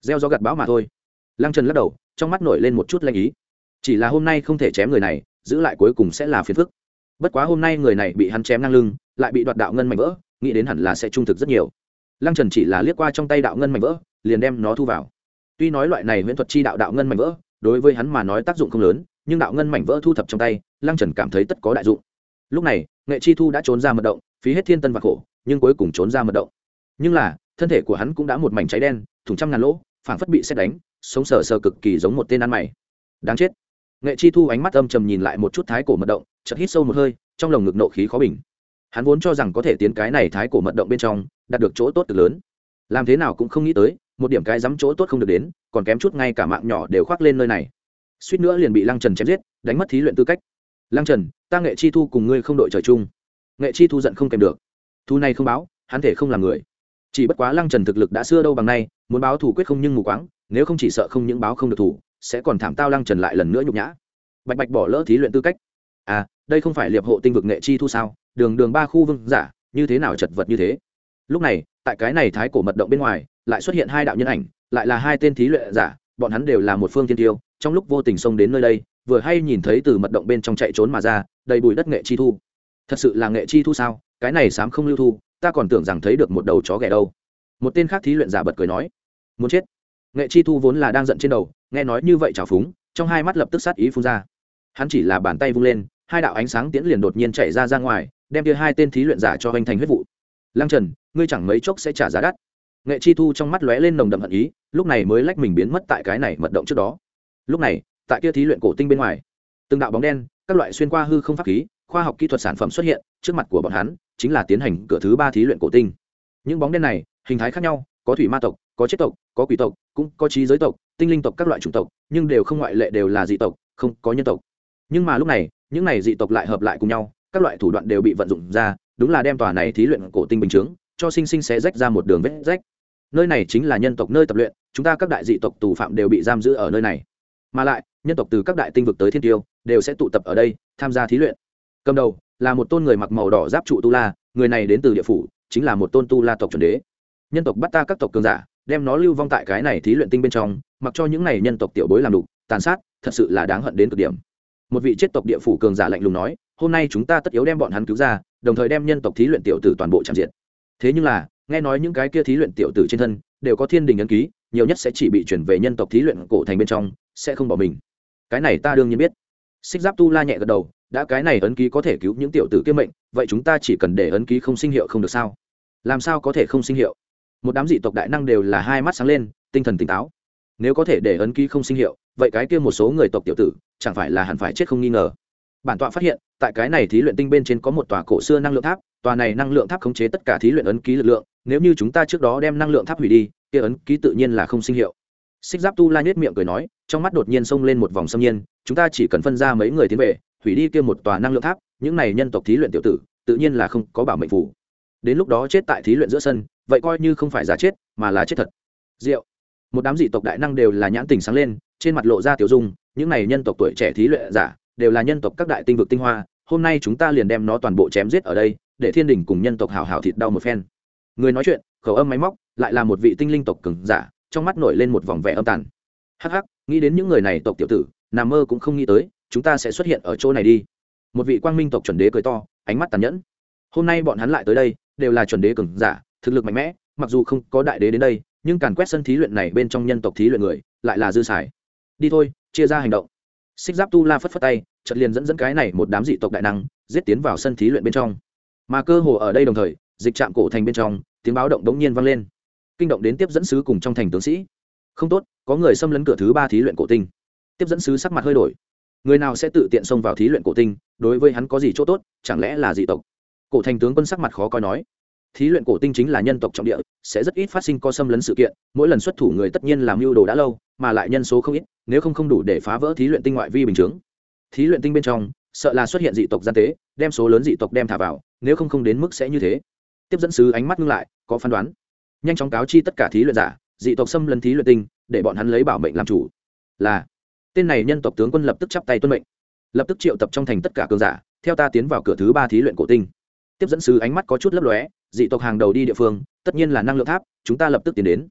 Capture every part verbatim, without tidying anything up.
gieo gió gặt bão mà thôi. Lăng Trần lắc đầu, trong mắt nổi lên một chút lanh ý. Chỉ là hôm nay không thể chém người này, giữ lại cuối cùng sẽ là phiền phức. Bất quá hôm nay người này bị hắn chém ngang lưng, lại bị đoạt đạo ngân mảnh vỡ, nghĩ đến hẳn là sẽ trung thực rất nhiều. Lăng Trần chỉ là liếc qua trong tay đạo ngân mảnh vỡ, liền đem nó thu vào. Tuy nói loại này huyễn thuật chi đạo đạo ngân mảnh vỡ, đối với hắn mà nói tác dụng không lớn, nhưng đạo ngân mảnh vỡ thu thập trong tay, Lăng Trần cảm thấy tất có đại dụng. Lúc này, Nghệ Chi Thu đã trốn ra mật động, phí hết thiên tân và khổ, nhưng cuối cùng trốn ra mật động. Nhưng là, thân thể của hắn cũng đã một mảnh cháy đen, thủng trăm ngàn lỗ, phảng phất bị sét đánh, sống sờ sờ cực kỳ giống một tên ăn mày. Đáng chết. Nghệ Chi Thu ánh mắt âm trầm nhìn lại một chút thái cổ mật động, chợt hít sâu một hơi, trong lồng ngực nộ khí khó bình. Hắn vốn cho rằng có thể tiến cái này thái cổ mật động bên trong, đạt được chỗ tốt cực lớn. Làm thế nào cũng không nghĩ tới, một điểm cái dám chỗ tốt không được đến, còn kém chút ngay cả mạng nhỏ đều khoác lên nơi này. Suýt nữa liền bị Lăng Trần chém giết, đánh mất thí luyện tư cách. Lăng Trần, ta Nghệ Chi Thu cùng ngươi không đội trời chung. Nghệ Chi Thu giận không kèm được. Thu này không báo, hắn thể không làm người. Chỉ bất quá Lăng Trần thực lực đã xưa đâu bằng nay, muốn báo thù quyết không nhưng mù quáng, nếu không chỉ sợ không những báo không được thù, sẽ còn thảm tao Lăng Trần lại lần nữa nhục nhã. Bạch bạch bỏ lỡ thí luyện tư cách. À, đây không phải liệp hộ tinh vực Nghệ Chi Thu sao? Đường đường ba khu vương giả, như thế nào chật vật như thế? Lúc này, tại cái này thái cổ mật động bên ngoài, lại xuất hiện hai đạo nhân ảnh, lại là hai tên thí luyện giả, bọn hắn đều là một phương thiên tiêu, trong lúc vô tình xông đến nơi đây, vừa hay nhìn thấy từ mật động bên trong chạy trốn mà ra, đầy bụi đất Nghệ Chi Thu. Thật sự là Nghệ Chi Thu sao? Cái này sám không lưu thu, ta còn tưởng rằng thấy được một đầu chó ghẻ đâu. Một tên khác thí luyện giả bật cười nói, muốn chết. Nghệ Chi Thu vốn là đang giận trên đầu, nghe nói như vậy trào phúng, trong hai mắt lập tức sát ý phun ra. Hắn chỉ là bàn tay vung lên, hai đạo ánh sáng tiễn liền đột nhiên chạy ra ra ngoài, đem kia hai tên thí luyện giả cho hoành thành huyết vụ. Lăng Trần, ngươi chẳng mấy chốc sẽ trả giá đắt. Nghệ Chi Thu trong mắt lóe lên nồng đậm hận ý, lúc này mới lách mình biến mất tại cái này mật động trước đó. Lúc này, tại kia thí luyện cổ tinh bên ngoài, từng đạo bóng đen, các loại xuyên qua hư không pháp khí, khoa học kỹ thuật sản phẩm xuất hiện, trước mặt của bọn hắn chính là tiến hành cửa thứ ba thí luyện cổ tinh. Những bóng đen này, hình thái khác nhau, có thủy ma tộc, có chết tộc, có quỷ tộc, cũng có trí giới tộc, tinh linh tộc các loại chủng tộc, nhưng đều không ngoại lệ đều là dị tộc, không có nhân tộc. Nhưng mà lúc này, những này dị tộc lại hợp lại cùng nhau, các loại thủ đoạn đều bị vận dụng ra, đúng là đem tòa này thí luyện cổ tinh bình chứng, cho sinh sinh xé rách ra một đường vết rách. Nơi này chính là nhân tộc nơi tập luyện, chúng ta các đại dị tộc tù phạm đều bị giam giữ ở nơi này. Mà lại, nhân tộc từ các đại tinh vực tới thiên tiêu, đều sẽ tụ tập ở đây, tham gia thí luyện. Cầm đầu là một tôn người mặc màu đỏ giáp trụ tu la, người này đến từ địa phủ, chính là một tôn tu la tộc chuẩn đế. Nhân tộc bắt ta các tộc cường giả, đem nó lưu vong tại cái này thí luyện tinh bên trong, mặc cho những này nhân tộc tiểu bối làm đủ, tàn sát, thật sự là đáng hận đến cực điểm. Một vị chết tộc địa phủ cường giả lạnh lùng nói, hôm nay chúng ta tất yếu đem bọn hắn cứu ra, đồng thời đem nhân tộc thí luyện tiểu tử toàn bộ chạm diện. Thế nhưng là, nghe nói những cái kia thí luyện tiểu tử trên thân đều có thiên đình ấn ký, nhiều nhất sẽ chỉ bị chuyển về nhân tộc thí luyện cổ thành bên trong, sẽ không bỏ mình. Cái này ta đương nhiên biết. Xích Giáp Tu La nhẹ gật đầu, đã cái này ấn ký có thể cứu những tiểu tử kia mệnh, vậy chúng ta chỉ cần để ấn ký không sinh hiệu không được sao? Làm sao có thể không sinh hiệu? Một đám dị tộc đại năng đều là hai mắt sáng lên, tinh thần tỉnh táo. Nếu có thể để ấn ký không sinh hiệu, vậy cái kia một số người tộc tiểu tử chẳng phải là hẳn phải chết không nghi ngờ. Bản tọa phát hiện, tại cái này thí luyện tinh bên trên có một tòa cổ xưa năng lượng tháp, tòa này năng lượng tháp khống chế tất cả thí luyện ấn ký lực lượng, nếu như chúng ta trước đó đem năng lượng tháp hủy đi, kia ấn ký tự nhiên là không sinh hiệu. Xích Giáp Tu La nhếch miệng cười nói, trong mắt đột nhiên xông lên một vòng xâm nhiên, chúng ta chỉ cần phân ra mấy người tiến về, hủy đi kia một tòa năng lượng tháp, những này nhân tộc thí luyện tiểu tử, tự nhiên là không có bảo mệnh phù. Đến lúc đó chết tại thí luyện giữa sân, vậy coi như không phải giả chết, mà là chết thật. Diệu. Một đám dị tộc đại năng đều là nhãn tình sáng lên, trên mặt lộ ra tiểu dung, những này nhân tộc tuổi trẻ thí luyện giả, đều là nhân tộc các đại tinh vực tinh hoa, hôm nay chúng ta liền đem nó toàn bộ chém giết ở đây, để thiên đình cùng nhân tộc hào hào thịt đau một phen. Người nói chuyện, khẩu âm máy móc, lại là một vị tinh linh tộc cường giả, trong mắt nổi lên một vòng vẻ âm tàn. Hắc hắc, nghĩ đến những người này tộc tiểu tử, nằm mơ cũng không nghĩ tới, chúng ta sẽ xuất hiện ở chỗ này đi. Một vị quang minh tộc chuẩn đế cười to, ánh mắt tàn nhẫn. Hôm nay bọn hắn lại tới đây, đều là chuẩn đế cường giả, thực lực mạnh mẽ, mặc dù không có đại đế đến đây, nhưng càn quét sân thí luyện này bên trong nhân tộc thí luyện người, lại là dư xài. Đi thôi, chia ra hành động. Xích Giáp Tu La phất phất tay, chợt liền dẫn dẫn cái này một đám dị tộc đại năng, giết tiến vào sân thí luyện bên trong. Mà cơ hồ ở đây đồng thời, dịch trạm cổ thành bên trong, tiếng báo động đống nhiên vang lên, kinh động đến tiếp dẫn sứ cùng trong thành tướng sĩ. Không tốt, có người xâm lấn cửa thứ ba thí luyện cổ tinh. Tiếp dẫn sứ sắc mặt hơi đổi. Người nào sẽ tự tiện xông vào thí luyện cổ tinh, đối với hắn có gì chỗ tốt, chẳng lẽ là dị tộc? Cổ thành tướng quân sắc mặt khó coi nói, thí luyện cổ tinh chính là nhân tộc trọng địa, sẽ rất ít phát sinh có xâm lấn sự kiện, mỗi lần xuất thủ người tất nhiên làm mưu đồ đã lâu, mà lại nhân số không ít, nếu không không đủ để phá vỡ thí luyện tinh ngoại vi bình thường. Thí luyện tinh bên trong, sợ là xuất hiện dị tộc gian tế, đem số lớn dị tộc đem thả vào, nếu không không đến mức sẽ như thế. Tiếp dẫn sứ ánh mắt ngưng lại, có phán đoán, nhanh chóng cáo chi tất cả thí luyện giả, dị tộc xâm lấn thí luyện tinh, để bọn hắn lấy bảo mệnh làm chủ. Là tên này nhân tộc tướng quân lập tức chắp tay tuân mệnh, lập tức triệu tập trong thành tất cả cường giả, theo ta tiến vào cửa thứ ba thí luyện cổ tinh. Tiếp dẫn sứ ánh mắt có chút lấp lóe, dị tộc hàng đầu đi địa phương, tất nhiên là năng lượng tháp, chúng ta lập tức tiến đến.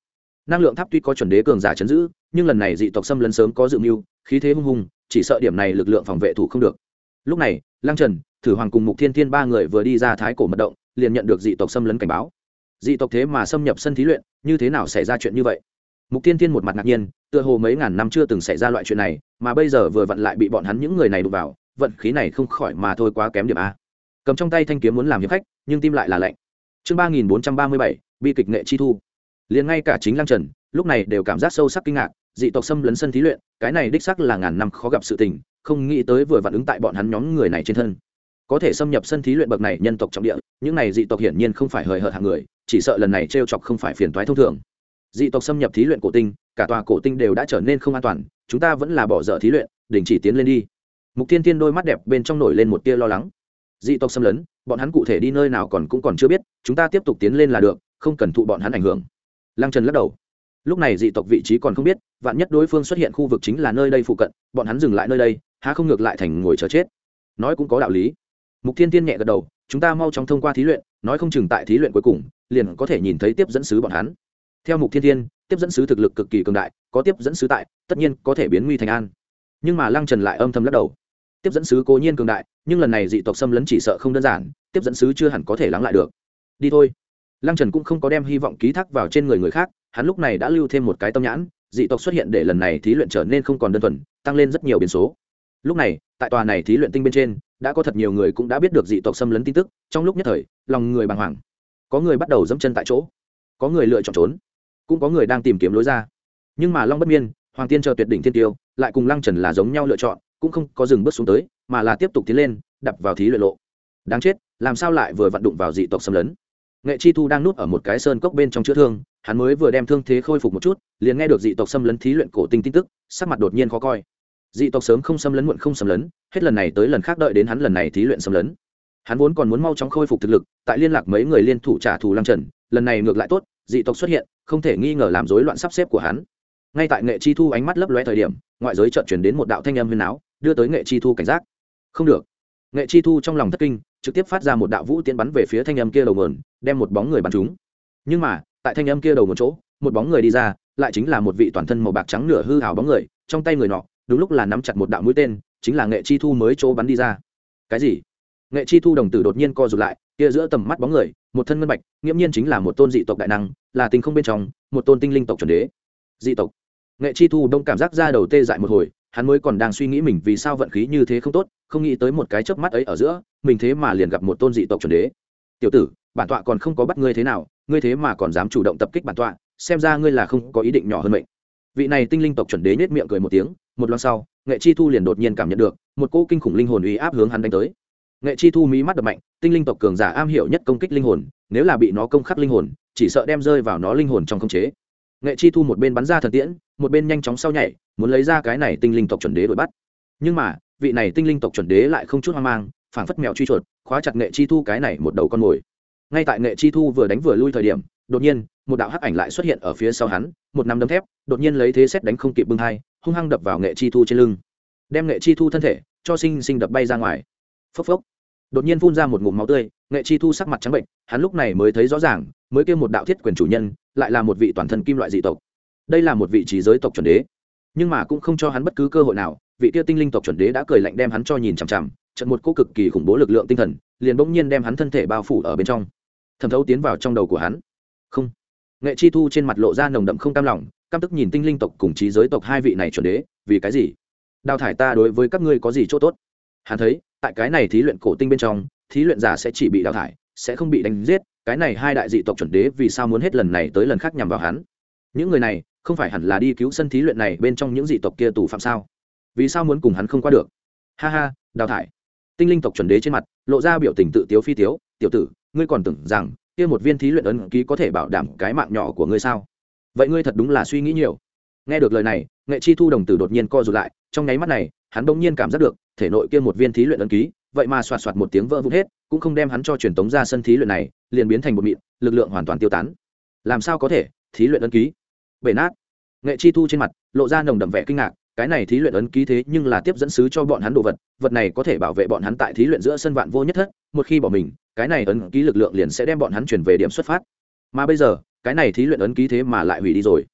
năng lượng tháp tuy có chuẩn đế cường giả chấn giữ, nhưng lần này dị tộc xâm lấn sớm có dự mưu, khí thế hung hùng, chỉ sợ điểm này lực lượng phòng vệ thủ không được. Lúc này Lăng Trần, Thử Hoàng cùng Mục Thiên Thiên ba người vừa đi ra thái cổ mật động, liền nhận được dị tộc xâm lấn cảnh báo. Dị tộc thế mà xâm nhập sân thí luyện, như thế nào xảy ra chuyện như vậy? Mục Thiên Thiên một mặt ngạc nhiên, tựa hồ mấy ngàn năm chưa từng xảy ra loại chuyện này, mà bây giờ vừa vặn lại bị bọn hắn những người này đụng vào, vận khí này không khỏi mà thôi quá kém điểm a. Cầm trong tay thanh kiếm muốn làm hiệp khách, nhưng tim lại là lạnh. Chương ba nghìn bốn trăm ba mươi bảy, bi kịch nghệ chi thu. Liền ngay cả chính Lăng Trần, lúc này đều cảm giác sâu sắc kinh ngạc, dị tộc xâm lấn sân thí luyện, cái này đích xác là ngàn năm khó gặp sự tình, không nghĩ tới vừa vặn ứng tại bọn hắn nhóm người này trên thân. Có thể xâm nhập sân thí luyện bậc này nhân tộc trọng địa, những này dị tộc hiển nhiên không phải hời hợt hạng người, chỉ sợ lần này trêu chọc không phải phiền toái thông thường. Dị tộc xâm nhập thí luyện cổ tinh, cả tòa cổ tinh đều đã trở nên không an toàn, chúng ta vẫn là bỏ dở thí luyện, đình chỉ tiến lên đi. Mục Thiên Thiên đôi mắt đẹp bên trong nổi lên một tia lo lắng. Dị tộc xâm lấn, bọn hắn cụ thể đi nơi nào còn cũng còn chưa biết, chúng ta tiếp tục tiến lên là được, không cần thụ bọn hắn ảnh hưởng. Lăng Trần lắc đầu. Lúc này dị tộc vị trí còn không biết, vạn nhất đối phương xuất hiện khu vực chính là nơi đây phụ cận, bọn hắn dừng lại nơi đây, há không ngược lại thành ngồi chờ chết. Nói cũng có đạo lý. Mục Thiên Thiên nhẹ gật đầu, chúng ta mau chóng thông qua thí luyện, nói không chừng tại thí luyện cuối cùng, liền có thể nhìn thấy tiếp dẫn sứ bọn hắn. Theo Mục Thiên Thiên, tiếp dẫn sứ thực lực cực kỳ cường đại, có tiếp dẫn sứ tại, tất nhiên có thể biến nguy thành an. Nhưng mà Lăng Trần lại âm thầm lắc đầu. Tiếp dẫn sứ cố nhiên cường đại, nhưng lần này dị tộc xâm lấn chỉ sợ không đơn giản, tiếp dẫn sứ chưa hẳn có thể lắng lại được. Đi thôi. Lăng Trần cũng không có đem hy vọng ký thác vào trên người người khác, hắn lúc này đã lưu thêm một cái tâm nhãn, dị tộc xuất hiện để lần này thí luyện trở nên không còn đơn thuần, tăng lên rất nhiều biến số. Lúc này, tại tòa này thí luyện tinh bên trên, đã có thật nhiều người cũng đã biết được dị tộc xâm lấn tin tức, trong lúc nhất thời, lòng người bàng hoàng. Có người bắt đầu dẫm chân tại chỗ, có người lựa chọn trốn, cũng có người đang tìm kiếm lối ra. Nhưng mà Long Bất Miên, Hoàng Tiên chờ tuyệt đỉnh thiên tiêu, lại cùng Lăng Trần là giống nhau lựa chọn, cũng không có dừng bước xuống tới, mà là tiếp tục tiến lên, đập vào thí luyện lộ. Đáng chết, làm sao lại vừa vặn đụng vào dị tộc xâm lấn? Nghệ Chi Thu đang núp ở một cái sơn cốc bên trong chữa thương, hắn mới vừa đem thương thế khôi phục một chút, liền nghe được dị tộc xâm lấn thí luyện cổ tinh tin tức, sắc mặt đột nhiên khó coi. Dị tộc sớm không xâm lấn muộn không xâm lấn, hết lần này tới lần khác đợi đến hắn lần này thí luyện xâm lấn. Hắn vốn còn muốn mau chóng khôi phục thực lực, tại liên lạc mấy người liên thủ trả thù Lăng Trần, lần này ngược lại tốt, dị tộc xuất hiện, không thể nghi ngờ làm rối loạn sắp xếp của hắn. Ngay tại Nghệ Chi Thu ánh mắt lấp lóe thời điểm, ngoại giới chợt truyền đến một đạo thanh âm huyền áo, đưa tới Nghệ Chi Thu cảnh giác. Không được. Nghệ Chi Thu trong lòng thất kinh, trực tiếp phát ra một đạo vũ tiễn bắn về phía thanh âm kia đầu nguồn, đem một bóng người bắn trúng. Nhưng mà, tại thanh âm kia đầu một chỗ, một bóng người đi ra, lại chính là một vị toàn thân màu bạc trắng nửa hư ảo bóng người, trong tay người nọ, đúng lúc là nắm chặt một đạo mũi tên, chính là Nghệ Chi Thu mới chỗ bắn đi ra. Cái gì? Nghệ Chi Thu đồng tử đột nhiên co rụt lại, kia giữa tầm mắt bóng người, một thân ngân bạch, nghiêm nhiên chính là một tôn dị tộc đại năng, là tinh không bên trong, một tôn tinh linh tộc chuẩn đế. Dị tộc. Nghệ Chi Thu đông cảm giác ra đầu tê dại một hồi, hắn mới còn đang suy nghĩ mình vì sao vận khí như thế không tốt, không nghĩ tới một cái chớp mắt ấy ở giữa, mình thế mà liền gặp một tôn dị tộc chuẩn đế. Tiểu tử, bản tọa còn không có bắt ngươi thế nào, ngươi thế mà còn dám chủ động tập kích bản tọa, xem ra ngươi là không có ý định nhỏ hơn mệnh. Vị này tinh linh tộc chuẩn đế nhếch miệng cười một tiếng, một loáng sau, Nghệ Chi Thu liền đột nhiên cảm nhận được một cỗ kinh khủng linh hồn uy áp hướng hắn đánh tới. Nghệ Chi Thu mí mắt đập mạnh, tinh linh tộc cường giả am hiểu nhất công kích linh hồn, nếu là bị nó công khắc linh hồn, chỉ sợ đem rơi vào nó linh hồn trong khống chế. Nghệ Chi Thu một bên bắn ra thần tiễn, một bên nhanh chóng sau nhảy, muốn lấy ra cái này tinh linh tộc chuẩn đế đuổi bắt. Nhưng mà, vị này tinh linh tộc chuẩn đế lại không chút hoang mang, phảng phất mèo truy chuột, khóa chặt Nghệ Chi Thu cái này một đầu con mồi. Ngay tại Nghệ Chi Thu vừa đánh vừa lui thời điểm, đột nhiên, một đạo hắc ảnh lại xuất hiện ở phía sau hắn, một nắm đấm thép, đột nhiên lấy thế xét đánh không kịp bưng hai, hung hăng đập vào Nghệ Chi Thu trên lưng, đem Nghệ Chi Thu thân thể cho sinh sinh đập bay ra ngoài. Phốc phốc. Đột nhiên phun ra một ngụm máu tươi, Nghệ Chi Thu sắc mặt trắng bệnh, hắn lúc này mới thấy rõ ràng, mới kêu một đạo thiết quyền chủ nhân, lại là một vị toàn thân kim loại dị tộc. Đây là một vị trí giới tộc chuẩn đế, nhưng mà cũng không cho hắn bất cứ cơ hội nào, vị kia tinh linh tộc chuẩn đế đã cười lạnh đem hắn cho nhìn chằm chằm, trận một cỗ cực kỳ khủng bố lực lượng tinh thần, liền bỗng nhiên đem hắn thân thể bao phủ ở bên trong, thẩm thấu tiến vào trong đầu của hắn. Không. Nghệ Chi Thu trên mặt lộ ra nồng đậm không cam lòng, căm tức nhìn tinh linh tộc cùng trí giới tộc hai vị này chuẩn đế, vì cái gì? Đào thải ta đối với các ngươi có gì chỗ tốt? Hắn thấy, tại cái này thí luyện cổ tinh bên trong, thí luyện giả sẽ chỉ bị đào thải, sẽ không bị đánh giết, cái này hai đại dị tộc chuẩn đế vì sao muốn hết lần này tới lần khác nhằm vào hắn? Những người này, không phải hẳn là đi cứu sân thí luyện này bên trong những dị tộc kia tù phạm sao? Vì sao muốn cùng hắn không qua được? Ha ha, đào thải. Tinh linh tộc chuẩn đế trên mặt lộ ra biểu tình tự tiếu phi tiếu, tiểu tử, ngươi còn tưởng rằng kia một viên thí luyện ấn ký có thể bảo đảm cái mạng nhỏ của ngươi sao? Vậy ngươi thật đúng là suy nghĩ nhiều. Nghe được lời này, Nghệ Chi Thu đồng tử đột nhiên co rụt lại, trong nháy mắt này, hắn bỗng nhiên cảm giác được, thể nội kia một viên thí luyện ấn ký, vậy mà xoạt xoạt một tiếng vỡ vụn hết, cũng không đem hắn cho truyền tống ra sân thí luyện này, liền biến thành một mịn, lực lượng hoàn toàn tiêu tán. Làm sao có thể? Thí luyện ấn ký bể nát. Nghệ Chi Thu trên mặt lộ ra nồng đậm vẻ kinh ngạc, cái này thí luyện ấn ký thế nhưng là tiếp dẫn sứ cho bọn hắn đồ vật, vật này có thể bảo vệ bọn hắn tại thí luyện giữa sân vạn vô nhất thất, một khi bỏ mình, cái này ấn ký lực lượng liền sẽ đem bọn hắn chuyển về điểm xuất phát. Mà bây giờ, cái này thí luyện ấn ký thế mà lại hủy đi rồi.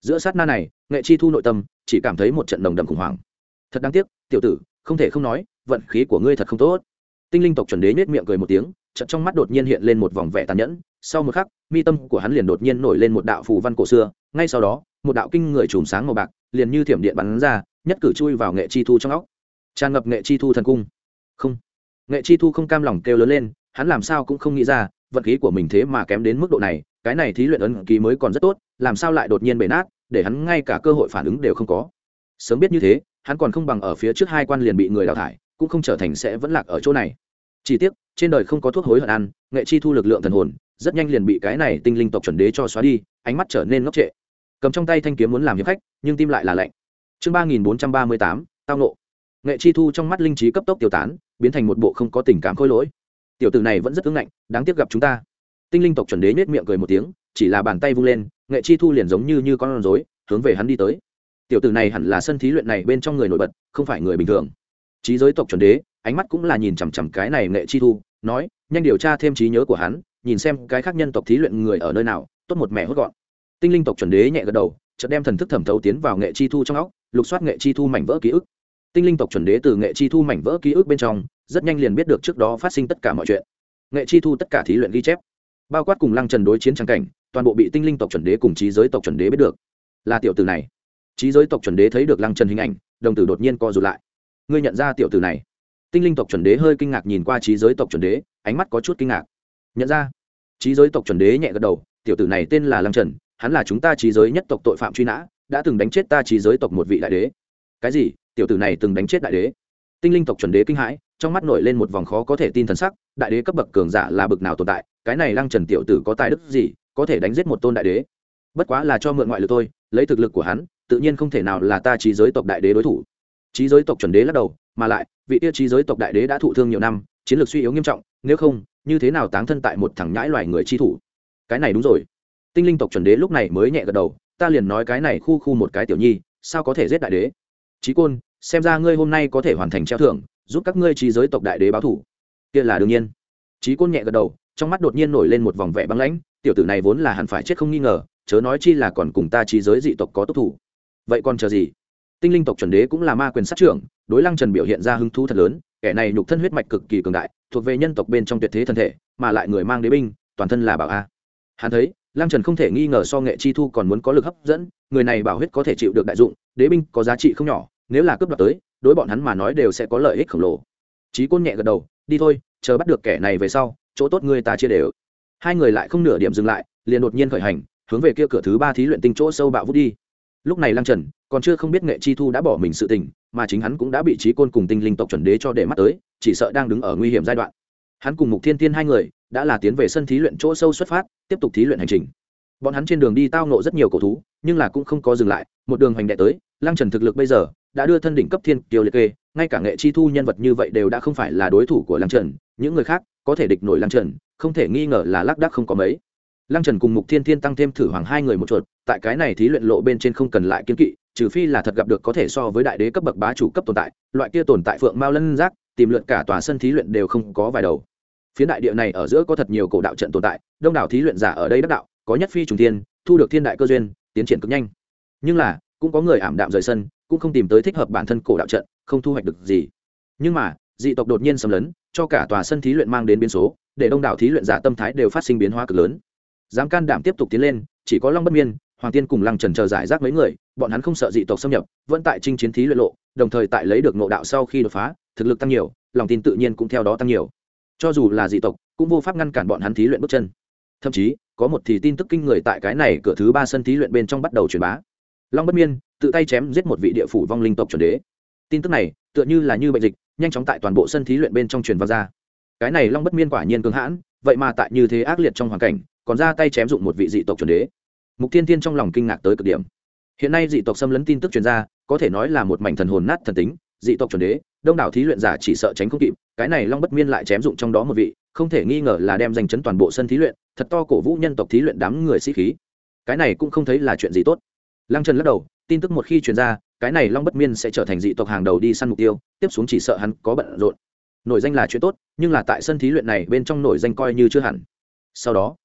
Giữa sát na này Nghệ Chi Thu nội tâm chỉ cảm thấy một trận nồng đậm khủng hoảng. Thật đáng tiếc, tiểu tử, không thể không nói, vận khí của ngươi thật không tốt. Tinh linh tộc chuẩn đế nhếch miệng cười một tiếng, chợt trong mắt đột nhiên hiện lên một vòng vẻ tàn nhẫn, sau một khắc mi tâm của hắn liền đột nhiên nổi lên một đạo phù văn cổ xưa, ngay sau đó một đạo kinh người chùm sáng màu bạc liền như thiểm điện bắn ra, nhất cử chui vào Nghệ Chi Thu trong óc, tràn ngập Nghệ Chi Thu thần cung. Không, Nghệ Chi Thu không cam lòng kêu lớn lên, hắn làm sao cũng không nghĩ ra vận khí của mình thế mà kém đến mức độ này, cái này thí luyện ấn ký mới còn rất tốt, làm sao lại đột nhiên bể nát, để hắn ngay cả cơ hội phản ứng đều không có. Sớm biết như thế, hắn còn không bằng ở phía trước hai quan liền bị người đào thải, cũng không trở thành sẽ vẫn lạc ở chỗ này. Chỉ tiếc trên đời không có thuốc hối hận ăn, Nghệ Chi Thu lực lượng thần hồn rất nhanh liền bị cái này tinh linh tộc chuẩn đế cho xóa đi, ánh mắt trở nên ngốc trệ, cầm trong tay thanh kiếm muốn làm hiệp khách, nhưng tim lại là lạnh. Chương ba nghìn bốn trăm ba mươi tám, tao nộ. Nghệ Chi Thu trong mắt linh trí cấp tốc tiêu tán, biến thành một bộ không có tình cảm khôi lỗi. Tiểu tử này vẫn rất ứng ngạnh, đáng tiếc gặp chúng ta. Tinh linh tộc chuẩn đế nhếch miệng cười một tiếng, chỉ là bàn tay vung lên, Nghệ Chi Thu liền giống như như con rối hướng về hắn đi tới. Tiểu tử này hẳn là sân thí luyện này bên trong người nổi bật, không phải người bình thường. Trí giới tộc chuẩn đế ánh mắt cũng là nhìn chằm chằm cái này Nghệ Chi Thu, nói nhanh điều tra thêm trí nhớ của hắn, nhìn xem cái khác nhân tộc thí luyện người ở nơi nào, tốt một mẹ hốt gọn. Tinh linh tộc chuẩn đế nhẹ gật đầu, chợt đem thần thức thẩm thấu tiến vào Nghệ Chi Thu trong óc, lục soát Nghệ Chi Thu mảnh vỡ ký ức. Tinh linh tộc chuẩn đế từ Nghệ Chi Thu mảnh vỡ ký ức bên trong rất nhanh liền biết được trước đó phát sinh tất cả mọi chuyện. Nghệ Chi Thu tất cả thí luyện ghi chép, bao quát cùng Lăng Trần đối chiến trang cảnh, toàn bộ bị tinh linh tộc chuẩn đế cùng trí giới tộc chuẩn đế biết được. Là tiểu tử này. Trí giới tộc chuẩn đế thấy được Lăng Trần hình ảnh, đồng tử đột nhiên co rụt lại. Ngươi nhận ra tiểu tử này? Tinh linh tộc chuẩn đế hơi kinh ngạc nhìn qua trí giới tộc chuẩn đế, ánh mắt có chút kinh ngạc. Nhận ra? Trí giới tộc chuẩn đế nhẹ gật đầu, tiểu tử này tên là Lăng Trần, hắn là chúng ta trí giới nhất tộc tội phạm truy nã, đã từng đánh chết ta trí giới tộc một vị đại đế. Cái gì? Tiểu tử này từng đánh chết đại đế? Tinh linh tộc chuẩn đế kinh hãi, trong mắt nổi lên một vòng khó có thể tin thần sắc, đại đế cấp bậc cường giả là bậc nào tồn tại, cái này Lăng Trần tiểu tử có tài đức gì, có thể đánh giết một tôn đại đế? Bất quá là cho mượn ngoại lực thôi, lấy thực lực của hắn, tự nhiên không thể nào là ta trí giới tộc đại đế đối thủ. Trí giới tộc chuẩn đế lắc đầu, mà lại, vị tiêu trí giới tộc đại đế đã thụ thương nhiều năm, chiến lược suy yếu nghiêm trọng, nếu không, như thế nào táng thân tại một thằng nhãi loài người chi thủ? Cái này đúng rồi. Tinh linh tộc chuẩn đế lúc này mới nhẹ gật đầu, ta liền nói cái này khu khu một cái tiểu nhi, sao có thể giết đại đế? Chí Côn, xem ra ngươi hôm nay có thể hoàn thành treo thưởng, giúp các ngươi trí giới tộc đại đế báo thủ. Kia là đương nhiên. Chí Côn nhẹ gật đầu, trong mắt đột nhiên nổi lên một vòng vẻ băng lãnh, tiểu tử này vốn là hẳn phải chết không nghi ngờ, chớ nói chi là còn cùng ta trí giới dị tộc có tốt thủ. Vậy còn chờ gì? Tinh linh tộc chuẩn đế cũng là ma quyền sát trưởng, đối Lăng Trần biểu hiện ra hứng thú thật lớn, kẻ này nhục thân huyết mạch cực kỳ cường đại, thuộc về nhân tộc bên trong tuyệt thế thân thể, mà lại người mang đế binh, toàn thân là bảo a. Hắn thấy, Lăng Trần không thể nghi ngờ so Nghệ Chi Thu còn muốn có lực hấp dẫn, người này bảo huyết có thể chịu được đại dụng, đế binh có giá trị không nhỏ, nếu là cướp đoạt tới, đối bọn hắn mà nói đều sẽ có lợi ích khổng lồ. Chí Côn nhẹ gật đầu, đi thôi, chờ bắt được kẻ này về sau, chỗ tốt người ta chia đều. Hai người lại không nửa điểm dừng lại, liền đột nhiên khởi hành, hướng về kia cửa thứ ba thí luyện tinh chỗ sâu bạo vút đi. Lúc này Lăng Trần còn chưa không biết Nghệ Chi Thu đã bỏ mình sự tình, mà chính hắn cũng đã bị Chí Côn cùng tinh linh tộc chuẩn đế cho để mắt tới, chỉ sợ đang đứng ở nguy hiểm giai đoạn. Hắn cùng Mục Thiên Tiên hai người đã là tiến về sân thí luyện chỗ sâu xuất phát, tiếp tục thí luyện hành trình. Bọn hắn trên đường đi tao ngộ rất nhiều cổ thú, nhưng là cũng không có dừng lại, một đường hành đệ tới. Lăng Trần thực lực bây giờ đã đưa thân đỉnh cấp thiên kiêu liệt kê, ngay cả Nghệ Chi Thu nhân vật như vậy đều đã không phải là đối thủ của Lăng Trần, những người khác có thể địch nổi Lăng Trần, không thể nghi ngờ là lác đác không có mấy. Lăng Trần cùng Mục Thiên Thiên tăng thêm thử hoàng hai người một chuột, tại cái này thí luyện lộ bên trên không cần lại kiên kỵ, trừ phi là thật gặp được có thể so với đại đế cấp bậc bá chủ cấp tồn tại, loại kia tồn tại phượng mao lân giác, tìm lượn cả tòa sân thí luyện đều không có vài đầu. Phía đại địa này ở giữa có thật nhiều cổ đạo trận tồn tại, đông đảo thí luyện giả ở đây đắc đạo, có nhất phi trùng thiên, thu được thiên đại cơ duyên, tiến triển cực nhanh. Nhưng là, cũng có người ảm đạm rời sân, cũng không tìm tới thích hợp bản thân cổ đạo trận, không thu hoạch được gì. Nhưng mà, dị tộc đột nhiên xâm lấn, cho cả tòa sân thí luyện mang đến biến số, để đông đảo thí luyện giả tâm thái đều phát sinh biến hóa cực lớn. Dám can đảm tiếp tục tiến lên, chỉ có Long Bất Miên, Hoàng Tiên cùng Lăng Trần chờ giải rác mấy người, bọn hắn không sợ dị tộc xâm nhập, vẫn tại chinh chiến thí luyện lộ, đồng thời tại lấy được ngộ đạo sau khi đột phá, thực lực tăng nhiều, lòng tin tự nhiên cũng theo đó tăng nhiều. Cho dù là dị tộc, cũng vô pháp ngăn cản bọn hắn thí luyện bước chân. Thậm chí, có một thì tin tức kinh người tại cái này cửa thứ ba sân thí luyện bên trong bắt đầu truyền bá. Long Bất Miên tự tay chém giết một vị địa phủ vong linh tộc chuẩn đế. Tin tức này, tựa như là như bệnh dịch, nhanh chóng tại toàn bộ sân thí luyện bên trong truyền vang ra. Cái này Long Bất Miên quả nhiên cường hãn, vậy mà tại như thế ác liệt trong hoàn cảnh, còn ra tay chém dụng một vị dị tộc chuẩn đế. Mục Thiên Thiên trong lòng kinh ngạc tới cực điểm. Hiện nay dị tộc xâm lấn tin tức truyền ra, có thể nói là một mảnh thần hồn nát thần tính, dị tộc chuẩn đế, đông đảo thí luyện giả chỉ sợ tránh không kịp, cái này Long Bất Miên lại chém dụng trong đó một vị, không thể nghi ngờ là đem danh chấn toàn bộ sân thí luyện, thật to cổ vũ nhân tộc thí luyện đám người sĩ khí. Cái này cũng không thấy là chuyện gì tốt. Lăng Trần lắc đầu, tin tức một khi truyền ra, cái này Long Bất Miên sẽ trở thành dị tộc hàng đầu đi săn mục tiêu, tiếp xuống chỉ sợ hắn có bận rộn. Nổi danh là chuyện tốt, nhưng là tại sân thí luyện này bên trong nổi danh coi như chưa hẳn. Sau đó,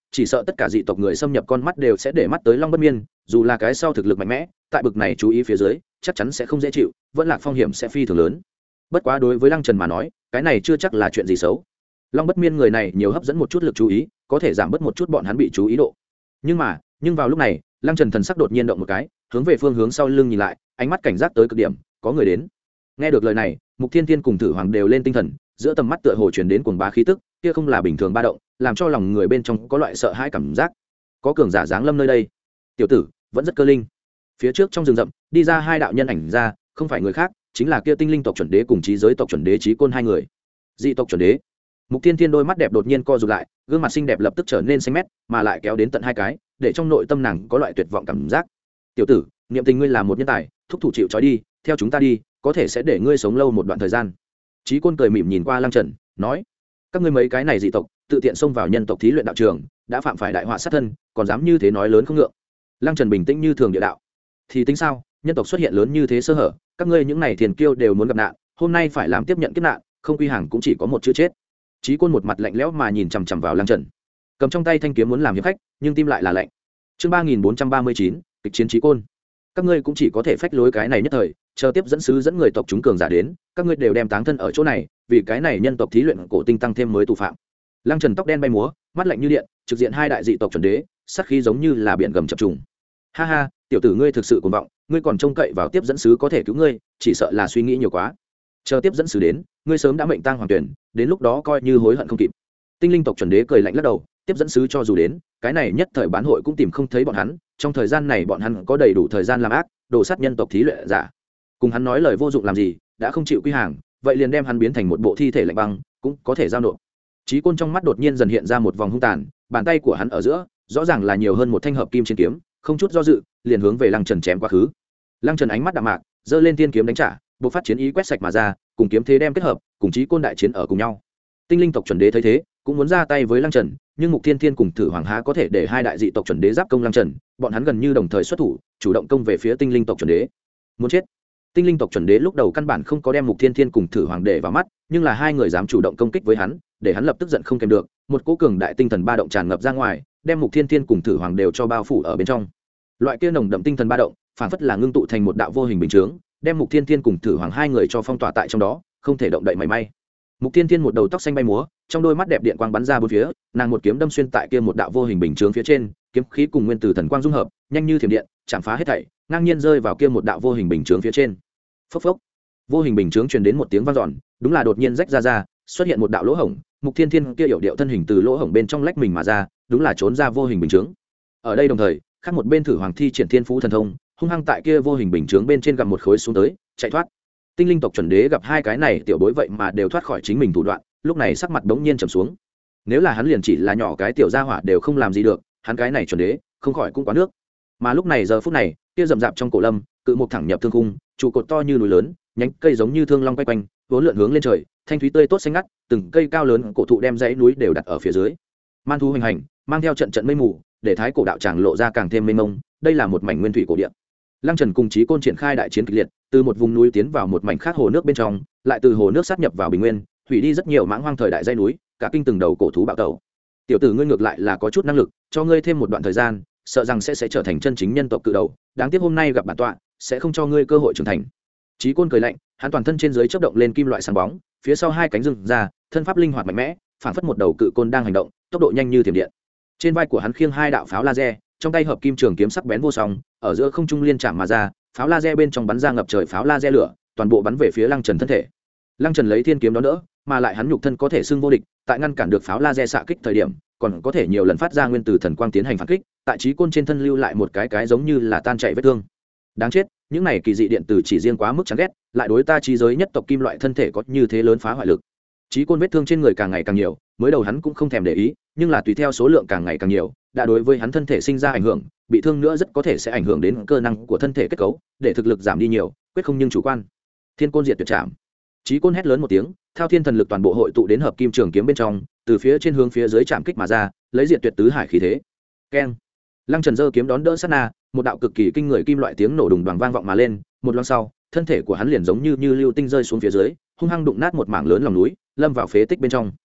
chỉ sợ tất cả dị tộc người xâm nhập con mắt đều sẽ để mắt tới Long Bất Miên, dù là cái sau thực lực mạnh mẽ, tại bực này chú ý phía dưới, chắc chắn sẽ không dễ chịu, vẫn lạc phong hiểm sẽ phi thường lớn. Bất quá đối với Lăng Trần mà nói, cái này chưa chắc là chuyện gì xấu. Long Bất Miên người này nhiều hấp dẫn một chút lực chú ý, có thể giảm bớt một chút bọn hắn bị chú ý độ. Nhưng mà, nhưng vào lúc này, Lăng Trần thần sắc đột nhiên động một cái, hướng về phương hướng sau lưng nhìn lại, ánh mắt cảnh giác tới cực điểm, có người đến. Nghe được lời này, Mục Thiên Thiên cùng Thử Hoàng đều lên tinh thần, giữa tầm mắt tựa hồ truyền đến cuồng bá khí tức, kia không là bình thường ba động, làm cho lòng người bên trong có loại sợ hãi cảm giác. Có cường giả giáng lâm nơi đây. Tiểu tử, vẫn rất cơ linh. Phía trước trong rừng rậm, đi ra hai đạo nhân ảnh ra, không phải người khác, chính là kia tinh linh tộc chuẩn đế cùng trí giới tộc chuẩn đế Chí Côn hai người. Dị tộc chuẩn đế. Mục Thiên Thiên đôi mắt đẹp đột nhiên co rụt lại, gương mặt xinh đẹp lập tức trở nên xanh mét, mà lại kéo đến tận hai cái, để trong nội tâm nàng có loại tuyệt vọng cảm giác. Tiểu tử, niệm tình ngươi là một nhân tài, thúc thủ chịu trói đi, theo chúng ta đi, có thể sẽ để ngươi sống lâu một đoạn thời gian. Chí Côn cười mỉm nhìn qua Lăng Trần, nói: các ngươi mấy cái này dị tộc, tự tiện xông vào nhân tộc thí luyện đạo trường, đã phạm phải đại họa sát thân, còn dám như thế nói lớn không ngượng. Lăng Trần bình tĩnh như thường địa đạo: thì tính sao, nhân tộc xuất hiện lớn như thế sơ hở, các ngươi những này thiền kiêu đều muốn gặp nạn, hôm nay phải làm tiếp nhận kiếp nạn, không quy hàng cũng chỉ có một chữ chết. Chí Côn một mặt lạnh lẽo mà nhìn chằm chằm vào Lăng Trần, cầm trong tay thanh kiếm muốn làm hiệp khách, nhưng tim lại là lạnh. Chương ba nghìn bốn trăm ba mươi chín, kịch chiến Chí Côn. Các ngươi cũng chỉ có thể phách lối cái này nhất thời, chờ tiếp dẫn sứ dẫn người tộc chúng cường giả đến, các ngươi đều đem táng thân ở chỗ này, vì cái này nhân tộc thí luyện cổ tinh tăng thêm mới tù phạm. Lăng Trần tóc đen bay múa, mắt lạnh như điện, trực diện hai đại dị tộc chuẩn đế, sát khí giống như là biển gầm chập trùng. Ha ha, tiểu tử ngươi thực sự cuồng vọng, ngươi còn trông cậy vào tiếp dẫn sứ có thể cứu ngươi, chỉ sợ là suy nghĩ nhiều quá. Chờ tiếp dẫn sứ đến, ngươi sớm đã mệnh tang hoàng tuyển, đến lúc đó coi như hối hận không kịp. Tinh linh tộc chuẩn đế cười lạnh lắc đầu, tiếp dẫn sứ cho dù đến, cái này nhất thời bán hội cũng tìm không thấy bọn hắn, trong thời gian này bọn hắn có đầy đủ thời gian làm ác, đồ sát nhân tộc thí luyện giả. Cùng hắn nói lời vô dụng làm gì, đã không chịu quy hàng, vậy liền đem hắn biến thành một bộ thi thể lạnh băng, cũng có thể giao nộp. Chí Côn trong mắt đột nhiên dần hiện ra một vòng hung tàn, bàn tay của hắn ở giữa, rõ ràng là nhiều hơn một thanh hợp kim trên kiếm, không chút do dự, liền hướng về Lăng Trần chém quá khứ. Lăng Trần ánh mắt đạm mạc, giơ lên tiên kiếm đánh trả, bộc phát chiến ý quét sạch mà ra, cùng kiếm thế đem kết hợp, cùng Chí Côn đại chiến ở cùng nhau. Tinh linh tộc chuẩn đế thấy thế, cũng muốn ra tay với Lăng Trần, nhưng Mục Thiên Thiên cùng Thử Hoàng há có thể để hai đại dị tộc chuẩn đế giáp công Lăng Trần, bọn hắn gần như đồng thời xuất thủ, chủ động công về phía tinh linh tộc chuẩn đế. Muốn chết. Tinh linh tộc chuẩn đế lúc đầu căn bản không có đem Mục Thiên Thiên cùng Thử Hoàng để vào mắt, nhưng là hai người dám chủ động công kích với hắn, để hắn lập tức giận không kèm được, một cỗ cường đại tinh thần ba động tràn ngập ra ngoài, đem Mục Thiên Thiên cùng Thử Hoàng đều cho bao phủ ở bên trong. Loại kia nồng đậm tinh thần ba động, phản phất là ngưng tụ thành một đạo vô hình bình chướng, đem Mục Thiên Thiên cùng Thử Hoàng hai người cho phong tỏa tại trong đó, không thể động đậy mảy may. Mục Thiên Thiên một đầu tóc xanh bay múa, trong đôi mắt đẹp điện quang bắn ra bốn phía, nàng một kiếm đâm xuyên tại kia một đạo vô hình bình chướng phía trên, kiếm khí cùng nguyên tử thần quang dung hợp, nhanh như thiểm điện, chạm phá hết thảy, ngang nhiên rơi vào kia một đạo vô hình bình chướng phía trên. Phốc phốc. Vô hình bình chướng truyền đến một tiếng vang dọn, đúng là đột nhiên rách ra ra, xuất hiện một đạo lỗ hổng, Mục Thiên Thiên kia hiểu điệu thân hình từ lỗ hổng bên trong lách mình mà ra, đúng là trốn ra vô hình bình chướng. Ở đây đồng thời, khác một bên Thử Hoàng thi triển thiên phú thần thông, hung hăng tại kia vô hình bình chướng bên trên gặm một khối xuống tới, chạy thoát. Tinh linh tộc chuẩn đế gặp hai cái này tiểu bối vậy mà đều thoát khỏi chính mình thủ đoạn, lúc này sắc mặt đống nhiên trầm xuống. Nếu là hắn liền chỉ là nhỏ cái tiểu gia hỏa đều không làm gì được, hắn cái này chuẩn đế, không khỏi cũng quá nước. Mà lúc này giờ phút này, kia rậm rạp trong cổ lâm, cự một thẳng nhập thương khung, trụ cột to như núi lớn, nhánh cây giống như thương long quay quanh, vốn lượn hướng lên trời, thanh thúy tươi tốt xanh ngắt, từng cây cao lớn cổ thụ đem dãy núi đều đặt ở phía dưới. Man thú hoành hành, mang theo trận trận mây mù, để thái cổ đạo tràng lộ ra càng thêm mênh mông, đây là một mảnh nguyên thủy cổ địa. Lăng Trần cùng Chí Côn triển khai đại chiến kịch liệt, từ một vùng núi tiến vào một mảnh khác hồ nước bên trong, lại từ hồ nước sát nhập vào bình nguyên, hủy đi rất nhiều mãng hoang thời đại dãy núi, cả kinh từng đầu cổ thú bạo tẩu. Tiểu tử ngươi ngược lại là có chút năng lực, cho ngươi thêm một đoạn thời gian, sợ rằng sẽ sẽ trở thành chân chính nhân tộc cự đầu, đáng tiếc hôm nay gặp bản tọa, sẽ không cho ngươi cơ hội trưởng thành. Chí Côn cười lạnh, hắn toàn thân trên dưới chớp động lên kim loại sáng bóng, phía sau hai cánh rừng ra, thân pháp linh hoạt mạnh mẽ, phảng phất một đầu cự côn đang hành động, tốc độ nhanh như thiểm điện. Trên vai của hắn khiêng hai đạo pháo laser, trong tay hợp kim trường kiếm sắc bén vô song, ở giữa không trung liên chạm mà ra, pháo laser bên trong bắn ra ngập trời pháo laser lửa, toàn bộ bắn về phía Lăng Trần thân thể. Lăng Trần lấy thiên kiếm đón đỡ, mà lại hắn nhục thân có thể xưng vô địch, tại ngăn cản được pháo laser xạ kích thời điểm, còn có thể nhiều lần phát ra nguyên tử thần quang tiến hành phản kích, tại Chí Côn trên thân lưu lại một cái cái giống như là tan chảy vết thương. Đáng chết, những này kỳ dị điện tử chỉ riêng quá mức chán ghét, lại đối ta trí giới nhất tộc kim loại thân thể có như thế lớn phá hoại lực. Chí Côn vết thương trên người càng ngày càng nhiều, mới đầu hắn cũng không thèm để ý, nhưng là tùy theo số lượng càng ngày càng nhiều, đã đối với hắn thân thể sinh ra ảnh hưởng, bị thương nữa rất có thể sẽ ảnh hưởng đến cơ năng của thân thể kết cấu, để thực lực giảm đi nhiều, quyết không nhưng chủ quan. Thiên Côn diệt tuyệt trảm. Chí Côn hét lớn một tiếng, thao thiên thần lực toàn bộ hội tụ đến hợp kim trường kiếm bên trong, từ phía trên hướng phía dưới chạm kích mà ra, lấy diệt tuyệt tứ hải khí thế. Keng. Lăng Trần giơ kiếm đón đỡ sát na, một đạo cực kỳ kinh người kim loại tiếng nổ đùng đoàng vang vọng mà lên, một loáng sau, thân thể của hắn liền giống như như lưu tinh rơi xuống phía dưới, hung hăng đụng nát một mảng lớn lòng núi, lâm vào phế tích bên trong.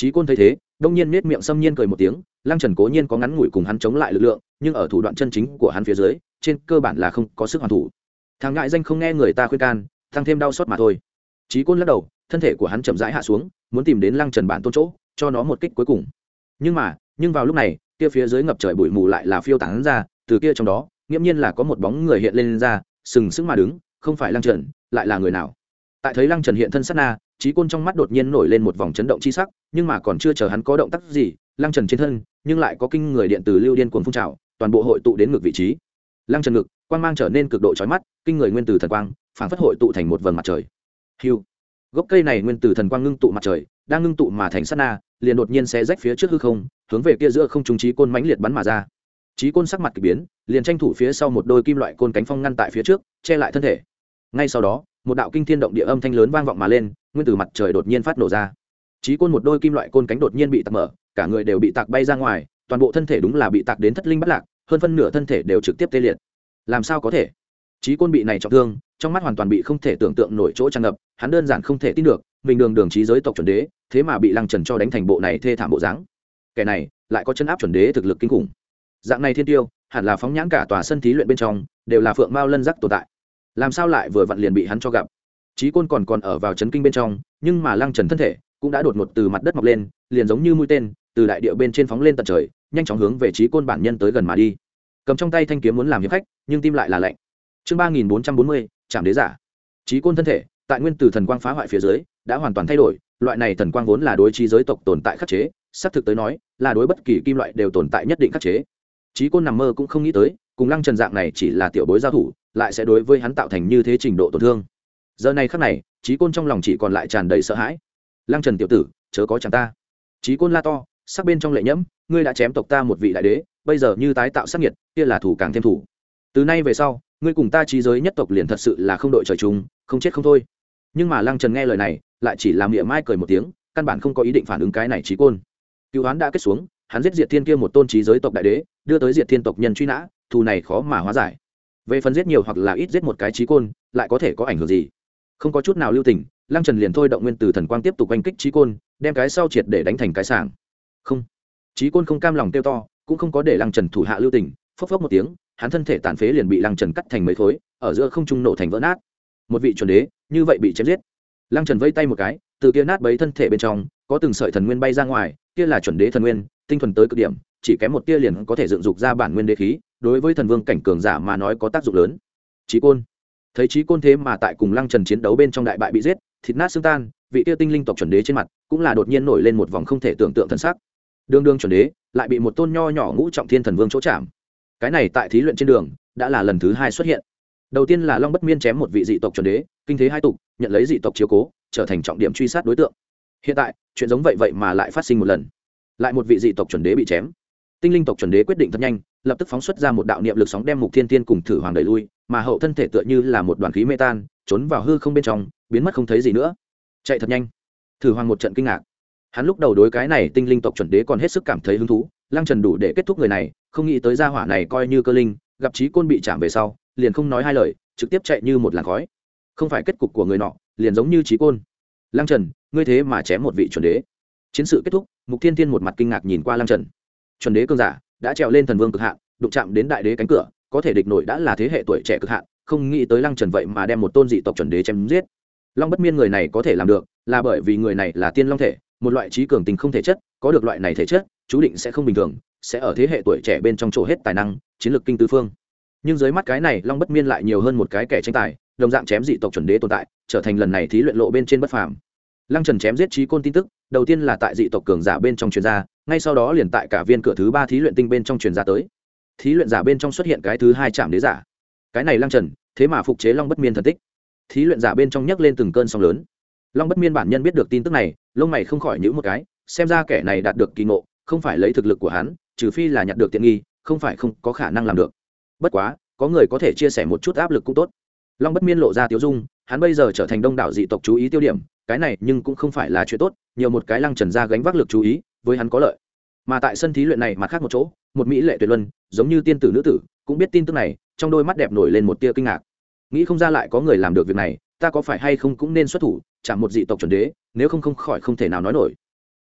Chí Côn thấy thế đông nhiên nết miệng xâm nhiên cười một tiếng. Lăng Trần cố nhiên có ngắn ngủi cùng hắn chống lại lực lượng, nhưng ở thủ đoạn chân chính của hắn phía dưới trên cơ bản là không có sức hoàn thủ. Thằng ngại danh không nghe người ta khuyên can, tăng thêm đau xót mà thôi. Chí Côn lắc đầu, thân thể của hắn chậm rãi hạ xuống, muốn tìm đến Lăng Trần bản tôn chỗ, cho nó một kích cuối cùng. Nhưng mà, nhưng vào lúc này, kia phía dưới ngập trời bụi mù lại là phiêu tán ra, từ kia trong đó, nghiễm nhiên là có một bóng người hiện lên, lên ra, sừng sững mà đứng, không phải Lăng Trần, lại là người nào? Tại thấy Lăng Trần hiện thân sát na, Chí Côn trong mắt đột nhiên nổi lên một vòng chấn động chi sắc, nhưng mà còn chưa chờ hắn có động tác gì, Lăng Trần trên thân, nhưng lại có kinh người điện từ lưu điên cuồng phun trào, toàn bộ hội tụ đến ngực vị trí. Lăng Trần ngực, quang mang trở nên cực độ chói mắt, kinh người nguyên tử thần quang, phảng phất hội tụ thành một vầng mặt trời. Hưu. Gốc cây này nguyên tử thần quang ngưng tụ mặt trời, đang ngưng tụ mà thành sát na, liền đột nhiên xé rách phía trước hư không, hướng về kia giữa không trung Chí Côn mãnh liệt bắn mà ra. Chí Côn sắc mặt kỳ biến, liền tranh thủ phía sau một đôi kim loại côn cánh phong ngăn tại phía trước, che lại thân thể. Ngay sau đó, một đạo kinh thiên động địa âm thanh lớn vang vọng mà lên, nguyên tử mặt trời đột nhiên phát nổ ra. Chí Côn một đôi kim loại côn cánh đột nhiên bị tạc mở, cả người đều bị tạc bay ra ngoài, toàn bộ thân thể đúng là bị tạc đến thất linh bất lạc, hơn phân nửa thân thể đều trực tiếp tê liệt. Làm sao có thể? Chí Côn bị này trọng thương, trong mắt hoàn toàn bị không thể tưởng tượng nổi chỗ tràn ngập, hắn đơn giản không thể tin được, mình đường đường trí giới tộc chuẩn đế, thế mà bị Lăng Trần cho đánh thành bộ này thê thảm bộ dáng. Kẻ này lại có chân áp chuẩn đế thực lực kinh khủng. Dạng này thiên tiêu, hẳn là phóng nhãn cả tòa sân thí luyện bên trong, đều là phượng mao lân giác tồn tại. Làm sao lại vừa vặn liền bị hắn cho gặp? Chí Côn còn còn ở vào chấn kinh bên trong, nhưng mà Lăng Trần thân thể cũng đã đột ngột từ mặt đất mọc lên, liền giống như mũi tên, từ đại địa bên trên phóng lên tận trời, nhanh chóng hướng về Chí Côn bản nhân tới gần mà đi. Cầm trong tay thanh kiếm muốn làm hiệp khách, nhưng tim lại là lạnh. Chương ba nghìn bốn trăm bốn mươi, Trảm đế giả. Chí Côn thân thể, tại nguyên tử thần quang phá hoại phía dưới, đã hoàn toàn thay đổi, loại này thần quang vốn là đối trí giới tộc tồn tại khắc chế, xác thực tới nói, là đối bất kỳ kim loại đều tồn tại nhất định khắc chế. Chí Côn nằm mơ cũng không nghĩ tới, cùng Lăng Trần dạng này chỉ là tiểu bối giao thủ, lại sẽ đối với hắn tạo thành như thế trình độ tổn thương. Giờ này khắc này, Chí Côn trong lòng chỉ còn lại tràn đầy sợ hãi. Lăng Trần tiểu tử, chớ có chẳng ta. Chí Côn la to, sắc bên trong lệ nhẫm, ngươi đã chém tộc ta một vị đại đế, bây giờ như tái tạo sát nhiệt, kia là thủ càng thêm thủ. Từ nay về sau, ngươi cùng ta trí giới nhất tộc liền thật sự là không đội trời chung, không chết không thôi. Nhưng mà Lăng Trần nghe lời này, lại chỉ làm miệng mai cười một tiếng, căn bản không có ý định phản ứng cái này Chí Côn. Cựu án đã kết xuống, hắn giết Diệt Thiên kia một tôn trí giới tộc đại đế, đưa tới Diệt Thiên tộc nhân truy nã, thù này khó mà hóa giải. Về phần giết nhiều hoặc là ít giết một cái Chí Côn, lại có thể có ảnh hưởng gì? Không có chút nào lưu tình, Lăng Trần liền thôi động nguyên tử thần quang tiếp tục oanh kích Chí Côn, đem cái sau triệt để đánh thành cái sảng. Không, Chí Côn không cam lòng kêu to, cũng không có để Lăng Trần thủ hạ lưu tình, phốc phốc một tiếng, hắn thân thể tàn phế liền bị Lăng Trần cắt thành mấy khối, ở giữa không trung nổ thành vỡ nát. Một vị chuẩn đế, như vậy bị chém giết. Lăng Trần vây tay một cái, từ kia nát bấy thân thể bên trong, có từng sợi thần nguyên bay ra ngoài, kia là chuẩn đế thần nguyên, tinh thuần tới cực điểm, chỉ kém một tia liền có thể dựng dục ra bản nguyên đế khí, đối với thần vương cảnh cường giả mà nói có tác dụng lớn. Chí Côn, thấy Chí Côn thế mà tại cùng Lăng Trần chiến đấu bên trong đại bại bị giết, thịt nát xương tan, vị tia tinh linh tộc chuẩn đế trên mặt cũng là đột nhiên nổi lên một vòng không thể tưởng tượng thân sắc. Đường đường chuẩn đế lại bị một tôn nho nhỏ ngũ trọng thiên thần vương chỗ chạm. Cái này tại thí luyện trên đường đã là lần thứ hai xuất hiện. Đầu tiên là Long Bất Miên chém một vị dị tộc chuẩn đế, kinh thế hai tục, nhận lấy dị tộc chiếu cố, trở thành trọng điểm truy sát đối tượng. Hiện tại, chuyện giống vậy vậy mà lại phát sinh một lần. Lại một vị dị tộc chuẩn đế bị chém. Tinh linh tộc chuẩn đế quyết định thật nhanh, lập tức phóng xuất ra một đạo niệm lực sóng đem Mục Thiên Tiên cùng Thử Hoàng đẩy lui, mà hậu thân thể tựa như là một đoàn khí mê tan, trốn vào hư không bên trong, biến mất không thấy gì nữa. Chạy thật nhanh. Thử Hoàng một trận kinh ngạc. Hắn lúc đầu đối cái này tinh linh tộc chuẩn đế còn hết sức cảm thấy hứng thú, Lăng Trần đủ để kết thúc người này, không nghĩ tới gia hỏa này coi như cơ linh, gặp Chí Côn bị chạm về sau, liền không nói hai lời, trực tiếp chạy như một làn khói. Không phải kết cục của người nọ, liền giống như Chí Côn. Lăng Trần, ngươi thế mà chém một vị chuẩn đế. Chiến sự kết thúc, Mục Thiên Tiên một mặt kinh ngạc nhìn qua Lăng Trần. Chuẩn đế cường giả đã trèo lên thần vương cực hạn, đụng chạm đến đại đế cánh cửa, có thể địch nổi đã là thế hệ tuổi trẻ cực hạn, không nghĩ tới Lăng Trần vậy mà đem một tôn dị tộc chuẩn đế chém giết. Long Bất Miên người này có thể làm được, là bởi vì người này là tiên long thể, một loại trí cường tình không thể chất, có được loại này thể chất, chú định sẽ không bình thường, sẽ ở thế hệ tuổi trẻ bên trong trổ hết tài năng, chiến lược kinh tứ phương. Nhưng dưới mắt cái này Long Bất Miên lại nhiều hơn một cái kẻ tranh tài, đồng dạng chém dị tộc chuẩn đế tồn tại, trở thành lần này thí luyện lộ bên trên bất phàm. Lăng Trần chém giết Chí Côn tin tức, đầu tiên là tại dị tộc cường giả bên trong truyền ra, ngay sau đó liền tại cả viên cửa thứ ba thí luyện tinh bên trong truyền ra tới. Thí luyện giả bên trong xuất hiện cái thứ hai Trảm đế giả. Cái này Lăng Trần, thế mà phục chế Long Bất Miên thần tích. Thí luyện giả bên trong nhấc lên từng cơn sóng lớn. Long Bất Miên bản nhân biết được tin tức này, lông mày không khỏi nhíu một cái, xem ra kẻ này đạt được kỳ ngộ, không phải lấy thực lực của hắn, trừ phi là nhặt được tiện nghi, không phải không có khả năng làm được. Bất quá, có người có thể chia sẻ một chút áp lực cũng tốt. Long Bất Miên lộ ra tiếu dung, hắn bây giờ trở thành đông đảo dị tộc chú ý tiêu điểm, cái này nhưng cũng không phải là chuyện tốt, nhiều một cái Lăng Trần ra gánh vác lực chú ý, với hắn có lợi. Mà tại sân thí luyện này mặt khác một chỗ, một mỹ lệ tuyệt luân, giống như tiên tử nữ tử, cũng biết tin tức này, trong đôi mắt đẹp nổi lên một tia kinh ngạc. Nghĩ không ra lại có người làm được việc này, ta có phải hay không cũng nên xuất thủ, chạm một dị tộc chuẩn đế, nếu không không khỏi không thể nào nói nổi.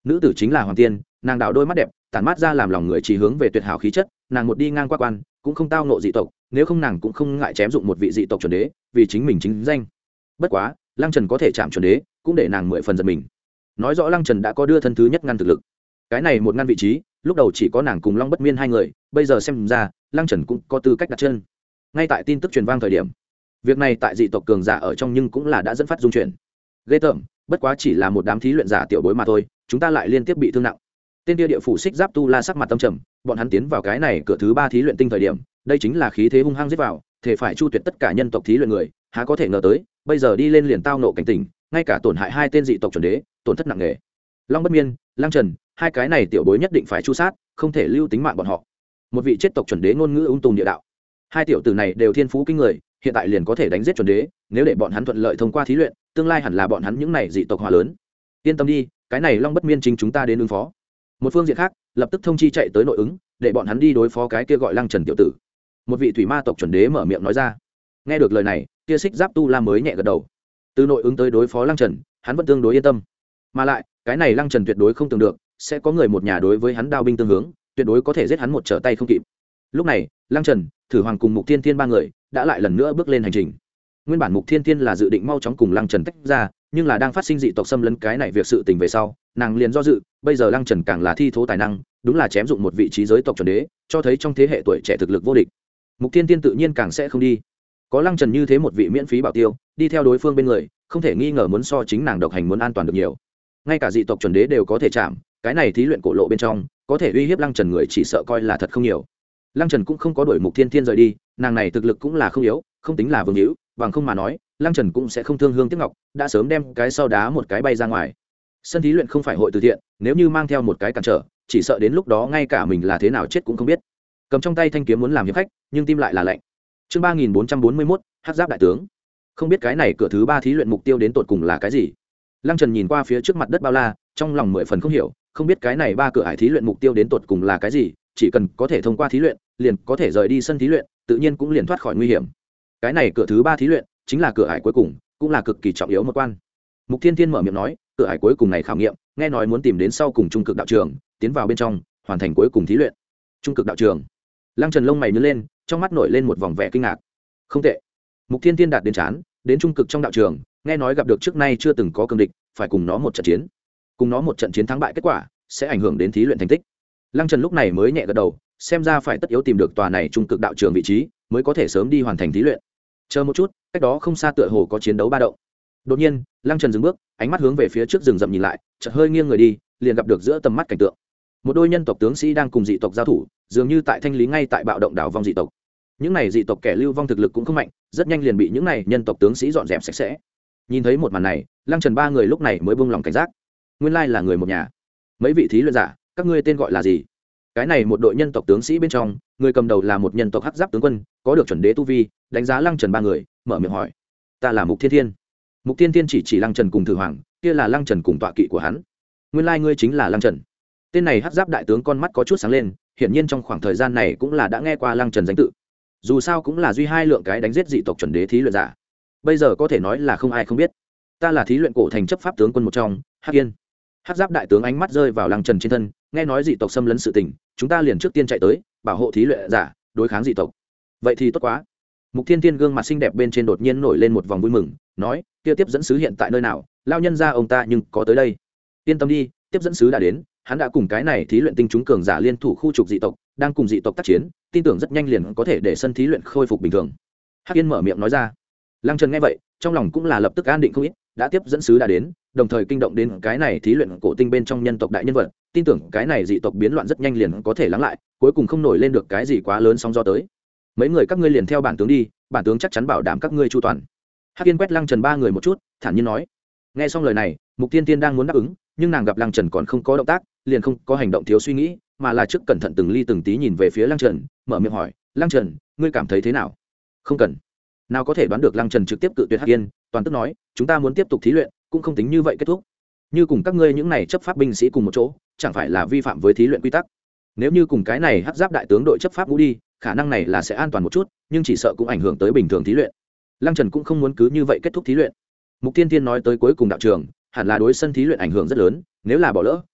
nữ tử chính là hoàng tiên, nàng đào đôi mắt đẹp tản mát ra làm lòng người chỉ hướng về tuyệt hảo khí chất, nàng một đi ngang qua quan cũng không tao nộ dị tộc, nếu không nàng cũng không ngại chém dụng một vị dị tộc chuẩn đế vì chính mình chính danh. Bất quá lăng trần có thể chạm chuẩn đế cũng để nàng mười phần giật mình, nói rõ lăng trần đã có đưa thân thứ nhất ngăn thực lực. Cái này một ngăn vị trí lúc đầu chỉ có nàng cùng Long Bất Miên hai người, bây giờ xem ra lăng trần cũng có tư cách đặt chân. Ngay tại tin tức truyền vang thời điểm, việc này tại dị tộc cường giả ở trong nhưng cũng là đã dẫn phát dung chuyển. Ghê tởm, bất quá chỉ là một đám thí luyện giả tiểu bối mà thôi, chúng ta lại liên tiếp bị thương nặng. Tên kia địa phủ Xích Giáp Tu La sắc mặt tâm trầm, bọn hắn tiến vào cái này cửa thứ ba thí luyện tinh thời điểm, đây chính là khí thế hung hăng giết vào, thể phải chu tuyệt tất cả nhân tộc thí luyện người, há có thể ngờ tới, bây giờ đi lên liền tao nộ cảnh tỉnh, ngay cả tổn hại hai tên dị tộc chuẩn đế, tổn thất nặng nề. Long Bất Miên, Lăng Trần, hai cái này tiểu bối nhất định phải chu sát, không thể lưu tính mạng bọn họ. Một vị chết tộc chuẩn đế ngôn ngữ ung tùm địa đạo. Hai tiểu tử này đều thiên phú kinh người, hiện tại liền có thể đánh giết chuẩn đế, nếu để bọn hắn thuận lợi thông qua thí luyện, tương lai hẳn là bọn hắn những này dị tộc hòa lớn. Yên tâm đi, cái này Long Bất Miên chính chúng ta đến ứng phó. Một phương diện khác, lập tức thông chi chạy tới nội ứng, để bọn hắn đi đối phó cái kia gọi Lăng Trần tiểu tử. Một vị thủy ma tộc chuẩn đế mở miệng nói ra. Nghe được lời này, kia Xích Giáp Tu La mới nhẹ gật đầu. Từ nội ứng tới đối phó Lăng Trần, hắn vẫn tương đối yên tâm. Mà lại, cái này Lăng Trần tuyệt đối không tưởng được, sẽ có người một nhà đối với hắn đao binh tương hướng, tuyệt đối có thể giết hắn một trở tay không kịp. Lúc này, Lăng Trần, Thử Hoàng cùng Mục Thiên Thiên ba người đã lại lần nữa bước lên hành trình. Nguyên bản Mục Thiên Thiên là dự định mau chóng cùng Lăng Trần tách ra, nhưng là đang phát sinh dị tộc xâm lấn cái này việc sự tình về sau, nàng liền do dự, bây giờ Lăng Trần càng là thi thố tài năng, đúng là chém dụng một vị trí giới tộc chuẩn đế, cho thấy trong thế hệ tuổi trẻ thực lực vô địch. Mục Thiên Thiên tự nhiên càng sẽ không đi. Có Lăng Trần như thế một vị miễn phí bảo tiêu, đi theo đối phương bên người, không thể nghi ngờ muốn so chính nàng độc hành muốn an toàn được nhiều. Ngay cả dị tộc chuẩn đế đều có thể chạm, cái này thí luyện cổ lộ bên trong, có thể uy hiếp Lăng Trần người chỉ sợ coi là thật không nhiều. Lăng Trần cũng không có đuổi Mục Thiên Thiên rời đi, nàng này thực lực cũng là không yếu, không tính là vương hữu, bằng không mà nói, Lăng Trần cũng sẽ không thương hương tiếc ngọc, đã sớm đem cái sau đá một cái bay ra ngoài. Sân thí luyện không phải hội từ thiện, nếu như mang theo một cái cản trở, chỉ sợ đến lúc đó ngay cả mình là thế nào chết cũng không biết. Cầm trong tay thanh kiếm muốn làm hiệp khách, nhưng tim lại là lạnh. Chương ba nghìn bốn trăm bốn mươi mốt, Hắc Giáp đại tướng. Không biết cái này cửa thứ ba thí luyện mục tiêu đến tột cùng là cái gì? Lăng Trần nhìn qua phía trước mặt đất bao la, trong lòng mười phần không hiểu, không biết cái này ba cửa ải thí luyện mục tiêu đến tột cùng là cái gì, chỉ cần có thể thông qua thí luyện, liền có thể rời đi sân thí luyện, tự nhiên cũng liền thoát khỏi nguy hiểm. Cái này cửa thứ ba thí luyện chính là cửa ải cuối cùng, cũng là cực kỳ trọng yếu một quan. Mục Thiên Thiên mở miệng nói, cửa ải cuối cùng này khảo nghiệm, nghe nói muốn tìm đến sau cùng trung cực đạo trường, tiến vào bên trong, hoàn thành cuối cùng thí luyện. Trung cực đạo trường. Lăng Trần lông mày nhướng lên, trong mắt nổi lên một vòng vẻ kinh ngạc. Không tệ. Mục Thiên Thiên đạt đến chán, đến trung cực trong đạo trường, nghe nói gặp được trước nay chưa từng có cường địch, phải cùng nó một trận chiến. Cùng nó một trận chiến thắng bại kết quả, sẽ ảnh hưởng đến thí luyện thành tích. Lăng Trần lúc này mới nhẹ gật đầu, xem ra phải tất yếu tìm được tòa này trung cực đạo trường vị trí, mới có thể sớm đi hoàn thành thí luyện. Chờ một chút, cách đó không xa tựa hồ có chiến đấu ba động. Đột nhiên, Lăng Trần dừng bước, ánh mắt hướng về phía trước rừng rậm nhìn lại, chợt hơi nghiêng người đi, liền gặp được giữa tầm mắt cảnh tượng. Một đôi nhân tộc tướng sĩ đang cùng dị tộc giao thủ, dường như tại thanh lý ngay tại bạo động đảo vong dị tộc. Những này dị tộc kẻ lưu vong thực lực cũng không mạnh, rất nhanh liền bị những này nhân tộc tướng sĩ dọn dẹp sạch sẽ. Nhìn thấy một màn này, Lăng Trần ba người lúc này mới buông lòng cảnh giác. Nguyên lai là người một nhà. Mấy vị thí luyện giả, các ngươi tên gọi là gì? Cái này một đội nhân tộc tướng sĩ bên trong, người cầm đầu là một nhân tộc hắc giáp tướng quân, có được chuẩn đế tu vi, đánh giá Lăng Trần ba người, mở miệng hỏi: "Ta là Mục Thiên Thiên." Mục Thiên Thiên chỉ chỉ Lăng Trần cùng Thử Hoàng, kia là Lăng Trần cùng tọa kỵ của hắn. Nguyên lai ngươi chính là Lăng Trần. Tên này hắc giáp đại tướng con mắt có chút sáng lên, hiển nhiên trong khoảng thời gian này cũng là đã nghe qua Lăng Trần danh tự. Dù sao cũng là duy hai lượng cái đánh giết dị tộc chuẩn đế thí luyện giả, bây giờ có thể nói là không ai không biết. Ta là thí luyện cổ thành chấp pháp tướng quân một trong, Hắc Yên. Hắc giáp đại tướng ánh mắt rơi vào Lăng Trần trên thân, nghe nói dị tộc xâm lấn sự tình, chúng ta liền trước tiên chạy tới, bảo hộ thí luyện giả, đối kháng dị tộc. Vậy thì tốt quá. Mục Thiên Thiên gương mặt xinh đẹp bên trên đột nhiên nổi lên một vòng vui mừng, nói: "Kia tiếp dẫn sứ hiện tại nơi nào? Lao nhân gia ông ta nhưng có tới đây." Yên tâm đi, tiếp dẫn sứ đã đến, hắn đã cùng cái này thí luyện tinh chúng cường giả liên thủ khu trục dị tộc, đang cùng dị tộc tác chiến, tin tưởng rất nhanh liền có thể để sân thí luyện khôi phục bình thường. Hắc Yên mở miệng nói ra. Lăng Trần nghe vậy, trong lòng cũng là lập tức an định không ít, đã tiếp dẫn sứ đã đến, đồng thời kinh động đến cái này thí luyện cổ tinh bên trong nhân tộc đại nhân vật, tin tưởng cái này dị tộc biến loạn rất nhanh liền có thể lắng lại, cuối cùng không nổi lên được cái gì quá lớn sóng gió tới. Mấy người các ngươi liền theo bản tướng đi, bản tướng chắc chắn bảo đảm các ngươi chu toàn. Hắc Yên quét Lăng Trần ba người một chút, thản nhiên nói. Nghe xong lời này, Mục Tiên Tiên đang muốn đáp ứng, nhưng nàng gặp Lăng Trần còn không có động tác, liền không có hành động thiếu suy nghĩ, mà là trước cẩn thận từng ly từng tí nhìn về phía Lăng Trần, mở miệng hỏi: "Lăng Trần, ngươi cảm thấy thế nào?" Không cần. Nào có thể đoán được Lăng Trần trực tiếp cự tuyệt Hắc Yên, toàn tức nói: "Chúng ta muốn tiếp tục thí luyện, cũng không tính như vậy kết thúc. Như cùng các ngươi những này chấp pháp binh sĩ cùng một chỗ, chẳng phải là vi phạm với thí luyện quy tắc. Nếu như cùng cái này hắc giáp đại tướng đội chấp pháp ngũ đi, khả năng này là sẽ an toàn một chút, nhưng chỉ sợ cũng ảnh hưởng tới bình thường thí luyện." Lăng Trần cũng không muốn cứ như vậy kết thúc thí luyện. Mục Tiên Tiên nói tới cuối cùng đạo trường, hẳn là đối sân thí luyện ảnh hưởng rất lớn, nếu là bỏ lỡ,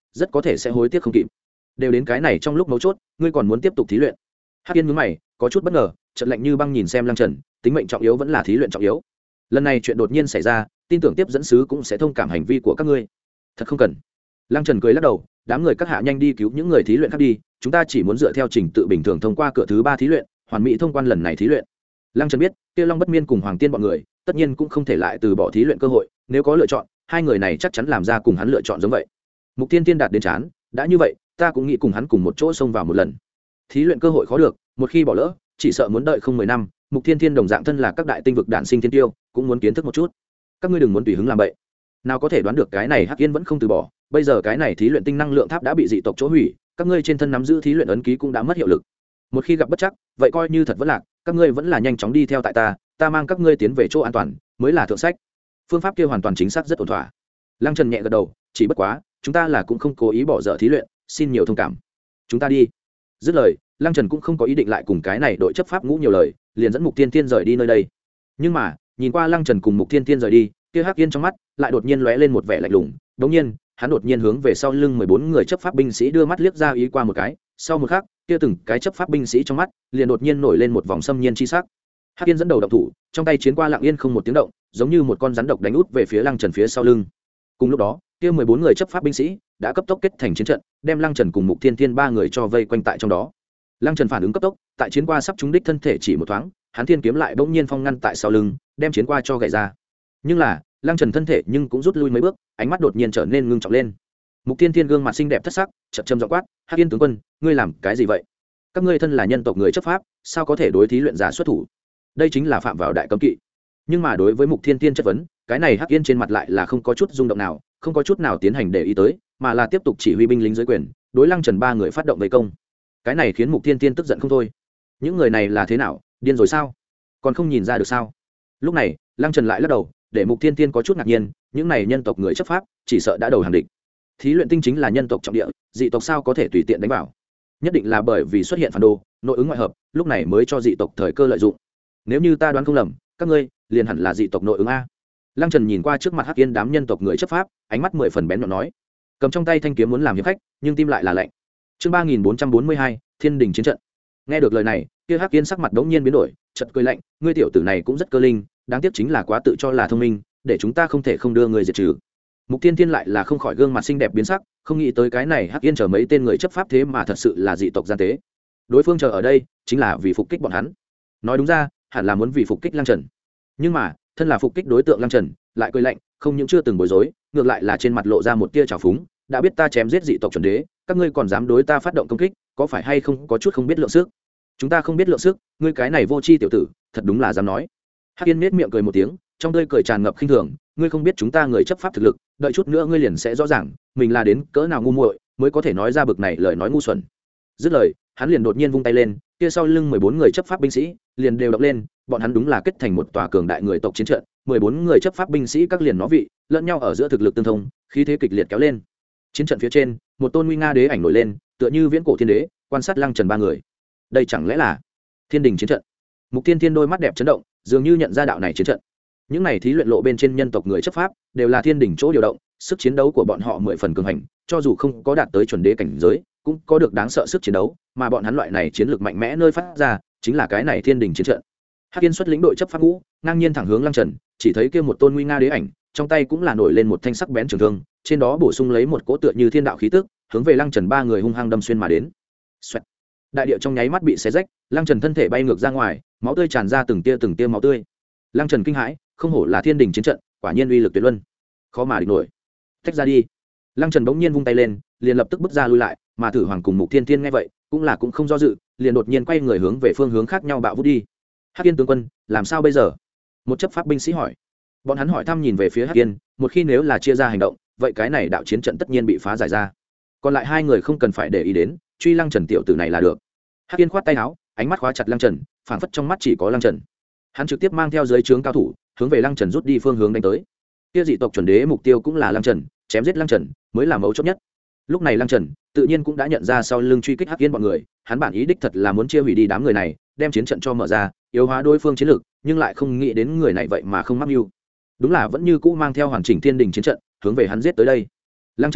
rất có thể sẽ hối tiếc không kịp. Đều đến cái này trong lúc mấu chốt, ngươi còn muốn tiếp tục thí luyện? Hắc Yên nhướng mày, có chút bất ngờ, chợt lạnh như băng nhìn xem Lăng Trần, tính mệnh trọng yếu vẫn là thí luyện trọng yếu. Lần này chuyện đột nhiên xảy ra, tin tưởng tiếp dẫn sứ cũng sẽ thông cảm hành vi của các ngươi. Thật không cần. Lăng Trần cười lắc đầu, đám người các hạ nhanh đi cứu những người thí luyện khác đi, chúng ta chỉ muốn dựa theo trình tự bình thường thông qua cửa thứ ba thí luyện, hoàn mỹ thông quan lần này thí luyện. Lăng Trần biết, Tiêu Long Bất Miên cùng Hoàng Tiên bọn người, tất nhiên cũng không thể lại từ bỏ thí luyện cơ hội, nếu có lựa chọn, hai người này chắc chắn làm ra cùng hắn lựa chọn giống vậy. Mục Tiên Tiên đạt đến chán, đã như vậy, ta cũng nghĩ cùng hắn cùng một chỗ xông vào một lần. Thí luyện cơ hội khó được, một khi bỏ lỡ, chỉ sợ muốn đợi không mười năm. Mục Tiên Tiên đồng dạng thân là các đại tinh vực đản sinh thiên tiêu, cũng muốn kiến thức một chút. Các ngươi đừng muốn tùy hứng làm bậy. Nào có thể đoán được cái này Hắc Yên vẫn không từ bỏ, bây giờ cái này thí luyện tinh năng lượng tháp đã bị dị tộc chỗ hủy, các ngươi trên thân nắm giữ thí luyện ấn ký cũng đã mất hiệu lực. Một khi gặp bất chắc, vậy coi như thật vẫn lạc, các ngươi vẫn là nhanh chóng đi theo tại ta, ta mang các ngươi tiến về chỗ an toàn, mới là thượng sách. Phương pháp kia hoàn toàn chính xác rất ổn thỏa. Lăng Trần nhẹ gật đầu, chỉ bất quá, chúng ta là cũng không cố ý bỏ dở thí luyện, xin nhiều thông cảm. Chúng ta đi. Dứt lời, Lăng Trần cũng không có ý định lại cùng cái này đội chấp pháp ngũ nhiều lời, liền dẫn Mục Tiên Tiên rời đi nơi đây. Nhưng mà, nhìn qua Lăng Trần cùng Mục Tiên Tiên rời đi, kia Hắc Yên trong mắt lại đột nhiên lóe lên một vẻ lạnh lùng. Đống nhiên, hắn đột nhiên hướng về sau lưng mười bốn người chấp pháp binh sĩ đưa mắt liếc ra ý qua một cái, sau một khắc, kia từng cái chấp pháp binh sĩ trong mắt liền đột nhiên nổi lên một vòng xâm nhiên chi sắc. Hắc Yên dẫn đầu động thủ, trong tay chiến qua lặng yên không một tiếng động, giống như một con rắn độc đánh út về phía Lăng Trần phía sau lưng. Cùng lúc đó, kia mười bốn người chấp pháp binh sĩ đã cấp tốc kết thành chiến trận, đem Lăng Trần cùng Mục Thiên Thiên ba người cho vây quanh tại trong đó. Lăng Trần phản ứng cấp tốc, tại chiến qua sắp trúng đích thân thể chỉ một thoáng, hắn thiên kiếm lại bỗng nhiên phong ngăn tại sau lưng, đem chiến qua cho gãy ra. Nhưng là, Lăng Trần thân thể nhưng cũng rút lui mấy bước, ánh mắt đột nhiên trở nên ngưng trọng lên. Mục Thiên Thiên gương mặt xinh đẹp thất sắc, chậm chậm giọng quát, "Hắc Yên tướng quân, ngươi làm cái gì vậy? Các ngươi thân là nhân tộc người chấp pháp, sao có thể đối thí luyện giả xuất thủ? Đây chính là phạm vào đại cấm kỵ." Nhưng mà đối với Mục Thiên Thiên chất vấn, cái này Hắc Yên trên mặt lại là không có chút rung động nào, không có chút nào tiến hành để ý tới, mà là tiếp tục chỉ huy binh lính dưới quyền, đối Lăng Trần ba người phát động vây công. Cái này khiến Mục Thiên Thiên tức giận không thôi. Những người này là thế nào, điên rồi sao? Còn không nhìn ra được sao? Lúc này, Lăng Trần lại lắc đầu, để Mục Thiên Thiên có chút ngạc nhiên, những này nhân tộc người chấp pháp, chỉ sợ đã đầu hàng địch. Thí luyện tinh chính là nhân tộc trọng địa, dị tộc sao có thể tùy tiện đánh vào? Nhất định là bởi vì xuất hiện phản đồ, nội ứng ngoại hợp, lúc này mới cho dị tộc thời cơ lợi dụng. Nếu như ta đoán không lầm, các ngươi liền hẳn là dị tộc nội ứng a. Lăng Trần nhìn qua trước mặt Hắc Yên đám nhân tộc người chấp pháp, ánh mắt mười phần bén nhọn nói, cầm trong tay thanh kiếm muốn làm hiệp khách, nhưng tim lại là lạnh. Chương ba nghìn bốn trăm bốn mươi hai, Thiên Đình chiến trận. Nghe được lời này, kia Hắc Yên sắc mặt đống nhiên biến đổi, chợt cười lạnh, ngươi tiểu tử này cũng rất cơ linh, đáng tiếc chính là quá tự cho là thông minh, để chúng ta không thể không đưa người diệt trừ. Mục Tiên Tiên lại là không khỏi gương mặt xinh đẹp biến sắc, không nghĩ tới cái này Hắc Yên chờ mấy tên người chấp pháp thế mà thật sự là dị tộc gian tế. Đối phương chờ ở đây chính là vì phục kích bọn hắn. Nói đúng ra, hẳn là muốn vì phục kích Lăng Trần. Nhưng mà, thân là phục kích đối tượng Lăng Trần, lại cười lạnh, không những chưa từng bối rối, ngược lại là trên mặt lộ ra một tia trào phúng, đã biết ta chém giết dị tộc chuẩn đế, các ngươi còn dám đối ta phát động công kích, có phải hay không có chút không biết lượng sức? Chúng ta không biết lượng sức, ngươi cái này vô tri tiểu tử, thật đúng là dám nói. Hắc Yên nhếch miệng cười một tiếng, trong tươi cười tràn ngập khinh thường, ngươi không biết chúng ta người chấp pháp thực lực, đợi chút nữa ngươi liền sẽ rõ ràng, mình là đến cỡ nào ngu muội, mới có thể nói ra bực này lời nói ngu xuẩn. Dứt lời, hắn liền đột nhiên vung tay lên, kia sau lưng mười bốn người chấp pháp binh sĩ liền đều động lên, bọn hắn đúng là kết thành một tòa cường đại người tộc chiến trận, mười bốn người chấp pháp binh sĩ các liền nó vị, lẫn nhau ở giữa thực lực tương thông, khí thế kịch liệt kéo lên. Chiến trận phía trên, một tôn nguy nga đế ảnh nổi lên, tựa như viễn cổ thiên đế, quan sát Lăng Trần ba người. Đây chẳng lẽ là Thiên Đình chiến trận? Mục Tiên Tiên đôi mắt đẹp chấn động, dường như nhận ra đạo này chiến trận. Những này thí luyện lộ bên trên nhân tộc người chấp pháp, đều là Thiên Đình chỗ điều động, sức chiến đấu của bọn họ mười phần cường hành, cho dù không có đạt tới chuẩn đế cảnh giới, cũng có được đáng sợ sức chiến đấu, mà bọn hắn loại này chiến lược mạnh mẽ nơi phát ra, chính là cái này Thiên Đình chiến trận. Hắc Yên xuất lĩnh đội chấp pháp ngũ, ngang nhiên thẳng hướng Lăng Trần, chỉ thấy kia một tôn nguy nga đế ảnh, trong tay cũng là nổi lên một thanh sắc bén trường thương, trên đó bổ sung lấy một cỗ tựa như thiên đạo khí tức, hướng về Lăng Trần ba người hung hăng đâm xuyên mà đến. Xoẹt. Đại địa trong nháy mắt bị xé rách, Lăng Trần thân thể bay ngược ra ngoài, máu tươi tràn ra từng tia từng tia máu tươi. Lăng Trần kinh hãi, không hổ là Thiên Đình chiến trận, quả nhiên uy lực tuyệt luân, khó mà địch nổi. Tách ra đi. Lăng Trần bỗng nhiên vung tay lên, liền lập tức bước ra lui lại, mà Thử Hoàng cùng Mục Thiên Thiên nghe vậy, cũng là cũng không do dự, liền đột nhiên quay người hướng về phương hướng khác nhau bạo vút đi. Hắc Yên tướng quân, làm sao bây giờ? Một chấp pháp binh sĩ hỏi. Bọn hắn hỏi thăm nhìn về phía Hắc Yên, một khi nếu là chia ra hành động, vậy cái này đạo chiến trận tất nhiên bị phá giải ra. Còn lại hai người không cần phải để ý đến, truy Lăng Trần tiểu tử này là được. Hắc Yên khoát tay áo, ánh mắt khóa chặt Lăng Trần, phảng phất trong mắt chỉ có Lăng Trần. Hắn trực tiếp mang theo dưới trướng cao thủ, hướng về Lăng Trần rút đi phương hướng đánh tới. Kia dị tộc chuẩn đế mục tiêu cũng là Lăng Trần, chém giết Lăng Trần mới là mấu chốt nhất. Lúc này Lăng Trần tự nhiên cũng đã nhận ra sau lưng truy kích Hắc Yên bọn người, hắn bản ý đích thật là muốn chia hủy đi đám người này, đem chiến trận cho mở ra, yếu hóa đối phương chiến lược, nhưng lại không nghĩ đến người này vậy mà không mắc mưu. Đúng là vẫn như cũ mang theo hoàn chỉnh Thiên Đình chiến trận, hướng về hắn giết tới đây. Lăng Trần,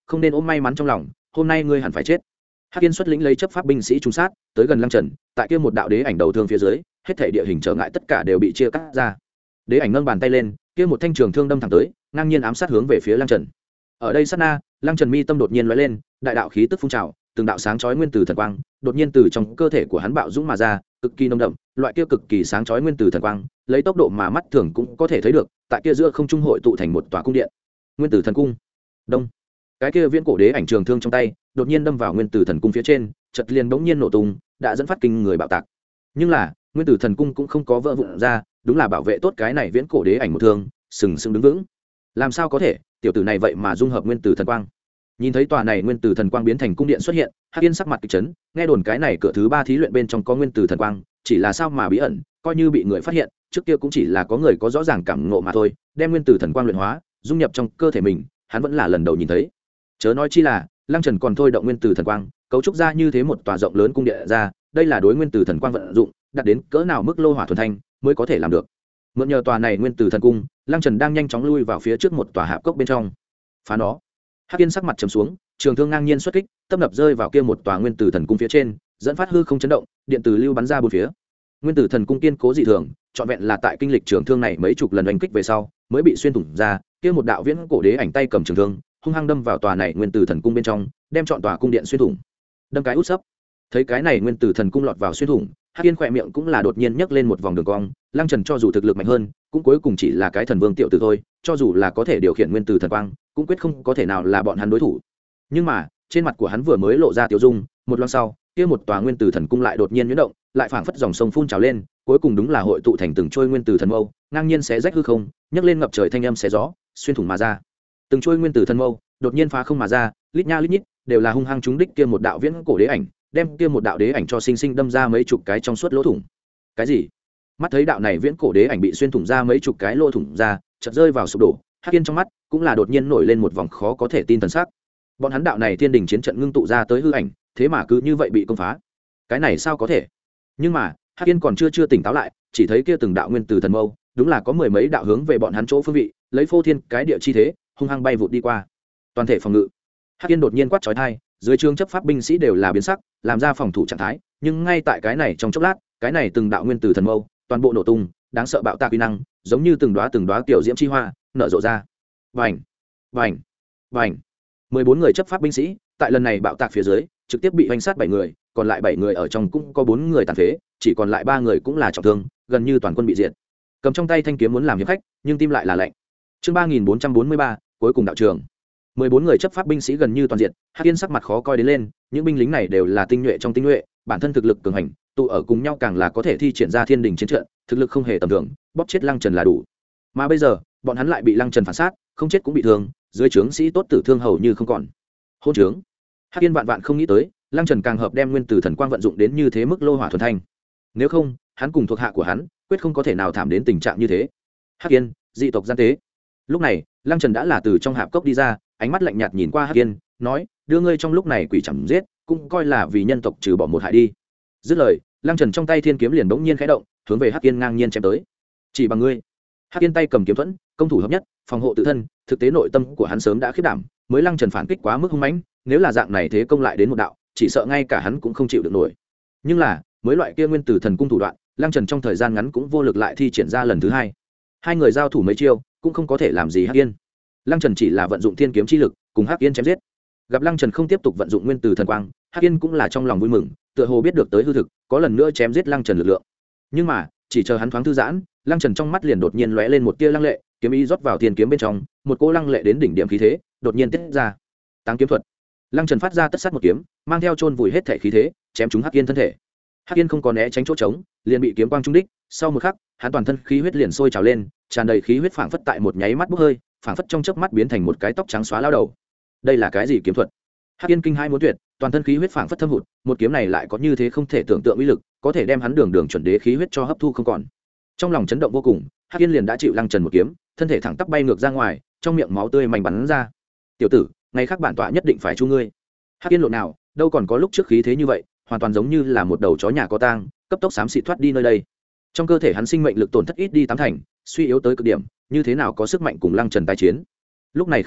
không nên ôm may mắn trong lòng, hôm nay ngươi hẳn phải chết. Hắc Yên xuất lĩnh lấy chấp pháp binh sĩ trùng sát tới gần Lăng Trần, tại kia một đạo đế ảnh đầu thương phía dưới, hết thảy địa hình trở ngại tất cả đều bị chia cắt ra. Đế ảnh nâng bàn tay lên, kia một thanh trường thương đâm thẳng tới, ngang nhiên ám sát hướng về phía Lăng Trần. Ở đây sát na, Lăng Trần mi tâm đột nhiên lóe lên, đại đạo khí tức phun trào, từng đạo sáng chói nguyên tử thần quang, đột nhiên từ trong cơ thể của hắn bạo dũng mà ra, cực kỳ nồng đậm, loại kia cực kỳ sáng chói nguyên tử thần quang, lấy tốc độ mà mắt thường cũng có thể thấy được, tại kia giữa không trung hội tụ thành một tòa cung điện. Nguyên tử thần cung. Đông. Cái kia viễn cổ đế ảnh trường thương trong tay, đột nhiên đâm vào nguyên tử thần cung phía trên, chợt liền bỗng nhiên nổ tung, đã dẫn phát kinh người bạo tạc. Nhưng là, nguyên tử thần cung cũng không có vỡ vụn ra, đúng là bảo vệ tốt cái này viễn cổ đế ảnh một thương, sừng sững đứng vững. Làm sao có thể, tiểu tử này vậy mà dung hợp nguyên tử thần quang. Nhìn thấy tòa này nguyên tử thần quang biến thành cung điện xuất hiện, Hắc Yên sắc mặt kịch chấn, nghe đồn cái này cửa thứ ba thí luyện bên trong có nguyên tử thần quang, chỉ là sao mà bí ẩn, coi như bị người phát hiện, trước kia cũng chỉ là có người có rõ ràng cảm ngộ mà thôi, đem nguyên tử thần quang luyện hóa, dung nhập trong cơ thể mình, hắn vẫn là lần đầu nhìn thấy. Chớ nói chi là, Lăng Trần còn thôi động nguyên tử thần quang, cấu trúc ra như thế một tòa rộng lớn cung điện ra, đây là đối nguyên tử thần quang vận dụng, đạt đến cỡ nào mức lô hỏa thuần thanh mới có thể làm được. Mượn nhờ tòa này nguyên tử thần cung, Lăng Trần đang nhanh chóng lui vào phía trước một tòa hạp cốc bên trong. Phá nó. Hắc Yên sắc mặt trầm xuống, trường thương ngang nhiên xuất kích, tấp nập rơi vào kia một tòa nguyên tử thần cung phía trên, dẫn phát hư không chấn động, điện tử lưu bắn ra bốn phía. Nguyên tử thần cung kiên cố dị thường, trọn vẹn là tại kinh lịch trường thương này mấy chục lần đánh kích về sau, mới bị xuyên thủng ra, kia một đạo viễn cổ đế ảnh tay cầm trường thương, hung hăng đâm vào tòa này nguyên tử thần cung bên trong, đem trọn tòa cung điện xuyên thủng. Đâm cái út sấp. Thấy cái này nguyên tử thần cung lọt vào xuyên thủng, Hắc Yên khỏe miệng cũng là đột nhiên nhấc lên một vòng đường cong, Lăng Trần cho dù thực lực mạnh hơn, cũng cuối cùng chỉ là cái thần vương tiểu tử thôi, cho dù là có thể điều khiển nguyên tử thần quang, cũng quyết không có thể nào là bọn hắn đối thủ. Nhưng mà, trên mặt của hắn vừa mới lộ ra tiêu dung, một lát sau, kia một tòa nguyên tử thần cung lại đột nhiên nhuyễn động, lại phảng phất dòng sông phun trào lên, cuối cùng đúng là hội tụ thành từng trôi nguyên tử thần mâu, ngang nhiên xé rách hư không, nhấc lên ngập trời thanh âm xé gió, xuyên thủng mà ra. Từng trôi nguyên tử thần mâu, đột nhiên phá không mà ra, lít nha lít nhít, đều là hung hăng trúng đích kia một đạo viễn cổ đế ảnh, đem kia một đạo đế ảnh cho sinh sinh đâm ra mấy chục cái trong suốt lỗ thủng. Cái gì? Mắt thấy đạo này viễn cổ đế ảnh bị xuyên thủng ra mấy chục cái lỗ thủng ra, chợt rơi vào sụp đổ, Hắc Yên trong mắt cũng là đột nhiên nổi lên một vòng khó có thể tin thần sắc. Bọn hắn đạo này thiên đình chiến trận ngưng tụ ra tới hư ảnh, thế mà cứ như vậy bị công phá. Cái này sao có thể? Nhưng mà, Hắc Yên còn chưa chưa tỉnh táo lại, chỉ thấy kia từng đạo nguyên tử thần mâu, đúng là có mười mấy đạo hướng về bọn hắn chỗ phương vị, lấy phô thiên cái địa chi thế, hung hăng bay vụt đi qua. Toàn thể phòng ngự. Hắc Yên đột nhiên quát chói tai, dưới trướng chấp pháp binh sĩ đều là biến sắc, làm ra phòng thủ trạng thái, nhưng ngay tại cái này trong chốc lát, cái này từng đạo nguyên tử thần mâu, toàn bộ nổ tung, đáng sợ bạo tạc uy năng, giống như từng đóa từng đóa tiểu diễm chi hoa, nở rộ ra. Vành, vành, vành. mười bốn người chấp pháp binh sĩ, tại lần này bạo tạc phía dưới, trực tiếp bị hoành sát bảy người, còn lại bảy người ở trong cũng có bốn người tàn phế, chỉ còn lại ba người cũng là trọng thương, gần như toàn quân bị diệt. Cầm trong tay thanh kiếm muốn làm hiệp khách, nhưng tim lại là lạnh. Chương ba nghìn bốn trăm bốn mươi ba, cuối cùng đạo trường. mười bốn người chấp pháp binh sĩ gần như toàn diện, Hắc Yên sắc mặt khó coi đến lên, những binh lính này đều là tinh nhuệ trong tinh nhuệ, bản thân thực lực cường hành, tụ ở cùng nhau càng là có thể thi triển ra thiên đình chiến trận, thực lực không hề tầm thường, bóp chết Lăng Trần là đủ. Mà bây giờ, bọn hắn lại bị Lăng Trần phản sát, không chết cũng bị thương, dưới trướng sĩ tốt tử thương hầu như không còn. Hôn trướng. Hắc Yên vạn vạn không nghĩ tới, Lăng Trần càng hợp đem nguyên tử thần quang vận dụng đến như thế mức lô hỏa thuần thanh. Nếu không, hắn cùng thuộc hạ của hắn, quyết không có thể nào thảm đến tình trạng như thế. Hắc Yên, dị tộc gian tế. Lúc này, Lăng Trần đã là từ trong hạp cốc đi ra, ánh mắt lạnh nhạt nhìn qua Hắc Yên, nói: "Đưa ngươi trong lúc này quỷ chẳng giết, cũng coi là vì nhân tộc trừ bỏ một hại đi." Dứt lời, Lăng Trần trong tay thiên kiếm liền bỗng nhiên khẽ động, hướng về Hắc Yên ngang nhiên chém tới. Chỉ bằng ngươi. Hắc Yên tay cầm kiếm thuẫn, công thủ hợp nhất, phòng hộ tự thân, thực tế nội tâm của hắn sớm đã khiếp đảm, mới Lăng Trần phản kích quá mức hung mãnh, nếu là dạng này thế công lại đến một đạo, chỉ sợ ngay cả hắn cũng không chịu được nổi. Nhưng là, mới loại kia nguyên tử thần cung thủ đoạn, Lăng Trần trong thời gian ngắn cũng vô lực lại thi triển ra lần thứ hai. Hai người giao thủ mấy chiêu, cũng không có thể làm gì Hắc Yên. Lăng Trần chỉ là vận dụng thiên kiếm chi lực, cùng Hắc Yên chém giết. Gặp Lăng Trần không tiếp tục vận dụng nguyên tử thần quang, Hắc Yên cũng là trong lòng vui mừng, tựa hồ biết được tới hư thực, có lần nữa chém giết Lăng Trần lực lượng. Nhưng mà, chỉ chờ hắn thoáng thư giãn, Lăng Trần trong mắt liền đột nhiên lóe lên một tia lăng lệ, kiếm ý rót vào thiên kiếm bên trong, một cỗ lăng lệ đến đỉnh điểm khí thế, đột nhiên tiết ra. Táng kiếm thuật. Lăng Trần phát ra tất sát một kiếm, mang theo chôn vùi hết thể khí thế, chém trúng Hắc Yên thân thể. Hắc Yên không có né tránh chỗ trống, liền bị kiếm quang trúng đích, sau một khắc, hắn toàn thân khí huyết liền sôi trào lên, tràn đầy khí huyết phảng phất tại một nháy mắt bốc hơi, phảng phất trong chớp mắt biến thành một cái tóc trắng xóa lao đầu. Đây là cái gì kiếm thuật? Hắc Yên kinh hai muốn tuyệt, toàn thân khí huyết phảng phất thâm hụt, một kiếm này lại có như thế không thể tưởng tượng uy lực, có thể đem hắn đường đường chuẩn đế khí huyết cho hấp thu không còn. Trong lòng chấn động vô cùng, Hắc Yên liền đã chịu Lăng Trần một kiếm, thân thể thẳng tắp bay ngược ra ngoài, trong miệng máu tươi mảnh bắn ra. "Tiểu tử, ngày khác bản tọa nhất định phải chu ngươi." Hắc Yên lộn nào, đâu còn có lúc trước khí thế như vậy, hoàn toàn giống như là một đầu chó nhà có tang, cấp tốc xám xịt thoát đi nơi đây. Trong cơ thể hắn sinh mệnh lực tổn thất ít đi tám thành, suy yếu tới cực điểm, như thế nào có sức mạnh cùng Lăng Trần tái chiến. Lúc này không đi,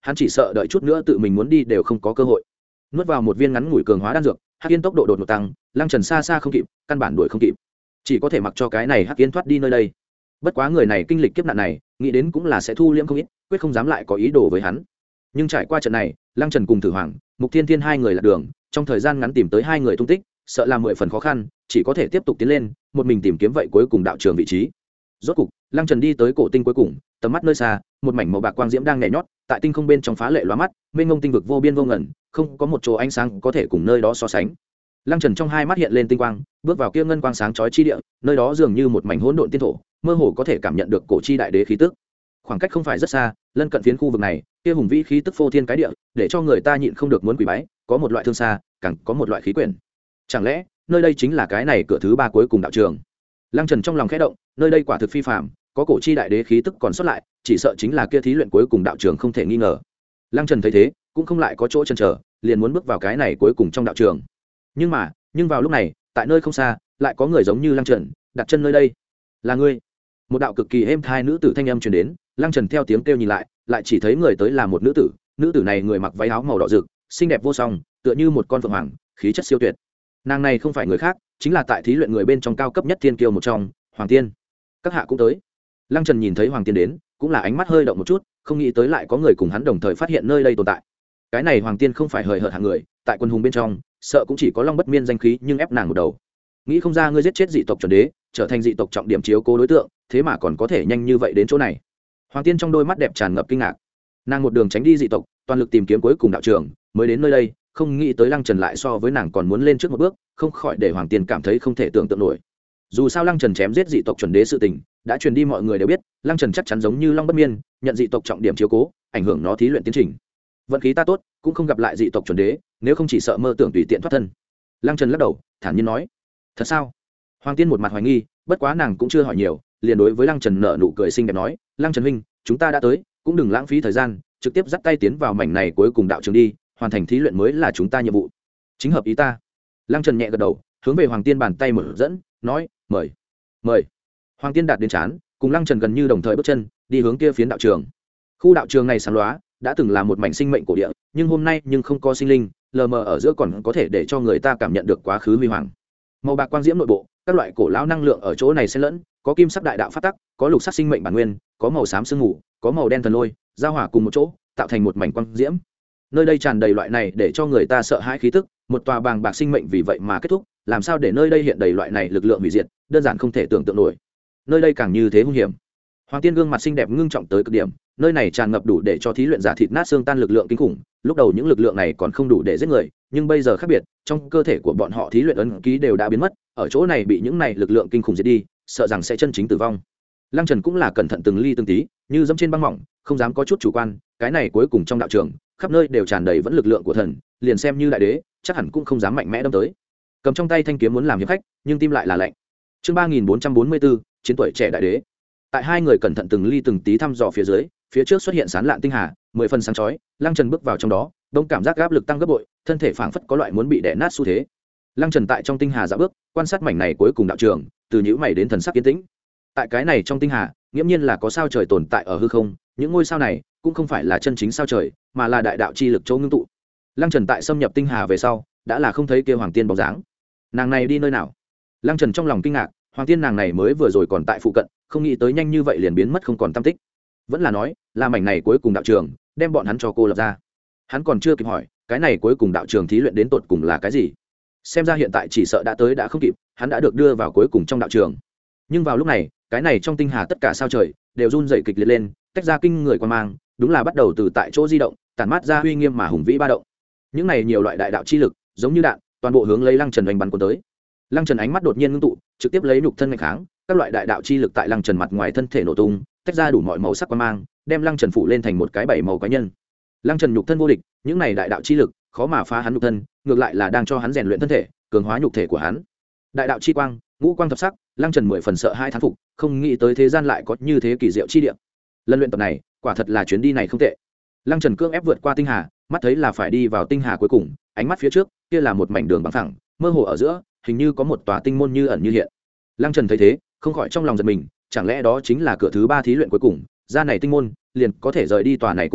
hắn chỉ sợ đợi chút nữa tự mình muốn đi đều không có cơ hội. Nuốt vào một viên ngắn ngủi cường hóa đan dược, Hắc Yên tốc độ đột ngột tăng, Lăng Trần xa xa không kịp, căn bản đuổi không kịp, chỉ có thể mặc cho cái này Hắc Yên thoát đi nơi đây. Bất quá người này kinh lịch kiếp nạn này, nghĩ đến cũng là sẽ thu liễm không ít, quyết không dám lại có ý đồ với hắn. Nhưng trải qua trận này, Lăng Trần cùng Tử Hoàng, Mục Thiên Thiên hai người lạc đường, trong thời gian ngắn tìm tới hai người tung tích, sợ là mười phần khó khăn, chỉ có thể tiếp tục tiến lên, một mình tìm kiếm vậy cuối cùng đạo trường vị trí. Rốt cục, Lăng Trần đi tới cổ tinh cuối cùng, tầm mắt nơi xa, một mảnh màu bạc quang diễm đang nhảy nhót, tại tinh không bên trong phá lệ lóa mắt, mênh mông tinh vực vô biên vô ngần, không có một chỗ ánh sáng có thể cùng nơi đó so sánh. Lăng Trần trong hai mắt hiện lên tinh quang, bước vào kia ngân quang sáng chói chi địa, nơi đó dường như một mảnh hỗn độn tiên thổ, mơ hồ có thể cảm nhận được cổ chi đại đế khí tức. Khoảng cách không phải rất xa, lân cận phiến khu vực này, kia hùng vĩ khí tức phô thiên cái địa, để cho người ta nhịn không được muốn quỳ bái, có một loại thương xa, càng có một loại khí quyển. Chẳng lẽ, nơi đây chính là cái này cửa thứ ba cuối cùng đạo trường? Lăng Trần trong lòng khẽ động, nơi đây quả thực phi phàm, có cổ chi đại đế khí tức còn sót lại, chỉ sợ chính là kia thí luyện cuối cùng đạo trường không thể nghi ngờ. Lăng Trần thấy thế, cũng không lại có chỗ chần chờ, liền muốn bước vào cái này cuối cùng trong đạo trường. Nhưng mà, nhưng vào lúc này, tại nơi không xa, lại có người giống như Lăng Trần, đặt chân nơi đây. Là ngươi? Một đạo cực kỳ êm thai nữ tử thanh âm truyền đến, Lăng Trần theo tiếng kêu nhìn lại, lại chỉ thấy người tới là một nữ tử, nữ tử này người mặc váy áo màu đỏ rực, xinh đẹp vô song, tựa như một con phượng hoàng, khí chất siêu tuyệt. Nàng này không phải người khác, chính là tại thí luyện người bên trong cao cấp nhất thiên kiêu một trong, Hoàng Tiên. Các hạ cũng tới. Lăng Trần nhìn thấy Hoàng Tiên đến, cũng là ánh mắt hơi động một chút, không nghĩ tới lại có người cùng hắn đồng thời phát hiện nơi đây tồn tại. Cái này Hoàng Tiên không phải hời hợt hạng người, tại quân hùng bên trong, sợ cũng chỉ có Long Bất Miên danh khí, nhưng ép nàng một đầu. Nghĩ không ra ngươi giết chết dị tộc chuẩn đế, trở thành dị tộc trọng điểm chiếu cố đối tượng, thế mà còn có thể nhanh như vậy đến chỗ này. Hoàng Tiên trong đôi mắt đẹp tràn ngập kinh ngạc. Nàng một đường tránh đi dị tộc, toàn lực tìm kiếm cuối cùng đạo trường, mới đến nơi đây, không nghĩ tới Lăng Trần lại so với nàng còn muốn lên trước một bước, không khỏi để Hoàng Tiên cảm thấy không thể tưởng tượng nổi. Dù sao Lăng Trần chém giết dị tộc chuẩn đế sự tình, đã truyền đi mọi người đều biết, Lăng Trần chắc chắn giống như Long Bất Miên, nhận dị tộc trọng điểm chiếu cố, ảnh hưởng nó thí luyện tiến trình. Vận khí ta tốt, cũng không gặp lại dị tộc chuẩn đế, nếu không chỉ sợ mơ tưởng tùy tiện thoát thân. Lăng Trần lắc đầu, thản nhiên nói: "Thật sao?" Hoàng Tiên một mặt hoài nghi, bất quá nàng cũng chưa hỏi nhiều, liền đối với Lăng Trần nở nụ cười xinh đẹp nói: "Lăng Trần huynh, chúng ta đã tới, cũng đừng lãng phí thời gian, trực tiếp dắt tay tiến vào mảnh này cuối cùng đạo trường đi, hoàn thành thí luyện mới là chúng ta nhiệm vụ." Chính hợp ý ta. Lăng Trần nhẹ gật đầu, hướng về Hoàng Tiên bàn tay mở dẫn, nói: "Mời." "Mời." Hoàng Tiên đạt đến chán, cùng Lăng Trần gần như đồng thời bước chân, đi hướng kia phiến đạo trường. Khu đạo trường này sáng lóa, đã từng là một mảnh sinh mệnh cổ địa, nhưng hôm nay nhưng không có sinh linh, lờ mờ ở giữa còn có thể để cho người ta cảm nhận được quá khứ huy hoàng. Màu bạc quang diễm nội bộ, các loại cổ lão năng lượng ở chỗ này xen lẫn, có kim sắc đại đạo phát tắc, có lục sắc sinh mệnh bản nguyên, có màu xám sương mù, có màu đen thần lôi, giao hòa cùng một chỗ, tạo thành một mảnh quang diễm. Nơi đây tràn đầy loại này để cho người ta sợ hãi khí tức, một tòa bàng bạc sinh mệnh vì vậy mà kết thúc, làm sao để nơi đây hiện đầy loại này lực lượng hủy diệt, đơn giản không thể tưởng tượng nổi. Nơi đây càng như thế hung hiểm. Hoàng Tiên gương mặt xinh đẹp ngưng trọng tới cực điểm, nơi này tràn ngập đủ để cho thí luyện giả thịt nát xương tan lực lượng kinh khủng, lúc đầu những lực lượng này còn không đủ để giết người, nhưng bây giờ khác biệt, trong cơ thể của bọn họ thí luyện ấn ký đều đã biến mất, ở chỗ này bị những này lực lượng kinh khủng giết đi, sợ rằng sẽ chân chính tử vong. Lăng Trần cũng là cẩn thận từng ly từng tí, như dẫm trên băng mỏng, không dám có chút chủ quan, cái này cuối cùng trong đạo trường, khắp nơi đều tràn đầy vẫn lực lượng của thần, liền xem như đại đế, chắc hẳn cũng không dám mạnh mẽ đâm tới. Cầm trong tay thanh kiếm muốn làm hiệp khách, nhưng tim lại là lạnh. Chương ba nghìn bốn trăm bốn mươi bốn, chiến tuổi trẻ đại đế. Tại hai người cẩn thận từng ly từng tí thăm dò phía dưới, phía trước xuất hiện sán lạn tinh hà, mười phần sáng chói, Lăng Trần bước vào trong đó, đông cảm giác áp lực tăng gấp bội, thân thể phảng phất có loại muốn bị đè nát xu thế. Lăng Trần tại trong tinh hà dạo bước, quan sát mảnh này cuối cùng đạo trường, từ nhíu mày đến thần sắc yên tĩnh. Tại cái này trong tinh hà, nghiễm nhiên là có sao trời tồn tại ở hư không, những ngôi sao này cũng không phải là chân chính sao trời, mà là đại đạo chi lực chỗ ngưng tụ. Lăng Trần tại xâm nhập tinh hà về sau, đã là không thấy kia Hoàng Tiên bóng dáng. Nàng này đi nơi nào? Lăng Trần trong lòng kinh ngạc, Hoàng Tiên nàng này mới vừa rồi còn tại phụ cận, không nghĩ tới nhanh như vậy liền biến mất không còn tăm tích. Vẫn là nói, là mảnh này cuối cùng đạo trường, đem bọn hắn cho cô lập ra. Hắn còn chưa kịp hỏi, cái này cuối cùng đạo trường thí luyện đến tột cùng là cái gì? Xem ra hiện tại chỉ sợ đã tới đã không kịp, hắn đã được đưa vào cuối cùng trong đạo trường. Nhưng vào lúc này, cái này trong tinh hà tất cả sao trời đều run rẩy kịch liệt lên, tách ra kinh người quan mang, đúng là bắt đầu từ tại chỗ di động, tản mát ra uy nghiêm mà hùng vĩ ba động. Những này nhiều loại đại đạo chi lực, giống như đạn, toàn bộ hướng lấy Lăng Trần đánh bắn cuốn tới. Lăng Trần ánh mắt đột nhiên ngưng tụ, trực tiếp lấy nhục thân nghênh kháng, các loại đại đạo chi lực tại Lăng Trần mặt ngoài thân thể nổ tung, tách ra đủ mọi màu sắc quang mang, đem Lăng Trần phủ lên thành một cái bảy màu quái nhân. Lăng Trần nhục thân vô địch, những này đại đạo chi lực khó mà phá hắn nhục thân, ngược lại là đang cho hắn rèn luyện thân thể, cường hóa nhục thể của hắn. Đại đạo chi quang, ngũ quang thập sắc, Lăng Trần mười phần sợ hai thán phục, không nghĩ tới thế gian lại có như thế kỳ diệu chi địa. Lần luyện tập này, quả thật là chuyến đi này không tệ. Lăng Trần cương ép vượt qua tinh hà, mắt thấy là phải đi vào tinh hà cuối cùng, ánh mắt phía trước, kia là một mảnh đường bằng phẳng, mơ hồ ở giữa, hình như có một tòa tinh môn như ẩn như hiện. Lăng Trần thấy thế, không khỏi trong lòng giật mình, chẳng lẽ đó chính là cửa thứ ba thí luyện cuối cùng, ra này tinh môn, liền có thể rời đi tòa này cổ tinh,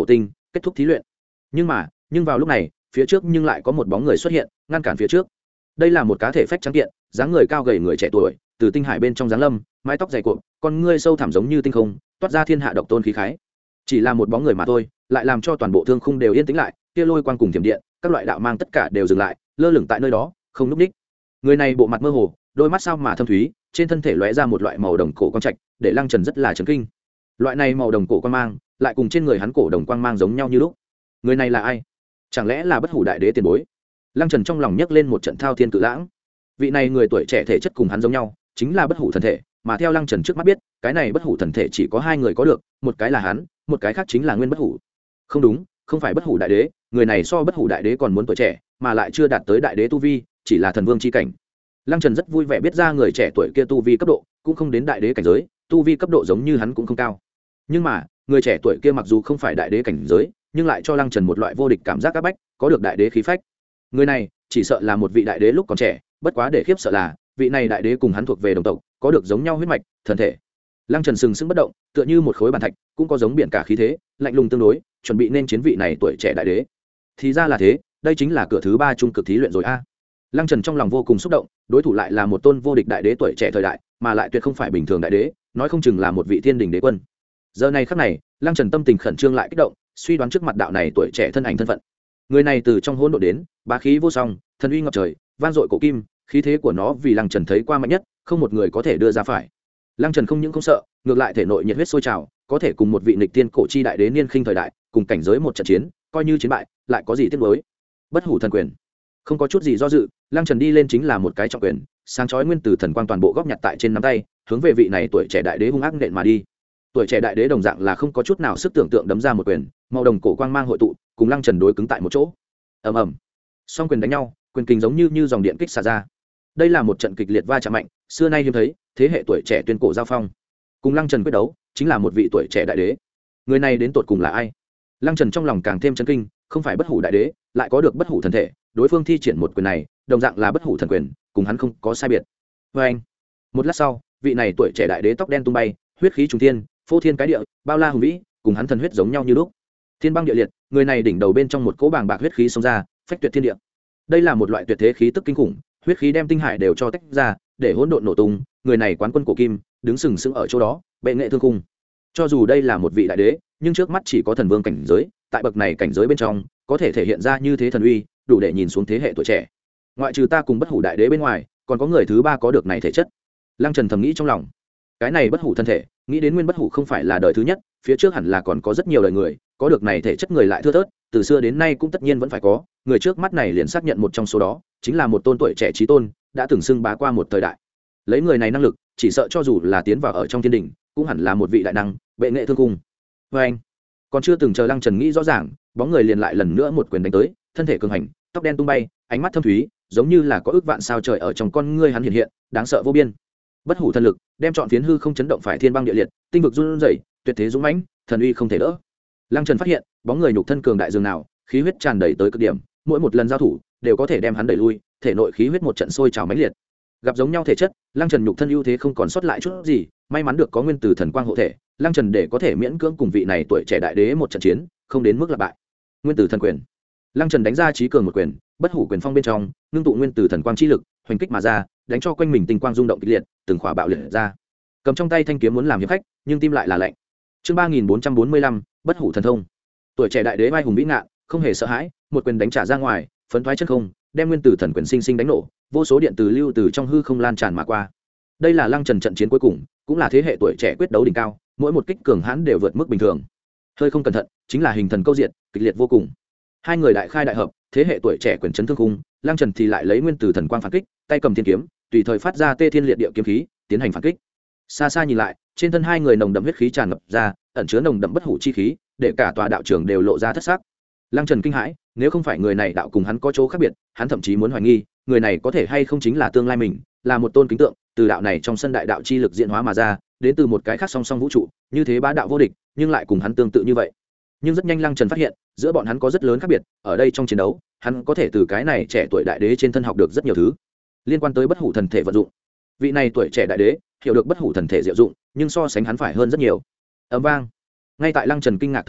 kết thúc thí luyện. Nhưng mà nhưng vào lúc này phía trước nhưng lại có một bóng người xuất hiện ngăn cản phía trước. Đây là một cá thể phách trắng kiện, dáng người cao gầy người trẻ tuổi, từ tinh hải bên trong dáng lâm, mái tóc dày cộm, con ngươi sâu thẳm giống như tinh không, toát ra thiên hạ độc tôn khí khái. Chỉ là một bóng người mà thôi, lại làm cho toàn bộ thương khung đều yên tĩnh lại, kia lôi quang cùng thiểm điện, các loại đạo mang tất cả đều dừng lại, lơ lửng tại nơi đó, không lúc ních. Người này bộ mặt mơ hồ, đôi mắt sao mà thâm thúy, trên thân thể lóe ra một loại màu đồng cổ quang trạch, để Lăng Trần rất là chấn kinh. Loại này màu đồng cổ quang mang, lại cùng trên người hắn cổ đồng quang mang giống nhau như lúc. Người này là ai? Chẳng lẽ là Bất Hủ đại đế tiền bối? Lăng Trần trong lòng nhấc lên một trận thao thiên cự lãng. Vị này người tuổi trẻ thể chất cùng hắn giống nhau, chính là Bất Hủ thần thể, mà theo Lăng Trần trước mắt biết, cái này Bất Hủ thần thể chỉ có hai người có được, một cái là hắn, một cái khác chính là Nguyên Bất Hủ. Không đúng, không phải Bất Hủ đại đế, người này so Bất Hủ đại đế còn muốn tuổi trẻ, mà lại chưa đạt tới đại đế tu vi, chỉ là thần vương chi cảnh. Lăng Trần rất vui vẻ biết ra người trẻ tuổi kia tu vi cấp độ cũng không đến đại đế cảnh giới, tu vi cấp độ giống như hắn cũng không cao. Nhưng mà, người trẻ tuổi kia mặc dù không phải đại đế cảnh giới, nhưng lại cho Lăng Trần một loại vô địch cảm giác áp bách, có được đại đế khí phách. Người này chỉ sợ là một vị đại đế lúc còn trẻ, bất quá để khiếp sợ là, vị này đại đế cùng hắn thuộc về đồng tộc, có được giống nhau huyết mạch, thần thể. Lăng Trần sừng sững bất động, tựa như một khối bàn thạch, cũng có giống biển cả khí thế, lạnh lùng tương đối, chuẩn bị nên chiến vị này tuổi trẻ đại đế. Thì ra là thế, đây chính là cửa thứ ba trung cực thí luyện rồi a. Lăng Trần trong lòng vô cùng xúc động, đối thủ lại là một tôn vô địch đại đế tuổi trẻ thời đại, mà lại tuyệt không phải bình thường đại đế, nói không chừng là một vị thiên đình đế quân. Giờ này khắc này, Lăng Trần tâm tình khẩn trương lại kích động, suy đoán trước mặt đạo này tuổi trẻ thân ảnh thân phận. Người này từ trong hỗn độn đến, bá khí vô song, thần uy ngập trời, vang dội cổ kim, khí thế của nó vì Lăng Trần thấy qua mạnh nhất, không một người có thể đưa ra phải. Lăng Trần không những không sợ, ngược lại thể nội nhiệt huyết sôi trào, có thể cùng một vị nghịch tiên cổ chi đại đế niên khinh thời đại, cùng cảnh giới một trận chiến, coi như chiến bại, lại có gì tiếc nuối. Bất Hủ thần quyền. Không có chút gì do dự, Lăng Trần đi lên chính là một cái trọng quyền, sáng chói nguyên tử thần quang toàn bộ góp nhặt tại trên nắm tay, hướng về vị này tuổi trẻ đại đế hung ác nện mà đi. Tuổi trẻ đại đế đồng dạng là không có chút nào sức tưởng tượng đấm ra một quyền, màu đồng cổ quang mang hội tụ, cùng Lăng Trần đối cứng tại một chỗ. Ầm ầm. Song quyền đánh nhau, quyền kình giống như như dòng điện kích xả ra. Đây là một trận kịch liệt va chạm mạnh, xưa nay hiếm thấy, thế hệ tuổi trẻ tuyên cổ giao phong. Cùng Lăng Trần quyết đấu, chính là một vị tuổi trẻ đại đế. Người này đến tột cùng là ai? Lăng Trần trong lòng càng thêm chấn kinh, không phải Bất Hủ đại đế, lại có được Bất Hủ thần thể, đối phương thi triển một quyền này, đồng dạng là Bất Hủ thần quyền, cùng hắn không có sai biệt. Và anh, một lát sau, vị này tuổi trẻ đại đế tóc đen tung bay, huyết khí trùng thiên, phô thiên cái địa, bao la hùng vĩ, cùng hắn thần huyết giống nhau như lúc. Thiên băng địa liệt, người này đỉnh đầu bên trong một cỗ bàng bạc huyết khí xông ra, phách tuyệt thiên địa. Đây là một loại tuyệt thế khí tức kinh khủng, huyết khí đem tinh hải đều cho tách ra, để hỗn độn nổ tung. Người này quán quân cổ kim, đứng sừng sững ở chỗ đó, bệ nghệ thương khung. Cho dù đây là một vị đại đế, nhưng trước mắt chỉ có thần vương cảnh giới, tại bậc này cảnh giới bên trong, có thể thể hiện ra như thế thần uy, đủ để nhìn xuống thế hệ tuổi trẻ. Ngoại trừ ta cùng Bất Hủ đại đế bên ngoài, còn có người thứ ba có được này thể chất. Lăng Trần thầm nghĩ trong lòng, cái này Bất Hủ thân thể, nghĩ đến Nguyên Bất Hủ không phải là đời thứ nhất, phía trước hẳn là còn có rất nhiều đời người, có được này thể chất người lại thưa thớt, từ xưa đến nay cũng tất nhiên vẫn phải có, người trước mắt này liền xác nhận một trong số đó, chính là một tôn tuổi trẻ chí tôn, đã từng xưng bá qua một thời đại. Lấy người này năng lực, chỉ sợ cho dù là tiến vào ở trong thiên đình, cũng hẳn là một vị đại năng, bệ nghệ thương cung. Và anh, còn chưa từng chờ Lăng Trần nghĩ rõ ràng, bóng người liền lại lần nữa một quyền đánh tới, thân thể cường hành, tóc đen tung bay, ánh mắt thâm thúy, giống như là có ước vạn sao trời ở trong con ngươi hắn hiện hiện, đáng sợ vô biên. Bất Hủ thần lực, đem trọn phiến hư không chấn động phải thiên băng địa liệt, tinh vực run rẩy, tuyệt thế dũng mãnh, thần uy không thể đỡ. Lăng Trần phát hiện, bóng người nhục thân cường đại dường nào, khí huyết tràn đầy tới cực điểm, mỗi một lần giao thủ đều có thể đem hắn đẩy lui, thể nội khí huyết một trận sôi trào mãnh liệt. Gặp giống nhau thể chất, Lăng Trần nhục thân ưu thế không còn sót lại chút gì, may mắn được có nguyên tử thần quang hộ thể, Lăng Trần để có thể miễn cưỡng cùng vị này tuổi trẻ đại đế một trận chiến, không đến mức là bại. Nguyên tử thần quyền. Lăng Trần đánh ra chí cường một quyền, Bất Hủ quyền phong bên trong, ngưng tụ nguyên tử thần quang chi lực, hoành kích mà ra, đánh cho quanh mình tinh quang rung động kịch liệt, từng khỏa bạo liệt ra. Cầm trong tay thanh kiếm muốn làm hiệp khách, nhưng tim lại là lạnh. Chương ba nghìn bốn trăm bốn mươi lăm, Bất Hủ thần thông. Tuổi trẻ đại đế vai hùng vĩ ngạn, không hề sợ hãi, một quyền đánh trả ra ngoài, phấn thoái chân không, đem nguyên tử thần quyền sinh sinh đánh nổ, vô số điện từ lưu từ trong hư không lan tràn mà qua. Đây là Lăng Trần trận chiến cuối cùng, cũng là thế hệ tuổi trẻ quyết đấu đỉnh cao, mỗi một kích cường hãn đều vượt mức bình thường. Hơi không cẩn thận, chính là hình thần câu diện, kịch liệt vô cùng. Hai người đại khai đại hợp, thế hệ tuổi trẻ quyền chấn thương khung, Lăng Trần thì lại lấy nguyên tử thần quang phản kích, tay cầm thiên kiếm, tùy thời phát ra tê thiên liệt địa kiếm khí, tiến hành phản kích. Xa xa nhìn lại, trên thân hai người nồng đậm huyết khí tràn ngập ra, ẩn chứa nồng đậm bất hủ chi khí, để cả tòa đạo trường đều lộ ra thất sắc. Lăng Trần kinh hãi, nếu không phải người này đạo cùng hắn có chỗ khác biệt, hắn thậm chí muốn hoài nghi, người này có thể hay không chính là tương lai mình, là một tôn kính tượng, từ đạo này trong sân đại đạo chi lực diễn hóa mà ra, đến từ một cái khác song song vũ trụ, như thế bá đạo vô địch, nhưng lại cùng hắn tương tự như vậy. Nhưng rất nhanh Lăng Trần phát hiện, giữa bọn hắn có rất lớn khác biệt, ở đây trong chiến đấu, hắn có thể từ cái này trẻ tuổi đại đế trên thân học được rất nhiều thứ, liên quan tới bất hủ thần thể vận dụng. Vị này tuổi trẻ đại đế, hiểu được bất hủ thần thể diệu dụng, nhưng so sánh hắn phải hơn rất nhiều. Ầm vang. Ngay tại Lăng Trần kinh ngạc thời điểm,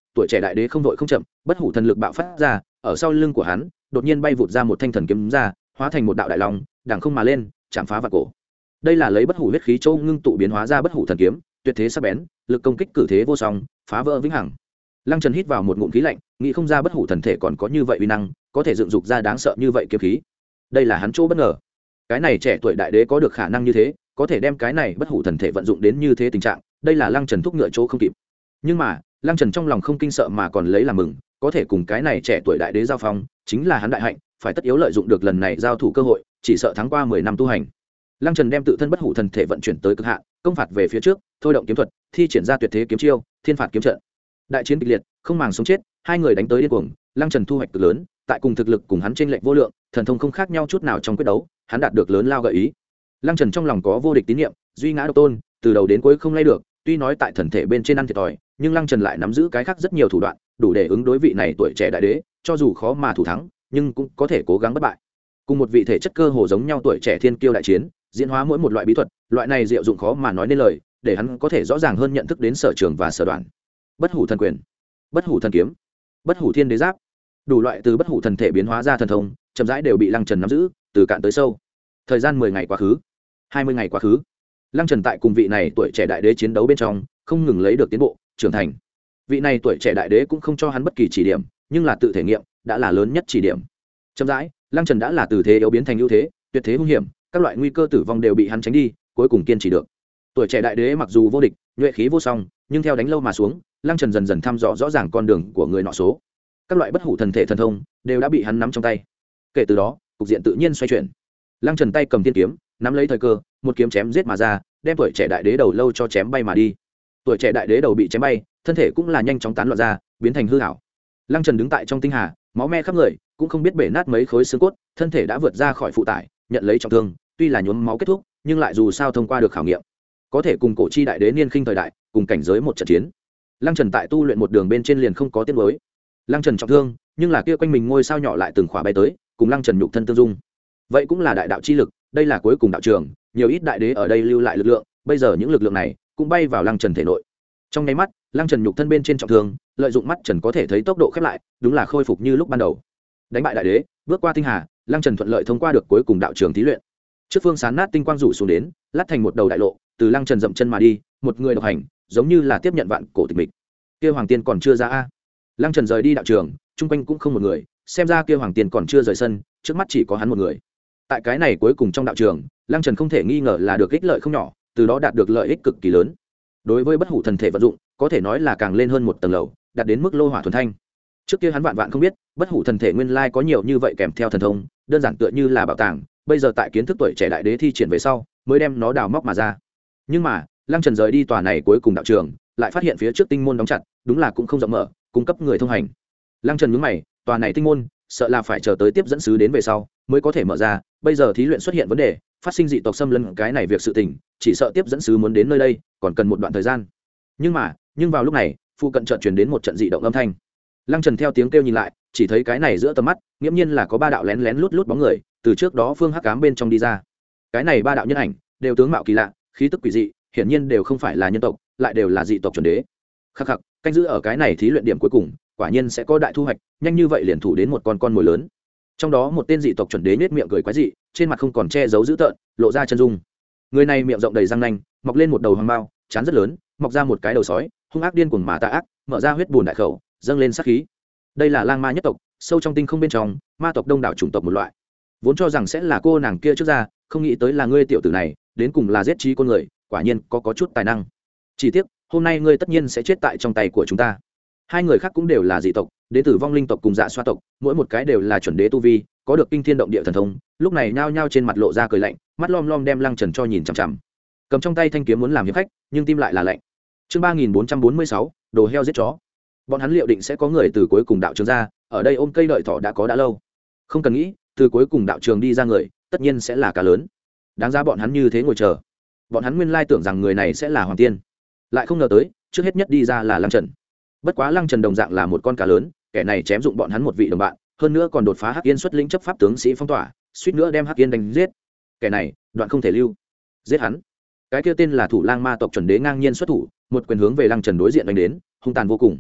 tuổi trẻ đại đế không vội không chậm, bất hủ thần lực bạo phát ra, ở sau lưng của hắn đột nhiên bay vụt ra một thanh thần kiếm ra, hóa thành một đạo đại long, đằng không mà lên, chạm phá vạn cổ. Đây là lấy bất hủ huyết khí châu ngưng tụ biến hóa ra bất hủ thần kiếm, tuyệt thế sắc bén, lực công kích cử thế vô song, phá vỡ vĩnh hằng. Lăng Trần hít vào một ngụm khí lạnh, nghĩ không ra bất hủ thần thể còn có như vậy uy năng, có thể dựng dục ra đáng sợ như vậy kiếm khí. Đây là hắn chỗ bất ngờ. Cái này trẻ tuổi đại đế có được khả năng như thế, có thể đem cái này bất hủ thần thể vận dụng đến như thế tình trạng, đây là Lăng Trần thúc ngựa chỗ không kịp. Nhưng mà, Lăng Trần trong lòng không kinh sợ mà còn lấy làm mừng, có thể cùng cái này trẻ tuổi đại đế giao phong, chính là hắn đại hạnh, phải tất yếu lợi dụng được lần này giao thủ cơ hội, chỉ sợ thắng qua mười năm tu hành. Lăng Trần đem tự thân bất hủ thần thể vận chuyển tới cực hạn, công phạt về phía trước, thôi động kiếm thuật, thi triển ra tuyệt thế kiếm chiêu, thiên phạt kiếm trận. Đại chiến kịch liệt, không màng sống chết, hai người đánh tới điên cuồng, Lăng Trần thu hoạch cực lớn, tại cùng thực lực cùng hắn chênh lệch vô lượng, thần thông không khác nhau chút nào trong quyết đấu, hắn đạt được lớn lao gợi ý. Lăng Trần trong lòng có vô địch tín niệm, duy ngã độc tôn, từ đầu đến cuối không lay được, tuy nói tại thần thể bên trên ăn thiệt thòi, nhưng Lăng Trần lại nắm giữ cái khác rất nhiều thủ đoạn, đủ để ứng đối vị này tuổi trẻ đại đế, cho dù khó mà thủ thắng, nhưng cũng có thể cố gắng bất bại. Cùng một vị thể chất cơ hồ giống nhau tuổi trẻ thiên kiêu đại chiến, diễn hóa mỗi một loại bí thuật, loại này diệu dụng khó mà nói nên lời, để hắn có thể rõ ràng hơn nhận thức đến sở trường và sở đoạn. Bất hủ thần quyền, bất hủ thần kiếm, bất hủ thiên đế giáp, đủ loại từ bất hủ thần thể biến hóa ra thần thông, chậm rãi đều bị Lăng Trần nắm giữ, từ cạn tới sâu. Thời gian mười ngày quá khứ, hai mươi ngày quá khứ, Lăng Trần tại cùng vị này tuổi trẻ đại đế chiến đấu bên trong, không ngừng lấy được tiến bộ, trưởng thành. Vị này tuổi trẻ đại đế cũng không cho hắn bất kỳ chỉ điểm, nhưng là tự thể nghiệm, đã là lớn nhất chỉ điểm. Chậm rãi, Lăng Trần đã là từ thế yếu biến thành ưu thế, tuyệt thế hung hiểm, các loại nguy cơ tử vong đều bị hắn tránh đi, cuối cùng kiên trì được. Tuổi trẻ đại đế mặc dù vô địch, nhuệ khí vô song, nhưng theo đánh lâu mà xuống, Lăng Trần dần dần thăm dò rõ ràng con đường của người nọ số. Các loại bất hủ thần thể thần thông đều đã bị hắn nắm trong tay. Kể từ đó, cục diện tự nhiên xoay chuyển. Lăng Trần tay cầm tiên kiếm, nắm lấy thời cơ, một kiếm chém giết mà ra, đem tuổi trẻ đại đế đầu lâu cho chém bay mà đi. Tuổi trẻ đại đế đầu bị chém bay, thân thể cũng là nhanh chóng tán loạn ra, biến thành hư ảo. Lăng Trần đứng tại trong tinh hà, máu me khắp người, cũng không biết bể nát mấy khối xương cốt, thân thể đã vượt ra khỏi phụ tải, nhận lấy trọng thương, tuy là nhuốm máu kết thúc, nhưng lại dù sao thông qua được khảo nghiệm, có thể cùng cổ chi đại đế niên khinh thời đại, cùng cảnh giới một trận chiến. Lăng Trần tại tu luyện một đường bên trên liền không có tiếng đối. Lăng Trần trọng thương, nhưng là kia quanh mình ngôi sao nhỏ lại từng khỏa bay tới, cùng Lăng Trần nhục thân tương dung. Vậy cũng là đại đạo chi lực, đây là cuối cùng đạo trường, nhiều ít đại đế ở đây lưu lại lực lượng, bây giờ những lực lượng này cũng bay vào Lăng Trần thể nội. Trong nháy mắt, Lăng Trần nhục thân bên trên trọng thương, lợi dụng mắt Trần có thể thấy tốc độ khép lại, đúng là khôi phục như lúc ban đầu. Đánh bại đại đế, bước qua tinh hà, Lăng Trần thuận lợi thông qua được cuối cùng đạo trường thí luyện. Trước phương sán nát tinh quang rủ xuống đến, lát thành một đầu đại lộ, từ Lăng Trần dậm chân mà đi, một người độc hành, giống như là tiếp nhận vạn cổ tịch mịch. Kia hoàng tiên còn chưa ra a. Lăng Trần rời đi đạo trường, chung quanh cũng không một người, xem ra kia hoàng tiên còn chưa rời sân, trước mắt chỉ có hắn một người. Tại cái này cuối cùng trong đạo trường, Lăng Trần không thể nghi ngờ là được ích lợi không nhỏ, từ đó đạt được lợi ích cực kỳ lớn. Đối với bất hủ thần thể vận dụng, có thể nói là càng lên hơn một tầng lầu, đạt đến mức lô hỏa thuần thanh. Trước kia hắn vạn vạn không biết, bất hủ thần thể nguyên lai có nhiều như vậy kèm theo thần thông, đơn giản tựa như là bảo tàng, bây giờ tại kiến thức tuổi trẻ đại đế thi triển về sau, mới đem nó đào móc mà ra. Nhưng mà, Lăng Trần rời đi tòa này cuối cùng đạo trường, lại phát hiện phía trước tinh môn đóng chặt, đúng là cũng không rộng mở, cung cấp người thông hành. Lăng Trần nhướng mày, tòa này tinh môn, sợ là phải chờ tới tiếp dẫn sứ đến về sau, mới có thể mở ra, bây giờ thí luyện xuất hiện vấn đề, phát sinh dị tộc xâm lấn cái này việc sự tình, chỉ sợ tiếp dẫn sứ muốn đến nơi đây, còn cần một đoạn thời gian. Nhưng mà, nhưng vào lúc này, phụ cận chợt truyền đến một trận dị động âm thanh. Lăng Trần theo tiếng kêu nhìn lại, chỉ thấy cái này giữa tầm mắt, nghiễm nhiên là có ba đạo lén lén lút lút bóng người, từ trước đó phương hắc ám bên trong đi ra. Cái này ba đạo nhân ảnh, đều tướng mạo kỳ lạ, khí tức quỷ dị, hiển nhiên đều không phải là nhân tộc, lại đều là dị tộc chuẩn đế. Khắc khắc, canh giữ ở cái này thí luyện điểm cuối cùng, quả nhiên sẽ có đại thu hoạch, nhanh như vậy liền thủ đến một con con mồi lớn. Trong đó một tên dị tộc chuẩn đế nhếch miệng cười quái dị, trên mặt không còn che giấu dữ tợn, lộ ra chân dung. Người này miệng rộng đầy răng nanh, mọc lên một đầu hoàng bao, trán rất lớn, mọc ra một cái đầu sói, hung ác điên cuồng mà tà ác, mở ra huyết bùn đại khẩu, dâng lên sát khí. Đây là lang ma nhất tộc, sâu trong tinh không bên trong, ma tộc đông đảo chủng tộc một loại. Vốn cho rằng sẽ là cô nàng kia trước ra, không nghĩ tới là ngươi tiểu tử này, đến cùng là giết trí con người, quả nhiên có có chút tài năng. Chỉ tiếc, hôm nay ngươi tất nhiên sẽ chết tại trong tay của chúng ta. Hai người khác cũng đều là dị tộc, đến từ vong linh tộc cùng dạ xoa tộc, mỗi một cái đều là chuẩn đế tu vi, có được kinh thiên động địa thần thông, lúc này nhao nhao trên mặt lộ ra cười lạnh, mắt lom lom đem Lăng Trần cho nhìn chằm chằm. Cầm trong tay thanh kiếm muốn làm hiệp khách, nhưng tim lại là lạnh. Chương ba nghìn bốn trăm bốn mươi sáu, đồ heo giết chó. Bọn hắn liệu định sẽ có người từ cuối cùng đạo trường ra, ở đây ôm cây đợi thỏ đã có đã lâu. Không cần nghĩ, từ cuối cùng đạo trường đi ra người, tất nhiên sẽ là cá lớn. Đáng ra bọn hắn như thế ngồi chờ. Bọn hắn nguyên lai tưởng rằng người này sẽ là hoàng tiên, lại không ngờ tới, trước hết nhất đi ra là Lăng Trần. Bất quá Lăng Trần đồng dạng là một con cá lớn, kẻ này chém dụng bọn hắn một vị đồng bạn, hơn nữa còn đột phá Hắc Yên xuất lĩnh chấp pháp tướng sĩ phong tỏa, suýt nữa đem Hắc Yên đánh giết. Kẻ này, đoạn không thể lưu. Giết hắn. Cái kia tên là Thủ Lang ma tộc chuẩn đế ngang nhiên xuất thủ, một quyền hướng về Lăng Trần đối diện đánh đến, hung tàn vô cùng.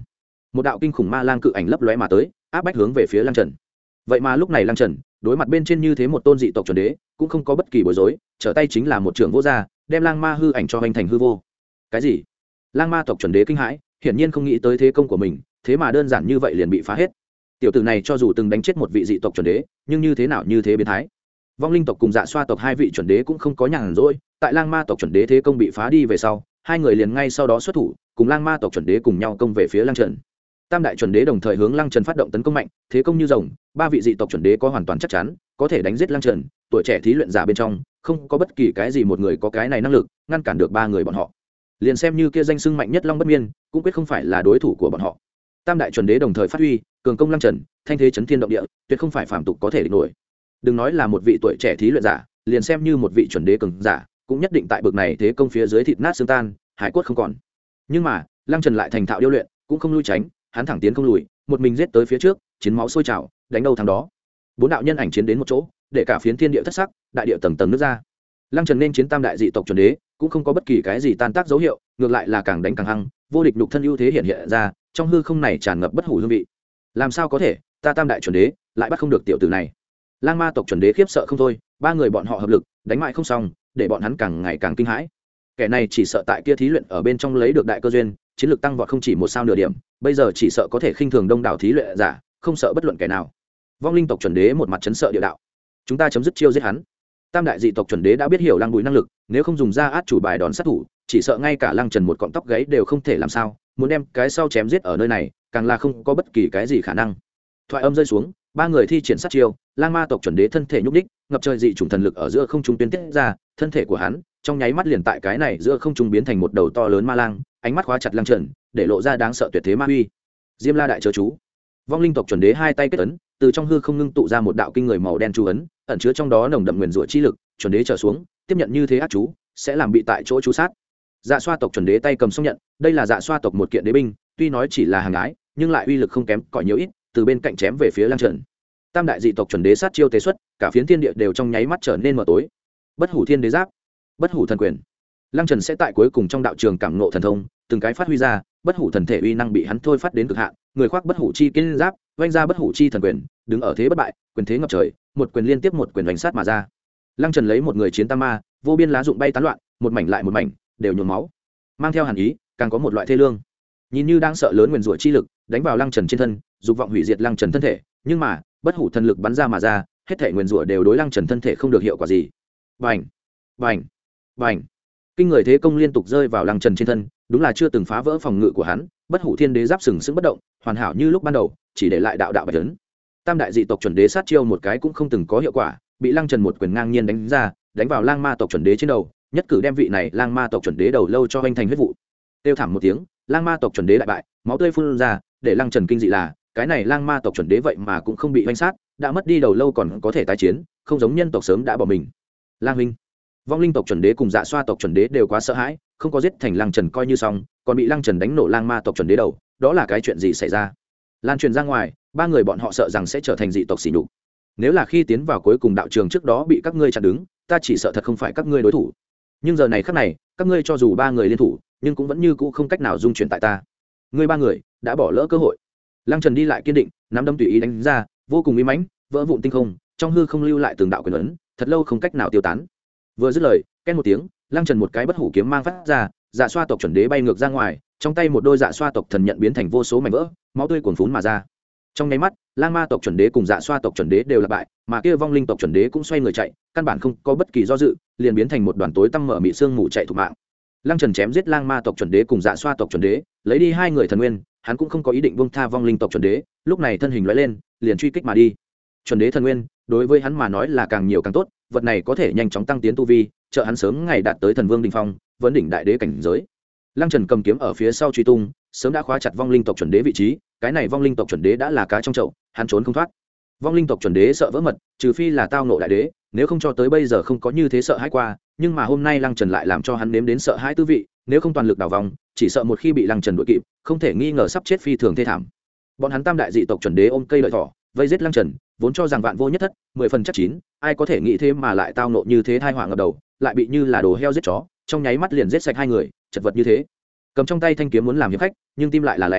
một đạo kinh khủng ma lang cự ảnh lấp lóe mà tới, áp bách hướng về phía Lăng Trần. Vậy mà lúc này Lăng Trần đối mặt bên trên như thế một tôn dị tộc chuẩn đế, cũng không có bất kỳ bối rối, trở tay chính là một trường vô gia, đem lang ma hư ảnh cho hoành thành hư vô. Cái gì? Lang ma tộc chuẩn đế kinh hãi, hiển nhiên không nghĩ tới thế công của mình, thế mà đơn giản như vậy liền bị phá hết. Tiểu tử này cho dù từng đánh chết một vị dị tộc chuẩn đế, nhưng như thế nào như thế biến thái. Vong linh tộc cùng Dạ Xoa tộc hai vị chuẩn đế cũng không có nhàn rỗi, tại lang ma tộc chuẩn đế thế công bị phá đi về sau, hai người liền ngay sau đó xuất thủ, cùng lang ma tộc chuẩn đế cùng nhau công về phía Lăng Trần. Tam đại chuẩn đế đồng thời hướng Lăng Trần phát động tấn công mạnh, thế công như rồng, ba vị dị tộc chuẩn đế có hoàn toàn chắc chắn có thể đánh giết Lăng Trần, tuổi trẻ thí luyện giả bên trong, không có bất kỳ cái gì một người có cái này năng lực ngăn cản được ba người bọn họ. Liền xem như kia danh xưng mạnh nhất Long Bất Miên, cũng quyết không phải là đối thủ của bọn họ. Tam đại chuẩn đế đồng thời phát huy, cường công Lăng Trần, thanh thế chấn thiên động địa, tuyệt không phải phàm tục có thể địch nổi. Đừng nói là một vị tuổi trẻ thí luyện giả, liền xem như một vị chuẩn đế cường giả, cũng nhất định tại bực này thế công phía dưới thịt nát xương tan, hải cốt không còn. Nhưng mà Lăng Trần lại thành thạo điêu luyện, cũng không lui tránh, hắn thẳng tiến không lùi, một mình giết tới phía trước, chiến máu sôi trào, đánh đâu thắng đó. Bốn đạo nhân ảnh chiến đến một chỗ, để cả phiến thiên địa thất sắc, đại địa tầng tầng nứt ra. Lăng Trần nên chiến tam đại dị tộc chuẩn đế, cũng không có bất kỳ cái gì tan tác dấu hiệu, ngược lại là càng đánh càng hăng, vô địch nhục thân ưu thế hiện hiện ra, trong hư không này tràn ngập bất hủ hương vị. Làm sao có thể, ta tam đại chuẩn đế lại bắt không được tiểu tử này? Lang ma tộc chuẩn đế khiếp sợ không thôi, ba người bọn họ hợp lực, đánh mãi không xong, để bọn hắn càng ngày càng kinh hãi. Kẻ này chỉ sợ tại kia thí luyện ở bên trong lấy được đại cơ duyên, chiến lược tăng vọt không chỉ một sao nửa điểm, bây giờ chỉ sợ có thể khinh thường đông đảo thí luyện giả, không sợ bất luận kẻ nào. Vong linh tộc chuẩn đế một mặt chấn sợ địa đạo, chúng ta chấm dứt chiêu giết hắn. Tam đại dị tộc chuẩn đế đã biết hiểu Lăng Bùi năng lực, nếu không dùng ra át chủ bài đòn sát thủ, chỉ sợ ngay cả Lăng Trần một cọng tóc gáy đều không thể làm sao, muốn đem cái sau chém giết ở nơi này, càng là không có bất kỳ cái gì khả năng. Thoại âm rơi xuống, ba người thi triển sát chiêu, Lang ma tộc chuẩn đế thân thể nhúc nhích, ngập trời dị chủng thần lực ở giữa không trung tuyên tiết ra, thân thể của hắn trong nháy mắt liền tại cái này giữa không trung biến thành một đầu to lớn ma lang, ánh mắt khóa chặt Lăng Trần, để lộ ra đáng sợ tuyệt thế ma uy. Diêm La đại chớ chú. Vong linh tộc chuẩn đế hai tay kết ấn, từ trong hư không ngưng tụ ra một đạo kinh người màu đen chú ấn, ẩn chứa trong đó nồng đậm nguyên rủa chi lực, chuẩn đế trở xuống, tiếp nhận như thế ác chú, sẽ làm bị tại chỗ chú sát. Dạ Xoa tộc chuẩn đế tay cầm xong nhận, đây là Dạ Xoa tộc một kiện đế binh, tuy nói chỉ là hàng ái, nhưng lại uy lực không kém cỏi nhiều ít, từ bên cạnh chém về phía Lăng Trần. Tam đại dị tộc chuẩn đế sát chiêu tế xuất, cả phiến thiên địa đều trong nháy mắt trở nên mờ tối. Bất hủ thiên đế giáp, bất hủ thần quyền. Lăng Trần sẽ tại cuối cùng trong đạo trường cảm ngộ thần thông, từng cái phát huy ra, bất hủ thần thể uy năng bị hắn thôi phát đến cực hạn, người khoác bất hủ chi kiên giáp, vung ra bất hủ chi thần quyền, đứng ở thế bất bại, quyền thế ngập trời, một quyền liên tiếp một quyền đánh sát mà ra. Lăng Trần lấy một người chiến tam ma, vô biên lá dụng bay tán loạn, một mảnh lại một mảnh, đều nhuốm máu, mang theo hàn ý, càng có một loại thê lương. Nhìn như đang sợ lớn nguyên rủa chi lực, đánh vào Lăng Trần trên thân, dục vọng hủy diệt Lăng Trần thân thể, nhưng mà, bất hủ thần lực bắn ra mà ra, hết thể nguyên rủa đều đối Lăng Trần thân thể không được hiệu quả gì. Bành, bành, bành. Kinh người thế công liên tục rơi vào Lăng Trần trên thân, đúng là chưa từng phá vỡ phòng ngự của hắn, bất hủ thiên đế giáp sừng sững bất động, hoàn hảo như lúc ban đầu, chỉ để lại đạo đạo bạch lớn. Tam đại dị tộc chuẩn đế sát chiêu một cái cũng không từng có hiệu quả, bị Lăng Trần một quyền ngang nhiên đánh ra, đánh vào lang ma tộc chuẩn đế trên đầu, nhất cử đem vị này lang ma tộc chuẩn đế đầu lâu cho hoành thành huyết vụ. Tiêu thảm một tiếng, lang ma tộc chuẩn đế đại bại, máu tươi phun ra, để Lăng Trần kinh dị là, cái này lang ma tộc chuẩn đế vậy mà cũng không bị hoành sát, đã mất đi đầu lâu còn có thể tái chiến, không giống nhân tộc sớm đã bỏ mình. Lang huynh, vong linh tộc chuẩn đế cùng Dạ Xoa tộc chuẩn đế đều quá sợ hãi, không có giết thành Lăng Trần coi như xong, còn bị Lăng Trần đánh nổ lang ma tộc chuẩn đế đầu, đó là cái chuyện gì xảy ra? Lan truyền ra ngoài, ba người bọn họ sợ rằng sẽ trở thành dị tộc xỉ nhục. Nếu là khi tiến vào cuối cùng đạo trường trước đó bị các ngươi chặn đứng, ta chỉ sợ thật không phải các ngươi đối thủ. Nhưng giờ này khắc này, các ngươi cho dù ba người liên thủ, nhưng cũng vẫn như cũ không cách nào dung chuyển tại ta. Ngươi ba người đã bỏ lỡ cơ hội. Lăng Trần đi lại kiên định, nắm đấm tùy ý đánh ra, vô cùng uy mãnh, vỡ vụn tinh không, trong hư không lưu lại từng đạo quyền ấn, thật lâu không cách nào tiêu tán. Vừa dứt lời, két một tiếng, Lăng Trần một cái bất hủ kiếm mang phát ra, Dạ Xoa tộc chuẩn đế bay ngược ra ngoài, trong tay một đôi Dạ Xoa tộc thần nhận biến thành vô số mảnh vỡ, máu tươi cuồn phún mà ra. Trong nháy mắt, lang ma tộc chuẩn đế cùng Dạ Xoa tộc chuẩn đế đều là bại, mà kia vong linh tộc chuẩn đế cũng xoay người chạy, căn bản không có bất kỳ do dự, liền biến thành một đoàn tối tăm mở mị xương mù chạy thục mạng. Lăng Trần chém giết lang ma tộc chuẩn đế cùng Dạ Xoa tộc chuẩn đế, lấy đi hai người thần nguyên, hắn cũng không có ý định buông tha vong linh tộc chuẩn đế, lúc này thân hình lóe lên, liền truy kích mà đi. Chuẩn đế thần nguyên, đối với hắn mà nói là càng nhiều càng tốt, vật này có thể nhanh chóng tăng tiến tu vi, trợ hắn sớm ngày đạt tới thần vương đỉnh phong, vấn đỉnh đại đế cảnh giới. Lăng Trần cầm kiếm ở phía sau truy tung, sớm đã khóa chặt vong linh tộc chuẩn đế vị trí, cái này vong linh tộc chuẩn đế đã là cá trong chậu, hắn trốn không thoát. Vong linh tộc chuẩn đế sợ vỡ mật, trừ phi là tao nộ đại đế, nếu không cho tới bây giờ không có như thế sợ hãi qua, nhưng mà hôm nay Lăng Trần lại làm cho hắn nếm đến sợ hãi tư vị, nếu không toàn lực đảo vòng, chỉ sợ một khi bị Lăng Trần đuổi kịp, không thể nghi ngờ sắp chết phi thường thê thảm. Bọn hắn tam đại dị tộc chuẩn đế ôm cây lợi thỏ, vây giết Lăng Trần, vốn cho rằng vạn vô nhất thất, mười phần chắc chín, ai có thể nghĩ thế mà lại tao nộ như thế tai họa ngập đầu, lại bị như là đồ heo giết chó, trong nháy mắt liền giết sạch hai người, chật vật như thế. Cầm trong tay thanh kiếm muốn làm hiệp khách, nhưng tim lại là lạnh.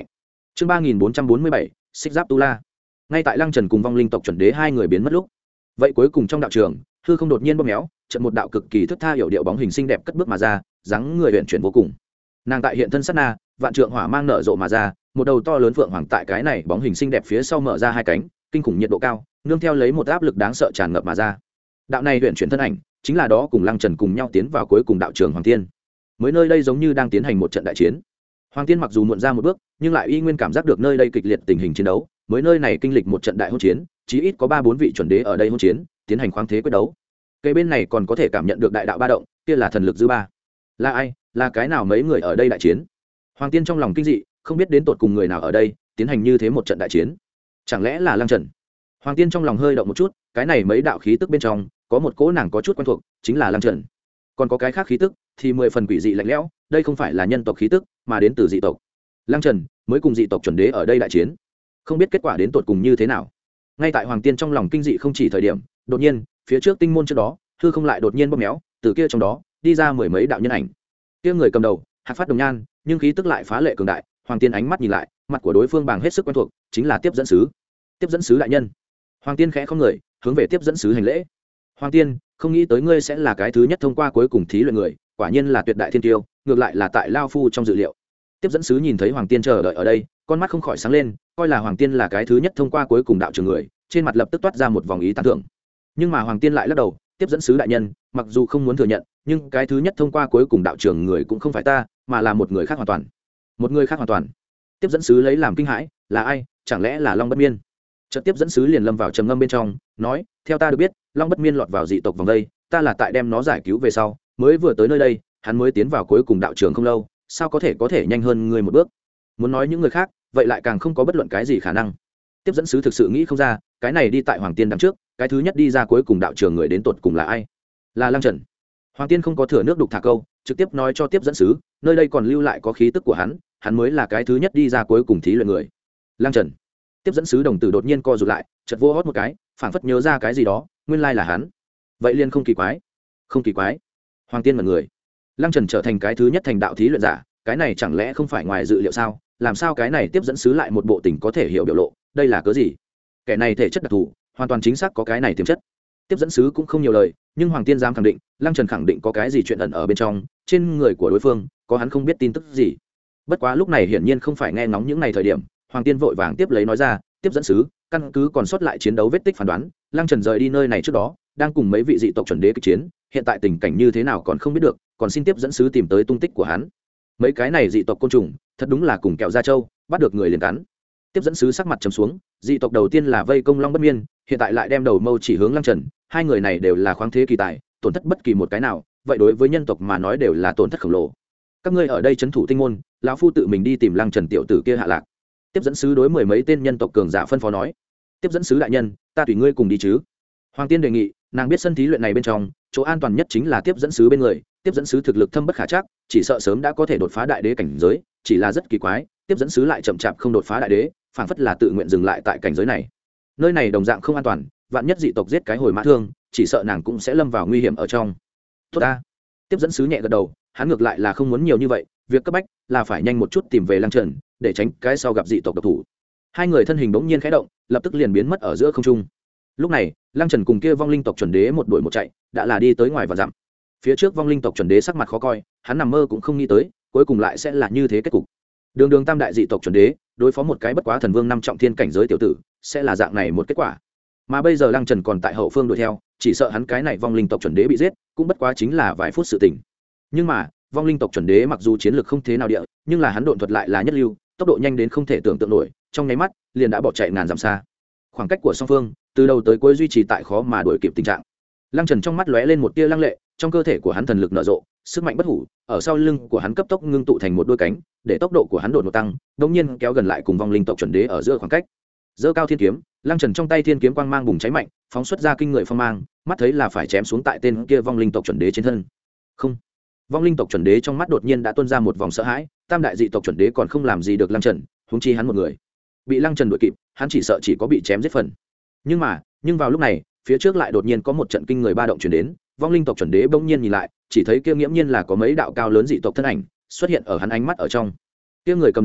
chương ba nghìn bốn trăm bốn mươi bảy xích giáp tu la. Ngay tại Lăng Trần cùng vong linh tộc chuẩn đế hai người biến mất lúc, vậy cuối cùng trong đạo trường hư không đột nhiên bóp méo, trận một đạo cực kỳ thức tha hiểu điệu bóng hình xinh đẹp cất bước mà ra, dáng người huyền chuyển vô cùng. Nàng tại hiện thân sát na, vạn trượng hỏa mang nở rộ mà ra, một đầu to lớn phượng hoàng tại cái này bóng hình xinh đẹp phía sau mở ra hai cánh, kinh khủng nhiệt độ cao, nương theo lấy một áp lực đáng sợ tràn ngập mà ra. Đạo này huyền chuyển thân ảnh, chính là đó cùng Lăng Trần cùng nhau tiến vào cuối cùng đạo trường Hoàng Tiên. Mới nơi đây giống như đang tiến hành một trận đại chiến. Hoàng Tiên mặc dù muộn ra một bước, nhưng lại y nguyên cảm giác được nơi đây kịch liệt tình hình chiến đấu, mới nơi này kinh lịch một trận đại hôn chiến, chí ít có ba bốn vị chuẩn đế ở đây hôn chiến, tiến hành khoáng thế quyết đấu. Cây bên này còn có thể cảm nhận được đại đạo ba động, kia là thần lực dư ba. Là ai? Là cái nào mấy người ở đây đại chiến? Hoàng Tiên trong lòng kinh dị, không biết đến tột cùng người nào ở đây tiến hành như thế một trận đại chiến. Chẳng lẽ là Lăng Trần? Hoàng Tiên trong lòng hơi động một chút, cái này mấy đạo khí tức bên trong, có một cỗ nàng có chút quen thuộc, chính là Lăng Trần. Còn có cái khác khí tức thì mười phần quỷ dị lạnh lẽo, đây không phải là nhân tộc khí tức, mà đến từ dị tộc. Lăng Trần mới cùng dị tộc chuẩn đế ở đây đại chiến, không biết kết quả đến tột cùng như thế nào. Ngay tại Hoàng Tiên trong lòng kinh dị không chỉ thời điểm, đột nhiên phía trước tinh môn trước đó hư không lại đột nhiên bóp méo, từ kia trong đó đi ra mười mấy đạo nhân ảnh. Kia người cầm đầu hạc phát đồng nhan, nhưng khí tức lại phá lệ cường đại. Hoàng Tiên ánh mắt nhìn lại, mặt của đối phương bàng hết sức quen thuộc, chính là tiếp dẫn sứ. Tiếp dẫn sứ đại nhân. Hoàng Tiên khẽ không người hướng về tiếp dẫn sứ hành lễ. Hoàng Tiên, không nghĩ tới ngươi sẽ là cái thứ nhất thông qua cuối cùng thí luyện người, quả nhiên là tuyệt đại thiên tiêu, ngược lại là tại lao phu trong dự liệu. Tiếp dẫn sứ nhìn thấy Hoàng Tiên chờ đợi ở đây, con mắt không khỏi sáng lên, coi là Hoàng Tiên là cái thứ nhất thông qua cuối cùng đạo trường người, trên mặt lập tức toát ra một vòng ý tán thưởng. Nhưng mà Hoàng Tiên lại lắc đầu, tiếp dẫn sứ đại nhân, mặc dù không muốn thừa nhận, nhưng cái thứ nhất thông qua cuối cùng đạo trường người cũng không phải ta, mà là một người khác hoàn toàn. Một người khác hoàn toàn. Tiếp dẫn sứ lấy làm kinh hãi, là ai? Chẳng lẽ là Long Bất Miên? Chợt tiếp dẫn sứ liền lâm vào trầm ngâm bên trong, nói, theo ta được biết, Long Bất Miên lọt vào dị tộc vòng đây, ta là tại đem nó giải cứu về sau, mới vừa tới nơi đây, hắn mới tiến vào cuối cùng đạo trường không lâu, sao có thể có thể nhanh hơn ngươi một bước? Muốn nói những người khác, vậy lại càng không có bất luận cái gì khả năng. Tiếp dẫn sứ thực sự nghĩ không ra, cái này đi tại Hoàng Tiên đằng trước, cái thứ nhất đi ra cuối cùng đạo trường người đến tột cùng là ai? Là Lăng Trần. Hoàng Tiên không có thừa nước đục thả câu, trực tiếp nói cho tiếp dẫn sứ, nơi đây còn lưu lại có khí tức của hắn, hắn mới là cái thứ nhất đi ra cuối cùng thí luyện người. Lăng Trần. Tiếp dẫn sứ đồng tử đột nhiên co rụt lại, chợt vô hót một cái, phảng phất nhớ ra cái gì đó, nguyên lai là hắn. Vậy liền không kỳ quái. Không kỳ quái. Hoàng Tiên mật người. Lăng Trần trở thành cái thứ nhất thành đạo thí luyện giả, cái này chẳng lẽ không phải ngoài dự liệu sao? Làm sao cái này tiếp dẫn sứ lại một bộ tình có thể hiểu biểu lộ, đây là cớ gì? Kẻ này thể chất đặc thù, hoàn toàn chính xác có cái này tiềm chất. Tiếp dẫn sứ cũng không nhiều lời, nhưng Hoàng Tiên dám khẳng định, Lăng Trần khẳng định có cái gì chuyện ẩn ở bên trong, trên người của đối phương có hắn không biết tin tức gì. Bất quá lúc này hiển nhiên không phải nghe ngóng những này thời điểm, Hoàng Tiên vội vàng tiếp lấy nói ra, tiếp dẫn sứ, căn cứ còn sót lại chiến đấu vết tích phán đoán, Lăng Trần rời đi nơi này trước đó, đang cùng mấy vị dị tộc chuẩn đế kịch chiến, hiện tại tình cảnh như thế nào còn không biết được, còn xin tiếp dẫn sứ tìm tới tung tích của hắn. Mấy cái này dị tộc côn trùng, thật đúng là cùng kẹo da trâu, bắt được người liền cắn. Tiếp dẫn sứ sắc mặt trầm xuống, dị tộc đầu tiên là vây công Long Bất Miên, hiện tại lại đem đầu mâu chỉ hướng Lăng Trần, hai người này đều là khoáng thế kỳ tài, tổn thất bất kỳ một cái nào, vậy đối với nhân tộc mà nói đều là tổn thất khổng lồ. Các ngươi ở đây trấn thủ tinh môn, lão phu tự mình đi tìm Lăng Trần tiểu tử kia hạ lạc. Tiếp dẫn sứ đối mười mấy tên nhân tộc cường giả phân phó nói. Tiếp dẫn sứ đại nhân, ta tùy ngươi cùng đi chứ? Hoàng Tiên đề nghị, nàng biết sân thí luyện này bên trong, chỗ an toàn nhất chính là tiếp dẫn sứ bên người, tiếp dẫn sứ thực lực thâm bất khả trắc, chỉ sợ sớm đã có thể đột phá đại đế cảnh giới, chỉ là rất kỳ quái, tiếp dẫn sứ lại chậm chạp không đột phá đại đế, phảng phất là tự nguyện dừng lại tại cảnh giới này. Nơi này đồng dạng không an toàn, vạn nhất dị tộc giết cái hồi mã thương, chỉ sợ nàng cũng sẽ lâm vào nguy hiểm ở trong. Tốt ta. Tiếp dẫn sứ nhẹ gật đầu, hắn ngược lại là không muốn nhiều như vậy, việc cấp bách là phải nhanh một chút tìm về Lăng Trần, để tránh cái sau gặp dị tộc độc thủ. Hai người thân hình bỗng nhiên khẽ động, lập tức liền biến mất ở giữa không trung. Lúc này, Lăng Trần cùng kia vong linh tộc chuẩn đế một đuổi một chạy, đã là đi tới ngoài và dặm. Phía trước vong linh tộc chuẩn đế sắc mặt khó coi, hắn nằm mơ cũng không nghĩ tới, cuối cùng lại sẽ là như thế kết cục. Đường đường tam đại dị tộc chuẩn đế, đối phó một cái bất quá thần vương năm trọng thiên cảnh giới tiểu tử, sẽ là dạng này một kết quả. Mà bây giờ Lăng Trần còn tại hậu phương đuổi theo, chỉ sợ hắn cái này vong linh tộc chuẩn đế bị giết, cũng bất quá chính là vài phút sự tình. Nhưng mà, vong linh tộc chuẩn đế mặc dù chiến lược không thế nào địa, nhưng là hắn độn thuật lại là nhất lưu, tốc độ nhanh đến không thể tưởng tượng nổi, trong nháy mắt liền đã bỏ chạy ngàn dặm xa. Khoảng cách của song phương từ đầu tới cuối duy trì tại khó mà đuổi kịp tình trạng. Lăng Trần trong mắt lóe lên một tia lăng lệ, trong cơ thể của hắn thần lực nở rộ, sức mạnh bất hủ, ở sau lưng của hắn cấp tốc ngưng tụ thành một đôi cánh, để tốc độ của hắn đột ngột tăng, đột nhiên kéo gần lại cùng vong linh tộc chuẩn đế ở giữa khoảng cách. Giơ cao thiên kiếm, Lăng Trần trong tay thiên kiếm quang mang bùng cháy mạnh, phóng xuất ra kinh người phong mang, mắt thấy là phải chém xuống tại tên kia vong linh tộc chuẩn đế trên thân. Không. Vong linh tộc chuẩn đế trong mắt đột nhiên đã tuôn ra một vòng sợ hãi, tam đại dị tộc chuẩn đế còn không làm gì được Lăng Trần, huống chi hắn một người. Bị Lăng Trần đuổi kịp, hắn chỉ sợ chỉ có bị chém giết phần. Nhưng mà, nhưng vào lúc này, phía trước lại đột nhiên có một trận kinh người ba động truyền đến, vong linh tộc chuẩn đế bỗng nhiên nhìn lại, chỉ thấy kia nghiễm nhiên là có mấy đạo cao lớn dị tộc thân ảnh xuất hiện ở hắn ánh mắt ở trong. Kia người cầm đầu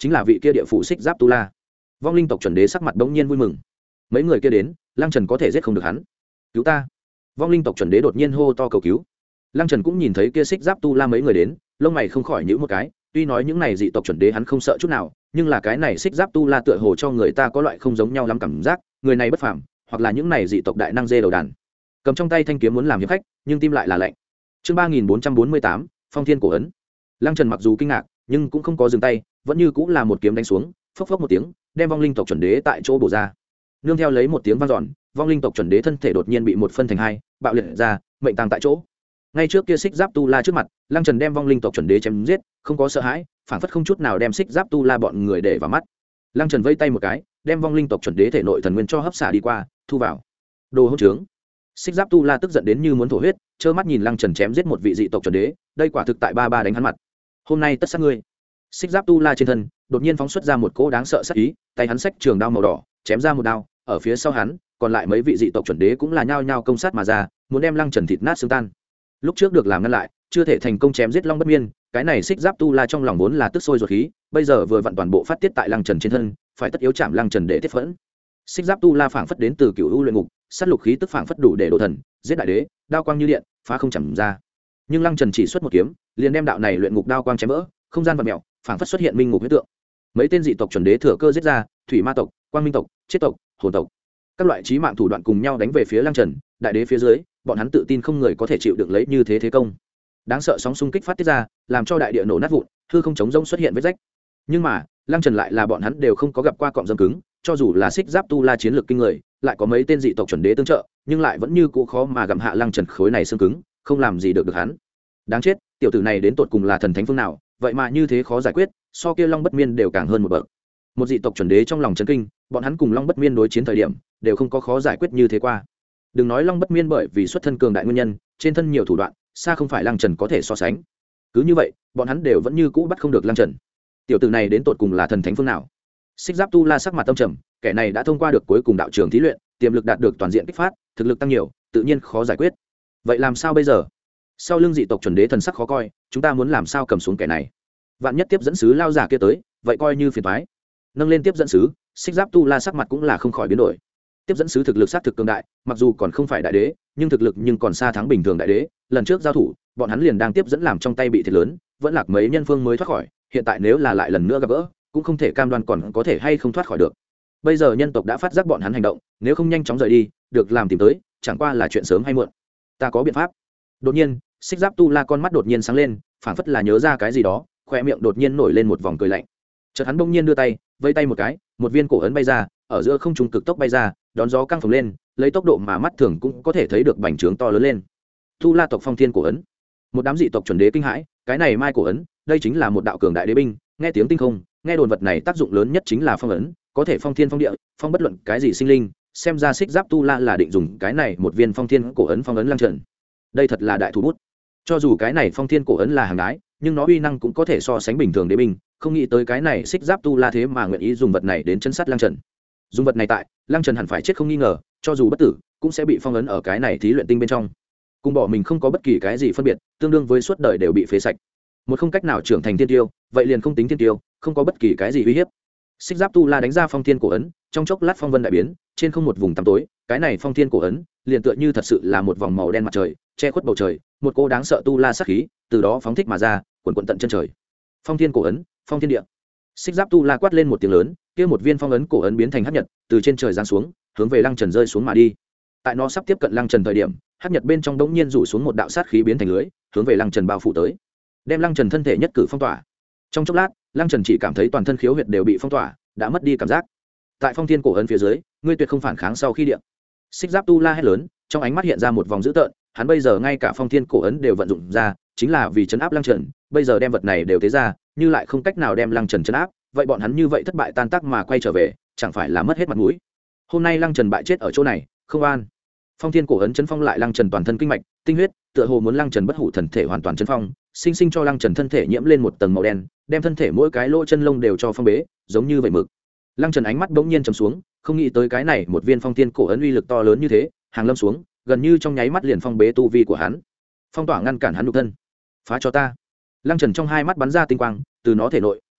chính là vị kia địa phủ xích giáp tu la. Vong linh tộc chuẩn đế sắc mặt bỗng nhiên vui mừng. Mấy người kia đến, Lăng Trần có thể giết không được hắn. Cứu ta! Vong linh tộc chuẩn đế đột nhiên hô to cầu cứu. Lăng Trần cũng nhìn thấy kia xích giáp tu la mấy người đến, lông mày không khỏi nhíu một cái. Tuy nói những này dị tộc chuẩn đế hắn không sợ chút nào, nhưng là cái này xích giáp tu la tựa hồ cho người ta có loại không giống nhau lắm cảm giác, người này bất phàm, hoặc là những này dị tộc đại năng dê đầu đàn. Cầm trong tay thanh kiếm muốn làm hiệp khách, nhưng tim lại là lạnh. Chương ba nghìn bốn trăm bốn mươi tám, Phong Thiên cổ ấn. Lăng Trần mặc dù kinh ngạc, nhưng cũng không có dừng tay, vẫn như cũng là một kiếm đánh xuống, phốc phốc một tiếng, đem vong linh tộc chuẩn đế tại chỗ bổ ra. Nương theo lấy một tiếng vang dọn, vong linh tộc chuẩn đế thân thể đột nhiên bị một phân thành hai, bạo liệt ra, mệnh tang tại chỗ. Ngay trước kia xích giáp tu la trước mặt, Lăng Trần đem vong linh tộc chuẩn đế chém giết, không có sợ hãi, phản phất không chút nào đem xích giáp tu la bọn người để vào mắt. Lăng Trần vây tay một cái, đem vong linh tộc chuẩn đế thể nội thần nguyên cho hấp xả đi qua, thu vào. Đồ hỗn trướng! Xích giáp tu la tức giận đến như muốn thổ huyết, trơ mắt nhìn Lăng Trần chém giết một vị dị tộc chuẩn đế, đây quả thực tại ba ba đánh hắn mặt. Hôm nay tất sát ngươi! Xích giáp tu la trên thân đột nhiên phóng xuất ra một cỗ đáng sợ sát ý, tay hắn xách trường đao màu đỏ, chém ra một đao, ở phía sau hắn, còn lại mấy vị dị tộc chuẩn đế cũng là nhao nhao công sát mà ra, muốn đem Lăng Trần thịt nát xương tan. Lúc trước được làm ngăn lại, chưa thể thành công chém giết Long Bất Miên, cái này xích giáp tu la trong lòng vốn là tức sôi ruột khí, bây giờ vừa vặn toàn bộ phát tiết tại Lăng Trần trên thân, phải tất yếu chạm Lăng Trần để tiết phẫn. Xích giáp tu la phảng phất đến từ cựu u luyện ngục, sát lục khí tức phảng phất đủ để độ thần, giết đại đế, đao quang như điện, phá không chầm ra. Nhưng Lăng Trần chỉ xuất một kiếm, liền đem đạo này luyện ngục đao quang chém vỡ, không gian vặn mèo, phảng phất xuất hiện minh ngục huyết tượng. Mấy tên dị tộc chuẩn đế thừa cơ giết ra, thủy ma tộc, quang minh tộc, chết tộc, hồn tộc, các loại chí mạng thủ đoạn cùng nhau đánh về phía Lăng Trần, đại đế phía dưới, bọn hắn tự tin không người có thể chịu được lấy như thế thế công. Đáng sợ sóng xung kích phát tiết ra, làm cho đại địa nổ nát vụn, hư không chống rông xuất hiện vết rách. Nhưng mà, Lăng Trần lại là bọn hắn đều không có gặp qua cọng dâm cứng, cho dù là xích giáp tu la chiến lược kinh người, lại có mấy tên dị tộc chuẩn đế tương trợ, nhưng lại vẫn như cũ khó mà gặm hạ Lăng Trần khối này xương cứng, không làm gì được được hắn. Đáng chết, tiểu tử này đến tột cùng là thần thánh phương nào, vậy mà như thế khó giải quyết, so kia Long Bất Miên đều càng hơn một bậc. Một dị tộc chuẩn đế trong lòng chấn kinh, bọn hắn cùng Long Bất Miên đối chiến thời điểm, đều không có khó giải quyết như thế qua. Đừng nói Long Bất Miên bởi vì xuất thân cường đại nguyên nhân, trên thân nhiều thủ đoạn, xa không phải Lăng Trần có thể so sánh. Cứ như vậy, bọn hắn đều vẫn như cũ bắt không được Lăng Trần. Tiểu tử này đến tột cùng là thần thánh phương nào? Xích giáp tu la sắc mặt tâm trầm, kẻ này đã thông qua được cuối cùng đạo trường thí luyện, tiềm lực đạt được toàn diện kích phát, thực lực tăng nhiều, tự nhiên khó giải quyết. Vậy làm sao bây giờ? Sau lưng dị tộc chuẩn đế thần sắc khó coi, chúng ta muốn làm sao cầm xuống kẻ này? Vạn nhất tiếp dẫn sứ lao giả kia tới, vậy coi như phiền toái. Nâng lên tiếp dẫn sứ, xích giáp tu la sắc mặt cũng là không khỏi biến đổi. Tiếp dẫn sứ thực lực sát thực cường đại, mặc dù còn không phải đại đế, nhưng thực lực nhưng còn xa thắng bình thường đại đế. Lần trước giao thủ, bọn hắn liền đang tiếp dẫn làm trong tay bị thiệt lớn, vẫn lạc mấy nhân phương mới thoát khỏi. Hiện tại nếu là lại lần nữa gặp gỡ, cũng không thể cam đoan còn có thể hay không thoát khỏi được. Bây giờ nhân tộc đã phát giác bọn hắn hành động, nếu không nhanh chóng rời đi, được làm tìm tới, chẳng qua là chuyện sớm hay muộn. Ta có biện pháp. Đột nhiên, xích giáp tu la con mắt đột nhiên sáng lên, phảng phất là nhớ ra cái gì đó, khoe miệng đột nhiên nổi lên một vòng cười lạnh. Chợt hắn bỗng nhiên đưa tay, vây tay một cái, một viên cổ ấn bay ra, ở giữa không trung cực tốc bay ra, đón gió căng phồng lên, lấy tốc độ mà mắt thường cũng có thể thấy được bành trướng to lớn lên. Tu la tộc Phong Thiên cổ ấn. Một đám dị tộc chuẩn đế kinh hãi, cái này mai cổ ấn, đây chính là một đạo cường đại đế binh, nghe tiếng tinh không, nghe đồn vật này tác dụng lớn nhất chính là phong ấn, có thể phong thiên phong địa, phong bất luận cái gì sinh linh, xem ra xích giáp tu la là định dùng cái này một viên Phong Thiên cổ ấn phong ấn Lăng Trần. Đây thật là đại thủ bút. Cho dù cái này Phong Thiên cổ ấn là hàng gái, nhưng nó uy năng cũng có thể so sánh bình thường đế binh, không nghĩ tới cái này xích giáp tu la thế mà nguyện ý dùng vật này đến chân sát Lăng Trần. Dùng vật này tại, Lăng Trần hẳn phải chết không nghi ngờ, cho dù bất tử, cũng sẽ bị phong ấn ở cái này thí luyện tinh bên trong. Cùng bỏ mình không có bất kỳ cái gì phân biệt, tương đương với suốt đời đều bị phế sạch. Một không cách nào trưởng thành thiên tiêu, vậy liền không tính thiên tiêu, không có bất kỳ cái gì uy hiếp. Xích giáp tu la đánh ra Phong Thiên cổ ấn, trong chốc lát phong vân đại biến, trên không một vùng tăm tối, cái này Phong Thiên cổ ấn, liền tựa như thật sự là một vòng màu đen mặt trời, che khuất bầu trời, một cô đáng sợ tu la sát khí, từ đó phóng thích mà ra, quần quần tận chân trời. Phong Thiên cổ ấn, phong thiên địa. Xích giáp tu la quát lên một tiếng lớn, kia một viên phong ấn cổ ấn biến thành hắc nhật, từ trên trời giáng xuống, hướng về Lăng Trần rơi xuống mà đi. Tại nó sắp tiếp cận Lăng Trần thời điểm, hắc nhật bên trong đống nhiên rủ xuống một đạo sát khí biến thành lưới, hướng về Lăng Trần bao phủ tới, đem Lăng Trần thân thể nhất cử phong tỏa. Trong chốc lát, Lăng Trần chỉ cảm thấy toàn thân khiếu huyệt đều bị phong tỏa, đã mất đi cảm giác. Tại Phong Thiên cổ ấn phía dưới, ngươi tuyệt không phản kháng sau khi điện. Xích giáp tu la hét lớn, trong ánh mắt hiện ra một vòng dữ tợn, hắn bây giờ ngay cả Phong Thiên cổ ấn đều vận dụng ra, chính là vì trấn áp Lăng Trần, bây giờ đem vật này đều tế ra, như lại không cách nào đem Lăng Trần trấn áp, vậy bọn hắn như vậy thất bại tan tác mà quay trở về, chẳng phải là mất hết mặt mũi. Hôm nay Lăng Trần bại chết ở chỗ này, không an. Phong Thiên cổ ấn chấn phong lại Lăng Trần toàn thân kinh mạch, tinh huyết, tựa hồ muốn Lăng Trần bất hủ thần thể hoàn toàn chấn phong, sinh sinh cho Lăng Trần thân thể nhiễm lên một tầng màu đen, đem thân thể mỗi cái lỗ chân lông đều cho phong bế, giống như vậy mực. Lăng Trần ánh mắt bỗng nhiên trầm xuống, không nghĩ tới cái này một viên Phong Thiên cổ ấn uy lực to lớn như thế, hàng lâm xuống, gần như trong nháy mắt liền phong bế tu vi của hắn, phong tỏa ngăn cản hắn nhục thân. Phá cho ta! Lăng Trần trong hai mắt bắn ra tinh quang, từ nó thể nội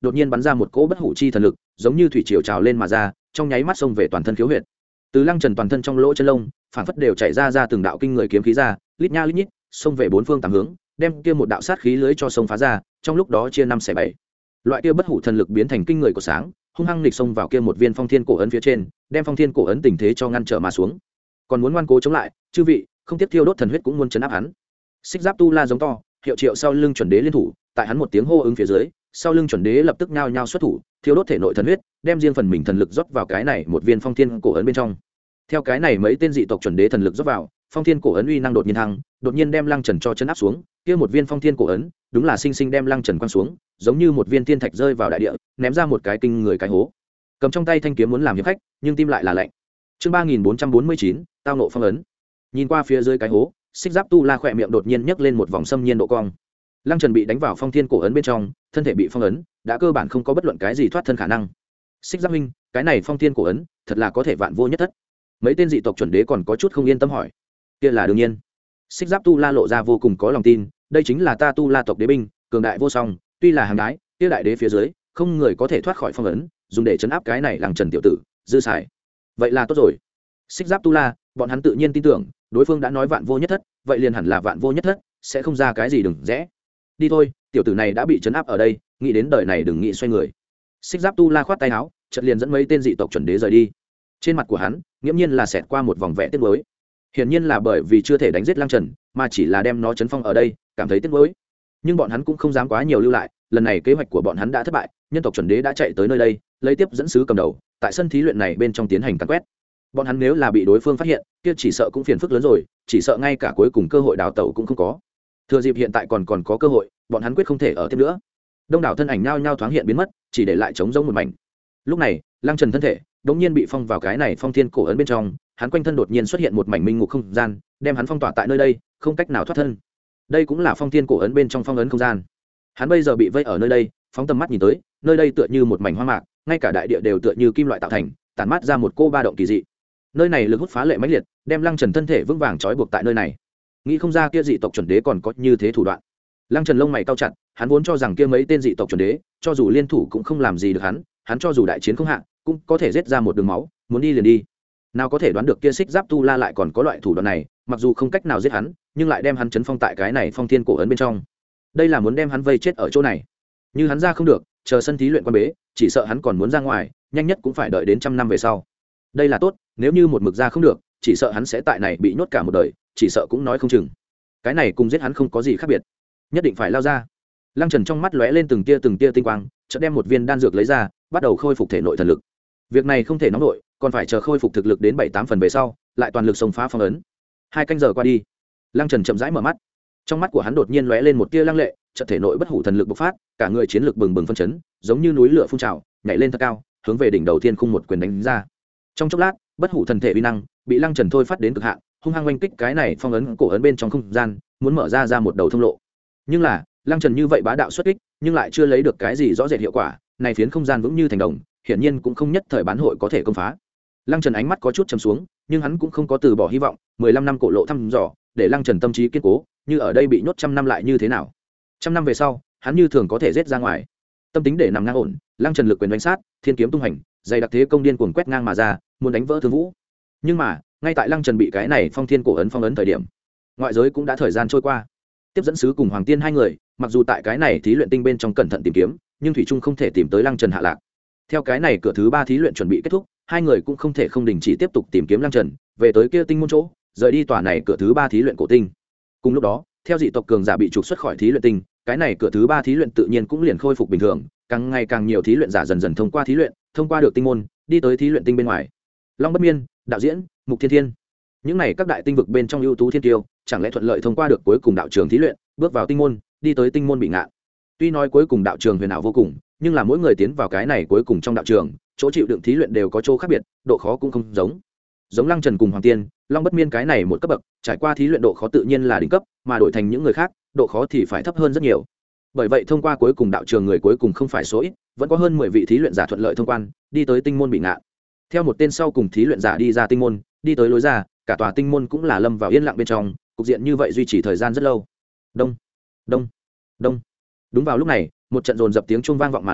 đột nhiên bắn ra một cỗ bất hủ chi thần lực giống như thủy triều trào lên mà ra, trong nháy mắt xông về toàn thân khiếu huyệt. Từ Lăng Trần toàn thân trong lỗ chân lông phản phất đều chảy ra ra từng đạo kinh người kiếm khí ra, lít nha lít nhít xông về bốn phương tám hướng, đem kia một đạo sát khí lưới cho sông phá ra, trong lúc đó chia năm xẻ bảy. Loại kia bất hủ thần lực biến thành kinh người của sáng, hung hăng nghịch xông vào kia một viên phong thiên cổ ấn phía trên, đem phong thiên cổ ấn tình thế cho ngăn trở mà xuống. Còn muốn ngoan cố chống lại, chư vị, không tiếp thiêu đốt thần huyết cũng muốn chấn áp hắn. Xích Giáp Tu La giống to, hiệu triệu sau lưng chuẩn đế liên thủ, tại hắn một tiếng hô ứng phía dưới, sau lưng chuẩn đế lập tức nhao nhao xuất thủ, thiêu đốt thể nội thần huyết, đem riêng phần mình thần lực rót vào cái này một viên phong thiên cổ ấn bên trong. Theo cái này mấy tên dị tộc chuẩn đế thần lực rót vào, phong thiên cổ ấn uy năng đột nhiên thăng, đột nhiên đem Lăng Trần cho chấn áp xuống, kia một viên phong thiên cổ ấn, đúng là sinh sinh đem Lăng Trần quăng xuống, giống như một viên thiên thạch rơi vào đại địa, ném ra một cái kinh người cái hố. Cầm trong tay thanh kiếm muốn làm hiệp khách, nhưng tim lại là lạnh. Chương ba nghìn bốn trăm bốn mươi chín, tao nộ phong ấn. Nhìn qua phía dưới cái hố, Xích Giáp Tu La khỏe miệng đột nhiên nhấc lên một vòng xâm nhiên độ cong. Lăng Trần bị đánh vào phong thiên cổ ấn bên trong, thân thể bị phong ấn, đã cơ bản không có bất luận cái gì thoát thân khả năng. Xích Giáp huynh, cái này phong thiên cổ ấn, thật là có thể vạn vô nhất thất. Mấy tên dị tộc chuẩn đế còn có chút không yên tâm hỏi. Kia là đương nhiên. Xích Giáp Tu La lộ ra vô cùng có lòng tin, đây chính là ta Tu La tộc đế binh, cường đại vô song, tuy là hàng đái, kia đại đế phía dưới, không người có thể thoát khỏi phong ấn, dùng để chấn áp cái này Lăng Trần tiểu tử, dư xài. Vậy là tốt rồi. Xích Giáp Tu La, bọn hắn tự nhiên tin tưởng, đối phương đã nói vạn vô nhất thất, vậy liền hẳn là vạn vô nhất thất, sẽ không ra cái gì đừng rẽ. Đi thôi, tiểu tử này đã bị chấn áp ở đây, nghĩ đến đời này đừng nghĩ xoay người. Xích Giáp Tu La khoát tay áo, chợt liền dẫn mấy tên dị tộc chuẩn đế rời đi. Trên mặt của hắn, nghiễm nhiên là xẹt qua một vòng vẻ tiếc nuối. Hiển nhiên là bởi vì chưa thể đánh giết Lăng Trần, mà chỉ là đem nó chấn phong ở đây, cảm thấy tiếc nuối. Nhưng bọn hắn cũng không dám quá nhiều lưu lại, lần này kế hoạch của bọn hắn đã thất bại, nhân tộc chuẩn đế đã chạy tới nơi đây, lấy tiếp dẫn sứ cầm đầu, tại sân thí luyện này bên trong tiến hành càn quét. Bọn hắn nếu là bị đối phương phát hiện, kia chỉ sợ cũng phiền phức lớn rồi, chỉ sợ ngay cả cuối cùng cơ hội đào tẩu cũng không có. Thừa dịp hiện tại còn còn có cơ hội, bọn hắn quyết không thể ở tiếp nữa. Đông đảo thân ảnh nhao nhao thoáng hiện biến mất, chỉ để lại trống rỗng một mảnh. Lúc này, Lăng Trần thân thể đột nhiên bị phong vào cái này phong thiên cổ ấn bên trong, hắn quanh thân đột nhiên xuất hiện một mảnh minh ngục không gian, đem hắn phong tỏa tại nơi đây, không cách nào thoát thân. Đây cũng là phong thiên cổ ấn bên trong phong ấn không gian. Hắn bây giờ bị vây ở nơi đây, phóng tầm mắt nhìn tới, nơi đây tựa như một mảnh hoang mạc, ngay cả đại địa đều tựa như kim loại tạo thành, tản mát ra một cô ba động kỳ dị. Nơi này lực hút phá lệ mãnh liệt, đem Lăng Trần thân thể vững vàng trói buộc tại nơi này. Nghĩ không ra kia dị tộc chuẩn đế còn có như thế thủ đoạn. Lăng Trần lông mày cau chặt, hắn vốn cho rằng kia mấy tên dị tộc chuẩn đế, cho dù liên thủ cũng không làm gì được hắn, hắn cho dù đại chiến không hạ, cũng có thể giết ra một đường máu, muốn đi liền đi. Nào có thể đoán được kia Xích Giáp Tu La lại còn có loại thủ đoạn này, mặc dù không cách nào giết hắn, nhưng lại đem hắn chấn phong tại cái này phong thiên cổ ấn bên trong. Đây là muốn đem hắn vây chết ở chỗ này. Như hắn ra không được, chờ sân thí luyện quan bế, chỉ sợ hắn còn muốn ra ngoài, nhanh nhất cũng phải đợi đến trăm năm về sau. Đây là tốt, nếu như một mực ra không được, chỉ sợ hắn sẽ tại này bị nhốt cả một đời, chỉ sợ cũng nói không chừng. Cái này cùng giết hắn không có gì khác biệt, nhất định phải lao ra. Lăng Trần trong mắt lóe lên từng tia từng tia tinh quang, chợt đem một viên đan dược lấy ra, bắt đầu khôi phục thể nội thần lực. Việc này không thể nóng nổi, còn phải chờ khôi phục thực lực đến bảy tám phần về sau, lại toàn lực xông phá phong ấn. Hai canh giờ qua đi, Lăng Trần chậm rãi mở mắt. Trong mắt của hắn đột nhiên lóe lên một tia lăng lệ, chợt thể nội bất hủ thần lực bộc phát, cả người chiến lực bừng bừng phân chấn, giống như núi lửa phun trào, nhảy lên thật cao, hướng về đỉnh đầu thiên khung một quyền đánh ra. Trong chốc lát, bất hủ thần thể uy năng bị Lăng Trần thôi phát đến cực hạn, hung hăng oanh kích cái này phong ấn cổ ấn bên trong không gian, muốn mở ra ra một đầu thông lộ. Nhưng là, Lăng Trần như vậy bá đạo xuất kích, nhưng lại chưa lấy được cái gì rõ rệt hiệu quả, này phiến không gian vững như thành đồng, hiển nhiên cũng không nhất thời bán hội có thể công phá. Lăng Trần ánh mắt có chút trầm xuống, nhưng hắn cũng không có từ bỏ hy vọng, mười lăm năm cổ lộ thăm dò, để Lăng Trần tâm trí kiên cố, như ở đây bị nhốt trăm năm lại như thế nào? Trăm năm về sau, hắn như thường có thể giết ra ngoài. Tâm tính để nằm ngang ổn, Lăng Trần lực quyền đánh sát, thiên kiếm tung hành, dày đặc thế công điên cuồng quét ngang mà ra, muốn đánh vỡ Thương Vũ. Nhưng mà, ngay tại Lăng Trần bị cái này phong thiên cổ ấn phong ấn thời điểm, ngoại giới cũng đã thời gian trôi qua. Tiếp dẫn sứ cùng Hoàng Tiên hai người, mặc dù tại cái này thí luyện tinh bên trong cẩn thận tìm kiếm, nhưng thủy trung không thể tìm tới Lăng Trần hạ lạc. Theo cái này cửa thứ ba thí luyện chuẩn bị kết thúc, hai người cũng không thể không đình chỉ tiếp tục tìm kiếm Lăng Trần, về tới kia tinh môn chỗ, rời đi tòa này cửa thứ ba thí luyện cổ tinh. Cùng lúc đó, theo dị tộc cường giả bị trục xuất khỏi thí luyện tinh, cái này cửa thứ ba thí luyện tự nhiên cũng liền khôi phục bình thường, càng ngày càng nhiều thí luyện giả dần dần thông qua thí luyện, thông qua được tinh môn, đi tới thí luyện tinh bên ngoài. Long Bất Miên, đạo diễn, Mục Thiên Thiên, những này các đại tinh vực bên trong ưu tú thiên tiêu, chẳng lẽ thuận lợi thông qua được cuối cùng đạo trường thí luyện, bước vào tinh môn, đi tới tinh môn bị ngạn. Tuy nói cuối cùng đạo trường huyền ảo vô cùng, nhưng là mỗi người tiến vào cái này cuối cùng trong đạo trường, chỗ chịu đựng thí luyện đều có chỗ khác biệt, độ khó cũng không giống. Giống Lăng Trần cùng Hoàng Tiên, Long Bất Miên cái này một cấp bậc, trải qua thí luyện độ khó tự nhiên là đỉnh cấp, mà đổi thành những người khác, độ khó thì phải thấp hơn rất nhiều. Bởi vậy thông qua cuối cùng đạo trường người cuối cùng không phải số ít, vẫn có hơn mười vị thí luyện giả thuận lợi thông quan, đi tới tinh môn bị ngạn. Theo một tên sau cùng thí luyện giả đi ra tinh môn, đi tới lối ra, cả tòa tinh môn cũng là lâm vào yên lặng bên trong, cục diện như vậy duy trì thời gian rất lâu. Đông, đông, đông. Đúng vào lúc này, một trận dồn dập tiếng chuông vang vọng mà lên,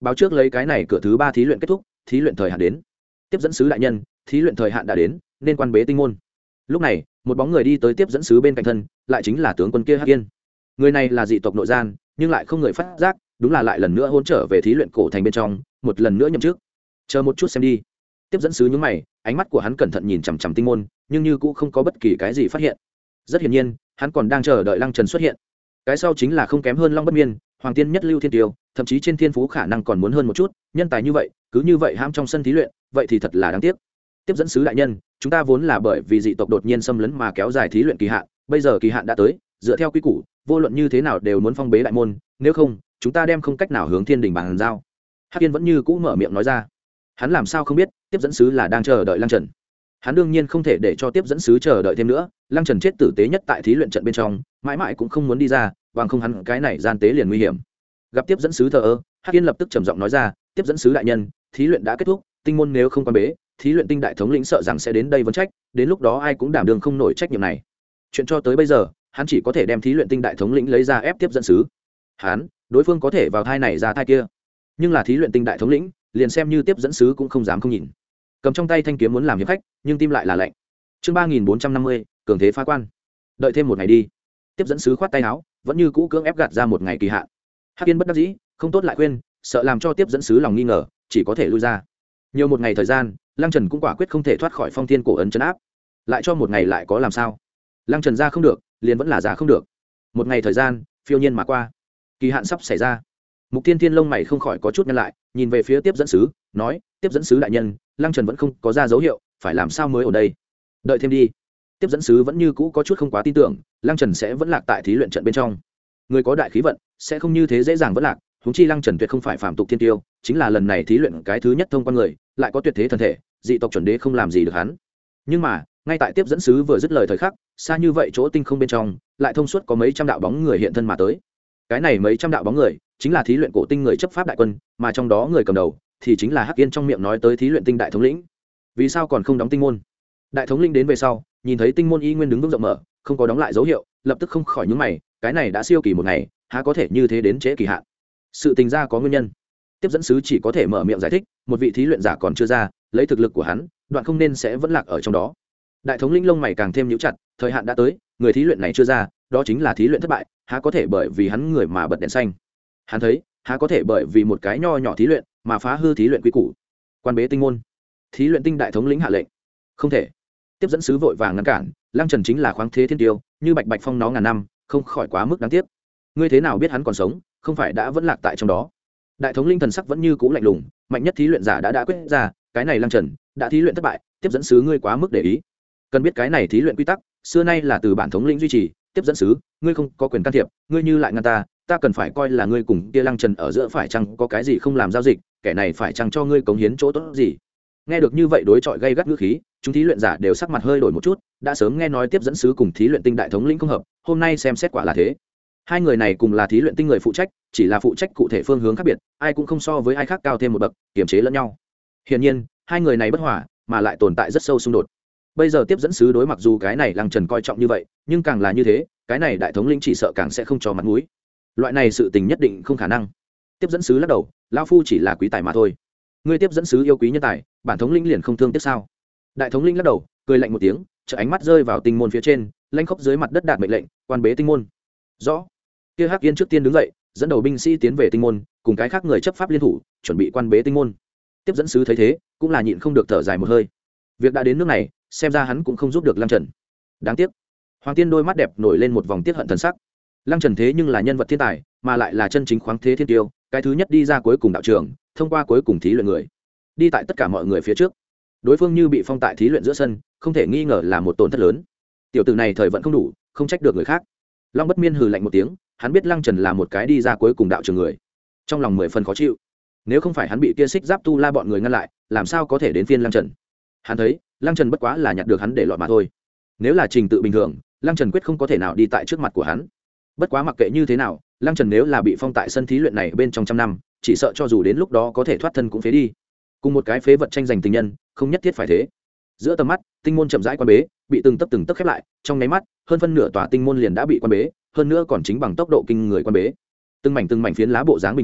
báo trước lấy cái này cửa thứ ba thí luyện kết thúc, thí luyện thời hạn đến. Tiếp dẫn sứ đại nhân, thí luyện thời hạn đã đến, nên quan bế tinh môn. Lúc này một bóng người đi tới tiếp dẫn sứ bên cạnh thân, lại chính là tướng quân kia Hắc Yên. Người này là dị tộc nội gian, nhưng lại không người phát giác, đúng là lại lần nữa hôn trở về thí luyện cổ thành bên trong, một lần nữa nhậm chức. Chờ một chút xem đi. Tiếp dẫn sứ nhướng mày, ánh mắt của hắn cẩn thận nhìn chằm chằm tinh môn, nhưng như cũng không có bất kỳ cái gì phát hiện. Rất hiển nhiên, hắn còn đang chờ đợi Lăng Trần xuất hiện. Cái sau chính là không kém hơn Long Bất Miên, Hoàng Tiên Nhất Lưu Thiên Tiêu, thậm chí trên thiên phú khả năng còn muốn hơn một chút, nhân tài như vậy, cứ như vậy hãm trong sân thí luyện, vậy thì thật là đáng tiếc. Tiếp dẫn sứ đại nhân, chúng ta vốn là bởi vì dị tộc đột nhiên xâm lấn mà kéo dài thí luyện kỳ hạn, bây giờ kỳ hạn đã tới, dựa theo quy củ, vô luận như thế nào đều muốn phong bế đại môn, nếu không, chúng ta đem không cách nào hướng Thiên Đình bàn giao. Hắc Yên vẫn như cũ mở miệng nói ra. Hắn làm sao không biết, tiếp dẫn sứ là đang chờ đợi Lăng Trần. Hắn đương nhiên không thể để cho tiếp dẫn sứ chờ đợi thêm nữa, Lăng Trần chết tử tế nhất tại thí luyện trận bên trong, mãi mãi cũng không muốn đi ra, bằng không hắn cái này gian tế liền nguy hiểm. Gặp tiếp dẫn sứ thờ ơ, Hắc Yên lập tức trầm giọng nói ra, tiếp dẫn sứ đại nhân, thí luyện đã kết thúc, tinh môn nếu không quan bế, thí luyện tinh đại thống lĩnh sợ rằng sẽ đến đây vấn trách, đến lúc đó ai cũng đảm đương không nổi trách nhiệm này. Chuyện cho tới bây giờ, hắn chỉ có thể đem thí luyện tinh đại thống lĩnh lấy ra ép tiếp dẫn sứ. Hắn, đối phương có thể vào thai này ra thai kia, nhưng là thí luyện tinh đại thống lĩnh, liền xem như tiếp dẫn sứ cũng không dám không nhìn. Cầm trong tay thanh kiếm muốn làm hiệp khách, nhưng tim lại là lạnh. Chương ba nghìn bốn trăm năm mươi, cường thế phá quan. Đợi thêm một ngày đi. Tiếp dẫn sứ khoát tay áo, vẫn như cũ cưỡng ép gạt ra một ngày kỳ hạn. Hắc Yên bất đắc dĩ, không tốt lại khuyên, sợ làm cho tiếp dẫn sứ lòng nghi ngờ, chỉ có thể lui ra. Nhiều một ngày thời gian, Lăng Trần cũng quả quyết không thể thoát khỏi phong thiên cổ ấn trấn áp. Lại cho một ngày lại có làm sao? Lăng Trần ra không được, liền vẫn là ra không được. Một ngày thời gian phiêu nhiên mà qua, kỳ hạn sắp xảy ra. Mục Thiên Thiên lông mày không khỏi có chút nhăn lại, nhìn về phía tiếp dẫn sứ, nói: tiếp dẫn sứ đại nhân, Lăng Trần vẫn không có ra dấu hiệu, phải làm sao mới ở đây? Đợi thêm đi. Tiếp dẫn sứ vẫn như cũ có chút không quá tin tưởng, Lăng Trần sẽ vẫn lạc tại thí luyện trận bên trong. Người có đại khí vận sẽ không như thế dễ dàng vẫn lạc, huống chi Lăng Trần tuyệt không phải phàm tục thiên tiêu, chính là lần này thí luyện cái thứ nhất thông quan người, lại có tuyệt thế thân thể, dị tộc chuẩn đế không làm gì được hắn. Nhưng mà, ngay tại tiếp dẫn sứ vừa dứt lời thời khắc, xa như vậy chỗ tinh không bên trong, lại thông suốt có mấy trăm đạo bóng người hiện thân mà tới. Cái này mấy trăm đạo bóng người, chính là thí luyện cổ tinh người chấp pháp đại quân, mà trong đó người cầm đầu thì chính là Hắc Yên trong miệng nói tới thí luyện tinh đại thống lĩnh. Vì sao còn không đóng tinh môn? Đại thống lĩnh đến về sau, nhìn thấy tinh môn y nguyên đứng vững rộng mở, không có đóng lại dấu hiệu, lập tức không khỏi nhướng mày, cái này đã siêu kỳ một ngày, há có thể như thế đến trễ kỳ hạn? Sự tình ra có nguyên nhân. Tiếp dẫn sứ chỉ có thể mở miệng giải thích, một vị thí luyện giả còn chưa ra, lấy thực lực của hắn, đoạn không nên sẽ vẫn lạc ở trong đó. Đại thống lĩnh lông mày càng thêm nhíu chặt, thời hạn đã tới, người thí luyện này chưa ra, đó chính là thí luyện thất bại, há có thể bởi vì hắn người mà bật đèn xanh. Hắn thấy, há có thể bởi vì một cái nho nhỏ thí luyện mà phá hư thí luyện quy củ. Quan bế tinh môn. Thí luyện tinh đại thống lĩnh hạ lệnh. Không thể. Tiếp dẫn sứ vội vàng ngăn cản, Lăng Trần chính là khoáng thế thiên tiêu, như bạch bạch phong nó ngàn năm, không khỏi quá mức đáng tiếc. Ngươi thế nào biết hắn còn sống, không phải đã vẫn lạc tại trong đó? Đại thống linh thần sắc vẫn như cũ lạnh lùng, mạnh nhất thí luyện giả đã đã quyết ra, cái này Lăng Trần đã thí luyện thất bại, tiếp dẫn sứ ngươi quá mức để ý. Cần biết cái này thí luyện quy tắc, xưa nay là từ bản thống lĩnh duy trì, tiếp dẫn sứ, ngươi không có quyền can thiệp, ngươi như lại ngăn ta, ta cần phải coi là ngươi cùng kia Lăng Trần ở giữa phải chăng có cái gì không làm giao dịch, kẻ này phải chăng cho ngươi cống hiến chỗ tốt gì? Nghe được như vậy đối chọi gay gắt ngữ khí, chúng thí luyện giả đều sắc mặt hơi đổi một chút, đã sớm nghe nói tiếp dẫn sứ cùng thí luyện tinh đại thống lĩnh không hợp, hôm nay xem xét quả là thế. Hai người này cùng là thí luyện tinh người phụ trách, chỉ là phụ trách cụ thể phương hướng khác biệt, ai cũng không so với ai khác cao thêm một bậc, kiềm chế lẫn nhau. Hiển nhiên, hai người này bất hòa, mà lại tồn tại rất sâu xung đột. Bây giờ tiếp dẫn sứ đối mặc dù cái này Lăng Trần coi trọng như vậy, nhưng càng là như thế, cái này đại thống lĩnh chỉ sợ càng sẽ không cho mặt mũi. Loại này sự tình nhất định không khả năng. Tiếp dẫn sứ lắc đầu, lão phu chỉ là quý tài mà thôi. Ngươi tiếp dẫn sứ yêu quý nhân tài, bản thống lĩnh liền không thương tiếc sao? Đại thống lĩnh lắc đầu, cười lạnh một tiếng, chợ ánh mắt rơi vào tinh môn phía trên, lanh khốc dưới mặt đất đạt mệnh lệnh, quan bế tinh môn. Rõ. Kia Hắc Yên trước tiên đứng dậy, dẫn đầu binh sĩ tiến về tinh môn, cùng cái khác người chấp pháp liên thủ, chuẩn bị quan bế tinh môn. Tiếp dẫn sứ thấy thế, cũng là nhịn không được thở dài một hơi. Việc đã đến nước này, xem ra hắn cũng không giúp được Lăng Trần. Đáng tiếc. Hoàng Tiên đôi mắt đẹp nổi lên một vòng tiếc hận thần sắc. Lăng Trần thế nhưng là nhân vật thiên tài, mà lại là chân chính khoáng thế thiên tiêu, cái thứ nhất đi ra cuối cùng đạo trường, thông qua cuối cùng thí luyện người, đi tại tất cả mọi người phía trước. Đối phương như bị phong tại thí luyện giữa sân, không thể nghi ngờ là một tổn thất lớn. Tiểu tử này thời vận không đủ, không trách được người khác. Long Bất Miên hừ lạnh một tiếng, hắn biết Lăng Trần là một cái đi ra cuối cùng đạo trường người, trong lòng mười phần khó chịu. Nếu không phải hắn bị kia xích giáp tu la bọn người ngăn lại, làm sao có thể đến phiên Lăng Trần? Hắn thấy, Lăng Trần bất quá là nhặt được hắn để lọt mà thôi. Nếu là trình tự bình thường, Lăng Trần quyết không có thể nào đi tại trước mặt của hắn. Bất quá mặc kệ như thế nào, Lăng Trần nếu là bị phong tại sân thí luyện này bên trong trăm năm, chỉ sợ cho dù đến lúc đó có thể thoát thân cũng phế đi. Cùng một cái phế vật tranh giành tình nhân, không nhất thiết phải thế. Giữa tầm mắt, tinh môn chậm rãi quan bế, bị từng tấc từng tấc khép lại, trong nháy mắt, hơn phân nửa tòa tinh môn liền đã bị quan bế, hơn nữa còn chính bằng tốc độ kinh người quan bế. Từng mảnh từng mảnh phiến lá bộ dáng bình chướng,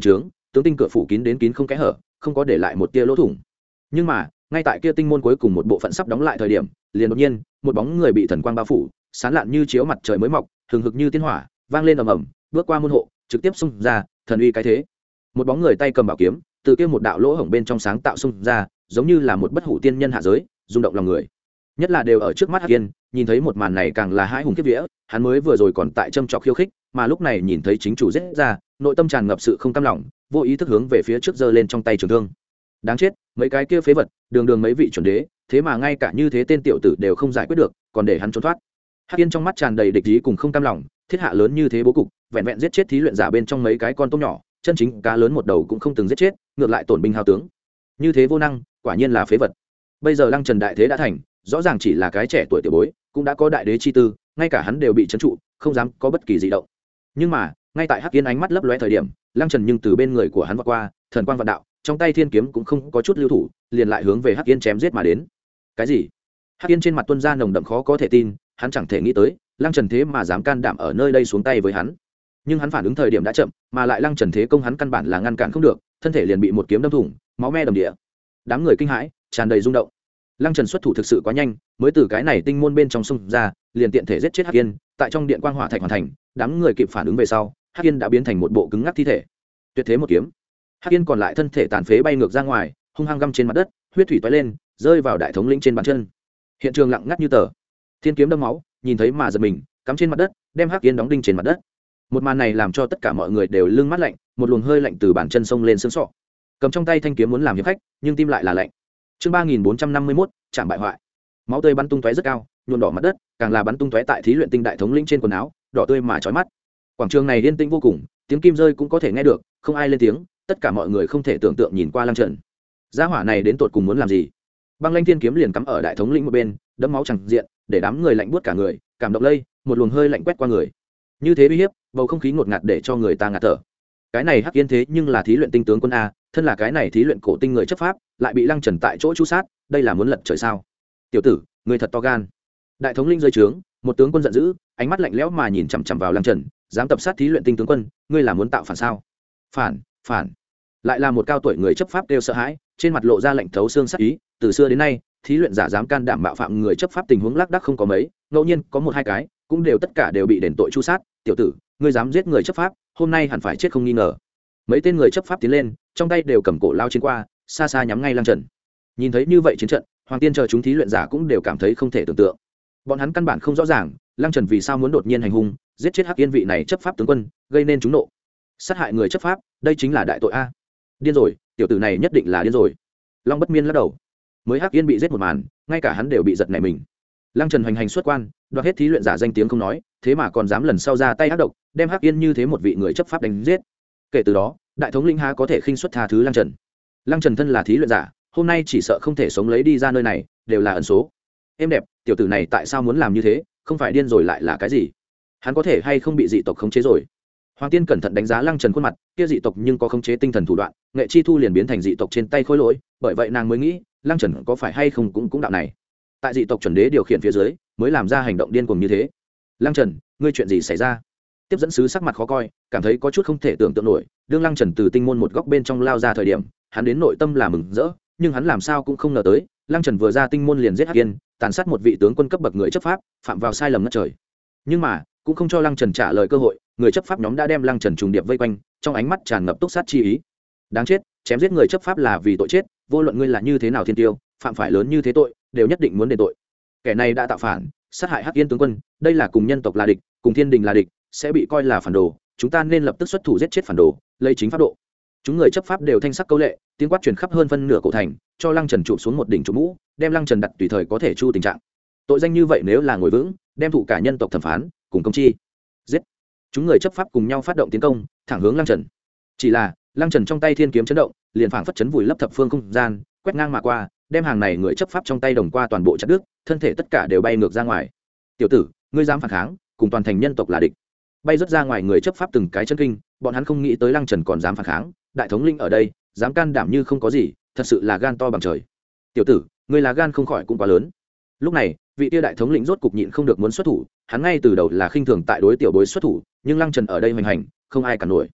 tướng tinh cửa phủ kín đến kín không kẽ hở, không có để lại một tia lỗ thủng. Nhưng mà ngay tại kia tinh môn cuối cùng một bộ phận sắp đóng lại thời điểm, liền đột nhiên một bóng người bị thần quang bao phủ, sáng lạn như chiếu mặt trời mới mọc, hừng hực như tiên hỏa, vang lên ầm ầm, bước qua môn hộ, trực tiếp xung ra, thần uy cái thế. Một bóng người tay cầm bảo kiếm, từ kia một đạo lỗ hổng bên trong sáng tạo xung ra, giống như là một bất hủ tiên nhân hạ giới, rung động lòng người. Nhất là đều ở trước mắt Hắc Yên, nhìn thấy một màn này càng là hãi hùng kiếp vía, hắn mới vừa rồi còn tại châm chọc khiêu khích, mà lúc này nhìn thấy chính chủ giết ra, nội tâm tràn ngập sự không cam lòng, vô ý thức hướng về phía trước giơ lên trong tay trường thương. Đáng chết, mấy cái kia phế vật, đường đường mấy vị chuẩn đế, thế mà ngay cả như thế tên tiểu tử đều không giải quyết được, còn để hắn trốn thoát. Hắc Yên trong mắt tràn đầy địch ý cùng không cam lòng, thiết hạ lớn như thế bố cục, vẹn vẹn giết chết thí luyện giả bên trong mấy cái con tôm nhỏ, chân chính cá lớn một đầu cũng không từng giết chết, ngược lại tổn binh hao tướng. Như thế vô năng, quả nhiên là phế vật. Bây giờ Lăng Trần đại thế đã thành, rõ ràng chỉ là cái trẻ tuổi tiểu bối, cũng đã có đại đế chi tư, ngay cả hắn đều bị trấn trụ, không dám có bất kỳ dị động. Nhưng mà, ngay tại Hắc Yên ánh mắt lấp lóe thời điểm, Lăng Trần nhưng từ bên người của hắn vọt qua, thần quang vạn đạo, trong tay thiên kiếm cũng không có chút lưu thủ, liền lại hướng về Hắc Yên chém giết mà đến. Cái gì? Hắc Yên trên mặt tuôn ra nồng đậm khó có thể tin, hắn chẳng thể nghĩ tới, Lăng Trần thế mà dám can đảm ở nơi đây xuống tay với hắn. Nhưng hắn phản ứng thời điểm đã chậm, mà lại Lăng Trần thế công hắn căn bản là ngăn cản không được, thân thể liền bị một kiếm đâm thủng, máu me đầm địa. Đám người kinh hãi, tràn đầy rung động. Lăng Trần xuất thủ thực sự quá nhanh, mới từ cái này tinh môn bên trong xung ra, liền tiện thể giết chết Hắc Yên, tại trong điện quang hỏa thạch hoàn thành, đám người kịp phản ứng về sau, Hắc Yên đã biến thành một bộ cứng ngắc thi thể. Tuyệt thế một kiếm. Hắc Yên còn lại thân thể tàn phế bay ngược ra ngoài, hung hăng găm trên mặt đất, huyết thủy toái lên, rơi vào đại thống lĩnh trên bàn chân. Hiện trường lặng ngắt như tờ. Thiên kiếm đâm máu, nhìn thấy mà giật mình, cắm trên mặt đất, đem Hắc Yên đóng đinh trên mặt đất. Một màn này làm cho tất cả mọi người đều lưng mát lạnh, một luồng hơi lạnh từ bàn chân sông lên xương sọ. Cầm trong tay thanh kiếm muốn làm hiệp khách, nhưng tim lại là lạnh. Chương ba nghìn bốn trăm năm mươi mốt, chạm bại hoại. Máu tươi bắn tung tóe rất cao, nhuộm đỏ mặt đất, càng là bắn tung tóe tại thí luyện tinh đại thống lĩnh trên quần áo, đỏ tươi mà chói mắt. Quảng trường này yên tĩnh vô cùng, tiếng kim rơi cũng có thể nghe được, không ai lên tiếng, tất cả mọi người không thể tưởng tượng nhìn qua Lăng Trần. Gia hỏa này đến tột cùng muốn làm gì? Băng Lanh Thiên kiếm liền cắm ở đại thống lĩnh một bên, đẫm máu chẳng diện, để đám người lạnh buốt cả người, cảm động lây, một luồng hơi lạnh quét qua người. Như thế uy hiếp, bầu không khí ngột ngạt để cho người ta ngạt thở. Cái này Hắc Yên thế nhưng là thí luyện tinh tướng quân a, thân là cái này thí luyện cổ tinh người chấp pháp, lại bị Lăng Trần tại chỗ chu sát, đây là muốn lật trời sao? Tiểu tử, người thật to gan. Đại thống lĩnh rơi trướng, một tướng quân giận dữ, ánh mắt lạnh lẽo mà nhìn chằm chằm vào Lăng Trần, dám tập sát thí luyện tinh tướng quân, ngươi là muốn tạo phản sao? Phản, phản. Lại là một cao tuổi người chấp pháp đều sợ hãi, trên mặt lộ ra lạnh thấu xương sắc ý, từ xưa đến nay, thí luyện giả dám can đảm bạo phạm người chấp pháp tình huống lác đác không có mấy, ngẫu nhiên có một hai cái, cũng đều tất cả đều bị đền tội chu sát. Tiểu tử, ngươi dám giết người chấp pháp, hôm nay hẳn phải chết không nghi ngờ. Mấy tên người chấp pháp tiến lên, trong tay đều cầm cổ lao chiến qua, xa xa nhắm ngay Lăng Trần. Nhìn thấy như vậy chiến trận, Hoàng Tiên chờ chúng thí luyện giả cũng đều cảm thấy không thể tưởng tượng. Bọn hắn căn bản không rõ ràng, Lăng Trần vì sao muốn đột nhiên hành hung, giết chết Hắc Yên vị này chấp pháp tướng quân, gây nên chúng nộ. Sát hại người chấp pháp, đây chính là đại tội a. Điên rồi, tiểu tử này nhất định là điên rồi. Long Bất Miên lắc đầu. Mới Hắc Yên bị giết một màn, ngay cả hắn đều bị giật nảy mình. Lăng Trần hoành hành xuất quan, đoạt hết thí luyện giả danh tiếng không nói, thế mà còn dám lần sau ra tay ác độc, đem Hắc Yên như thế một vị người chấp pháp đánh giết. Kể từ đó, đại thống lĩnh há có thể khinh suất tha thứ Lăng Trần. Lăng Trần thân là thí luyện giả, hôm nay chỉ sợ không thể sống lấy đi ra nơi này, đều là ẩn số. Em đẹp, tiểu tử này tại sao muốn làm như thế, không phải điên rồi lại là cái gì? Hắn có thể hay không bị dị tộc khống chế rồi? Hoàng Tiên cẩn thận đánh giá Lăng Trần khuôn mặt, kia dị tộc nhưng có khống chế tinh thần thủ đoạn, nghệ chi thu liền biến thành dị tộc trên tay khối lỗi, bởi vậy nàng mới nghĩ, Lăng Trần có phải hay không cũng cũng đạo này. Tại dị tộc chuẩn đế điều khiển phía dưới, mới làm ra hành động điên cuồng như thế. Lăng Trần, ngươi chuyện gì xảy ra? Tiếp dẫn sứ sắc mặt khó coi, cảm thấy có chút không thể tưởng tượng nổi, đương Lăng Trần từ tinh môn một góc bên trong lao ra thời điểm, hắn đến nội tâm là mừng rỡ, nhưng hắn làm sao cũng không ngờ tới, Lăng Trần vừa ra tinh môn liền giết Hắc Yên, tàn sát một vị tướng quân cấp bậc người chấp pháp, phạm vào sai lầm ngất trời. Nhưng mà, cũng không cho Lăng Trần trả lời cơ hội, người chấp pháp nhóm đã đem Lăng Trần trùng điệp vây quanh, trong ánh mắt tràn ngập túc sát chi ý. Đáng chết, chém giết người chấp pháp là vì tội chết, vô luận ngươi là như thế nào thiên tiêu, phạm phải lớn như thế tội, đều nhất định muốn đền tội. Kẻ này đã tạo phản, sát hại Hắc Yên tướng quân, đây là cùng nhân tộc là địch, cùng thiên đình là địch, sẽ bị coi là phản đồ, chúng ta nên lập tức xuất thủ giết chết phản đồ, lấy chính pháp độ. Chúng người chấp pháp đều thanh sắc câu lệ, tiếng quát truyền khắp hơn phân nửa cổ thành, cho Lăng Trần chụp xuống một đỉnh trụ mũ, đem Lăng Trần đặt tùy thời có thể chu tình trạng. Tội danh như vậy nếu là ngồi vững, đem thủ cả nhân tộc thẩm phán, cùng công chi. Giết. Chúng người chấp pháp cùng nhau phát động tiến công, thẳng hướng Lăng Trần. Chỉ là, Lăng Trần trong tay thiên kiếm chấn động, liền phảng phất chấn vùi lấp thập phương không gian, quét ngang mà qua, đem hàng này người chấp pháp trong tay đồng qua toàn bộ chặt đứt, thân thể tất cả đều bay ngược ra ngoài. Tiểu tử, ngươi dám phản kháng, cùng toàn thành nhân tộc là địch. Bay rất ra ngoài người chấp pháp từng cái chân kinh, bọn hắn không nghĩ tới Lăng Trần còn dám phản kháng, đại thống linh ở đây, dám can đảm như không có gì, thật sự là gan to bằng trời. Tiểu tử, ngươi là gan không khỏi cũng quá lớn. Lúc này, vị tia đại thống lĩnh rốt cục nhịn không được muốn xuất thủ, hắn ngay từ đầu là khinh thường tại đối tiểu bối xuất thủ, nhưng Lăng Trần ở đây hoành hành, không ai cản nổi.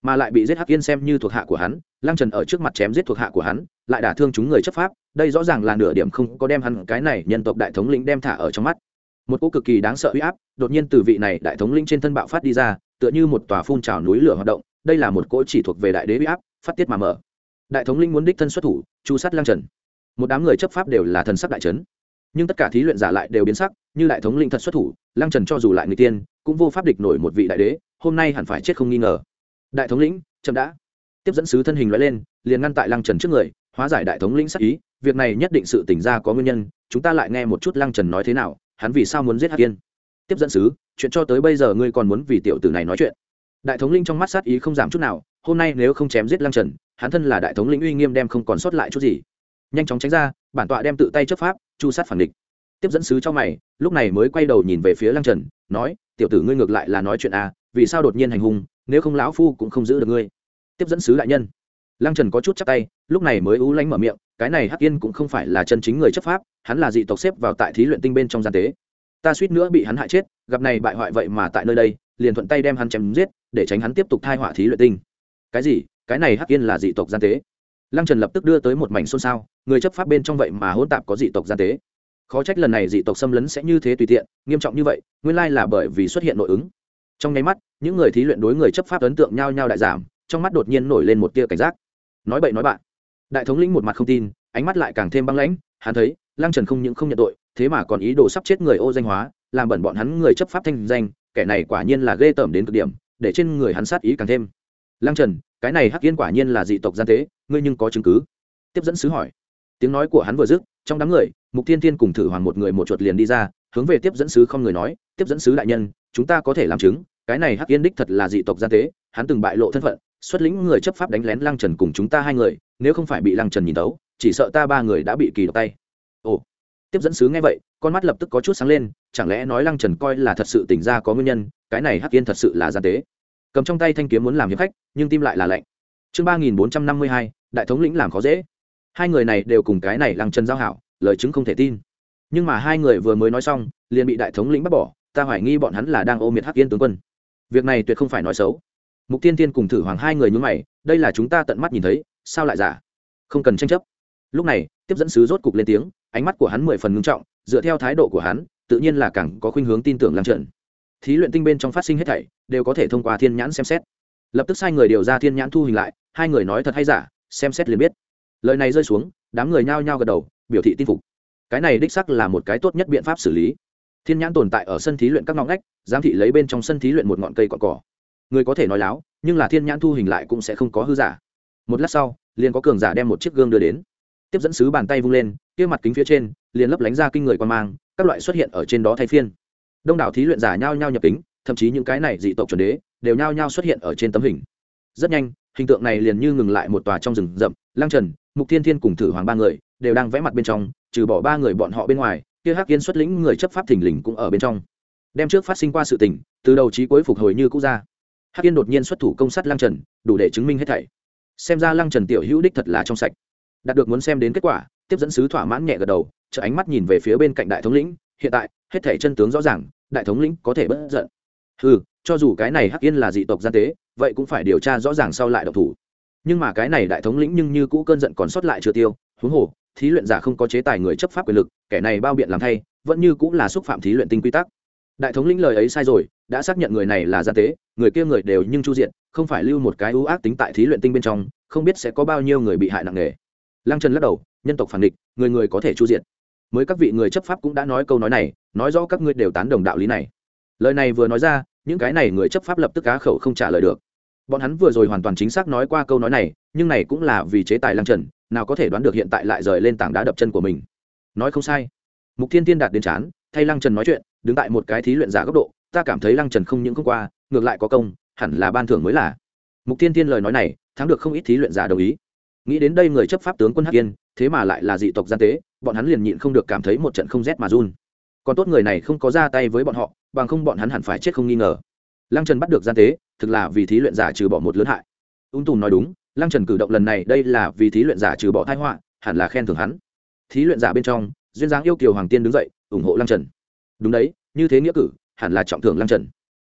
mà lại bị giết hắc yên xem như thuộc hạ của hắn. Lăng Trần ở trước mặt chém giết thuộc hạ của hắn, lại đả thương chúng người chấp pháp, đây rõ ràng là nửa điểm không có đem hắn cái này nhân tộc đại thống lĩnh đem thả ở trong mắt. Một cỗ cực kỳ đáng sợ uy áp đột nhiên từ vị này đại thống lĩnh trên thân bạo phát đi ra, tựa như một tòa phun trào núi lửa hoạt động. Đây là một cỗ chỉ thuộc về đại đế uy áp phát tiết mà mở. Đại thống lĩnh muốn đích thân xuất thủ chu sát Lăng Trần. Một đám người chấp pháp đều là thần sắc đại chấn, nhưng tất cả thí luyện giả lại đều biến sắc, như đại thống lĩnh thật xuất thủ, Lăng Trần cho dù lại người tiên cũng vô pháp địch nổi một vị đại đế, hôm nay hẳn phải chết không nghi ngờ. Đại thống lĩnh chậm đã. Tiếp dẫn sứ thân hình loại lên, liền ngăn tại Lăng Trần trước người, hóa giải đại thống lĩnh sắc ý. Việc này nhất định sự tỉnh ra có nguyên nhân, chúng ta lại nghe một chút Lăng Trần nói thế nào, hắn vì sao muốn giết Hắc Yên. Tiếp dẫn sứ, chuyện cho tới bây giờ ngươi còn muốn vì tiểu tử này nói chuyện. Đại thống lĩnh trong mắt sát ý không giảm chút nào, hôm nay nếu không chém giết Lăng Trần, hắn thân là đại thống lĩnh uy nghiêm đem không còn sót lại chút gì. Nhanh chóng tránh ra, bản tọa đem tự tay chấp pháp chu sát phản địch. Tiếp dẫn sứ cho mày, lúc này mới quay đầu nhìn về phía Lăng Trần, nói, tiểu tử ngươi ngược lại là nói chuyện à, vì sao đột nhiên hành hung, nếu không lão phu cũng không giữ được ngươi. Tiếp dẫn sứ đại nhân. Lăng Trần có chút chắp tay, lúc này mới ú lánh mở miệng, cái này Hắc Yên cũng không phải là chân chính người chấp pháp, hắn là dị tộc xếp vào tại thí luyện tinh bên trong gian tế. Ta suýt nữa bị hắn hại chết, gặp này bại hoại vậy mà tại nơi đây, liền thuận tay đem hắn chém giết, để tránh hắn tiếp tục thai họa thí luyện tinh. Cái gì? Cái này Hắc Yên là dị tộc gian tế? Lăng Trần lập tức đưa tới một mảnh xôn xao, người chấp pháp bên trong vậy mà hỗn tạp có dị tộc gian tế. Khó trách lần này dị tộc xâm lấn sẽ như thế tùy tiện, nghiêm trọng như vậy, nguyên lai là bởi vì xuất hiện nội ứng. Trong nháy mắt, những người thí luyện đối người chấp pháp ấn tượng nhao nhao đại giảm, trong mắt đột nhiên nổi lên một tia cảnh giác. Nói bậy nói bạn. Đại thống lĩnh một mặt không tin, ánh mắt lại càng thêm băng lãnh, hắn thấy, Lăng Trần không những không nhận tội, thế mà còn ý đồ sắp chết người ô danh hóa, làm bẩn bọn hắn người chấp pháp thanh danh, kẻ này quả nhiên là ghê tởm đến cực điểm, để trên người hắn sát ý càng thêm. Lăng Trần, cái này Hắc Yên quả nhiên là dị tộc gian tế, ngươi nhưng có chứng cứ? Tiếp dẫn sứ hỏi. Tiếng nói của hắn vừa dứt, trong đám người, Mục Thiên Thiên cùng Thử Hoàng một người một chuột liền đi ra, hướng về tiếp dẫn sứ không người nói, tiếp dẫn sứ đại nhân, chúng ta có thể làm chứng, cái này Hắc Yên đích thật là dị tộc gian tế, hắn từng bại lộ thân phận, xuất lĩnh người chấp pháp đánh lén Lăng Trần cùng chúng ta hai người, nếu không phải bị Lăng Trần nhìn tấu, chỉ sợ ta ba người đã bị kỳ độc tay. Ồ. Tiếp dẫn sứ nghe vậy, con mắt lập tức có chút sáng lên, chẳng lẽ nói Lăng Trần coi là thật sự tỉnh ra có nguyên nhân, cái này Hắc Yên thật sự là gian tế. Cầm trong tay thanh kiếm muốn làm hiệp khách, nhưng tim lại là lạnh. Chương ba nghìn bốn trăm năm mươi hai, đại thống lĩnh làm khó dễ. Hai người này đều cùng cái này Lăng Trần giao hảo, lời chứng không thể tin. Nhưng mà hai người vừa mới nói xong, liền bị đại thống lĩnh bắt bỏ, ta hoài nghi bọn hắn là đang ôm miệt Hắc Yên tướng quân. Việc này tuyệt không phải nói xấu. Mục Tiên Tiên cùng Thử Hoàng hai người nhướng mày, đây là chúng ta tận mắt nhìn thấy, sao lại giả? Không cần tranh chấp. Lúc này, tiếp dẫn sứ rốt cục lên tiếng, ánh mắt của hắn mười phần ngưng trọng, dựa theo thái độ của hắn, tự nhiên là càng có khuynh hướng tin tưởng Lăng Trần. Thí luyện tinh bên trong phát sinh hết thảy, đều có thể thông qua thiên nhãn xem xét. Lập tức sai người điều ra thiên nhãn thu hình lại, hai người nói thật hay giả, xem xét liền biết. Lời này rơi xuống, đám người nhao nhao gật đầu, biểu thị tin phục. Cái này đích xác là một cái tốt nhất biện pháp xử lý. Thiên nhãn tồn tại ở sân thí luyện các ngõ ngách, giám thị lấy bên trong sân thí luyện một ngọn cây cỏ cỏ. Người có thể nói láo, nhưng là thiên nhãn thu hình lại cũng sẽ không có hư giả. Một lát sau, liền có cường giả đem một chiếc gương đưa đến. Tiếp dẫn sứ bàn tay vung lên, kia mặt kính phía trên liền lấp lánh ra kinh người quan mang, các loại xuất hiện ở trên đó thay phiên. Đông đảo thí luyện giả nhao nhao nhập kính, thậm chí những cái này dị tộc chuẩn đế đều nhao nhao xuất hiện ở trên tấm hình. Rất nhanh, hình tượng này liền như ngừng lại một tòa trong rừng rậm, Lăng Trần, Mục Thiên Thiên cùng Thử Hoàng ba người đều đang vẽ mặt bên trong, trừ bỏ ba người bọn họ bên ngoài, kia Hắc Yên xuất lĩnh người chấp pháp thình lình cũng ở bên trong. Đem trước phát sinh qua sự tình, từ đầu chí cuối phục hồi như cũ ra. Hắc Yên đột nhiên xuất thủ công sát Lăng Trần, đủ để chứng minh hết thảy. Xem ra Lăng Trần tiểu hữu đích thật là trong sạch. Đạt được muốn xem đến kết quả, tiếp dẫn sứ thỏa mãn nhẹ gật đầu, trợ ánh mắt nhìn về phía bên cạnh đại thống lĩnh, hiện tại, hết thảy chân tướng rõ ràng, đại thống lĩnh có thể bất giận. Ừ, cho dù cái này Hắc Yên là dị tộc gian tế, vậy cũng phải điều tra rõ ràng sau lại động thủ. Nhưng mà cái này đại thống lĩnh nhưng như cũ cơn giận còn sót lại chưa tiêu, huống hồ, thí luyện giả không có chế tài người chấp pháp quyền lực, kẻ này bao biện làm thay, vẫn như cũng là xúc phạm thí luyện tinh quy tắc. Đại thống lĩnh lời ấy sai rồi, đã xác nhận người này là gian tế, người kia người đều nhưng chu diện, không phải lưu một cái ưu ác tính tại thí luyện tinh bên trong, không biết sẽ có bao nhiêu người bị hại nặng nề. Lăng Trần lắc đầu, nhân tộc phản địch, người người có thể chu diện. Mới các vị người chấp pháp cũng đã nói câu nói này, nói rõ các ngươi đều tán đồng đạo lý này. Lời này vừa nói ra, những cái này người chấp pháp lập tức cá khẩu không trả lời được. Bọn hắn vừa rồi hoàn toàn chính xác nói qua câu nói này, nhưng này cũng là vì chế tài Lăng Trần, nào có thể đoán được hiện tại lại rời lên tảng đá đập chân của mình. Nói không sai. Mục Thiên Thiên đạt đến chán, thay Lăng Trần nói chuyện, đứng tại một cái thí luyện giả góc độ, ta cảm thấy Lăng Trần không những không qua, ngược lại có công, hẳn là ban thưởng mới là. Mục Thiên Thiên lời nói này, thắng được không ít thí luyện giả đồng ý. Nghĩ đến đây người chấp pháp tướng quân Hắc Yên, thế mà lại là dị tộc gian tế, bọn hắn liền nhịn không được cảm thấy một trận không rét mà run. Còn tốt người này không có ra tay với bọn họ, bằng không bọn hắn hẳn phải chết không nghi ngờ. Lăng Trần bắt được gian tế, thực là vì thí luyện giả trừ bỏ một lớn hại. Ung Tùm nói đúng, Lăng Trần cử động lần này đây là vì thí luyện giả trừ bỏ tai họa, hẳn là khen thưởng hắn. Thí luyện giả bên trong, duyên dáng yêu kiều hoàng tiên đứng dậy, ủng hộ Lăng Trần. Đúng đấy, như thế nghĩa cử, hẳn là trọng thưởng Lăng Trần.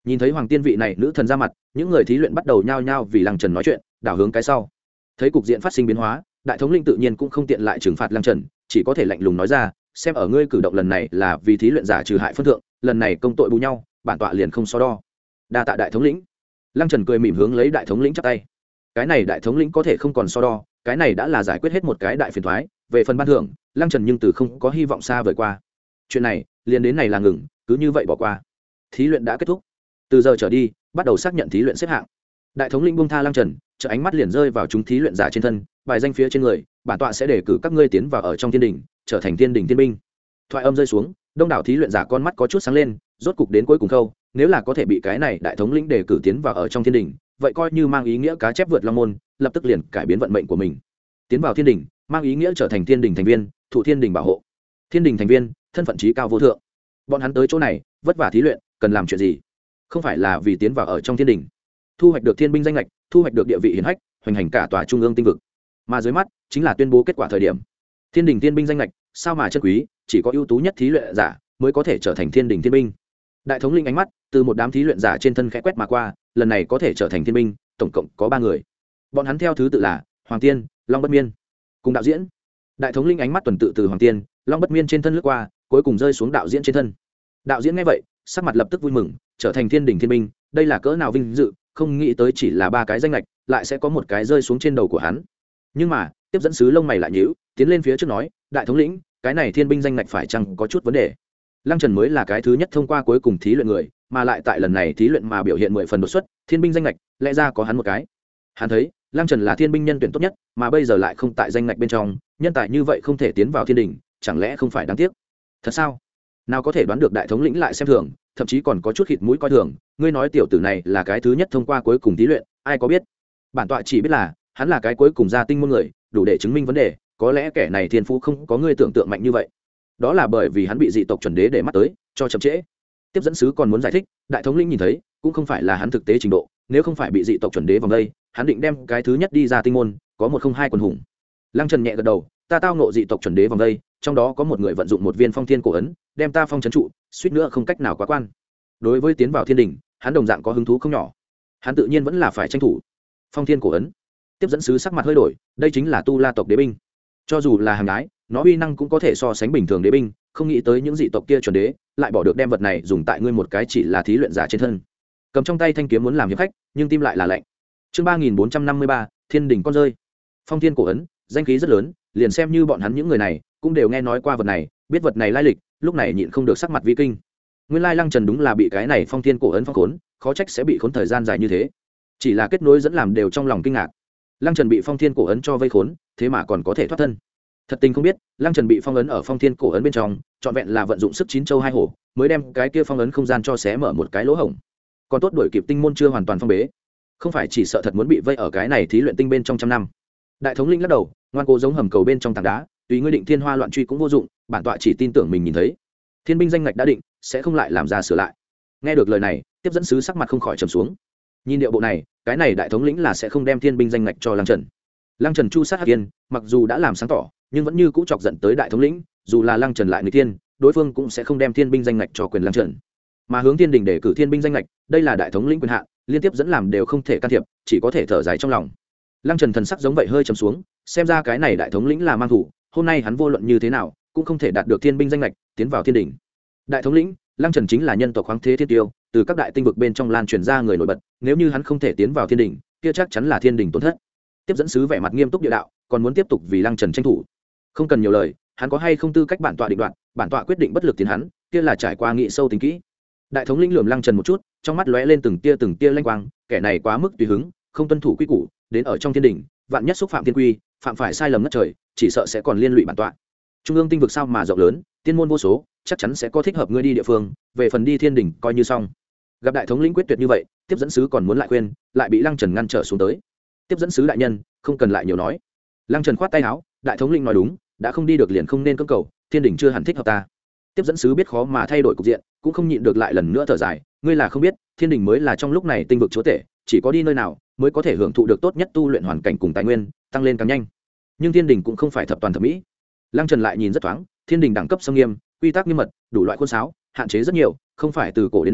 Nhìn thấy hoàng tiên vị này nữ thần ra mặt, những người thí luyện bắt đầu nhao nhao vì Lăng Trần nói chuyện, đảo hướng cái sau. Thấy cục diện phát sinh biến hóa, đại thống linh tự nhiên cũng không tiện lại trừng phạt Lăng Trần, chỉ có thể lạnh lùng nói ra, xem ở ngươi cử động lần này là vì thí luyện giả trừ hại phân thượng, lần này công tội bù nhau, bản tọa liền không so đo. Đa tạ đại thống lĩnh. Lăng Trần cười mỉm hướng lấy đại thống lĩnh chắp tay. Cái này đại thống lĩnh có thể không còn so đo, cái này đã là giải quyết hết một cái đại phiền toái, về phần ban thưởng, Lăng Trần nhưng từ không có hy vọng xa vời qua. Chuyện này, liền đến này là ngừng, cứ như vậy bỏ qua. Thí luyện đã kết thúc. Từ giờ trở đi, bắt đầu xác nhận thí luyện xếp hạng. Đại thống lĩnh buông tha Lăng Trần, chợ ánh mắt liền rơi vào chúng thí luyện giả trên thân, bài danh phía trên người, bản tọa sẽ đề cử các ngươi tiến vào ở trong thiên đỉnh, trở thành thiên đỉnh thiên binh. Thoại âm rơi xuống, đông đảo thí luyện giả con mắt có chút sáng lên, rốt cục đến cuối cùng khâu, nếu là có thể bị cái này đại thống lĩnh đề cử tiến vào ở trong thiên đỉnh, vậy coi như mang ý nghĩa cá chép vượt long môn, lập tức liền cải biến vận mệnh của mình. Tiến vào thiên đỉnh, mang ý nghĩa trở thành thiên đỉnh thành viên, thụ thiên đỉnh bảo hộ. Thiên đỉnh thành viên, thân phận chí cao vô thượng. Bọn hắn tới chỗ này, vất vả thí luyện, cần làm chuyện gì? Không phải là vì tiến vào ở trong thiên đỉnh, thu hoạch được thiên binh danh lệch, thu hoạch được địa vị hiển hách, hoành hành cả tòa trung ương tinh vực, mà dưới mắt chính là tuyên bố kết quả thời điểm. Thiên đỉnh thiên binh danh lệch, sao mà chân quý, chỉ có ưu tú nhất thí luyện giả mới có thể trở thành thiên đỉnh thiên binh. Đại thống linh ánh mắt từ một đám thí luyện giả trên thân khẽ quét mà qua, lần này có thể trở thành thiên binh, tổng cộng có ba người. Bọn hắn theo thứ tự là Hoàng Tiên, Long Bất Miên cùng đạo diễn. Đại thống linh ánh mắt tuần tự từ Hoàng Tiên, Long Bất Miên trên thân lướt qua, cuối cùng rơi xuống đạo diễn trên thân. Đạo diễn nghe vậy, sắc mặt lập tức vui mừng, trở thành thiên đỉnh thiên binh, đây là cỡ nào vinh dự, không nghĩ tới chỉ là ba cái danh lệch, lại sẽ có một cái rơi xuống trên đầu của hắn. Nhưng mà, tiếp dẫn sứ lông mày lại nhíu, tiến lên phía trước nói, đại thống lĩnh, cái này thiên binh danh lệch phải chăng có chút vấn đề? Lăng Trần mới là cái thứ nhất thông qua cuối cùng thí luyện người, mà lại tại lần này thí luyện mà biểu hiện mười phần đột xuất, thiên binh danh lệch, lẽ ra có hắn một cái. Hắn thấy, Lăng Trần là thiên binh nhân tuyển tốt nhất, mà bây giờ lại không tại danh lệch bên trong, nhân tài như vậy không thể tiến vào thiên đỉnh, chẳng lẽ không phải đáng tiếc? Thật sao? Nào có thể đoán được đại thống lĩnh lại xem thường, thậm chí còn có chút khịt mũi coi thường, ngươi nói tiểu tử này là cái thứ nhất thông qua cuối cùng thí luyện, ai có biết? Bản tọa chỉ biết là, hắn là cái cuối cùng ra tinh môn người, đủ để chứng minh vấn đề, có lẽ kẻ này thiên phú không có ngươi tưởng tượng mạnh như vậy. Đó là bởi vì hắn bị dị tộc chuẩn đế để mắt tới, cho chậm trễ. Tiếp dẫn sứ còn muốn giải thích, đại thống lĩnh nhìn thấy, cũng không phải là hắn thực tế trình độ, nếu không phải bị dị tộc chuẩn đế vòng đây, hắn định đem cái thứ nhất đi ra tinh môn, có một không hai quần hùng. Lăng Trần nhẹ gật đầu, ta tao ngộ dị tộc chuẩn đế vòng đây, trong đó có một người vận dụng một viên phong thiên cổ ấn, đem ta phong trấn trụ, suýt nữa không cách nào quá quan. Đối với tiến vào thiên đỉnh, hắn đồng dạng có hứng thú không nhỏ. Hắn tự nhiên vẫn là phải tranh thủ. Phong thiên cổ ấn. Tiếp dẫn sứ sắc mặt hơi đổi, đây chính là tu la tộc đế binh. Cho dù là hàng ái, nó uy năng cũng có thể so sánh bình thường đế binh, không nghĩ tới những dị tộc kia chuẩn đế lại bỏ được đem vật này dùng tại ngươi một cái chỉ là thí luyện giả trên thân. Cầm trong tay thanh kiếm muốn làm hiệp khách, nhưng tim lại là lạnh. Chương ba nghìn bốn trăm năm mươi ba, Thiên đỉnh con rơi. Phong thiên cổ ấn, danh khí rất lớn, liền xem như bọn hắn những người này cũng đều nghe nói qua vật này, biết vật này lai lịch, lúc này nhịn không được sắc mặt vi kinh. Nguyên lai Lăng Trần đúng là bị cái này phong thiên cổ ấn phong khốn, khó trách sẽ bị khốn thời gian dài như thế. Chỉ là kết nối dẫn làm đều trong lòng kinh ngạc. Lăng Trần bị phong thiên cổ ấn cho vây khốn, thế mà còn có thể thoát thân. Thật tình không biết, Lăng Trần bị phong ấn ở phong thiên cổ ấn bên trong, trọn vẹn là vận dụng sức chín châu hai hổ, mới đem cái kia phong ấn không gian cho xé mở một cái lỗ hổng. Còn tốt đuổi kịp tinh môn chưa hoàn toàn phong bế, không phải chỉ sợ thật muốn bị vây ở cái này thí luyện tinh bên trong trăm năm. Đại thống linh lắc đầu, ngoan cố giống hầm cầu bên trong tảng đá, tùy ngươi định thiên hoa loạn truy cũng vô dụng, bản tọa chỉ tin tưởng mình nhìn thấy. Thiên binh danh ngạch đã định, sẽ không lại làm ra sửa lại. Nghe được lời này, tiếp dẫn sứ sắc mặt không khỏi trầm xuống. Nhìn điệu bộ này, cái này đại thống lĩnh là sẽ không đem thiên binh danh ngạch cho Lăng Trần. Lăng Trần chu sát hắc yên, mặc dù đã làm sáng tỏ, nhưng vẫn như cũ chọc giận tới đại thống lĩnh, dù là Lăng Trần lại người thiên, đối phương cũng sẽ không đem thiên binh danh ngạch cho quyền Lăng Trần. Mà hướng thiên đình để cử thiên binh danh ngạch, đây là đại thống lĩnh quyền hạn, liên tiếp dẫn làm đều không thể can thiệp, chỉ có thể thở dài trong lòng. Lăng Trần thần sắc giống vậy hơi trầm xuống, xem ra cái này đại thống lĩnh là mang thủ, hôm nay hắn vô luận như thế nào, cũng không thể đạt được thiên binh danh ngạch, tiến vào thiên đình. Đại thống lĩnh, Lăng Trần chính là nhân tộc khoáng thế thiên tiêu, từ các đại tinh vực bên trong lan truyền ra người nổi bật, nếu như hắn không thể tiến vào thiên đình, kia chắc chắn là thiên đình tổn thất. Tiếp dẫn sứ vẻ mặt nghiêm túc địa đạo, còn muốn tiếp tục vì Lăng Trần tranh thủ. Không cần nhiều lời, hắn có hay không tư cách bản tọa định đoạt, bản tọa quyết định bất lực tiến hắn, kia là trải qua nghị sâu tính kỹ. Đại thống lĩnh lườm Lăng Trần một chút, trong mắt lóe lên từng tia từng tia lanh quang, kẻ này quá mức tùy hứng, không tuân thủ quy củ, đến ở trong thiên đình, vạn nhất xúc phạm thiên quy, phạm phải sai lầm ngất trời, chỉ sợ sẽ còn liên lụy bản tọa. Trung ương tinh vực sao mà rộng lớn, tiên môn vô số, chắc chắn sẽ có thích hợp ngươi đi địa phương, về phần đi thiên đình coi như xong. Gặp đại thống lĩnh quyết tuyệt như vậy, tiếp dẫn sứ còn muốn lại khuyên, lại bị Lăng Trần ngăn trở xuống tới. Tiếp dẫn sứ đại nhân, không cần lại nhiều nói. Lăng Trần khoát tay áo, đại thống lĩnh nói đúng, đã không đi được liền không nên cưỡng cầu, thiên đình chưa hẳn thích hợp ta. Tiếp dẫn sứ biết khó mà thay đổi cục diện, cũng không nhịn được lại lần nữa thở dài, ngươi là không biết, thiên đình mới là trong lúc này tinh vực chúa tể, chỉ có đi nơi nào mới có thể hưởng thụ được tốt nhất tu luyện hoàn cảnh cùng tài nguyên, tăng lên càng nhanh. Nhưng thiên đình cũng không phải thập toàn thập mỹ. Lăng Trần lại nhìn rất thoáng, thiên đình đẳng cấp sông nghiêm, quy tắc nghiêm mật, đủ loại khuôn sáo, hạn chế rất nhiều, không phải từ cổ đến nay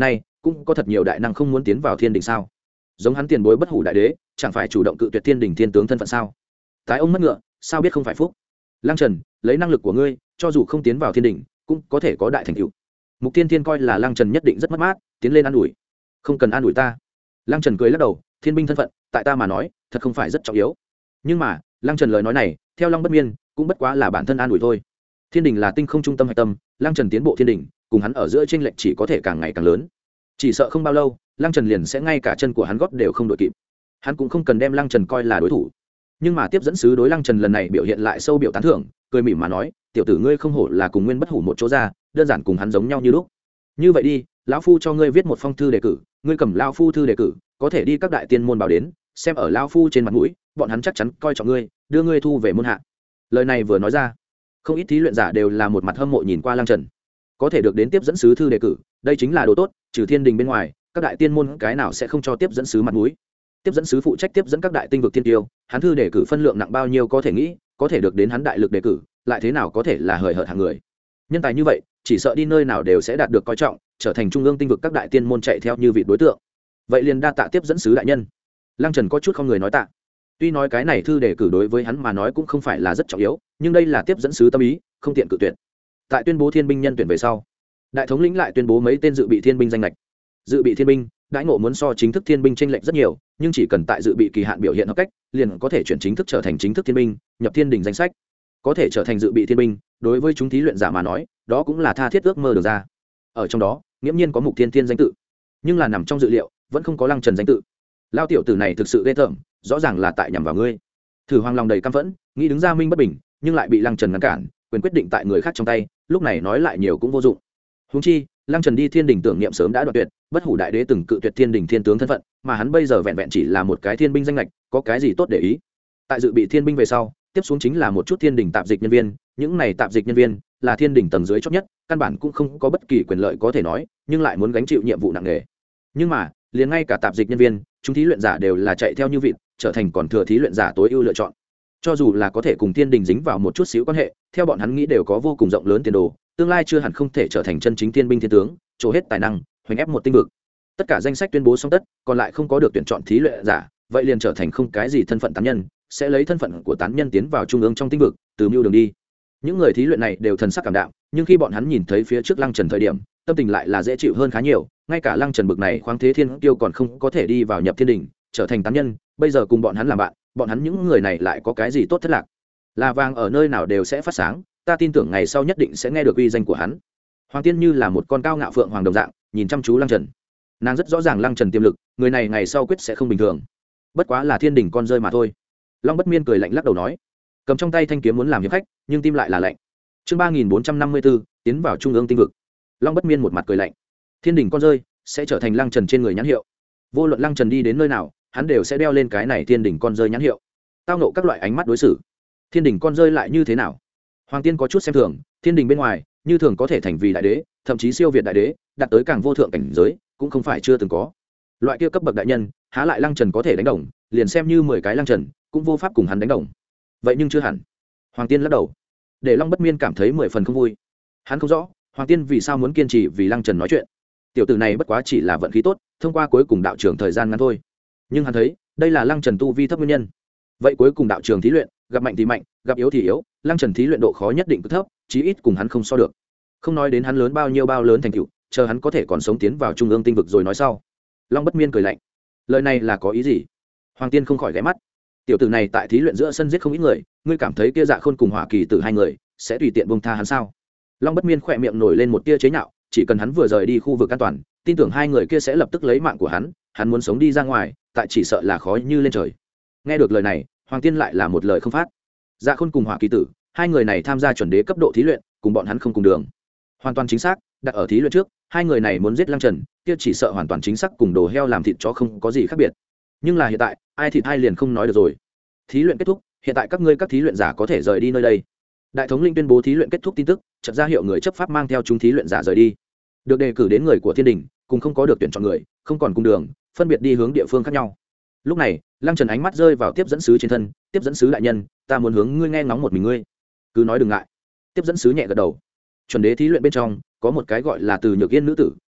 cũng có thật nhiều đại năng không muốn tiến vào thiên đình sao? Giống hắn tiền bối bất hủ đại đế chẳng phải chủ động cự tuyệt thiên đình thiên tướng thân phận sao? Tái ông mất ngựa sao biết không phải phúc? Lăng Trần, lấy năng lực của ngươi cho dù không tiến vào thiên đình cũng có thể có đại thành tựu. Mục Tiên Thiên coi là Lăng Trần nhất định rất mất mát, tiến lên an ủi. Không cần an ủi ta. Lăng Trần cười lắc đầu, thiên binh thân phận tại ta mà nói thật không phải rất trọng yếu. Nhưng mà Lăng Trần lời nói này theo Long Bất Miên cũng bất quá là bản thân an ủi thôi. Thiên đình là tinh không trung tâm hạch tâm, Lăng Trần tiến bộ thiên đình cùng hắn ở giữa chênh lệch chỉ có thể càng ngày càng lớn. Chỉ sợ không bao lâu Lăng Trần liền sẽ ngay cả chân của hắn gót đều không đội kịp. Hắn cũng không cần đem Lăng Trần coi là đối thủ. Nhưng mà tiếp dẫn sứ đối Lăng Trần lần này biểu hiện lại sâu biểu tán thưởng, cười mỉm mà nói, tiểu tử ngươi không hổ là cùng nguyên bất hủ một chỗ ra, đơn giản cùng hắn giống nhau như lúc. Như vậy đi, lão phu cho ngươi viết một phong thư đề cử, ngươi cầm lão phu thư đề cử, có thể đi các đại tiên môn báo đến, xem ở lão phu trên mặt mũi, bọn hắn chắc chắn coi trọng ngươi, đưa ngươi thu về môn hạ. Lời này vừa nói ra, không ít thí luyện giả đều là một mặt hâm mộ nhìn qua Lăng Trần. Có thể được đến tiếp dẫn sứ thư đề cử, đây chính là đồ tốt, trừ thiên đình bên ngoài, các đại tiên môn cái nào sẽ không cho tiếp dẫn sứ mặt mũi. Tiếp dẫn sứ phụ trách tiếp dẫn các đại tinh vực thiên tiêu, hắn thư đề cử phân lượng nặng bao nhiêu có thể nghĩ, có thể được đến hắn đại lực đề cử, lại thế nào có thể là hời hợt hạng người. Nhân tài như vậy, chỉ sợ đi nơi nào đều sẽ đạt được coi trọng, trở thành trung ương tinh vực các đại tiên môn chạy theo như vị đối tượng. Vậy liền đa tạ tiếp dẫn sứ đại nhân. Lăng Trần có chút không người nói tạ. Tuy nói cái này thư đề cử đối với hắn mà nói cũng không phải là rất trọng yếu, nhưng đây là tiếp dẫn sứ tâm ý, không tiện cự tuyệt. Tại tuyên bố thiên binh nhân tuyển về sau, đại thống lĩnh lại tuyên bố mấy tên dự bị thiên binh danh lệch. Dự bị thiên binh, đãi ngộ muốn so chính thức thiên binh chênh lệch rất nhiều, nhưng chỉ cần tại dự bị kỳ hạn biểu hiện hợp cách, liền có thể chuyển chính thức trở thành chính thức thiên binh, nhập thiên đình danh sách. Có thể trở thành dự bị thiên binh, đối với chúng thí luyện giả mà nói, đó cũng là tha thiết ước mơ được ra. Ở trong đó, nghiễm nhiên có Mục Thiên Thiên danh tự, nhưng là nằm trong dự liệu, vẫn không có Lăng Trần danh tự. Lao tiểu tử này thực sự ghê tởm, rõ ràng là tại nhằm vào ngươi. Thử Hoàng lòng đầy căm phẫn, nghĩ đứng ra minh bất bình, nhưng lại bị Lăng Trần ngăn cản, quyền quyết định tại người khác trong tay, lúc này nói lại nhiều cũng vô dụng. Huống chi, Lăng Trần đi thiên đình tưởng niệm sớm đã đoạn tuyệt, bất hủ đại đế từng cự tuyệt thiên đình thiên tướng thân phận, mà hắn bây giờ vẹn vẹn chỉ là một cái thiên binh danh lệch, có cái gì tốt để ý. Tại dự bị thiên binh về sau, tiếp xuống chính là một chút thiên đình tạp dịch nhân viên, những này tạp dịch nhân viên là thiên đình tầng dưới chót nhất, căn bản cũng không có bất kỳ quyền lợi có thể nói, nhưng lại muốn gánh chịu nhiệm vụ nặng nề. Nhưng mà, liền ngay cả tạp dịch nhân viên, chúng thí luyện giả đều là chạy theo như vịt, trở thành còn thừa thí luyện giả tối ưu lựa chọn. Cho dù là có thể cùng thiên đình dính vào một chút xíu quan hệ, theo bọn hắn nghĩ đều có vô cùng rộng lớn tiền đồ, tương lai chưa hẳn không thể trở thành chân chính thiên binh thiên tướng, trổ hết tài năng, hoành ép một tinh vực. Tất cả danh sách tuyên bố xong tất, còn lại không có được tuyển chọn thí luyện giả, vậy liền trở thành không cái gì thân phận tán nhân, sẽ lấy thân phận của tán nhân tiến vào trung ương trong tinh vực, từ mưu đường đi. Những người thí luyện này đều thần sắc cảm đạm, nhưng khi bọn hắn nhìn thấy phía trước Lăng Trần thời điểm, tâm tình lại là dễ chịu hơn khá nhiều, ngay cả Lăng Trần bực này khoáng thế thiên tiêu còn không có thể đi vào nhập thiên đình, trở thành tán nhân, bây giờ cùng bọn hắn làm bạn, bọn hắn những người này lại có cái gì tốt thất lạc. Là vàng ở nơi nào đều sẽ phát sáng, ta tin tưởng ngày sau nhất định sẽ nghe được uy danh của hắn. Hoàng Tiên như là một con cao ngạo phượng hoàng đồng dạng, nhìn chăm chú Lăng Trần. Nàng rất rõ ràng Lăng Trần tiềm lực, người này ngày sau quyết sẽ không bình thường. Bất quá là thiên đình con rơi mà thôi. Long Bất Miên cười lạnh lắc đầu nói, cầm trong tay thanh kiếm muốn làm hiệp khách, nhưng tim lại là lạnh. Chương ba nghìn bốn trăm năm mươi bốn, tiến vào trung ương tinh vực. Long Bất Miên một mặt cười lạnh. Thiên đình con rơi sẽ trở thành Lăng Trần trên người nhãn hiệu. Vô luận Lăng Trần đi đến nơi nào, hắn đều sẽ đeo lên cái này thiên đình con rơi nhãn hiệu. Tao nộ các loại ánh mắt đối xử. Thiên đình con rơi lại như thế nào? Hoàng Tiên có chút xem thường, thiên đình bên ngoài, như thường có thể thành vì đại đế, thậm chí siêu việt đại đế, đạt tới càng vô thượng cảnh giới, cũng không phải chưa từng có. Loại kia cấp bậc đại nhân, há lại Lăng Trần có thể đánh đồng, liền xem như mười cái Lăng Trần, cũng vô pháp cùng hắn đánh đồng. Vậy nhưng chưa hẳn. Hoàng Tiên lắc đầu, để Long Bất Miên cảm thấy mười phần không vui. Hắn không rõ, Hoàng Tiên vì sao muốn kiên trì vì Lăng Trần nói chuyện. Tiểu tử này bất quá chỉ là vận khí tốt, thông qua cuối cùng đạo trường thời gian ngắn thôi. Nhưng hắn thấy, đây là Lăng Trần tu vi thấp nguyên nhân. Vậy cuối cùng đạo trường thí luyện, gặp mạnh thì mạnh, gặp yếu thì yếu, Lăng Trần thí luyện độ khó nhất định cực thấp, chí ít cùng hắn không so được. Không nói đến hắn lớn bao nhiêu bao lớn thành tựu, chờ hắn có thể còn sống tiến vào trung ương tinh vực rồi nói sau. Long Bất Miên cười lạnh, lời này là có ý gì? Hoàng Tiên không khỏi ghé mắt. Tiểu tử này tại thí luyện giữa sân giết không ít người, ngươi cảm thấy kia Dạ Khôn cùng Hỏa Kỳ Tử hai người sẽ tùy tiện buông tha hắn sao? Long Bất Miên khỏe miệng nổi lên một tia chế nhạo, chỉ cần hắn vừa rời đi khu vực an toàn, tin tưởng hai người kia sẽ lập tức lấy mạng của hắn, hắn muốn sống đi ra ngoài, tại chỉ sợ là khó như lên trời. Nghe được lời này, Hoàng Tiên lại là một lời không phát. Dạ Khôn cùng Hỏa Kỳ Tử, hai người này tham gia chuẩn đế cấp độ thí luyện, cùng bọn hắn không cùng đường. Hoàn toàn chính xác, đặt ở thí luyện trước, hai người này muốn giết Lăng Trần, kia chỉ sợ hoàn toàn chính xác cùng đồ heo làm thịt chó không có gì khác biệt. Nhưng là hiện tại, ai thịt ai liền không nói được rồi. Thí luyện kết thúc, hiện tại các ngươi các thí luyện giả có thể rời đi nơi đây. Đại thống linh tuyên bố thí luyện kết thúc tin tức, chợt ra hiệu người chấp pháp mang theo chúng thí luyện giả rời đi. Được đề cử đến người của thiên đình, cùng không có được tuyển chọn người, không còn cùng đường, phân biệt đi hướng địa phương khác nhau. Lúc này, Lăng Trần ánh mắt rơi vào tiếp dẫn sứ trên thân, tiếp dẫn sứ đại nhân, ta muốn hướng ngươi nghe ngóng một mình ngươi. Cứ nói đừng ngại. Tiếp dẫn sứ nhẹ gật đầu. Chuẩn đế thí luyện bên trong, có một cái gọi là Từ Nhược Yên nữ tử,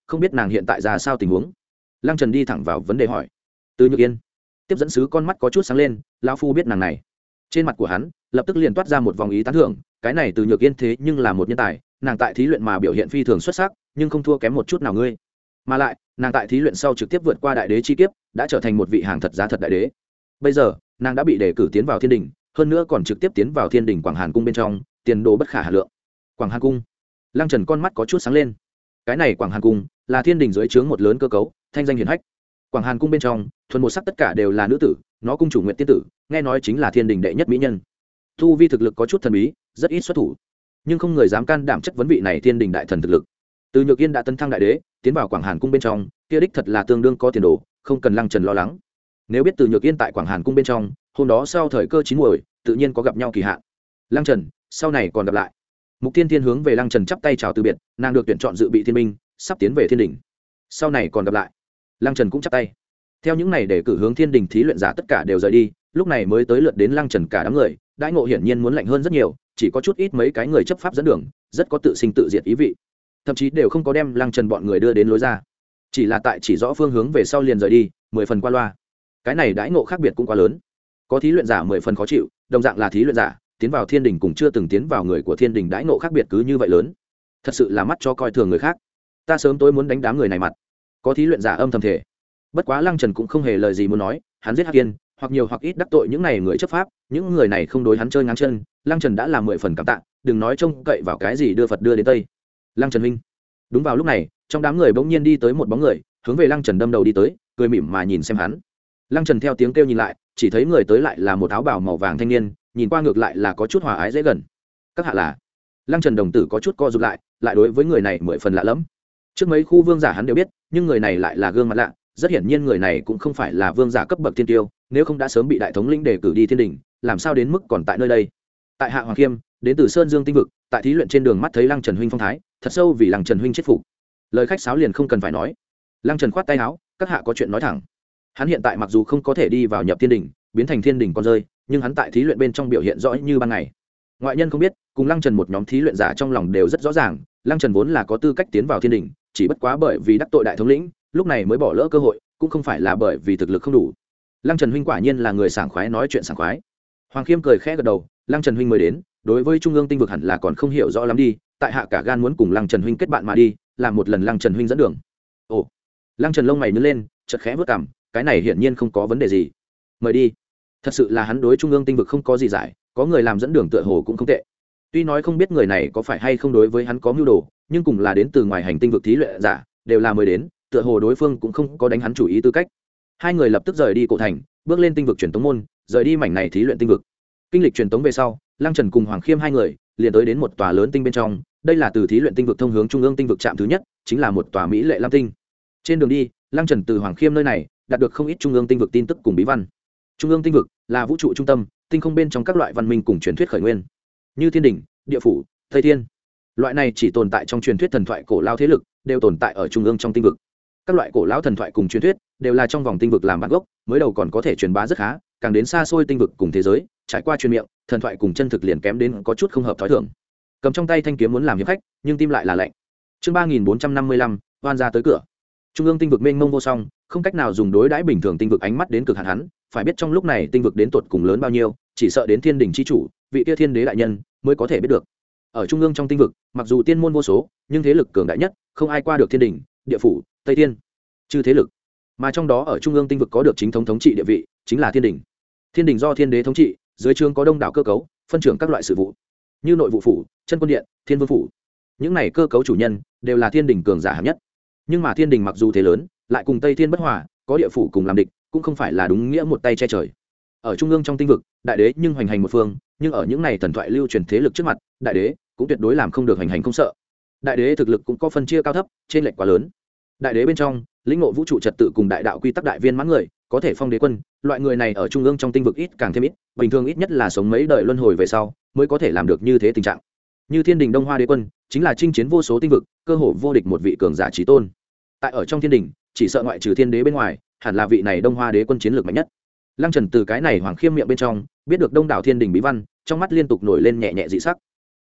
không biết nàng hiện tại ra sao tình huống. Lăng Trần đi thẳng vào vấn đề hỏi. Từ Nhược Yên. Tiếp dẫn sứ con mắt có chút sáng lên, lão phu biết nàng này. Trên mặt của hắn lập tức liền toát ra một vòng ý tán thưởng, cái này Từ Nhược Yên thế nhưng là một nhân tài, nàng tại thí luyện mà biểu hiện phi thường xuất sắc, nhưng không thua kém một chút nào ngươi. Mà lại, nàng tại thí luyện sau trực tiếp vượt qua đại đế chi kiếp, đã trở thành một vị hàng thật giá thật đại đế. Bây giờ, nàng đã bị đề cử tiến vào thiên đình, hơn nữa còn trực tiếp tiến vào thiên đình Quảng Hàn cung bên trong, tiền đồ bất khả hà lượng. Quảng Hàn cung. Lăng Trần con mắt có chút sáng lên. Cái này Quảng Hàn cung là thiên đình dưới trướng một lớn cơ cấu, thanh danh hiển hách. Quảng Hàn cung bên trong, thuần một sắc tất cả đều là nữ tử, nó cung chủ Nguyệt tiên tử, nghe nói chính là thiên đình đệ nhất mỹ nhân. Tu vi thực lực có chút thần bí, rất ít xuất thủ, nhưng không người dám can đảm chất vấn vị này thiên đình đại thần thực lực. Từ Nhược Yên đã tấn thăng đại đế, tiến vào Quảng Hàn cung bên trong, kia đích thật là tương đương có tiền đồ, không cần Lăng Trần lo lắng. Nếu biết Từ Nhược Yên tại Quảng Hàn cung bên trong, hôm đó sau thời cơ chín muồi, tự nhiên có gặp nhau kỳ hạn. Lăng Trần, sau này còn gặp lại. Mục Tiên Thiên hướng về Lăng Trần chắp tay chào từ biệt, nàng được tuyển chọn dự bị thiên minh, sắp tiến về thiên đình. Sau này còn gặp lại. Lăng Trần cũng chắp tay. Theo những này để cử hướng thiên đình thí luyện giả tất cả đều rời đi, lúc này mới tới lượt đến Lăng Trần cả đám người, đãi ngộ hiển nhiên muốn lạnh hơn rất nhiều, chỉ có chút ít mấy cái người chấp pháp dẫn đường, rất có tự sinh tự diệt ý vị. Thậm chí đều không có đem Lăng Trần bọn người đưa đến lối ra, chỉ là tại chỉ rõ phương hướng về sau liền rời đi, mười phần qua loa. Cái này đãi ngộ khác biệt cũng quá lớn. Có thí luyện giả mười phần khó chịu, đồng dạng là thí luyện giả, tiến vào thiên đình cùng chưa từng tiến vào người của thiên đình đãi ngộ khác biệt cứ như vậy lớn, thật sự là mắt cho coi thường người khác. Ta sớm tối muốn đánh đám người này mặt. Có thí luyện giả âm thầm thể. Bất quá Lăng Trần cũng không hề lời gì muốn nói, hắn giết Hắc Yên, hoặc nhiều hoặc ít đắc tội những này người chấp pháp, những người này không đối hắn chơi ngang chân, Lăng Trần đã làm mười phần cảm tạ, đừng nói trông cậy vào cái gì đưa Phật đưa đến Tây. Lăng Trần huynh. Đúng vào lúc này, trong đám người bỗng nhiên đi tới một bóng người, hướng về Lăng Trần đâm đầu đi tới, cười mỉm mà nhìn xem hắn. Lăng Trần theo tiếng kêu nhìn lại, chỉ thấy người tới lại là một áo bào màu vàng thanh niên, nhìn qua ngược lại là có chút hòa ái dễ gần. Các hạ là? Lăng Trần đồng tử có chút co rụt lại, lại đối với người này mười phần lạ lẫm. Trước mấy khu vương giả hắn đều biết, nhưng người này lại là gương mặt lạ, rất hiển nhiên người này cũng không phải là vương giả cấp bậc thiên tiêu, nếu không đã sớm bị đại thống lĩnh đề cử đi thiên đình, làm sao đến mức còn tại nơi đây. Tại hạ Hoàng Khiêm, đến từ Sơn Dương tinh vực, tại thí luyện trên đường mắt thấy Lăng Trần huynh phong thái, thật sâu vì Lăng Trần huynh chết phục. Lời khách sáo liền không cần phải nói. Lăng Trần khoát tay áo, các hạ có chuyện nói thẳng. Hắn hiện tại mặc dù không có thể đi vào nhập thiên đình, biến thành thiên đình con rơi, nhưng hắn tại thí luyện bên trong biểu hiện rõ như ban ngày. Ngoại nhân không biết, cùng Lăng Trần một nhóm thí luyện giả trong lòng đều rất rõ ràng, Lăng Trần vốn là có tư cách tiến vào thiên đình, chỉ bất quá bởi vì đắc tội đại thống lĩnh, lúc này mới bỏ lỡ cơ hội, cũng không phải là bởi vì thực lực không đủ. Lăng Trần huynh quả nhiên là người sảng khoái nói chuyện sảng khoái. Hoàng Khiêm cười khẽ gật đầu, Lăng Trần huynh mới đến, đối với trung ương tinh vực hẳn là còn không hiểu rõ lắm đi, tại hạ cả gan muốn cùng Lăng Trần huynh kết bạn mà đi, làm một lần Lăng Trần huynh dẫn đường. Ồ. Lăng Trần lông mày nhướng lên, chợt khẽ vút cằm, cái này hiển nhiên không có vấn đề gì. Mời đi. Thật sự là hắn đối trung ương tinh vực không có gì giải, có người làm dẫn đường tựa hồ cũng không tệ. Tuy nói không biết người này có phải hay không đối với hắn có mưu đồ, nhưng cùng là đến từ ngoài hành tinh vực thí luyện giả, đều là mới đến, tựa hồ đối phương cũng không có đánh hắn chủ ý tư cách. Hai người lập tức rời đi cổ thành, bước lên tinh vực truyền tống môn, rời đi mảnh này thí luyện tinh vực. Kinh lịch truyền tống về sau, Lăng Trần cùng Hoàng Khiêm hai người liền tới đến một tòa lớn tinh bên trong, đây là từ thí luyện tinh vực thông hướng trung ương tinh vực trạm thứ nhất, chính là một tòa mỹ lệ lam tinh. Trên đường đi, Lăng Trần từ Hoàng Khiêm nơi này đạt được không ít trung ương tinh vực tin tức cùng bí văn. Trung ương tinh vực là vũ trụ trung tâm, tinh không bên trong các loại văn minh cùng truyền thuyết khởi nguyên, như thiên đình, địa phủ, Tây Thiên. Loại này chỉ tồn tại trong truyền thuyết thần thoại cổ lao thế lực, đều tồn tại ở trung ương trong tinh vực. Các loại cổ lão thần thoại cùng truyền thuyết đều là trong vòng tinh vực làm bản gốc, mới đầu còn có thể truyền bá rất khá, càng đến xa xôi tinh vực cùng thế giới, trải qua truyền miệng, thần thoại cùng chân thực liền kém đến có chút không hợp thói thường. Cầm trong tay thanh kiếm muốn làm hiệp khách, nhưng tim lại là lạnh. Chương ba nghìn bốn trăm năm mươi lăm, oan ra tới cửa. Trung ương tinh vực mênh mông vô song, không cách nào dùng đối đãi bình thường tinh vực ánh mắt đến cực hạn hắn, phải biết trong lúc này tinh vực đến tột cùng lớn bao nhiêu, chỉ sợ đến thiên đình chi chủ, vị kia thiên đế đại nhân mới có thể biết được. Ở trung ương trong tinh vực, mặc dù tiên môn vô số, nhưng thế lực cường đại nhất, không ai qua được thiên đình, địa phủ, Tây Thiên, chư thế lực. Mà trong đó ở trung ương tinh vực có được chính thống thống trị địa vị, chính là thiên đình. Thiên đình do thiên đế thống trị, dưới trướng có đông đảo cơ cấu, phân trưởng các loại sự vụ, như nội vụ phủ, chân quân điện, thiên vương phủ. Những này cơ cấu chủ nhân đều là thiên đình cường giả hạng nhất. Nhưng mà thiên đình mặc dù thế lớn, lại cùng Tây Thiên bất hòa, có địa phủ cùng làm địch, cũng không phải là đúng nghĩa một tay che trời. Ở trung ương trong tinh vực, đại đế nhưng hoành hành một phương, nhưng ở những này thần thoại lưu truyền thế lực trước mặt, đại đế cũng tuyệt đối làm không được hoành hành không sợ. Đại đế thực lực cũng có phân chia cao thấp, trên lệch quá lớn. Đại đế bên trong, lĩnh ngộ vũ trụ trật tự cùng đại đạo quy tắc đại viên mãn người, có thể phong đế quân, loại người này ở trung ương trong tinh vực ít càng thêm ít, bình thường ít nhất là sống mấy đời luân hồi về sau, mới có thể làm được như thế tình trạng. Như thiên đình Đông Hoa đế quân, chính là chinh chiến vô số tinh vực, cơ hồ vô địch một vị cường giả chí tôn. Tại ở trong thiên đình, chỉ sợ ngoại trừ thiên đế bên ngoài, hẳn là vị này Đông Hoa đế quân chiến lược mạnh nhất. Lăng Trần từ cái này Hoàng Khiêm miệng bên trong biết được đông đảo thiên đình bí văn, trong mắt liên tục nổi lên nhẹ nhẹ dị sắc.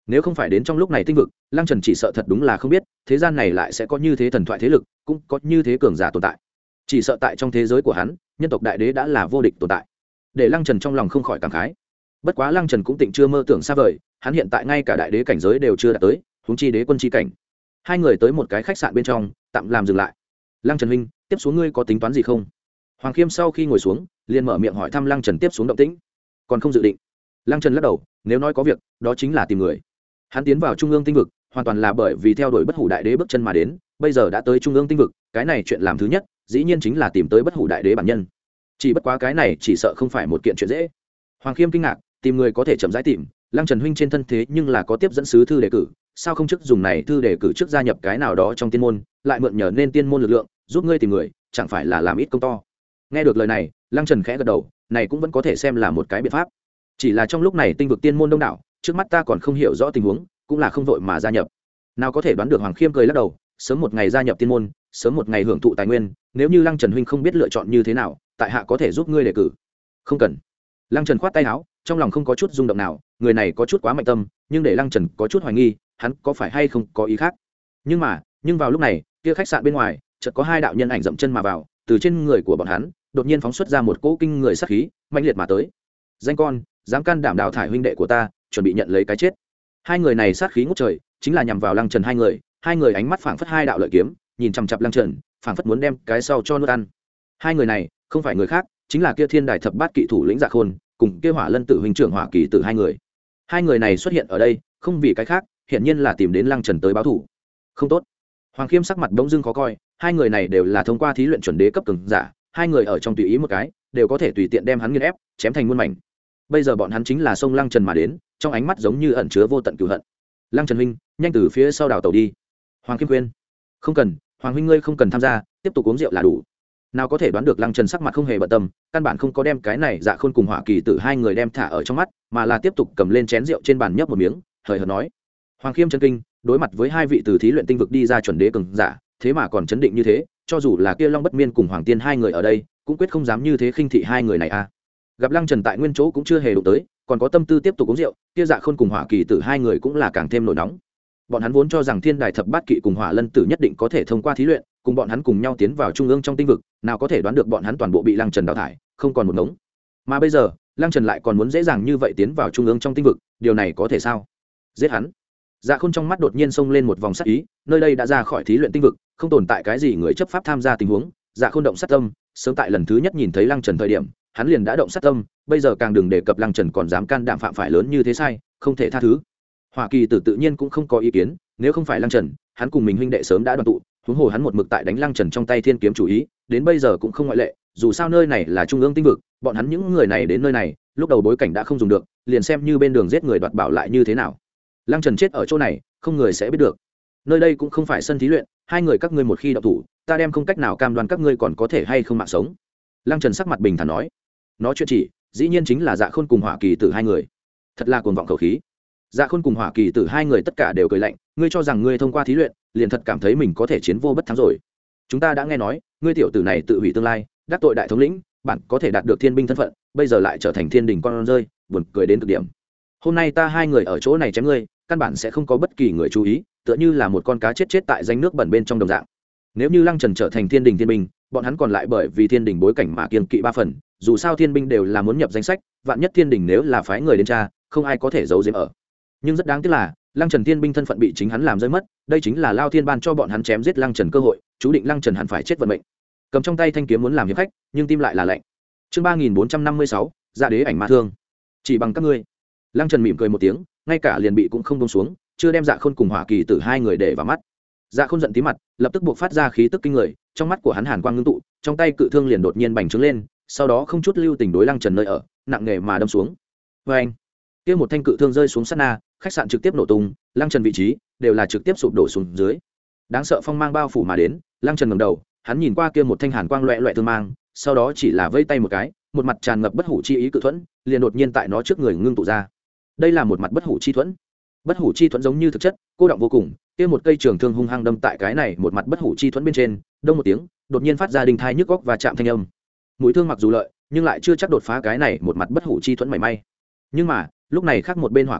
nếu không phải đến trong lúc này tinh vực, lăng trần chỉ sợ thật đúng là không biết thế gian này lại sẽ có như thế thần thoại thế lực, cũng có như thế cường giả tồn tại. Chỉ sợ tại trong thế giới của hắn, nhân tộc đại đế đã là vô địch tồn tại, để lăng trần trong lòng không khỏi cảm khái. Bất quá lăng trần cũng tịnh chưa mơ tưởng xa vời, hắn hiện tại ngay cả đại đế cảnh giới đều chưa đạt tới, huống chi đế quân chi cảnh. Hai người tới một cái khách sạn bên trong, tạm làm dừng lại. Lăng Trần huynh, tiếp xuống ngươi có tính toán gì không? Hoàng Khiêm sau khi ngồi xuống, liền mở miệng hỏi thăm Lăng Trần tiếp xuống động tĩnh. Còn không dự định. Lăng Trần lắc đầu, nếu nói có việc, đó chính là tìm người. Hắn tiến vào trung ương tinh vực, hoàn toàn là bởi vì theo đuổi bất hủ đại đế bước chân mà đến, bây giờ đã tới trung ương tinh vực, cái này chuyện làm thứ nhất, dĩ nhiên chính là tìm tới bất hủ đại đế bản nhân. Chỉ bất quá cái này chỉ sợ không phải một kiện chuyện dễ. Hoàng Khiêm kinh ngạc, tìm người có thể chậm rãi tìm, Lăng Trần huynh trên thân thế nhưng là có tiếp dẫn sứ thư đề cử, sao không trước dùng này thư đề cử trước gia nhập cái nào đó trong tiên môn, lại mượn nhờ nên tiên môn lực lượng, giúp ngươi tìm người, chẳng phải là làm ít công to. Nghe được lời này, Lăng Trần khẽ gật đầu, này cũng vẫn có thể xem là một cái biện pháp. Chỉ là trong lúc này tinh vực tiên môn đông đảo, trước mắt ta còn không hiểu rõ tình huống, cũng là không vội mà gia nhập. Nào có thể đoán được. Hoàng Khiêm cười lắc đầu, sớm một ngày gia nhập tiên môn, sớm một ngày hưởng thụ tài nguyên, nếu như Lăng Trần huynh không biết lựa chọn như thế nào, tại hạ có thể giúp ngươi đề cử. Không cần. Lăng Trần khoát tay áo, trong lòng không có chút rung động nào, người này có chút quá mạnh tâm, nhưng để Lăng Trần có chút hoài nghi, hắn có phải hay không có ý khác. Nhưng mà, nhưng vào lúc này, kia khách sạn bên ngoài, chợt có hai đạo nhân ảnh dậm chân mà vào, từ trên người của bọn hắn, đột nhiên phóng xuất ra một cỗ kinh người sát khí, mãnh liệt mà tới. Danh con, dám can đảm đào thải huynh đệ của ta, chuẩn bị nhận lấy cái chết. Hai người này sát khí ngút trời, chính là nhằm vào Lăng Trần hai người, hai người ánh mắt phảng phất hai đạo lợi kiếm, nhìn chằm chằm Lăng Trần, phảng phất muốn đem cái sau cho nuốt ăn. Hai người này, không phải người khác, chính là kia Thiên Đài thập bát kỵ thủ lĩnh Dạ Khôn, cùng kia Hỏa Lân Tử huynh trưởng Hỏa Kỳ Tử hai người. Hai người này xuất hiện ở đây, không vì cái khác, hiển nhiên là tìm đến Lăng Trần tới báo thù. Không tốt. Hoàng Khiêm sắc mặt bỗng dưng khó coi, hai người này đều là thông qua thí luyện chuẩn đế cấp cường giả, hai người ở trong tùy ý một cái, đều có thể tùy tiện đem hắn nghiền ép, chém thành muôn mảnh. Bây giờ bọn hắn chính là xông Lăng Trần mà đến, trong ánh mắt giống như ẩn chứa vô tận cừu hận. Lăng Trần huynh, nhanh từ phía sau đào tẩu đi. Hoàng Khiêm khuyên. Không cần, Hoàng huynh ngươi không cần tham gia, tiếp tục uống rượu là đủ. Nào có thể đoán được Lăng Trần sắc mặt không hề bận tâm, căn bản không có đem cái này Dạ Khôn cùng Hỏa Kỳ Tử hai người đem thả ở trong mắt, mà là tiếp tục cầm lên chén rượu trên bàn nhấp một miếng, hời hợt nói. Hoàng Khiêm chân kinh, đối mặt với hai vị từ thí luyện tinh vực đi ra chuẩn đế cường giả, thế mà còn chấn định như thế, cho dù là kia Long Bất Miên cùng Hoàng Tiên hai người ở đây, cũng quyết không dám như thế khinh thị hai người này a. Gặp Lăng Trần tại nguyên chỗ cũng chưa hề đụng tới, còn có tâm tư tiếp tục uống rượu, kia Dạ Khôn cùng Hỏa Kỳ Tử hai người cũng là càng thêm nổi nóng. Bọn hắn vốn cho rằng Thiên Đài thập bát kỵ cùng Hỏa Lân Tử nhất định có thể thông qua thí luyện, cùng bọn hắn cùng nhau tiến vào trung ương trong tinh vực, nào có thể đoán được bọn hắn toàn bộ bị Lăng Trần đào thải, không còn một ngống. Mà bây giờ, Lăng Trần lại còn muốn dễ dàng như vậy tiến vào trung ương trong tinh vực, điều này có thể sao? Giết hắn. Dạ Khôn trong mắt đột nhiên xông lên một vòng sát ý, nơi đây đã ra khỏi thí luyện tinh vực, không tồn tại cái gì người chấp pháp tham gia tình huống, Dạ Khôn động sát tâm, sớm tại lần thứ nhất nhìn thấy Lăng Trần thời điểm, hắn liền đã động sát tâm, bây giờ càng đừng đề cập Lăng Trần còn dám can đảm phạm phải lớn như thế sai, không thể tha thứ. Hỏa Kỳ Tử tự nhiên cũng không có ý kiến, nếu không phải Lăng Trần, hắn cùng mình huynh đệ sớm đã đoàn tụ, huống hồ hắn một mực tại đánh Lăng Trần trong tay Thiên Kiếm chủ ý, đến bây giờ cũng không ngoại lệ, dù sao nơi này là trung ương tinh vực, bọn hắn những người này đến nơi này, lúc đầu bối cảnh đã không dùng được, liền xem như bên đường giết người đoạt bảo lại như thế nào. Lăng Trần chết ở chỗ này, không người sẽ biết được. Nơi đây cũng không phải sân thí luyện, hai người các ngươi một khi động thủ, ta đem không cách nào cam đoan các ngươi còn có thể hay không mạng sống. Lăng Trần sắc mặt bình thản nói. Nói chuyện chỉ, dĩ nhiên chính là Dạ Khôn cùng Hỏa Kỳ Tử hai người. Thật là cuồng vọng khẩu khí. Dạ Khôn cùng Hỏa Kỳ Tử hai người tất cả đều cười lạnh, ngươi cho rằng ngươi thông qua thí luyện, liền thật cảm thấy mình có thể chiến vô bất thắng rồi. Chúng ta đã nghe nói, ngươi tiểu tử này tự hủy tương lai, đắc tội đại thống lĩnh, bản có thể đạt được thiên binh thân phận, bây giờ lại trở thành thiên đình con rơi, buồn cười đến cực điểm. Hôm nay ta hai người ở chỗ này chém ngươi, căn bản sẽ không có bất kỳ người chú ý, tựa như là một con cá chết chết tại danh nước bẩn bên trong đồng dạng. Nếu như Lăng Trần trở thành thiên đình thiên binh, bọn hắn còn lại bởi vì thiên đình bối cảnh mà kiêng kỵ ba phần, dù sao thiên binh đều là muốn nhập danh sách, vạn nhất thiên đình nếu là phái người đến tra, không ai có thể giấu giếm ở. Nhưng rất đáng tiếc là, Lăng Trần thiên binh thân phận bị chính hắn làm rơi mất, đây chính là Lao Thiên ban cho bọn hắn chém giết Lăng Trần cơ hội, chú định Lăng Trần hẳn phải chết vận mệnh. Cầm trong tay thanh kiếm muốn làm hiệp khách, nhưng tim lại là lạnh. Chương ba nghìn bốn trăm năm mươi sáu, Dạ Đế ảnh ma thương. Chỉ bằng các ngươi. Lăng Trần mỉm cười một tiếng, ngay cả liền bị cũng không buông xuống, chưa đem Dạ Khôn cùng Hỏa Kỳ Tử hai người để vào mắt. Dạ Khôn giận tí mặt, lập tức buộc phát ra khí tức kinh người, trong mắt của hắn hàn quang ngưng tụ, trong tay cự thương liền đột nhiên bành trướng lên, sau đó không chút lưu tình đối Lăng Trần nơi ở, nặng nề mà đâm xuống. Oeng! Kia một thanh cự thương rơi xuống sát na, khách sạn trực tiếp nổ tung, Lăng Trần vị trí đều là trực tiếp sụp đổ xuống dưới. Đáng sợ phong mang bao phủ mà đến, Lăng Trần ngẩng đầu, hắn nhìn qua kia một thanh hàn quang loẹt loẹt thương mang, sau đó chỉ là vây tay một cái, một mặt tràn ngập bất hủ chi ý cự thuẫn, liền đột nhiên tại nó trước người ngưng tụ ra. Đây là một mặt bất hủ chi thuẫn. Bất hủ chi thuẫn giống như thực chất, cô động vô cùng, kia một cây trường thương hung hăng đâm tại cái này một mặt bất hủ chi thuẫn bên trên, đông một tiếng, đột nhiên phát ra đình thai nhức góc và chạm thanh âm. Mũi thương mặc dù lợi, nhưng lại chưa chắc đột phá cái này một mặt bất hủ chi thuẫn mảy may. Nhưng mà, lúc này khác một bên Hỏa Kỳ Tử,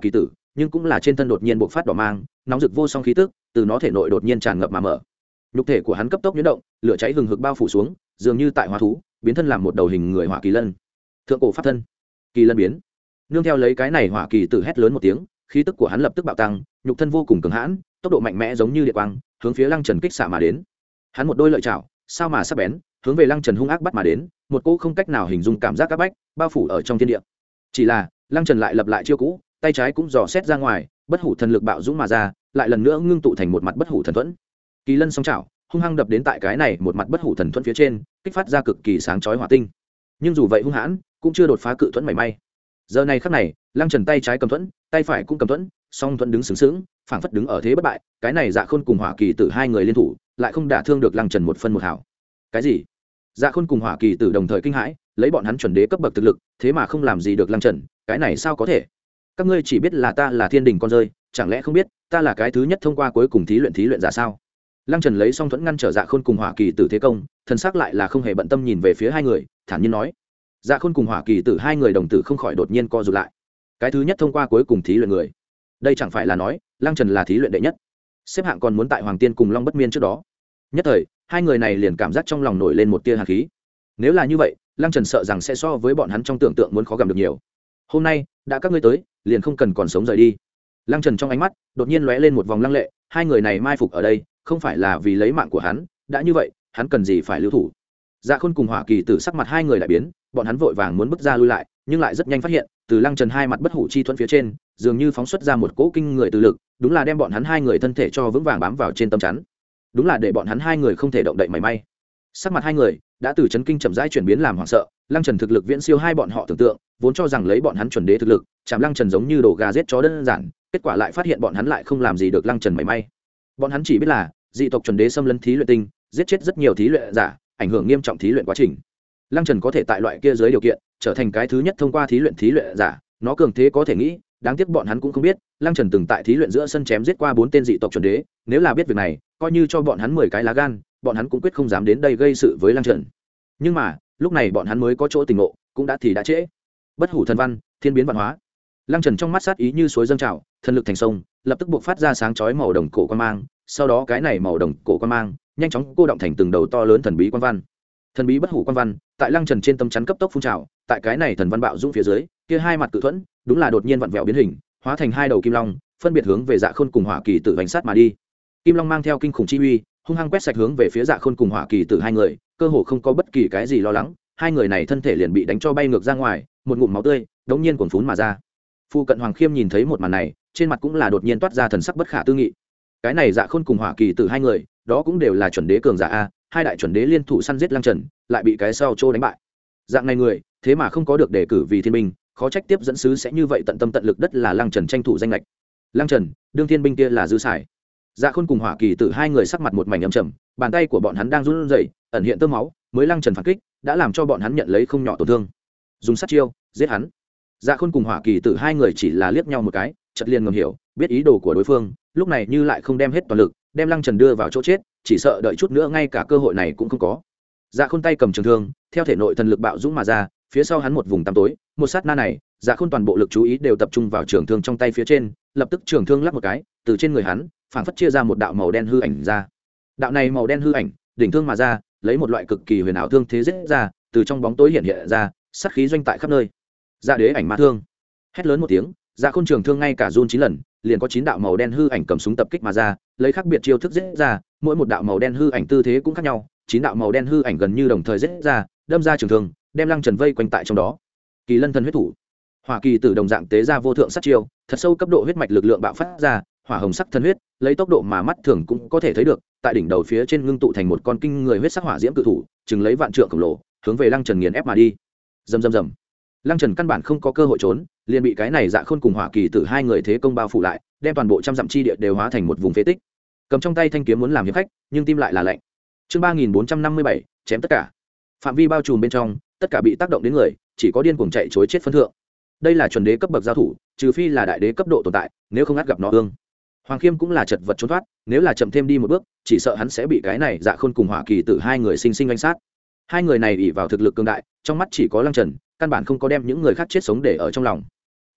nhưng cũng là trên thân đột nhiên bộc phát đỏ mang nóng rực vô song khí tức từ nó thể nội đột nhiên tràn ngập mà mở. Nhục thể của hắn cấp tốc nhuyễn động, lửa cháy hừng hực bao phủ xuống, dường như tại hóa thú biến thân làm một đầu hình người hỏa kỳ lân. Thượng cổ pháp thân kỳ lân biến. Nương theo lấy cái này hỏa kỳ tử hét lớn một tiếng, khí tức của hắn lập tức bạo tăng, nhục thân vô cùng cường hãn, tốc độ mạnh mẽ giống như điện quang, hướng phía Lăng Trần kích xạ mà đến. Hắn một đôi lợi chảo sao mà sắc bén, hướng về Lăng Trần hung ác bắt mà đến, một cỗ không cách nào hình dung cảm giác các bách bao phủ ở trong thiên địa. Chỉ là Lăng Trần lại lập lại chiêu cũ, tay trái cũng dò xét ra ngoài, bất hủ thần lực bạo dũng mà ra, lại lần nữa ngưng tụ thành một mặt bất hủ thần thuẫn. Kỳ lân song chảo hung hăng đập đến tại cái này một mặt bất hủ thần thuẫn phía trên, kích phát ra cực kỳ sáng chói hỏa tinh. Nhưng dù vậy hung hãn cũng chưa đột phá cự thuẫn mảy may. Giờ này khắc này, Lăng Trần tay trái cầm thuẫn, tay phải cũng cầm thuẫn, song thuẫn đứng sướng sướng, phảng phất đứng ở thế bất bại. Cái này Dạ Khôn cùng Hỏa Kỳ Tử hai người liên thủ, lại không đả thương được Lăng Trần một phân một hào. Cái gì? Dạ Khôn cùng Hỏa Kỳ Tử đồng thời kinh hãi, lấy bọn hắn chuẩn đế cấp bậc thực lực, thế mà không làm gì được Lăng Trần, cái này sao có thể? Các ngươi chỉ biết là ta là thiên đình con rơi, chẳng lẽ không biết ta là cái thứ nhất thông qua cuối cùng thí luyện thí luyện giả sao? Lăng Trần lấy song thuẫn ngăn trở Dạ Khôn cùng Hỏa Kỳ Tử thế công, thần sắc lại là không hề bận tâm nhìn về phía hai người, thản nhiên nói. Dạ Khôn cùng Hỏa Kỳ Tử hai người đồng tử không khỏi đột nhiên co rụt lại. Cái thứ nhất thông qua cuối cùng thí luyện người, đây chẳng phải là nói Lăng Trần là thí luyện đệ nhất, xếp hạng còn muốn tại Hoàng Tiên cùng Long Bất Miên trước đó. Nhất thời, hai người này liền cảm giác trong lòng nổi lên một tia hàn khí. Nếu là như vậy, Lăng Trần sợ rằng sẽ so với bọn hắn trong tưởng tượng muốn khó gầm được nhiều. Hôm nay đã các ngươi tới, liền không cần còn sống rời đi. Lăng Trần trong ánh mắt đột nhiên lóe lên một vòng lăng lệ, hai người này mai phục ở đây không phải là vì lấy mạng của hắn, đã như vậy hắn cần gì phải lưu thủ? Dạ Khôn cùng Hỏa Kỳ Tử sắc mặt hai người đại biến, bọn hắn vội vàng muốn bước ra lui lại, nhưng lại rất nhanh phát hiện từ Lăng Trần hai mặt bất hủ chi thuẫn phía trên dường như phóng xuất ra một cỗ kinh người từ lực, đúng là đem bọn hắn hai người thân thể cho vững vàng bám vào trên tấm chắn, đúng là để bọn hắn hai người không thể động đậy mảy may. Sắc mặt hai người đã từ chấn kinh chậm rãi chuyển biến làm hoảng sợ. Lăng Trần thực lực viễn siêu hai bọn họ tưởng tượng, vốn cho rằng lấy bọn hắn chuẩn đế thực lực chạm Lăng Trần giống như đổ gà giết chó đơn giản, kết quả lại phát hiện bọn hắn lại không làm gì được Lăng Trần mảy may. Bọn hắn chỉ biết là dị tộc chuẩn đế xâm lấn thí luyện tinh, giết chết rất nhiều thí luyện giả, ảnh hưởng nghiêm trọng thí luyện quá trình. Lăng Trần có thể tại loại kia dưới điều kiện trở thành cái thứ nhất thông qua thí luyện thí luyện giả, nó cường thế có thể nghĩ. Đáng tiếc bọn hắn cũng không biết Lăng Trần từng tại thí luyện giữa sân chém giết qua bốn tên dị tộc chuẩn đế, nếu là biết việc này, coi như cho bọn hắn mười cái lá gan, bọn hắn cũng quyết không dám đến đây gây sự với Lăng Trần. Nhưng mà lúc này bọn hắn mới có chỗ tình ngộ, cũng đã thì đã trễ. Bất hủ thần văn, thiên biến văn hóa. Lăng Trần trong mắt sát ý như suối dâng trào, thần lực thành sông, lập tức buộc phát ra sáng chói màu đồng cổ quan mang. Sau đó cái này màu đồng cổ quan mang nhanh chóng cô động thành từng đầu to lớn thần bí quan văn. Thần bí bất hủ quan văn tại Lăng Trần trên tâm chắn cấp tốc phun trào, tại cái này thần văn bạo dũng phía dưới, kia hai mặt cự thuẫn đúng là đột nhiên vặn vẹo biến hình, hóa thành hai đầu kim long, phân biệt hướng về Dạ Khôn cùng Hỏa Kỳ Tử vành sát mà đi. Kim long mang theo kinh khủng chi uy, hung hăng quét sạch hướng về phía Dạ Khôn cùng Hỏa Kỳ Tử hai người, cơ hồ không có bất kỳ cái gì lo lắng, hai người này thân thể liền bị đánh cho bay ngược ra ngoài, một ngụm máu tươi đống nhiên cuồn phún mà ra. Phu cận Hoàng Khiêm nhìn thấy một màn này, trên mặt cũng là đột nhiên toát ra thần sắc bất khả tư nghị. Cái này Dạ Khôn cùng Hỏa Kỳ Tử hai người, đó cũng đều là chuẩn đế cường giả a, hai đại chuẩn đế liên thủ săn giết Lăng Trần, lại bị cái sau trô đánh bại. Dạng này người, thế mà không có được đề cử vì thiên binh, khó trách tiếp dẫn sứ sẽ như vậy tận tâm tận lực đất là Lăng Trần tranh thủ danh lệch. Lăng Trần, đương thiên binh kia là dư xài. Dạ Khôn cùng Hỏa Kỳ Tử hai người sắc mặt một mảnh âm trầm, bàn tay của bọn hắn đang run rẩy, ẩn hiện tơ máu, mới Lăng Trần phản kích, đã làm cho bọn hắn nhận lấy không nhỏ tổn thương. Dùng sát chiêu, giết hắn. Dạ Khôn cùng Hỏa Kỳ Tử hai người chỉ là liếc nhau một cái, chợt liền ngầm hiểu, biết ý đồ của đối phương, lúc này như lại không đem hết toàn lực, đem Lăng Trần đưa vào chỗ chết, chỉ sợ đợi chút nữa ngay cả cơ hội này cũng không có. Dạ Khôn tay cầm trường thương, theo thể nội thần lực bạo dũng mà ra, phía sau hắn một vùng tăm tối, một sát na này, Dạ Khôn toàn bộ lực chú ý đều tập trung vào trường thương trong tay phía trên, lập tức trường thương lắc một cái, từ trên người hắn, phảng phất chia ra một đạo màu đen hư ảnh ra. Đạo này màu đen hư ảnh, đỉnh thương mà ra, lấy một loại cực kỳ huyền ảo thương thế giết ra, từ trong bóng tối hiện hiện ra, sát khí doanh tại khắp nơi. Dạ đế ảnh ma thương. Hét lớn một tiếng, Dạ Khôn trường thương ngay cả run chín lần, liền có chín đạo màu đen hư ảnh cầm súng tập kích mà ra, lấy khác biệt chiêu thức giết ra, mỗi một đạo màu đen hư ảnh tư thế cũng khác nhau, chín đạo màu đen hư ảnh gần như đồng thời giết ra, đâm ra trường thương, đem Lăng Trần vây quanh tại trong đó. Kỳ Lân thần huyết thủ. Hỏa Kỳ Tử đồng dạng tế ra vô thượng sát chiêu, thật sâu cấp độ huyết mạch lực lượng bạo phát ra, hỏa hồng sắc thần huyết, lấy tốc độ mà mắt thường cũng có thể thấy được, tại đỉnh đầu phía trên ngưng tụ thành một con kinh người huyết sắc hỏa diễm cự thủ, chừng lấy vạn trượng khổng lồ, hướng về Lăng Trần nghiền ép mà đi. Rầm rầm rầm. Lăng Trần căn bản không có cơ hội trốn, liền bị cái này Dạ Khôn cùng Hỏa Kỳ Tử hai người thế công bao phủ lại, đem toàn bộ trăm dặm chi địa đều hóa thành một vùng phế tích. Cầm trong tay thanh kiếm muốn làm hiệp khách, nhưng tim lại là lạnh. Chương ba nghìn bốn trăm năm mươi bảy, chém tất cả. Phạm vi bao trùm bên trong, tất cả bị tác động đến người, chỉ có điên cuồng chạy trối chết phân thượng. Đây là chuẩn đế cấp bậc giao thủ, trừ phi là đại đế cấp độ tồn tại, nếu không ngắt gặp nó ương. Hoàng Khiêm cũng là chật vật trốn thoát, nếu là chậm thêm đi một bước, chỉ sợ hắn sẽ bị cái này Dạ Khôn cùng Hỏa Kỳ Tử hai người sinh sinh đánh sát. Hai người này ỷ vào thực lực cường đại, trong mắt chỉ có Lăng Trần, căn bản không có đem những người khác chết sống để ở trong lòng.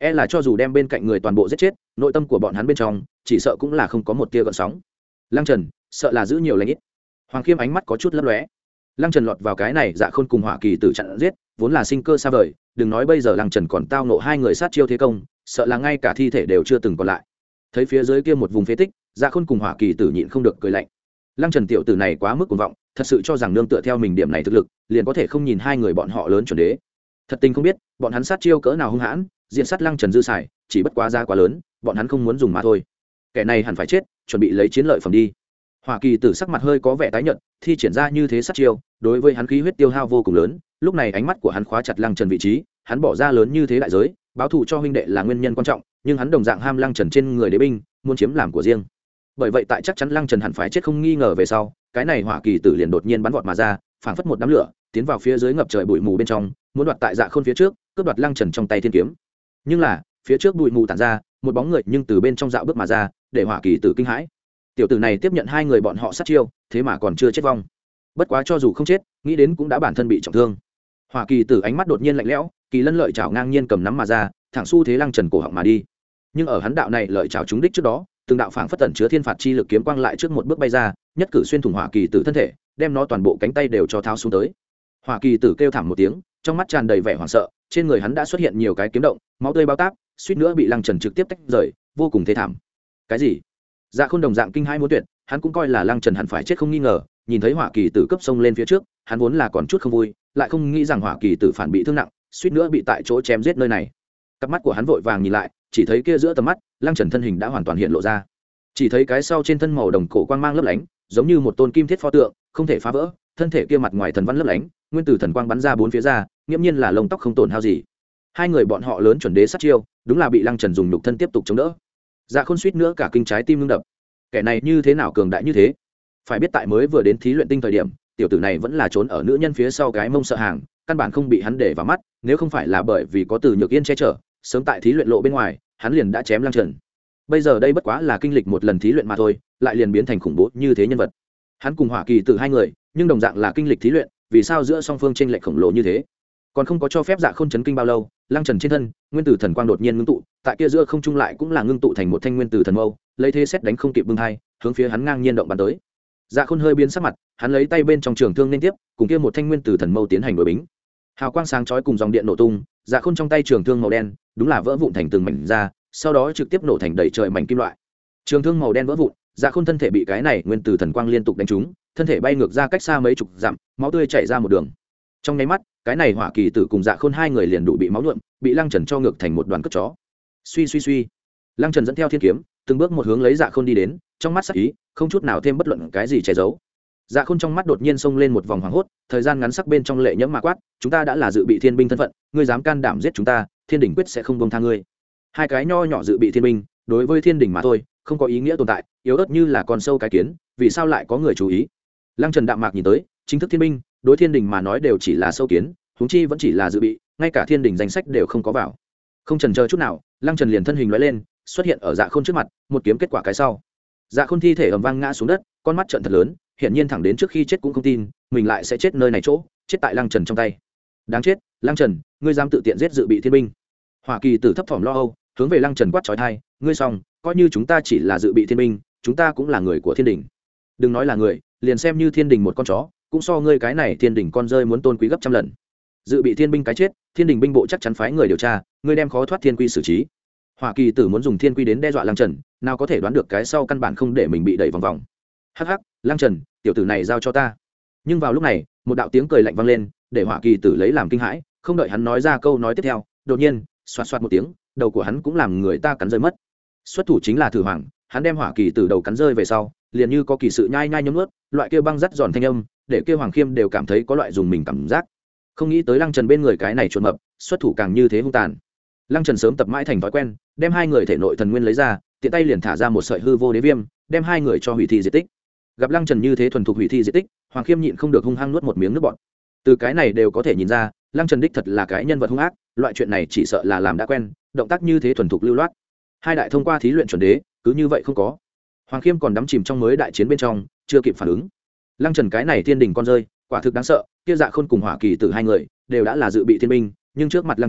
e là cho dù đem bên cạnh người toàn bộ giết chết, nội tâm của bọn hắn bên trong chỉ sợ cũng là không có một tia gợn sóng. Lăng Trần sợ là giữ nhiều lãnh ít. Hoàng Khiêm ánh mắt có chút lấp lóe. Lăng Trần lọt vào cái này Dạ Khôn cùng Hỏa Kỳ Tử chặn giết, vốn là sinh cơ xa vời, đừng nói bây giờ Lăng Trần còn tao nộ hai người sát chiêu thế công, sợ là ngay cả thi thể đều chưa từng còn lại. Thấy phía dưới kia một vùng phế tích, Dạ Khôn cùng Hỏa Kỳ Tử nhịn không được cười lạnh. Lăng Trần tiểu tử này quá mức cuồng vọng, thật sự cho rằng nương tựa theo mình điểm này thực lực, liền có thể không nhìn hai người bọn họ lớn chuẩn đế. Thật tình không biết, bọn hắn sát chiêu cỡ nào hung hãn, diện sát Lăng Trần dư xài, chỉ bất quá giá quá lớn, bọn hắn không muốn dùng mà thôi. Kẻ này hẳn phải chết, chuẩn bị lấy chiến lợi phẩm đi. Hỏa Kỳ Tử sắc mặt hơi có vẻ tái nhợt, thi triển ra như thế sát chiêu, đối với hắn khí huyết tiêu hao vô cùng lớn, lúc này ánh mắt của hắn khóa chặt Lăng Trần vị trí, hắn bỏ ra lớn như thế đại giới, báo thù cho huynh đệ là nguyên nhân quan trọng, nhưng hắn đồng dạng ham Lăng Trần trên người đế binh, muốn chiếm làm của riêng. Bởi vậy tại chắc chắn Lăng Trần hẳn phải chết không nghi ngờ về sau, cái này Hỏa Kỳ Tử liền đột nhiên bắn vọt mà ra, phảng phất một đám lửa, tiến vào phía dưới ngập trời bụi mù bên trong, muốn đoạt tại Dạ Khôn phía trước, cướp đoạt Lăng Trần trong tay thiên kiếm. Nhưng là, phía trước bụi mù tản ra, một bóng người nhưng từ bên trong dạo bước mà ra, để Hỏa Kỳ Tử kinh hãi. Tiểu tử này tiếp nhận hai người bọn họ sát chiêu, thế mà còn chưa chết vong. Bất quá cho dù không chết, nghĩ đến cũng đã bản thân bị trọng thương. Hỏa Kỳ Tử ánh mắt đột nhiên lạnh lẽo, kỳ lân lợi chảo ngang nhiên cầm nắm mà ra, thẳng xu thế Lăng Trần cổ họng mà đi. Nhưng ở hắn đạo này lợi chảo trúng đích trước đó, từng đạo phảng phất tẩn chứa thiên phạt chi lực kiếm quang lại trước một bước bay ra, nhất cử xuyên thủng Hỏa Kỳ Tử thân thể, đem nó toàn bộ cánh tay đều cho tháo xuống tới. Hỏa Kỳ Tử kêu thảm một tiếng, trong mắt tràn đầy vẻ hoảng sợ, trên người hắn đã xuất hiện nhiều cái kiếm động, máu tươi bao táp, suýt nữa bị Lăng Trần trực tiếp tách rời, vô cùng thê thảm. Cái gì? Dạ Khôn đồng dạng kinh hãi muốn tuyệt, hắn cũng coi là Lăng Trần hẳn phải chết không nghi ngờ, nhìn thấy Hỏa Kỳ Tử cấp sông lên phía trước, hắn vốn là còn chút không vui, lại không nghĩ rằng Hỏa Kỳ Tử phản bị thương nặng, suýt nữa bị tại chỗ chém giết nơi này. Cặp mắt của hắn vội vàng nhìn lại, chỉ thấy kia giữa tầm mắt, Lăng Trần thân hình đã hoàn toàn hiện lộ ra. Chỉ thấy cái sau trên thân màu đồng cổ quang mang lấp lánh, giống như một tôn kim thiết pho tượng, không thể phá vỡ, thân thể kia mặt ngoài thần văn lấp lánh, nguyên tử thần quang bắn ra bốn phía ra, nghiêm nhiên là lông tóc không tổn hao gì. Hai người bọn họ lớn chuẩn đế sát chiêu, đúng là bị Lăng Trần dùng nhục thân tiếp tục chống đỡ. Dạ Khôn suýt nữa cả kinh trái tim ngưng đập. Kẻ này như thế nào cường đại như thế? Phải biết tại mới vừa đến thí luyện tinh thời điểm, tiểu tử này vẫn là trốn ở nữ nhân phía sau cái mông sợ hàng, căn bản không bị hắn để vào mắt, nếu không phải là bởi vì có Từ Nhược Yên che chở, sớm tại thí luyện lộ bên ngoài, hắn liền đã chém Lăng Trần. Bây giờ đây bất quá là kinh lịch một lần thí luyện mà thôi, lại liền biến thành khủng bố như thế nhân vật. Hắn cùng Hỏa Kỳ Tử hai người, nhưng đồng dạng là kinh lịch thí luyện, vì sao giữa song phương chênh lệch khổng lồ như thế? Còn không có cho phép Dạ Khôn chấn kinh bao lâu, Lăng Trần trên thân, nguyên tử thần quang đột nhiên ngưng tụ, tại kia giữa không trung lại cũng là ngưng tụ thành một thanh nguyên tử thần mâu, lấy thế xét đánh không kịp bưng hai, hướng phía hắn ngang nhiên động bắn tới. Dạ Khôn hơi biến sắc mặt, hắn lấy tay bên trong trường thương liên tiếp, cùng kia một thanh nguyên tử thần mâu tiến hành đối bính. Hào quang sáng chói cùng dòng điện nổ tung, Dạ Khôn trong tay trường thương màu đen, đúng là vỡ vụn thành từng mảnh ra, sau đó trực tiếp nổ thành đầy trời mảnh kim loại. Trường thương màu đen vỡ vụn, Dạ Khôn thân thể bị cái này nguyên tử thần quang liên tục đánh trúng, thân thể bay ngược ra cách xa mấy chục dặm, máu tươi chảy ra một đường. Trong nháy mắt, cái này Hỏa Kỳ Tử cùng Dạ Khôn hai người liền đủ bị máu nhuộm, bị Lăng Trần cho ngược thành một đoàn cất chó. Suy suy suy, Lăng Trần dẫn theo thiên kiếm, từng bước một hướng lấy Dạ Khôn đi đến, trong mắt sắc ý, không chút nào thêm bất luận cái gì che giấu. Dạ Khôn trong mắt đột nhiên xông lên một vòng hoảng hốt, thời gian ngắn sắc bên trong lệ nhẫm mà quát, chúng ta đã là dự bị thiên binh thân phận, ngươi dám can đảm giết chúng ta, Thiên Đình quyết sẽ không buông tha ngươi. Hai cái nho nhỏ dự bị thiên binh, đối với Thiên Đình mà thôi, không có ý nghĩa tồn tại, yếu ớt như là con sâu cái kiến, vì sao lại có người chú ý? Lăng Trần đạm mạc nhìn tới, chính thức thiên binh, đối Thiên Đình mà nói đều chỉ là sâu kiến, huống chi vẫn chỉ là dự bị, ngay cả Thiên Đình danh sách đều không có vào. Không chần chờ chút nào, Lăng Trần liền thân hình lóe lên, xuất hiện ở Dạ Khôn trước mặt, một kiếm kết quả cái sau. Dạ Khôn thi thể ầm vang ngã xuống đất, con mắt trợn thật lớn, hiển nhiên thẳng đến trước khi chết cũng không tin mình lại sẽ chết nơi này chỗ, chết tại Lăng Trần trong tay. Đáng chết, Lăng Trần, ngươi dám tự tiện giết dự bị thiên binh. Hỏa Kỳ Tử thấp thỏm lo âu, hướng về Lăng Trần quát chói tai, ngươi xong, coi như chúng ta chỉ là dự bị thiên binh, chúng ta cũng là người của Thiên Đình. Đừng nói là người, liền xem như Thiên Đình một con chó, cũng so ngươi cái này Thiên Đình con rơi muốn tôn quý gấp trăm lần. Dự bị thiên binh cái chết, Thiên Đình binh bộ chắc chắn phái người điều tra, ngươi đem khó thoát thiên quy xử trí. Hỏa Kỳ Tử muốn dùng thiên quy đến đe dọa Lăng Trần, nào có thể đoán được cái sau căn bản không để mình bị đẩy vòng vòng. Hắc hắc, Lăng Trần, tiểu tử này giao cho ta. Nhưng vào lúc này, một đạo tiếng cười lạnh vang lên, để Hỏa Kỳ Tử lấy làm kinh hãi, không đợi hắn nói ra câu nói tiếp theo, đột nhiên, xoạt xoạt một tiếng, đầu của hắn cũng làm người ta cắn rơi mất. Xuất thủ chính là Thử Hoàng, hắn đem Hỏa Kỳ Tử đầu cắn rơi về sau, liền như có kỳ sự nhai nhai nhấm nuốt, loại kia băng rắt giòn thanh âm, để kia Hoàng Khiêm đều cảm thấy có loại dùng mình cảm giác. Không nghĩ tới Lăng Trần bên người cái này chuột mập, xuất thủ càng như thế hung tàn. Lăng Trần sớm tập mãi thành thói quen, đem hai người thể nội thần nguyên lấy ra, tiện tay liền thả ra một sợi hư vô đế viêm, đem hai người cho hủy thi diệt tích. Gặp Lăng Trần như thế thuần thục hủy thi diệt tích, Hoàng Khiêm nhịn không được hung hăng nuốt một miếng nước bọt. Từ cái này đều có thể nhìn ra, Lăng Trần đích thật là cái nhân vật hung ác, loại chuyện này chỉ sợ là làm đã quen, động tác như thế thuần thục lưu loát. Hai đại thông qua thí luyện chuẩn đế, cứ như vậy không có. Hoàng Khiêm còn đắm chìm trong mới đại chiến bên trong, chưa kịp phản ứng. Lăng Trần cái này Thiên Đình con rơi, quả thực đáng sợ, kia Dạ Khôn cùng Hỏa Kỳ Tử hai người đều đã là dự bị thiên binh, nhưng trước mặt Lăng Trần,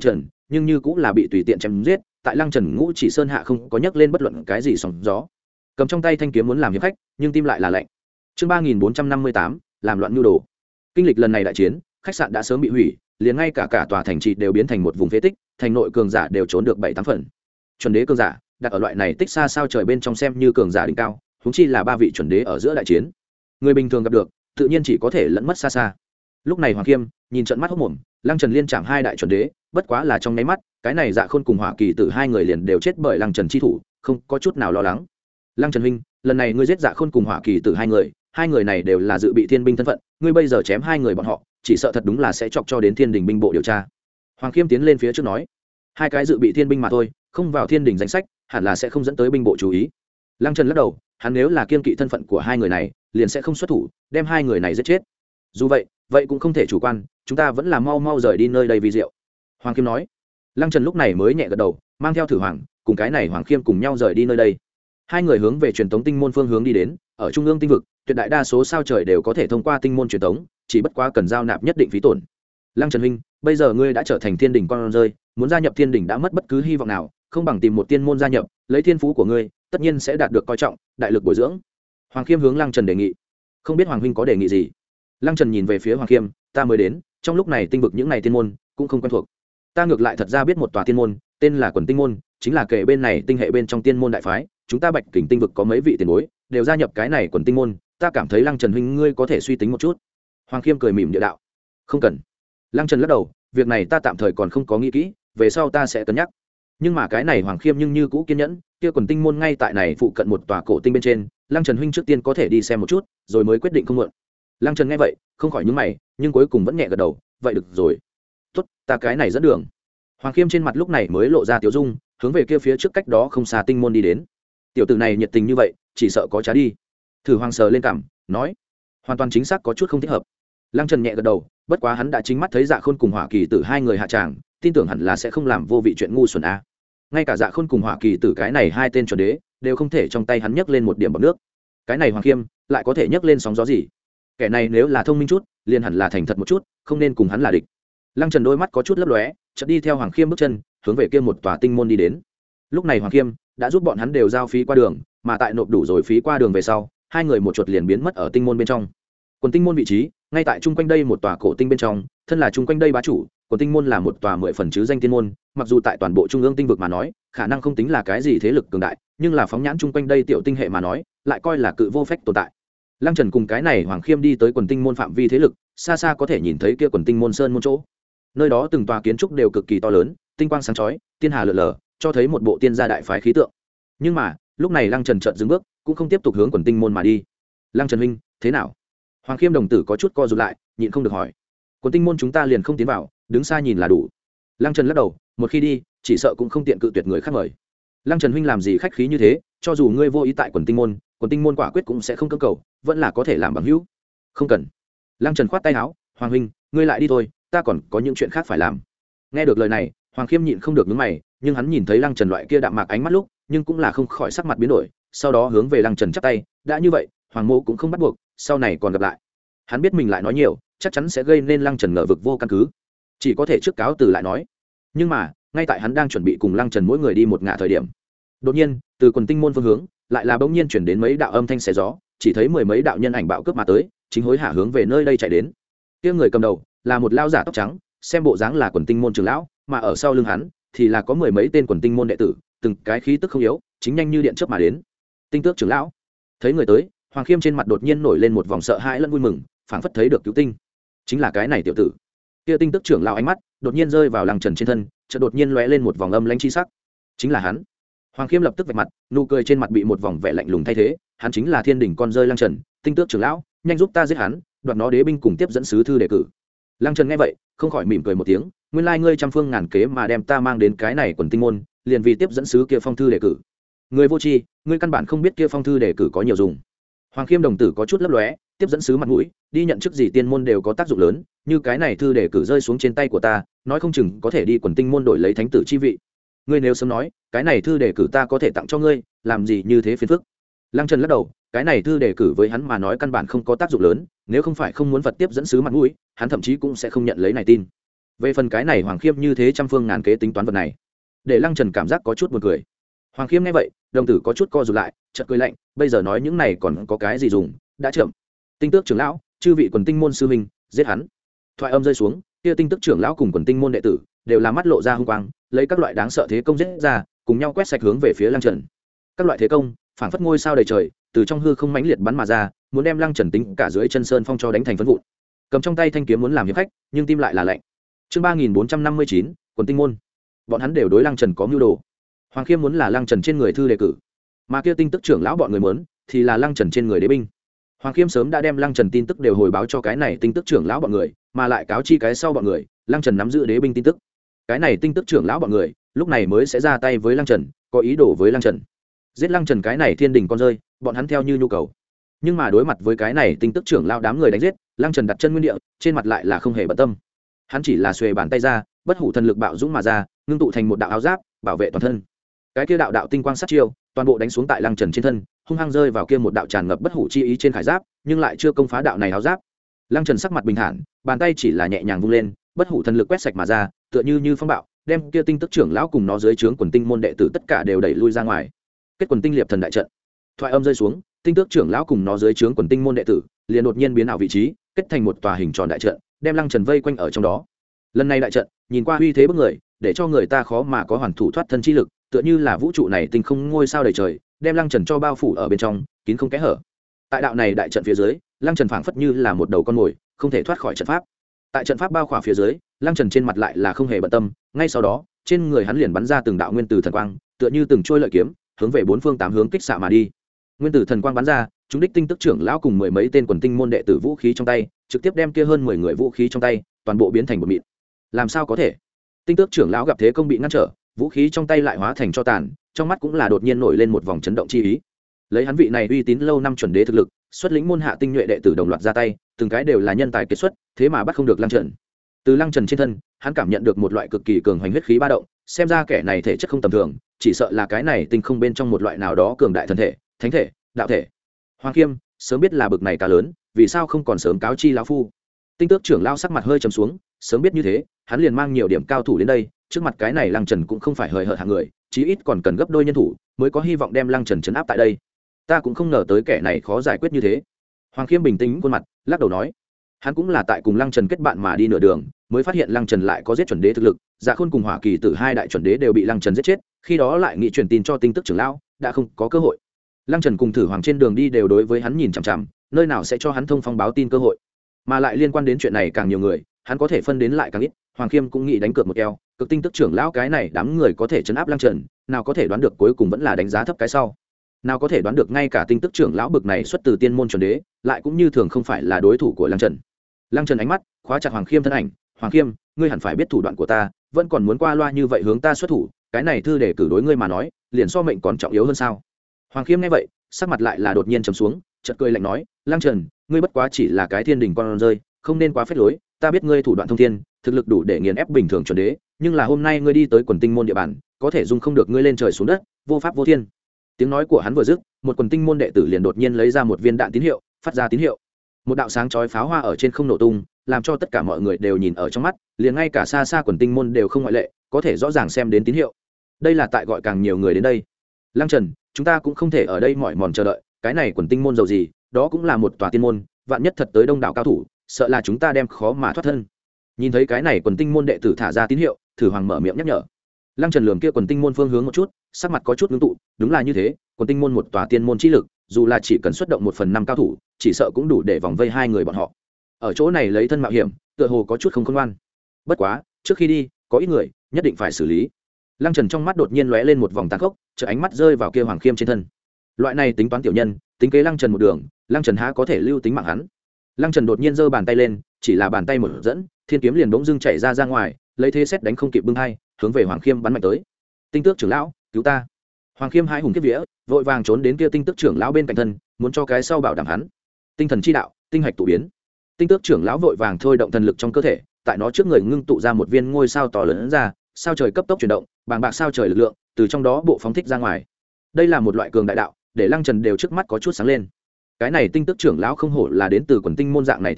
nhưng như cũng là bị tùy tiện chém giết, tại Lăng Trần Ngũ Chỉ Sơn hạ không có nhấc lên bất luận cái gì sóng gió. Cầm trong tay thanh kiếm muốn làm hiệp khách, nhưng tim lại là lạnh. Chương ba nghìn bốn trăm năm mươi tám, làm loạn nhu đồ. Kinh lịch lần này đại chiến, khách sạn đã sớm bị hủy, liền ngay cả cả tòa thành trì đều biến thành một vùng phế tích, thành nội cường giả đều trốn được bảy tám phần. Chuẩn đế cường giả, đặt ở loại này tích xa sao trời bên trong xem như cường giả đỉnh cao, huống chi là ba vị chuẩn đế ở giữa đại chiến. Người bình thường gặp được, tự nhiên chỉ có thể lẫn mất xa xa. Lúc này Hoàng Kiêm nhìn trận mắt hốt mồm, Lăng Trần liên chạm hai đại chuẩn đế, bất quá là trong nháy mắt, cái này Dạ Khôn cùng Hỏa Kỳ Tử hai người liền đều chết bởi Lăng Trần chi thủ, không có chút nào lo lắng. Lăng Trần huynh, lần này ngươi giết Dạ Khôn cùng Hỏa Kỳ Tử hai người, hai người này đều là dự bị thiên binh thân phận, ngươi bây giờ chém hai người bọn họ, chỉ sợ thật đúng là sẽ chọc cho đến Thiên Đình binh bộ điều tra. Hoàng Kiêm tiến lên phía trước nói, hai cái dự bị thiên binh mà thôi, không vào Thiên Đình danh sách, hẳn là sẽ không dẫn tới binh bộ chú ý. Lăng Trần lắc đầu, hắn nếu là kiên kỵ thân phận của hai người này, liền sẽ không xuất thủ, đem hai người này giết chết. Dù vậy, vậy cũng không thể chủ quan, chúng ta vẫn là mau mau rời đi nơi đây vì diệu. Hoàng Kiêm nói. Lăng Trần lúc này mới nhẹ gật đầu, mang theo Thử Hoàng, cùng cái này Hoàng Kiêm cùng nhau rời đi nơi đây. Hai người hướng về truyền tống tinh môn phương hướng đi đến, ở trung ương tinh vực, tuyệt đại đa số sao trời đều có thể thông qua tinh môn truyền tống, chỉ bất quá cần giao nạp nhất định phí tổn. Lăng Trần huynh, bây giờ ngươi đã trở thành Thiên Đình con rơi, muốn gia nhập Thiên Đình đã mất bất cứ hy vọng nào, không bằng tìm một tiên môn gia nhập, lấy thiên phú của ngươi, tất nhiên sẽ đạt được coi trọng, đại lực bồi dưỡng. Hoàng Kiêm hướng Lăng Trần đề nghị. Không biết Hoàng huynh có đề nghị gì? Lăng Trần nhìn về phía Hoàng Kiêm, ta mới đến, trong lúc này tinh vực những này tiên môn cũng không quen thuộc. Ta ngược lại thật ra biết một tòa tiên môn, tên là Quần Tinh môn, chính là kể bên này tinh hệ bên trong tiên môn đại phái, chúng ta Bạch Kình tinh vực có mấy vị tiền bối, đều gia nhập cái này Quần Tinh môn, ta cảm thấy Lăng Trần huynh ngươi có thể suy tính một chút. Hoàng Kiêm cười mỉm địa đạo. Không cần. Lăng Trần lắc đầu, việc này ta tạm thời còn không có nghĩ kỹ, về sau ta sẽ cân nhắc. Nhưng mà cái này Hoàng Kiêm nhưng như cũ kiên nhẫn, kia Quần Tinh môn ngay tại này phụ cận một tòa cổ tinh bên trên, Lăng Trần huynh trước tiên có thể đi xem một chút, rồi mới quyết định không muộn. Lăng Trần nghe vậy, không khỏi nhướng mày, nhưng cuối cùng vẫn nhẹ gật đầu, vậy được rồi. Tốt, ta cái này dẫn đường. Hoàng Kiêm trên mặt lúc này mới lộ ra tiểu dung, hướng về kia phía trước cách đó không xa tinh môn đi đến. Tiểu tử này nhiệt tình như vậy, chỉ sợ có trá đi. Thử Hoàng sờ lên cằm, nói, hoàn toàn chính xác có chút không thích hợp. Lăng Trần nhẹ gật đầu, bất quá hắn đã chính mắt thấy Dạ Khôn cùng Hỏa Kỳ Tử hai người hạ tràng, tin tưởng hẳn là sẽ không làm vô vị chuyện ngu xuẩn a. Ngay cả Dạ Khôn cùng Hỏa Kỳ Tử cái này hai tên chuẩn đế, đều không thể trong tay hắn nhấc lên một điểm bọt nước. Cái này Hoàng Kiêm lại có thể nhấc lên sóng gió gì? Kẻ này nếu là thông minh chút, liền hẳn là thành thật một chút, không nên cùng hắn là địch. Lăng Trần đôi mắt có chút lấp lóe, chợt đi theo Hoàng Kiêm bước chân, hướng về kia một tòa tinh môn đi đến. Lúc này Hoàng Kiêm đã giúp bọn hắn đều giao phí qua đường, mà tại nộp đủ rồi phí qua đường về sau, hai người một chuột liền biến mất ở tinh môn bên trong. Quần tinh môn vị trí ngay tại trung quanh đây một tòa cổ tinh bên trong, thân là trung quanh đây bá chủ, Quần tinh môn là một tòa mười phần chứ danh tiên môn, mặc dù tại toàn bộ trung ương tinh vực mà nói, khả năng không tính là cái gì thế lực cường đại, nhưng là phóng nhãn trung quanh đây tiểu tinh hệ mà nói, lại coi là cự vô phách tồn tại. Lăng Trần cùng cái này Hoàng Kiêm đi tới Quần tinh môn phạm vi thế lực, xa xa có thể nhìn thấy kia Quần tinh môn sơn môn chỗ. Nơi đó từng tòa kiến trúc đều cực kỳ to lớn, tinh quang sáng chói, tiên hà lượn lờ, cho thấy một bộ tiên gia đại phái khí tượng. Nhưng mà, lúc này Lăng Trần chợt dừng bước, cũng không tiếp tục hướng Quần tinh môn mà đi. Lăng Trần huynh, thế nào? Hoàng Kiêm đồng tử có chút co rụt lại, nhịn không được hỏi. Quần tinh môn chúng ta liền không tiến vào, đứng xa nhìn là đủ. Lăng Trần lắc đầu, một khi đi, chỉ sợ cũng không tiện cự tuyệt người khác mời. Lăng Trần huynh làm gì khách khí như thế, cho dù ngươi vô ý tại Quần tinh môn, Quần tinh môn quả quyết cũng sẽ không cưỡng cầu, vẫn là có thể làm bằng hữu. Không cần. Lăng Trần khoát tay áo, Hoàng huynh, ngươi lại đi thôi, ta còn có những chuyện khác phải làm. Nghe được lời này, Hoàng Kiêm nhịn không được nhướng mày, nhưng hắn nhìn thấy Lăng Trần loại kia đạm mạc ánh mắt lúc, nhưng cũng là không khỏi sắc mặt biến đổi, sau đó hướng về Lăng Trần chắp tay, đã như vậy, Hoàng mô cũng không bắt buộc, sau này còn gặp lại. Hắn biết mình lại nói nhiều, chắc chắn sẽ gây nên Lăng Trần ngờ vực vô căn cứ, chỉ có thể trước cáo từ lại nói. Nhưng mà, ngay tại hắn đang chuẩn bị cùng Lăng Trần mỗi người đi một ngả thời điểm, đột nhiên, từ Quần tinh môn phương hướng, lại là bỗng nhiên chuyển đến mấy đạo âm thanh xé gió, chỉ thấy mười mấy đạo nhân ảnh bạo cướp mà tới, chính hối hả hướng về nơi đây chạy đến. Kia người cầm đầu là một lao giả tóc trắng, xem bộ dáng là Quần tinh môn trưởng lão, mà ở sau lưng hắn thì là có mười mấy tên Quần tinh môn đệ tử, từng cái khí tức không yếu, chính nhanh như điện chớp mà đến. Tinh Tước trưởng lão thấy người tới, Hoàng Kiêm trên mặt đột nhiên nổi lên một vòng sợ hãi lẫn vui mừng, phảng phất thấy được cứu tinh. Chính là cái này tiểu tử. Kia Tinh Tước trưởng lão ánh mắt đột nhiên rơi vào Lăng Trần trên thân, chợt đột nhiên lóe lên một vòng âm lãnh chi sắc. Chính là hắn. Hoàng Kiêm lập tức vạch mặt, nụ cười trên mặt bị một vòng vẻ lạnh lùng thay thế, hắn chính là Thiên Đình con rơi Lăng Trần, Tinh Tước trưởng lão, nhanh giúp ta giết hắn, đoạt nó đế binh cùng tiếp dẫn sứ thư đề cử. Lăng Trần nghe vậy, không khỏi mỉm cười một tiếng, nguyên lai ngươi trăm phương ngàn kế mà đem ta mang đến cái này Quần tinh môn, liền vì tiếp dẫn sứ kia phong thư đề cử. Người vô tri, ngươi căn bản không biết kia phong thư đề cử có nhiều dùng. Hoàng Kiêm đồng tử có chút lấp lóe, tiếp dẫn sứ mặt mũi, đi nhận chức gì tiên môn đều có tác dụng lớn, như cái này thư đề cử rơi xuống trên tay của ta, nói không chừng có thể đi Quần tinh môn đổi lấy thánh tử chi vị. Ngươi nếu sớm nói, cái này thư đề cử ta có thể tặng cho ngươi, làm gì như thế phiền phức. Lăng Trần lắc đầu, cái này thư đề cử với hắn mà nói căn bản không có tác dụng lớn, nếu không phải không muốn Phật tiếp dẫn sứ mặt mũi, hắn thậm chí cũng sẽ không nhận lấy này tin. về phần cái này Hoàng Khiêm như thế trăm phương ngàn kế tính toán vật này, để Lăng Trần cảm giác có chút buồn cười. Hoàng Khiêm nghe vậy, đồng tử có chút co rụt lại, chợt cười lạnh, bây giờ nói những này còn có cái gì dùng, đã chậm. Tinh Tước trưởng lão, chư vị quần tinh môn sư huynh, giết hắn. Thoại âm rơi xuống, kia Tinh Tước trưởng lão cùng quần tinh môn đệ tử đều là mắt lộ ra hung quang, lấy các loại đáng sợ thế công giết ra, cùng nhau quét sạch hướng về phía Lăng Trần. Các loại thế công, phảng phất ngôi sao đầy trời, từ trong hư không mãnh liệt bắn mà ra, muốn đem Lăng Trần tính cả dưới chân sơn phong cho đánh thành phấn vụn. Cầm trong tay thanh kiếm muốn làm hiệp khách, nhưng tim lại là lạnh. Chương ba nghìn bốn trăm năm mươi chín, quần tinh môn. Bọn hắn đều đối Lăng Trần có mưu đồ. Hoàng Khiêm muốn là Lăng Trần trên người thư đề cử, mà kia Tinh Tức trưởng lão bọn người muốn thì là Lăng Trần trên người đế binh. Hoàng Khiêm sớm đã đem Lăng Trần tin tức đều hồi báo cho cái này Tinh Tức trưởng lão bọn người, mà lại cáo chi cái sau bọn người, Lăng Trần nắm giữ đế binh tin tức. Cái này Tinh Tức trưởng lão bọn người, lúc này mới sẽ ra tay với Lăng Trần, có ý đồ với Lăng Trần. Giết Lăng Trần cái này thiên đình con rơi, bọn hắn theo như nhu cầu. Nhưng mà đối mặt với cái này Tinh Tức trưởng lão đám người đánh giết, Lăng Trần đặt chân nguyên địa, trên mặt lại là không hề bận tâm. Hắn chỉ là xuề bàn tay ra, bất hủ thần lực bạo dũng mà ra, ngưng tụ thành một đạo áo giáp, bảo vệ toàn thân. Cái kia đạo đạo tinh quang sát chiêu, toàn bộ đánh xuống tại Lăng Trần trên thân, hung hăng rơi vào kia một đạo tràn ngập bất hủ chi ý trên khải giáp, nhưng lại chưa công phá đạo này áo giáp. Lăng Trần sắc mặt bình thản, bàn tay chỉ là nhẹ nhàng vung lên, bất hủ thần lực quét sạch mà ra, tựa như như phong bạo, đem kia Tinh Tức trưởng lão cùng nó dưới trướng quần tinh môn đệ tử tất cả đều đẩy lui ra ngoài. Kết quần tinh liệp thần đại trận. Thoại âm rơi xuống, Tinh Tước trưởng lão cùng nó dưới trướng quần tinh môn đệ tử, liền đột nhiên biến ảo vị trí, kết thành một tòa hình tròn đại trận, đem Lăng Trần vây quanh ở trong đó. Lần này đại trận, nhìn qua uy thế bức người, để cho người ta khó mà có hoàn thủ thoát thân chi lực, tựa như là vũ trụ này tinh không ngôi sao đầy trời, đem Lăng Trần cho bao phủ ở bên trong, kín không kẽ hở. Tại đạo này đại trận phía dưới, Lăng Trần phảng phất như là một đầu con mồi, không thể thoát khỏi trận pháp. Tại trận pháp bao khỏa phía dưới, Lăng Trần trên mặt lại là không hề bận tâm, ngay sau đó, trên người hắn liền bắn ra từng đạo nguyên tử thần quang, tựa như từng trôi lợi kiếm, hướng về bốn phương tám hướng kích xạ mà đi. Nguyên tử thần quang bắn ra, chúng đích Tinh Tức trưởng lão cùng mười mấy tên quần tinh môn đệ tử vũ khí trong tay, trực tiếp đem kia hơn mười người vũ khí trong tay, toàn bộ biến thành bột mịn. Làm sao có thể? Tinh Tước trưởng lão gặp thế công bị ngăn trở, vũ khí trong tay lại hóa thành cho tàn, trong mắt cũng là đột nhiên nổi lên một vòng chấn động chi ý. Lấy hắn vị này uy tín lâu năm chuẩn đế thực lực, xuất lĩnh môn hạ tinh nhuệ đệ tử đồng loạt ra tay, từng cái đều là nhân tài kiệt xuất, thế mà bắt không được Lăng Trần. Từ Lăng Trần trên thân, hắn cảm nhận được một loại cực kỳ cường hoành huyết khí ba động, xem ra kẻ này thể chất không tầm thường, chỉ sợ là cái này tinh không bên trong một loại nào đó cường đại thân thể, thánh thể, đạo thể. Hoàng Khiêm, sớm biết là bực này cá lớn, vì sao không còn sớm cáo chi lão phu? Tinh Tước trưởng lão sắc mặt hơi trầm xuống, sớm biết như thế, hắn liền mang nhiều điểm cao thủ đến đây, trước mặt cái này Lăng Trần cũng không phải hời hợt hạng người, chí ít còn cần gấp đôi nhân thủ mới có hy vọng đem Lăng Trần trấn áp tại đây. Ta cũng không ngờ tới kẻ này khó giải quyết như thế. Hoàng Khiêm bình tĩnh khuôn mặt, lắc đầu nói, hắn cũng là tại cùng Lăng Trần kết bạn mà đi nửa đường, mới phát hiện Lăng Trần lại có giết chuẩn đế thực lực, Dạ Khôn cùng Hỏa Kỳ Tử hai đại chuẩn đế đều bị Lăng Trần giết chết, khi đó lại nghĩ truyền tin cho Tinh Tước trưởng lão, đã không có cơ hội. Lăng Trần cùng Thử Hoàng trên đường đi đều đối với hắn nhìn chằm chằm, nơi nào sẽ cho hắn thông phong báo tin cơ hội. Mà lại liên quan đến chuyện này càng nhiều người, hắn có thể phân đến lại càng ít. Hoàng Khiêm cũng nghĩ đánh cược một keo, cực Tinh Tước trưởng lão cái này đám người có thể trấn áp Lăng Trần, nào có thể đoán được cuối cùng vẫn là đánh giá thấp cái sau. Nào có thể đoán được ngay cả Tinh Tước trưởng lão bực này xuất từ tiên môn chuẩn đế, lại cũng như thường không phải là đối thủ của Lăng Trần. Lăng Trần ánh mắt khóa chặt Hoàng Khiêm thân ảnh, Hoàng Khiêm, ngươi hẳn phải biết thủ đoạn của ta, vẫn còn muốn qua loa như vậy hướng ta xuất thủ, cái này thư để cử đối ngươi mà nói, liền so mệnh còn trọng yếu hơn sao? Hoàng Khiêm nghe vậy, sắc mặt lại là đột nhiên trầm xuống, chợt cười lạnh nói, Lăng Trần, ngươi bất quá chỉ là cái thiên đình con rơi, không nên quá phết lối, ta biết ngươi thủ đoạn thông thiên, thực lực đủ để nghiền ép bình thường chuẩn đế, nhưng là hôm nay ngươi đi tới quần tinh môn địa bàn, có thể dung không được ngươi lên trời xuống đất, vô pháp vô thiên. Tiếng nói của hắn vừa dứt, một quần tinh môn đệ tử liền đột nhiên lấy ra một viên đạn tín hiệu, phát ra tín hiệu. Một đạo sáng chói pháo hoa ở trên không nổ tung, làm cho tất cả mọi người đều nhìn ở trong mắt, liền ngay cả xa xa quần tinh môn đều không ngoại lệ, có thể rõ ràng xem đến tín hiệu. Đây là tại gọi càng nhiều người đến đây. Lăng Trần, chúng ta cũng không thể ở đây mỏi mòn chờ đợi, cái này quần tinh môn giàu gì, đó cũng là một tòa tiên môn, vạn nhất thật tới đông đảo cao thủ, sợ là chúng ta đem khó mà thoát thân. Nhìn thấy cái này quần tinh môn đệ tử thả ra tín hiệu, Thử Hoàng mở miệng nhắc nhở. Lăng Trần lườm kia quần tinh môn phương hướng một chút, sắc mặt có chút ngưng tụ, đúng là như thế, quần tinh môn một tòa tiên môn chi lực, dù là chỉ cần xuất động một phần năm cao thủ, chỉ sợ cũng đủ để vòng vây hai người bọn họ. Ở chỗ này lấy thân mạo hiểm, tựa hồ có chút không khôn ngoan. Bất quá, trước khi đi, có ít người nhất định phải xử lý. Lăng Trần trong mắt đột nhiên lóe lên một vòng tàn khốc, chợt ánh mắt rơi vào kia Hoàng Khiêm trên thân. Loại này tính toán tiểu nhân, tính kế Lăng Trần một đường, Lăng Trần há có thể lưu tính mạng hắn. Lăng Trần đột nhiên giơ bàn tay lên, chỉ là bàn tay một dẫn, thiên kiếm liền bỗng dưng chạy ra ra ngoài, lấy thế xét đánh không kịp bưng hai, hướng về Hoàng Khiêm bắn mạnh tới. Tinh Tước trưởng lão, cứu ta! Hoàng Khiêm hai hùng kiếp vía, vội vàng trốn đến kia Tinh Tước trưởng lão bên cạnh thân, muốn cho cái sau bảo đảm hắn. Tinh thần chi đạo, tinh hạch tụ biến. Tinh Tước trưởng lão vội vàng thôi động thần lực trong cơ thể, tại nó trước người ngưng tụ ra một viên ngôi sao to lớn ra, sao trời cấp tốc chuyển động, bàng bạc sao trời lực lượng từ trong đó bộ phóng thích ra ngoài. Đây là một loại cường đại đạo, để Lăng Trần đều trước mắt có chút sáng lên. Cái này Tinh Tước trưởng lão không hổ là đến từ quần tinh môn dạng này tiên môn,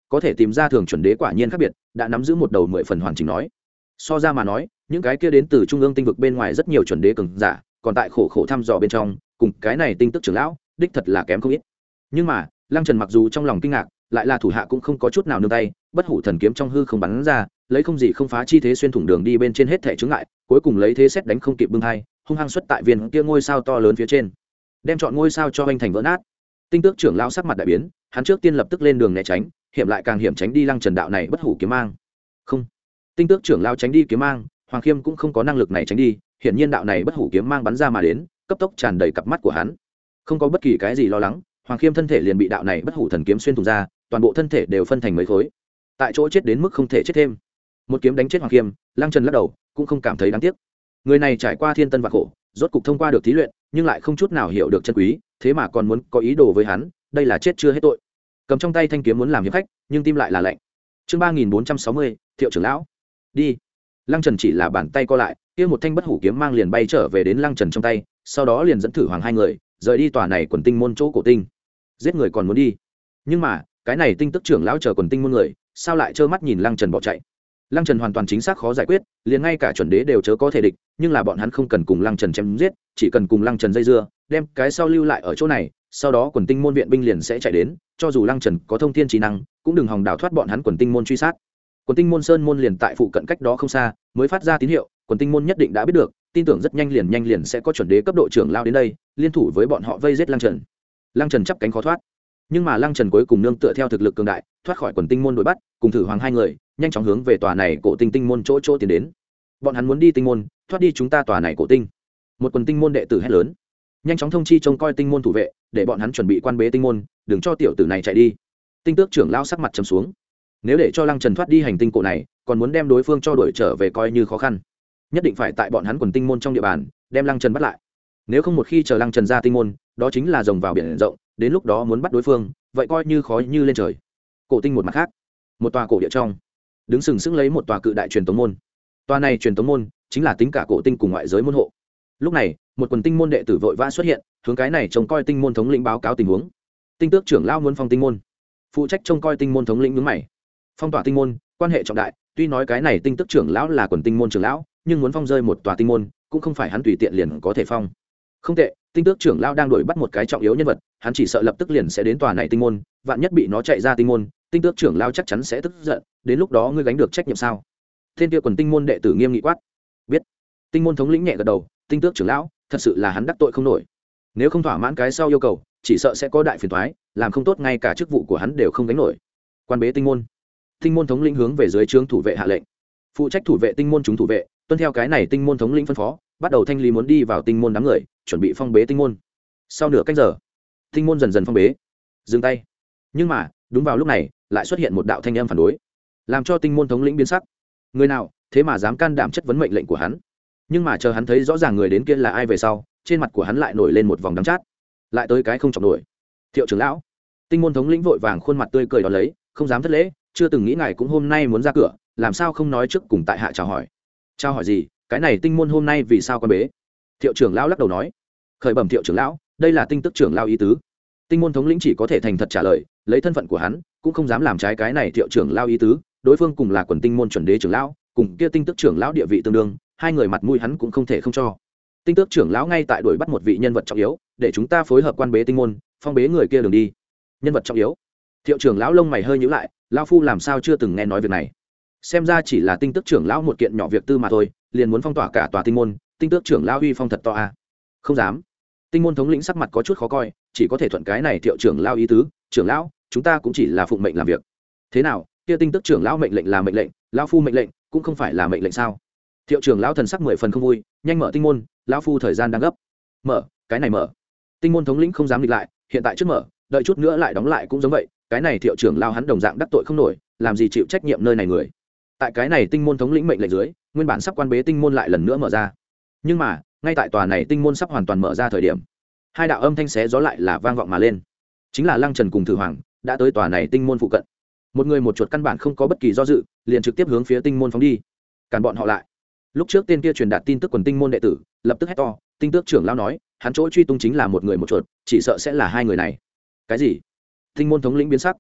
có thể tìm ra thường chuẩn đế quả nhiên khác biệt, đã nắm giữ một đầu mười phần hoàn chỉnh nói. So ra mà nói, những cái kia đến từ trung ương tinh vực bên ngoài rất nhiều chuẩn đế cường giả, còn tại khổ khổ thăm dò bên trong, cùng cái này tinh tức trưởng lão, đích thật là kém không ít. Nhưng mà, Lăng Trần mặc dù trong lòng kinh ngạc, lại là thủ hạ cũng không có chút nào nương tay, bất hủ thần kiếm trong hư không bắn ra, lấy không gì không phá chi thế xuyên thủng đường đi bên trên hết thể chướng ngại, cuối cùng lấy thế xét đánh không kịp bưng hai, hung hăng xuất tại viên kia ngôi sao to lớn phía trên, đem chọn ngôi sao cho anh thành vỡ nát. Tinh tước trưởng lão sắc mặt đại biến, hắn trước tiên lập tức lên đường né tránh, hiểm lại càng hiểm tránh đi Lăng Trần đạo này bất hủ kiếm mang. Không, tinh tước trưởng lão tránh đi kiếm mang, Hoàng Khiêm cũng không có năng lực này tránh đi, hiển nhiên đạo này bất hủ kiếm mang bắn ra mà đến, cấp tốc tràn đầy cặp mắt của hắn. Không có bất kỳ cái gì lo lắng, Hoàng Khiêm thân thể liền bị đạo này bất hủ thần kiếm xuyên thủng ra, toàn bộ thân thể đều phân thành mấy khối, tại chỗ chết đến mức không thể chết thêm. Một kiếm đánh chết Hoàng Khiêm, Lăng Trần lắc đầu, cũng không cảm thấy đáng tiếc. Người này trải qua thiên tân vạn khổ, rốt cục thông qua được thí luyện, nhưng lại không chút nào hiểu được chân quý, thế mà còn muốn có ý đồ với hắn, đây là chết chưa hết tội. Cầm trong tay thanh kiếm muốn làm hiệp khách, nhưng tim lại là lạnh. Chương ba nghìn bốn trăm sáu mươi, Thiệu trưởng lão, đi. Lăng Trần chỉ là bàn tay co lại, kia một thanh bất hủ kiếm mang liền bay trở về đến Lăng Trần trong tay, sau đó liền dẫn thử hoàng hai người rời đi tòa này quần tinh môn chỗ cổ tinh. Giết người còn muốn đi, nhưng mà cái này tinh tức trưởng lão chờ quần tinh môn người, sao lại trơ mắt nhìn Lăng Trần bỏ chạy? Lăng Trần hoàn toàn chính xác khó giải quyết, liền ngay cả chuẩn đế đều chớ có thể địch, nhưng là bọn hắn không cần cùng Lăng Trần chém giết, chỉ cần cùng Lăng Trần dây dưa, đem cái sau lưu lại ở chỗ này, sau đó quần tinh môn viện binh liền sẽ chạy đến, cho dù Lăng Trần có thông thiên trí năng, cũng đừng hòng đào thoát bọn hắn quần tinh môn truy sát. Quần tinh môn sơn môn liền tại phụ cận cách đó không xa, mới phát ra tín hiệu, quần tinh môn nhất định đã biết được, tin tưởng rất nhanh liền nhanh liền sẽ có chuẩn đế cấp độ trưởng lao đến đây, liên thủ với bọn họ vây giết Lăng Trần. Lăng Trần chắp cánh khó thoát, nhưng mà Lăng Trần cuối cùng nương tựa theo thực lực cường đại, thoát khỏi quần tinh môn đuổi bắt, cùng thử hoàng hai người nhanh chóng hướng về tòa này cổ tinh tinh môn chỗ chỗ tiến đến. Bọn hắn muốn đi tinh môn, thoát đi chúng ta tòa này cổ tinh. Một quần tinh môn đệ tử hét lớn, nhanh chóng thông chi trông coi tinh môn thủ vệ, để bọn hắn chuẩn bị quan bế tinh môn, đừng cho tiểu tử này chạy đi. Tinh tước trưởng lao sắc mặt trầm xuống, nếu để cho Lăng Trần thoát đi hành tinh cổ này, còn muốn đem đối phương cho đuổi trở về coi như khó khăn, nhất định phải tại bọn hắn quần tinh môn trong địa bàn đem Lăng Trần bắt lại, nếu không một khi chờ Lăng Trần ra tinh môn, đó chính là rồng vào biển rộng, đến lúc đó muốn bắt đối phương, vậy coi như khó như lên trời. Cổ tinh một mặt khác, một tòa cổ địa trong, đứng sừng sững lấy một tòa cự đại truyền tống môn. Tòa này truyền tống môn chính là tính cả cổ tinh cùng ngoại giới môn hộ. Lúc này, một quần tinh môn đệ tử vội vã xuất hiện, hướng cái này trông coi tinh môn thống lĩnh báo cáo tình huống. Tinh tước trưởng lao muốn phong tinh môn, phụ trách trông coi tinh môn thống lĩnh nhướng mày. Phong tỏa tinh môn, quan hệ trọng đại, tuy nói cái này tinh tước trưởng lão là quần tinh môn trưởng lão, nhưng muốn phong rơi một tòa tinh môn, cũng không phải hắn tùy tiện liền có thể phong. Không tệ, tinh tước trưởng lão đang đuổi bắt một cái trọng yếu nhân vật, hắn chỉ sợ lập tức liền sẽ đến tòa này tinh môn, vạn nhất bị nó chạy ra tinh môn, tinh tước trưởng lão chắc chắn sẽ tức giận, đến lúc đó ngươi gánh được trách nhiệm sao? Thiên kia quần tinh môn đệ tử nghiêm nghị quát. Biết. Tinh môn thống lĩnh nhẹ gật đầu, tinh tước trưởng lão, thật sự là hắn đắc tội không nổi. Nếu không thỏa mãn cái sau yêu cầu, chỉ sợ sẽ có đại phiền toái, làm không tốt ngay cả chức vụ của hắn đều không gánh nổi. Quan bế tinh môn. Tinh môn thống lĩnh hướng về dưới trướng thủ vệ hạ lệnh, phụ trách thủ vệ tinh môn chúng thủ vệ, tuân theo cái này tinh môn thống lĩnh phân phó, bắt đầu thanh lý muốn đi vào tinh môn đám người, chuẩn bị phong bế tinh môn. Sau nửa cách giờ, tinh môn dần dần phong bế. Dừng tay. Nhưng mà đúng vào lúc này, lại xuất hiện một đạo thanh âm phản đối, làm cho tinh môn thống lĩnh biến sắc. Người nào thế mà dám can đảm chất vấn mệnh lệnh của hắn? Nhưng mà chờ hắn thấy rõ ràng người đến kia là ai về sau, trên mặt của hắn lại nổi lên một vòng đắng chát. Lại tới cái không chọc nổi. Thiệu trưởng lão. Tinh môn thống lĩnh vội vàng khuôn mặt tươi cười đón lấy, không dám thất lễ, chưa từng nghĩ ngài cũng hôm nay muốn ra cửa, làm sao không nói trước cùng tại hạ chào hỏi? Chào hỏi gì? Cái này tinh môn hôm nay vì sao quan bế? Thiệu trưởng lão lắc đầu nói. Khởi bẩm Thiệu trưởng lão, đây là tinh tức trưởng lão ý tứ. Tinh môn thống lĩnh chỉ có thể thành thật trả lời, lấy thân phận của hắn, cũng không dám làm trái cái này Thiệu trưởng lão ý tứ, đối phương cùng là quần tinh môn chuẩn đế trưởng lão, cùng kia tinh tức trưởng lão địa vị tương đương, hai người mặt mũi hắn cũng không thể không cho. Tinh tước trưởng lão ngay tại đuổi bắt một vị nhân vật trọng yếu, để chúng ta phối hợp quan bế tinh môn, phong bế người kia đường đi. Nhân vật trọng yếu? Thiệu trưởng lão lông mày hơi nhíu lại, lão phu làm sao chưa từng nghe nói việc này? Xem ra chỉ là tinh tước trưởng lão một kiện nhỏ việc tư mà thôi, liền muốn phong tỏa cả tòa tinh môn, tinh tước trưởng lão uy phong thật to à? Không dám. Tinh môn thống lĩnh sắc mặt có chút khó coi, chỉ có thể thuận cái này Thiệu trưởng lão ý tứ, trưởng lão, chúng ta cũng chỉ là phụng mệnh làm việc. Thế nào, kia tinh tước trưởng lão mệnh lệnh là mệnh lệnh, lão phu mệnh lệnh cũng không phải là mệnh lệnh sao? Thiệu trưởng lão thần sắc mười phần không vui, nhanh mở tinh môn, lão phu thời gian đang gấp. Mở, cái này mở. Tinh môn thống lĩnh không dám nghịch lại, hiện tại trước mở, đợi chút nữa lại đóng lại cũng giống vậy, cái này Thiệu trưởng lão hắn đồng dạng đắc tội không nổi, làm gì chịu trách nhiệm nơi này người. Tại cái này tinh môn thống lĩnh mệnh lệnh dưới, nguyên bản sắp quan bế tinh môn lại lần nữa mở ra. Nhưng mà, ngay tại tòa này tinh môn sắp hoàn toàn mở ra thời điểm, hai đạo âm thanh xé gió lại là vang vọng mà lên. Chính là Lăng Trần cùng Thử Hoàng đã tới tòa này tinh môn phụ cận. Một người một chuột căn bản không có bất kỳ do dự, liền trực tiếp hướng phía tinh môn phóng đi. Cản bọn họ lại. Lúc trước tên kia truyền đạt tin tức quần tinh môn đệ tử lập tức hét to, tinh tước trưởng lão nói, hắn chỗ truy tung chính là một người một chuột, chỉ sợ sẽ là hai người này. Cái gì? Tinh môn thống lĩnh biến sắc.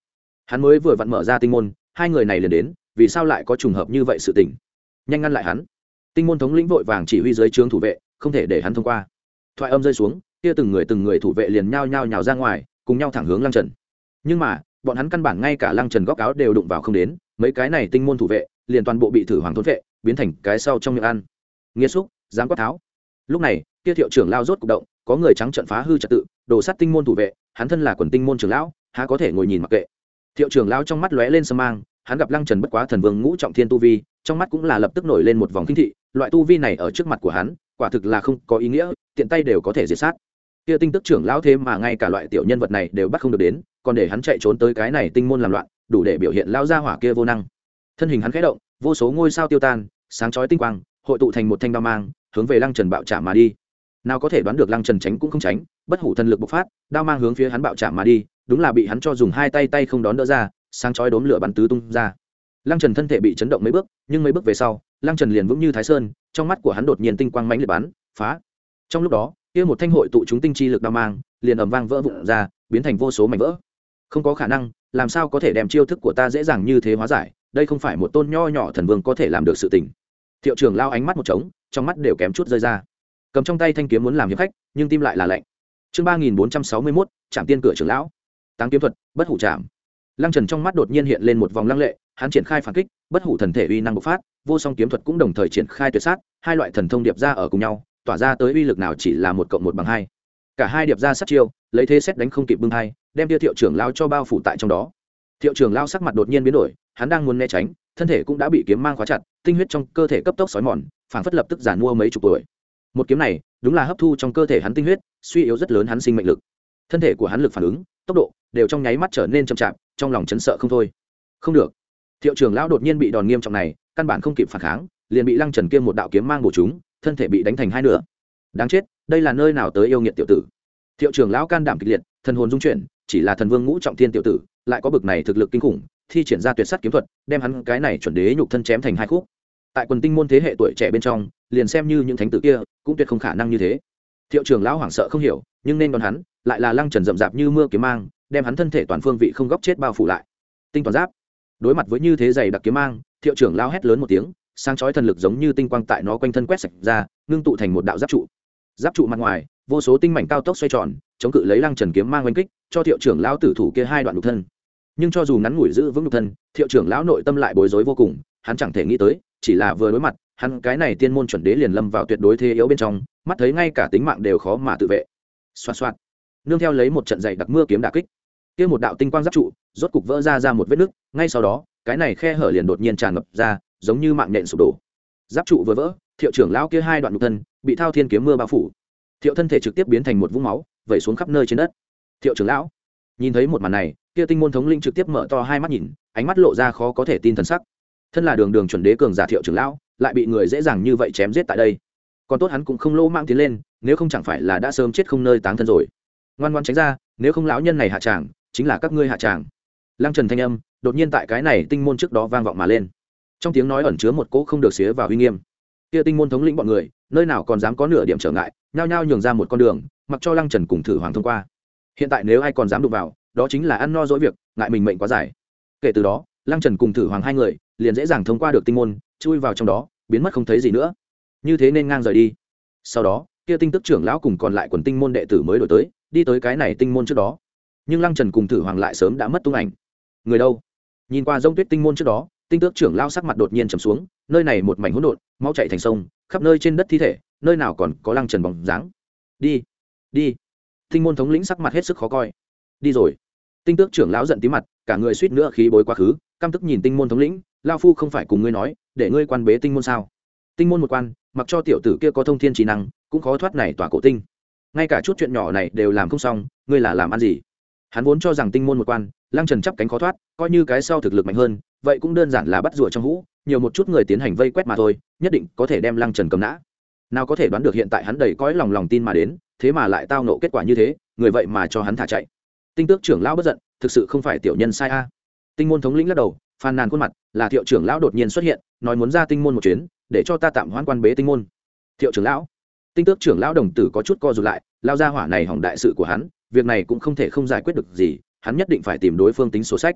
hắn mới vừa vặn mở ra tinh môn, hai người này liền đến, vì sao lại có trùng hợp như vậy sự tình? Nhanh ngăn lại hắn! Tinh môn thống lĩnh vội vàng chỉ huy dưới trướng thủ vệ, không thể để hắn thông qua. Thoại âm rơi xuống, kia từng người từng người thủ vệ liền nhao nhao nhào ra ngoài, cùng nhau thẳng hướng Lăng Trần. Nhưng mà bọn hắn căn bản ngay cả Lăng Trần góc áo đều đụng vào không đến, mấy cái này tinh môn thủ vệ liền toàn bộ bị thử hoàng thôn vệ, biến thành cái sau trong miệng ăn. Nghiệt xúc, dám quát tháo! Lúc này kia Thiệu trưởng lao rốt cục động, có người trắng trợn phá hư trật tự, đổ sát tinh môn thủ vệ, hắn thân là quần tinh môn trưởng lão, há có thể ngồi nhìn mặc kệ. Thiệu trưởng lão trong mắt lóe lên sâm mang, hắn gặp Lăng Trần bất quá thần vương ngũ trọng thiên tu vi, trong mắt cũng là lập tức nổi lên một vòng kinh thị, loại tu vi này ở trước mặt của hắn, quả thực là không có ý nghĩa, tiện tay đều có thể diệt sát. Kia tinh tức trưởng lão thế mà ngay cả loại tiểu nhân vật này đều bắt không được đến, còn để hắn chạy trốn tới cái này tinh môn làm loạn, đủ để biểu hiện lão gia hỏa kia vô năng. Thân hình hắn khẽ động, vô số ngôi sao tiêu tan, sáng chói tinh quang, hội tụ thành một thanh đao mang, hướng về Lăng Trần bạo chạm mà đi. Nào có thể đoán được Lăng Trần tránh cũng không tránh, bất hủ thần lực bộc phát, đao mang hướng phía hắn bạo chạm mà đi, đúng là bị hắn cho dùng hai tay tay không đón đỡ ra, sáng chói đốm lửa bắn tứ tung ra. Lăng Trần thân thể bị chấn động mấy bước, nhưng mấy bước về sau, Lăng Trần liền vững như Thái Sơn, trong mắt của hắn đột nhiên tinh quang mãnh liệt bắn, phá. Trong lúc đó, kia một thanh hội tụ chúng tinh chi lực đao mang, liền ầm vang vỡ vụn ra, biến thành vô số mảnh vỡ. Không có khả năng, làm sao có thể đem chiêu thức của ta dễ dàng như thế hóa giải, đây không phải một tôn nho nhỏ thần vương có thể làm được sự tình. Thiệu trưởng lao ánh mắt một trống, trong mắt đều kém chút rơi ra. Cầm trong tay thanh kiếm muốn làm hiệp khách, nhưng tim lại là lạnh. Chương ba nghìn bốn trăm sáu mươi mốt, Trảm Tiên cửa trưởng lão. Táng kiếm thuật, bất hủ trảm. Lăng Trần trong mắt đột nhiên hiện lên một vòng lăng lệ, hắn triển khai phản kích, bất hủ thần thể uy năng bộc phát, vô song kiếm thuật cũng đồng thời triển khai tuyệt sát, hai loại thần thông điệp ra ở cùng nhau, tỏa ra tới uy lực nào chỉ là một cộng một bằng hai. Cả hai điệp ra sát chiêu, lấy thế xét đánh không kịp bưng hai, đem Tiêu Thiệu trưởng lão cho bao phủ tại trong đó. Thiệu trưởng lão sắc mặt đột nhiên biến đổi, hắn đang muốn né tránh, thân thể cũng đã bị kiếm mang khóa chặt, tinh huyết trong cơ thể cấp tốc sói mòn, phảng phất lập tức giàn mua mấy chục tuổi. Một kiếm này, đúng là hấp thu trong cơ thể hắn tinh huyết, suy yếu rất lớn hắn sinh mệnh lực. Thân thể của hắn lực phản ứng, tốc độ đều trong nháy mắt trở nên chậm chạp, trong lòng chấn sợ không thôi. Không được. Thiệu trưởng lão đột nhiên bị đòn nghiêm trọng này, căn bản không kịp phản kháng, liền bị Lăng Trần kia một đạo kiếm mang bổ trúng, thân thể bị đánh thành hai nửa. Đáng chết, đây là nơi nào tới yêu nghiệt tiểu tử. Thiệu trưởng lão can đảm kịch liệt, thần hồn rung chuyển, chỉ là thần vương ngũ trọng thiên tiểu tử, lại có bực này thực lực kinh khủng, thi triển ra tuyệt sát kiếm thuật, đem hắn cái này chuẩn đế nhục thân chém thành hai khúc. Tại quần tinh môn thế hệ tuổi trẻ bên trong, liền xem như những thánh tử kia, cũng tuyệt không khả năng như thế. Thiệu trưởng lão hoảng sợ không hiểu, nhưng nên đón hắn, lại là Lăng Trần rậm rạp như mưa kiếm mang, đem hắn thân thể toàn phương vị không góc chết bao phủ lại. Tinh toàn giáp. Đối mặt với như thế dày đặc kiếm mang, Thiệu trưởng lão hét lớn một tiếng, sáng chói thần lực giống như tinh quang tại nó quanh thân quét sạch ra, ngưng tụ thành một đạo giáp trụ. Giáp trụ mặt ngoài, vô số tinh mảnh cao tốc xoay tròn, chống cự lấy Lăng Trần kiếm mang oanh kích, cho Thiệu trưởng lão tử thủ kia hai đoạn nhục thân. Nhưng cho dù ngắn ngủi giữ vững nhục thân, Thiệu trưởng lão nội tâm lại bối rối vô cùng, hắn chẳng thể nghĩ tới, chỉ là vừa đối mặt, hắn cái này tiên môn chuẩn đế liền lâm vào tuyệt đối thế yếu bên trong, mắt thấy ngay cả tính mạng đều khó mà tự vệ. Xoạt xoạt, nương theo lấy một trận dày đặc mưa kiếm đả kích, kia một đạo tinh quang giáp trụ rốt cục vỡ ra ra một vết nứt, ngay sau đó, cái này khe hở liền đột nhiên tràn ngập ra, giống như mạng nhện sụp đổ. Giáp trụ vừa vỡ, Thiệu trưởng lão kia hai đoạn nhục thân bị thao thiên kiếm mưa bao phủ. Thiệu thân thể trực tiếp biến thành một vũng máu, vẩy xuống khắp nơi trên đất. Thiệu trưởng lão nhìn thấy một màn này, kia tinh môn thống linh trực tiếp mở to hai mắt nhìn, ánh mắt lộ ra khó có thể tin thần sắc. Thân là đường đường chuẩn đế cường giả Thiệu trưởng lão, lại bị người dễ dàng như vậy chém giết tại đây. Còn tốt hắn cũng không lỗ mạng tiến lên, nếu không chẳng phải là đã sớm chết không nơi táng thân rồi. Ngoan ngoãn tránh ra, nếu không lão nhân này hạ tràng, chính là các ngươi hạ tràng. Lăng Trần thanh âm đột nhiên tại cái này tinh môn trước đó vang vọng mà lên. Trong tiếng nói ẩn chứa một cỗ không được xía vào uy nghiêm. Kia tinh môn thống lĩnh bọn người, nơi nào còn dám có nửa điểm trở ngại, nhao nhao nhường ra một con đường, mặc cho Lăng Trần cùng Thử Hoàng thông qua. Hiện tại nếu ai còn dám đụng vào, đó chính là ăn no dỗi việc, ngại mình mệnh quá dài. Kể từ đó, Lăng Trần cùng Thử Hoàng hai người liền dễ dàng thông qua được tinh môn, chui vào trong đó, biến mất không thấy gì nữa. Như thế nên ngang rời đi. Sau đó, kia tinh tức trưởng lão cùng còn lại quần tinh môn đệ tử mới đổi tới, đi tới cái này tinh môn trước đó. Nhưng Lăng Trần cùng Thử Hoàng lại sớm đã mất tung ảnh. Người đâu? Nhìn qua Rông Tuyết tinh môn trước đó, tinh tước trưởng lão sắc mặt đột nhiên trầm xuống, nơi này một mảnh hỗn độn, máu chảy thành sông, khắp nơi trên đất thi thể, nơi nào còn có Lăng Trần bóng dáng. Đi, đi. Tinh môn thống lĩnh sắc mặt hết sức khó coi. Đi rồi. Tinh tước trưởng lão giận tí mặt, cả người suýt nữa khí bối quá khứ, căm tức nhìn tinh môn thống lĩnh, lão phu không phải cùng ngươi nói, để ngươi quan bế tinh môn sao? Tinh môn một quan, mặc cho tiểu tử kia có thông thiên trí năng, cũng khó thoát này tỏa cổ tinh. Ngay cả chút chuyện nhỏ này đều làm không xong, ngươi là làm ăn gì? Hắn vốn cho rằng tinh môn một quan, Lăng Trần chắp cánh khó thoát, coi như cái sau thực lực mạnh hơn, vậy cũng đơn giản là bắt rùa trong hũ, nhiều một chút người tiến hành vây quét mà thôi, nhất định có thể đem Lăng Trần cầm nã. Nào có thể đoán được hiện tại hắn đầy cõi lòng lòng tin mà đến, thế mà lại tao nộ kết quả như thế, người vậy mà cho hắn thả chạy. Tinh tước trưởng lão bất giận, thực sự không phải tiểu nhân sai a. Tinh môn thống lĩnh lắc đầu, phàn nàn khuôn mặt, là Thiệu trưởng lão đột nhiên xuất hiện, nói muốn ra tinh môn một chuyến, để cho ta tạm hoãn quan bế tinh môn. Thiệu trưởng lão, tinh tước trưởng lão đồng tử có chút co rụt lại, lao ra hỏa này hỏng đại sự của hắn, việc này cũng không thể không giải quyết được gì, hắn nhất định phải tìm đối phương tính sổ sách.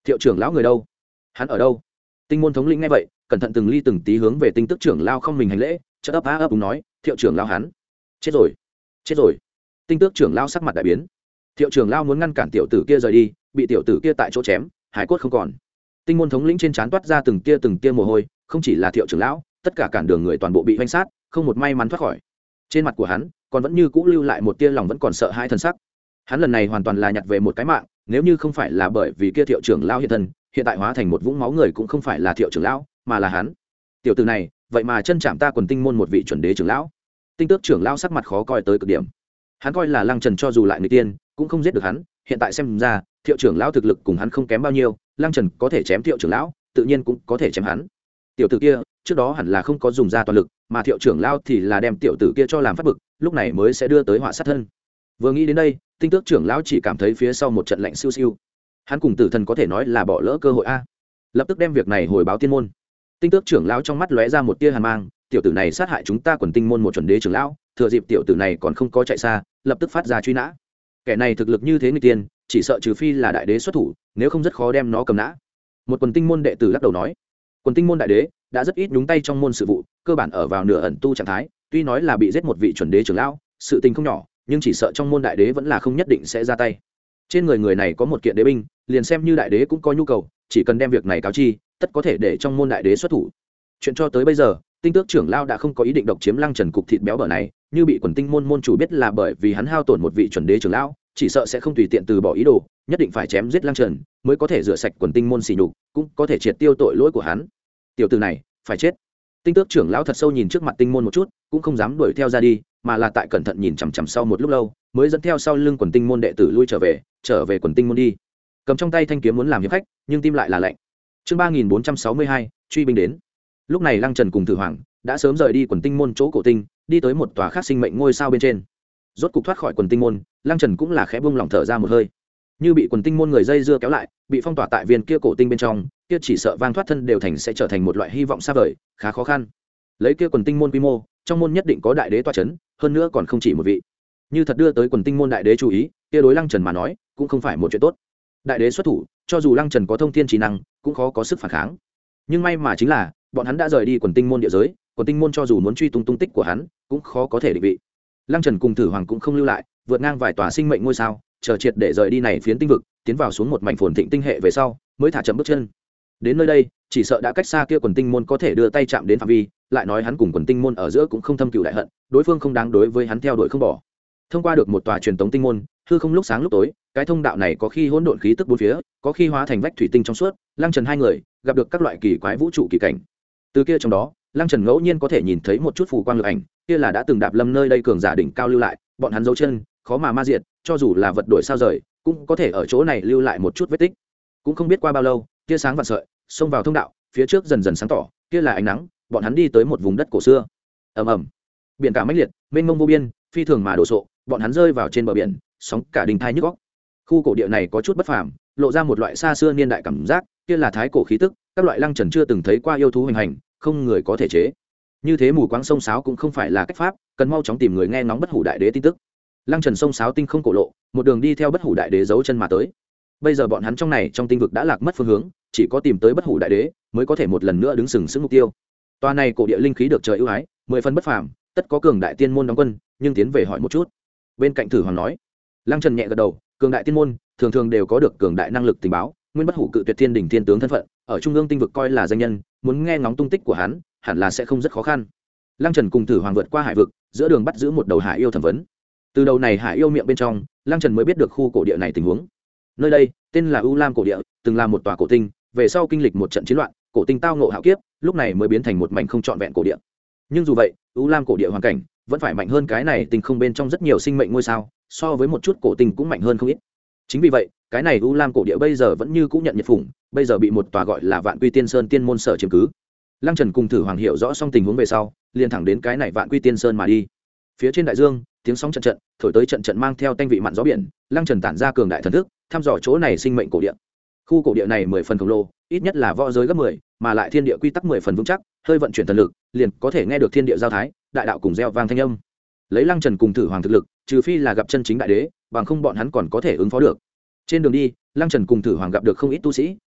Thiệu trưởng lão người đâu? Hắn ở đâu? Tinh môn thống lĩnh nghe vậy, cẩn thận từng ly từng tí hướng về Tinh Tước trưởng lão không mình hành lễ, chợt ấp á ấp úng nói, Thiệu trưởng lão hắn chết rồi, chết rồi. Tinh Tước trưởng lão sắc mặt đại biến. Thiệu trưởng lão muốn ngăn cản tiểu tử kia rời đi, bị tiểu tử kia tại chỗ chém, hải cốt không còn. Tinh môn thống lĩnh trên trán toát ra từng tia từng tia mồ hôi, không chỉ là Thiệu trưởng lão, tất cả cản đường người toàn bộ bị hoành sát, không một may mắn thoát khỏi. Trên mặt của hắn còn vẫn như cũ lưu lại một tia lòng vẫn còn sợ hãi thần sắc. Hắn lần này hoàn toàn là nhặt về một cái mạng, nếu như không phải là bởi vì kia Thiệu trưởng lão hiện thân, hiện tại hóa thành một vũng máu người cũng không phải là Thiệu trưởng lão, mà là hắn. Tiểu tử này, vậy mà chân chạm ta quần tinh môn một vị chuẩn đế trưởng lão. Tinh Tước trưởng lão sắc mặt khó coi tới cực điểm. Hắn coi là Lăng Trần cho dù lại người tiên, cũng không giết được hắn, hiện tại xem ra, Thiệu trưởng lão thực lực cùng hắn không kém bao nhiêu, Lăng Trần có thể chém Thiệu trưởng lão, tự nhiên cũng có thể chém hắn. Tiểu tử kia, trước đó hẳn là không có dùng ra toàn lực, mà Thiệu trưởng lão thì là đem tiểu tử kia cho làm phát bực, lúc này mới sẽ đưa tới họa sát thân. Vừa nghĩ đến đây, Tinh Tước trưởng lão chỉ cảm thấy phía sau một trận lạnh siêu siêu. Hắn cùng tử thần có thể nói là bỏ lỡ cơ hội a. Lập tức đem việc này hồi báo tiên môn. Tinh Tước trưởng lão trong mắt lóe ra một tia hàn mang, tiểu tử này sát hại chúng ta quần tinh môn một chuẩn đế trưởng lão, thừa dịp tiểu tử này còn không có chạy xa, lập tức phát ra truy nã. Kẻ này thực lực như thế người tiên, chỉ sợ trừ phi là đại đế xuất thủ, nếu không rất khó đem nó cầm nã. Một quần tinh môn đệ tử lắc đầu nói, quần tinh môn đại đế đã rất ít nhúng tay trong môn sự vụ, cơ bản ở vào nửa ẩn tu trạng thái, tuy nói là bị giết một vị chuẩn đế trưởng lão, sự tình không nhỏ, nhưng chỉ sợ trong môn đại đế vẫn là không nhất định sẽ ra tay. Trên người người này có một kiện đế binh, liền xem như đại đế cũng có nhu cầu, chỉ cần đem việc này cáo chi, tất có thể để trong môn đại đế xuất thủ. Chuyện cho tới bây giờ, Tinh Tước trưởng lão đã không có ý định độc chiếm Lăng Trần cục thịt béo bở này, như bị quần tinh môn môn chủ biết là bởi vì hắn hao tổn một vị chuẩn đế trưởng lão, chỉ sợ sẽ không tùy tiện từ bỏ ý đồ, nhất định phải chém giết Lăng Trần mới có thể rửa sạch quần tinh môn xỉ nhục, cũng có thể triệt tiêu tội lỗi của hắn. Tiểu tử này phải chết. Tinh Tước trưởng lão thật sâu nhìn trước mặt tinh môn một chút, cũng không dám đuổi theo ra đi, mà là tại cẩn thận nhìn chằm chằm sau một lúc lâu, mới dẫn theo sau lưng quần tinh môn đệ tử lui trở về, trở về quần tinh môn đi. Cầm trong tay thanh kiếm muốn làm hiệp khách, nhưng tim lại là lạnh. Chương ba nghìn bốn trăm sáu mươi hai, truy binh đến. Lúc này Lăng Trần cùng Tử Hoàng đã sớm rời đi quần tinh môn chỗ cổ tinh, đi tới một tòa khác sinh mệnh ngôi sao bên trên. Rốt cục thoát khỏi quần tinh môn, Lăng Trần cũng là khẽ buông lỏng thở ra một hơi. Như bị quần tinh môn người dây dưa kéo lại, bị phong tỏa tại viên kia cổ tinh bên trong, kia chỉ sợ vang thoát thân đều thành sẽ trở thành một loại hy vọng xa vời, khá khó khăn. Lấy kia quần tinh môn quy mô, trong môn nhất định có đại đế tọa chấn, hơn nữa còn không chỉ một vị. Như thật đưa tới quần tinh môn đại đế chú ý, kia đối Lăng Trần mà nói, cũng không phải một chuyện tốt. Đại đế xuất thủ, cho dù Lăng Trần có thông thiên trí năng, cũng khó có sức phản kháng. Nhưng may mà chính là, bọn hắn đã rời đi quần tinh môn địa giới, quần tinh môn cho dù muốn truy tung tung tích của hắn, cũng khó có thể định vị. Lăng Trần cùng Tử Hoàng cũng không lưu lại, vượt ngang vài tòa sinh mệnh ngôi sao, chờ triệt để rời đi này phiến tinh vực, tiến vào xuống một mảnh phồn thịnh tinh hệ về sau, mới thả chậm bước chân. Đến nơi đây, chỉ sợ đã cách xa kia quần tinh môn có thể đưa tay chạm đến phạm vi, lại nói hắn cùng quần tinh môn ở giữa cũng không thâm cừu đại hận, đối phương không đáng đối với hắn theo đuổi không bỏ. Thông qua được một tòa truyền tống tinh môn, hư không lúc sáng lúc tối, cái thông đạo này có khi hỗn độn khí tức bốn phía, có khi hóa thành vách thủy tinh trong suốt, Lăng Trần hai người gặp được các loại kỳ quái vũ trụ kỳ cảnh. Từ kia trong đó, Lăng Trần ngẫu nhiên có thể nhìn thấy một chút phù quang lực ảnh, kia là đã từng đạp lâm nơi đây cường giả đỉnh cao lưu lại, bọn hắn dấu chân khó mà ma diệt, cho dù là vật đổi sao rời, cũng có thể ở chỗ này lưu lại một chút vết tích. Cũng không biết qua bao lâu, tia sáng vạn sợi xông vào thông đạo, phía trước dần dần sáng tỏ, kia là ánh nắng, bọn hắn đi tới một vùng đất cổ xưa. Ầm ầm, biển cả mãnh liệt, mênh mông vô biên, phi thường mà đổ sộ, bọn hắn rơi vào trên bờ biển, sóng cả đình thai nhức óc. Khu cổ địa này có chút bất phàm, lộ ra một loại xa xưa niên đại cảm giác, kia là thái cổ khí tức, các loại Lăng Trần chưa từng thấy qua yêu thú hành hành, không người có thể chế. Như thế mù quáng sông sáo cũng không phải là cách pháp, cần mau chóng tìm người nghe ngóng bất hủ đại đế tin tức. Lăng Trần sông sáo tinh không cổ lộ, một đường đi theo bất hủ đại đế dấu chân mà tới. Bây giờ bọn hắn trong này trong tinh vực đã lạc mất phương hướng, chỉ có tìm tới bất hủ đại đế mới có thể một lần nữa đứng sừng sững mục tiêu. Toa này cổ địa linh khí được trời ưu ái, mười phần bất phàm, tất có cường đại tiên môn đóng quân, nhưng tiến về hỏi một chút. Bên cạnh Tử Hoàng nói. Lăng Trần nhẹ gật đầu, cường đại tiên môn thường thường đều có được cường đại năng lực tình báo, nguyên bất hủ cự tuyệt thiên đỉnh thiên tướng thân phận, ở trung ương tinh vực coi là danh nhân, muốn nghe ngóng tung tích của hắn, hẳn là sẽ không rất khó khăn. Lăng Trần cùng Tử Hoàng vượt qua hải vực, giữa đường bắt giữ một đầu hải yêu thẩm vấn. Từ đầu này hải yêu miệng bên trong, Lăng Trần mới biết được khu cổ địa này tình huống. Nơi đây tên là U Lam cổ địa, từng là một tòa cổ tinh, về sau kinh lịch một trận chiến loạn, cổ tinh tao ngộ hạo kiếp, lúc này mới biến thành một mảnh không trọn vẹn cổ địa. Nhưng dù vậy, U Lam cổ địa hoàn cảnh vẫn phải mạnh hơn cái này tinh không bên trong rất nhiều sinh mệnh ngôi sao, so với một chút cổ tinh cũng mạnh hơn không ít. Chính vì vậy, cái này U Lam cổ địa bây giờ vẫn như cũ nhận nhiệt phủng, bây giờ bị một tòa gọi là Vạn Quy Tiên Sơn tiên môn sở chiếm cứ. Lăng Trần cùng Tử Hoàng hiểu rõ xong tình huống về sau, liền thẳng đến cái này Vạn Quy Tiên Sơn mà đi. Phía trên đại dương, tiếng sóng trận trận, thổi tới trận trận mang theo tanh vị mặn gió biển, Lăng Trần tản ra cường đại thần thức, thăm dò chỗ này sinh mệnh cổ địa. Khu cổ địa này mười phần khổng lồ, ít nhất là võ giới gấp mười, mà lại thiên địa quy tắc mười phần vững chắc, hơi vận chuyển thần lực, liền có thể nghe được thiên địa giao thái, đại đạo cùng reo vang thanh âm. Lấy Lăng Trần cùng Tử Hoàng thực lực, trừ phi là gặp chân chính đại đế, bằng không bọn hắn còn có thể ứng phó được. Trên đường đi, Lăng Trần cùng Tử Hoàng gặp được không ít tu sĩ,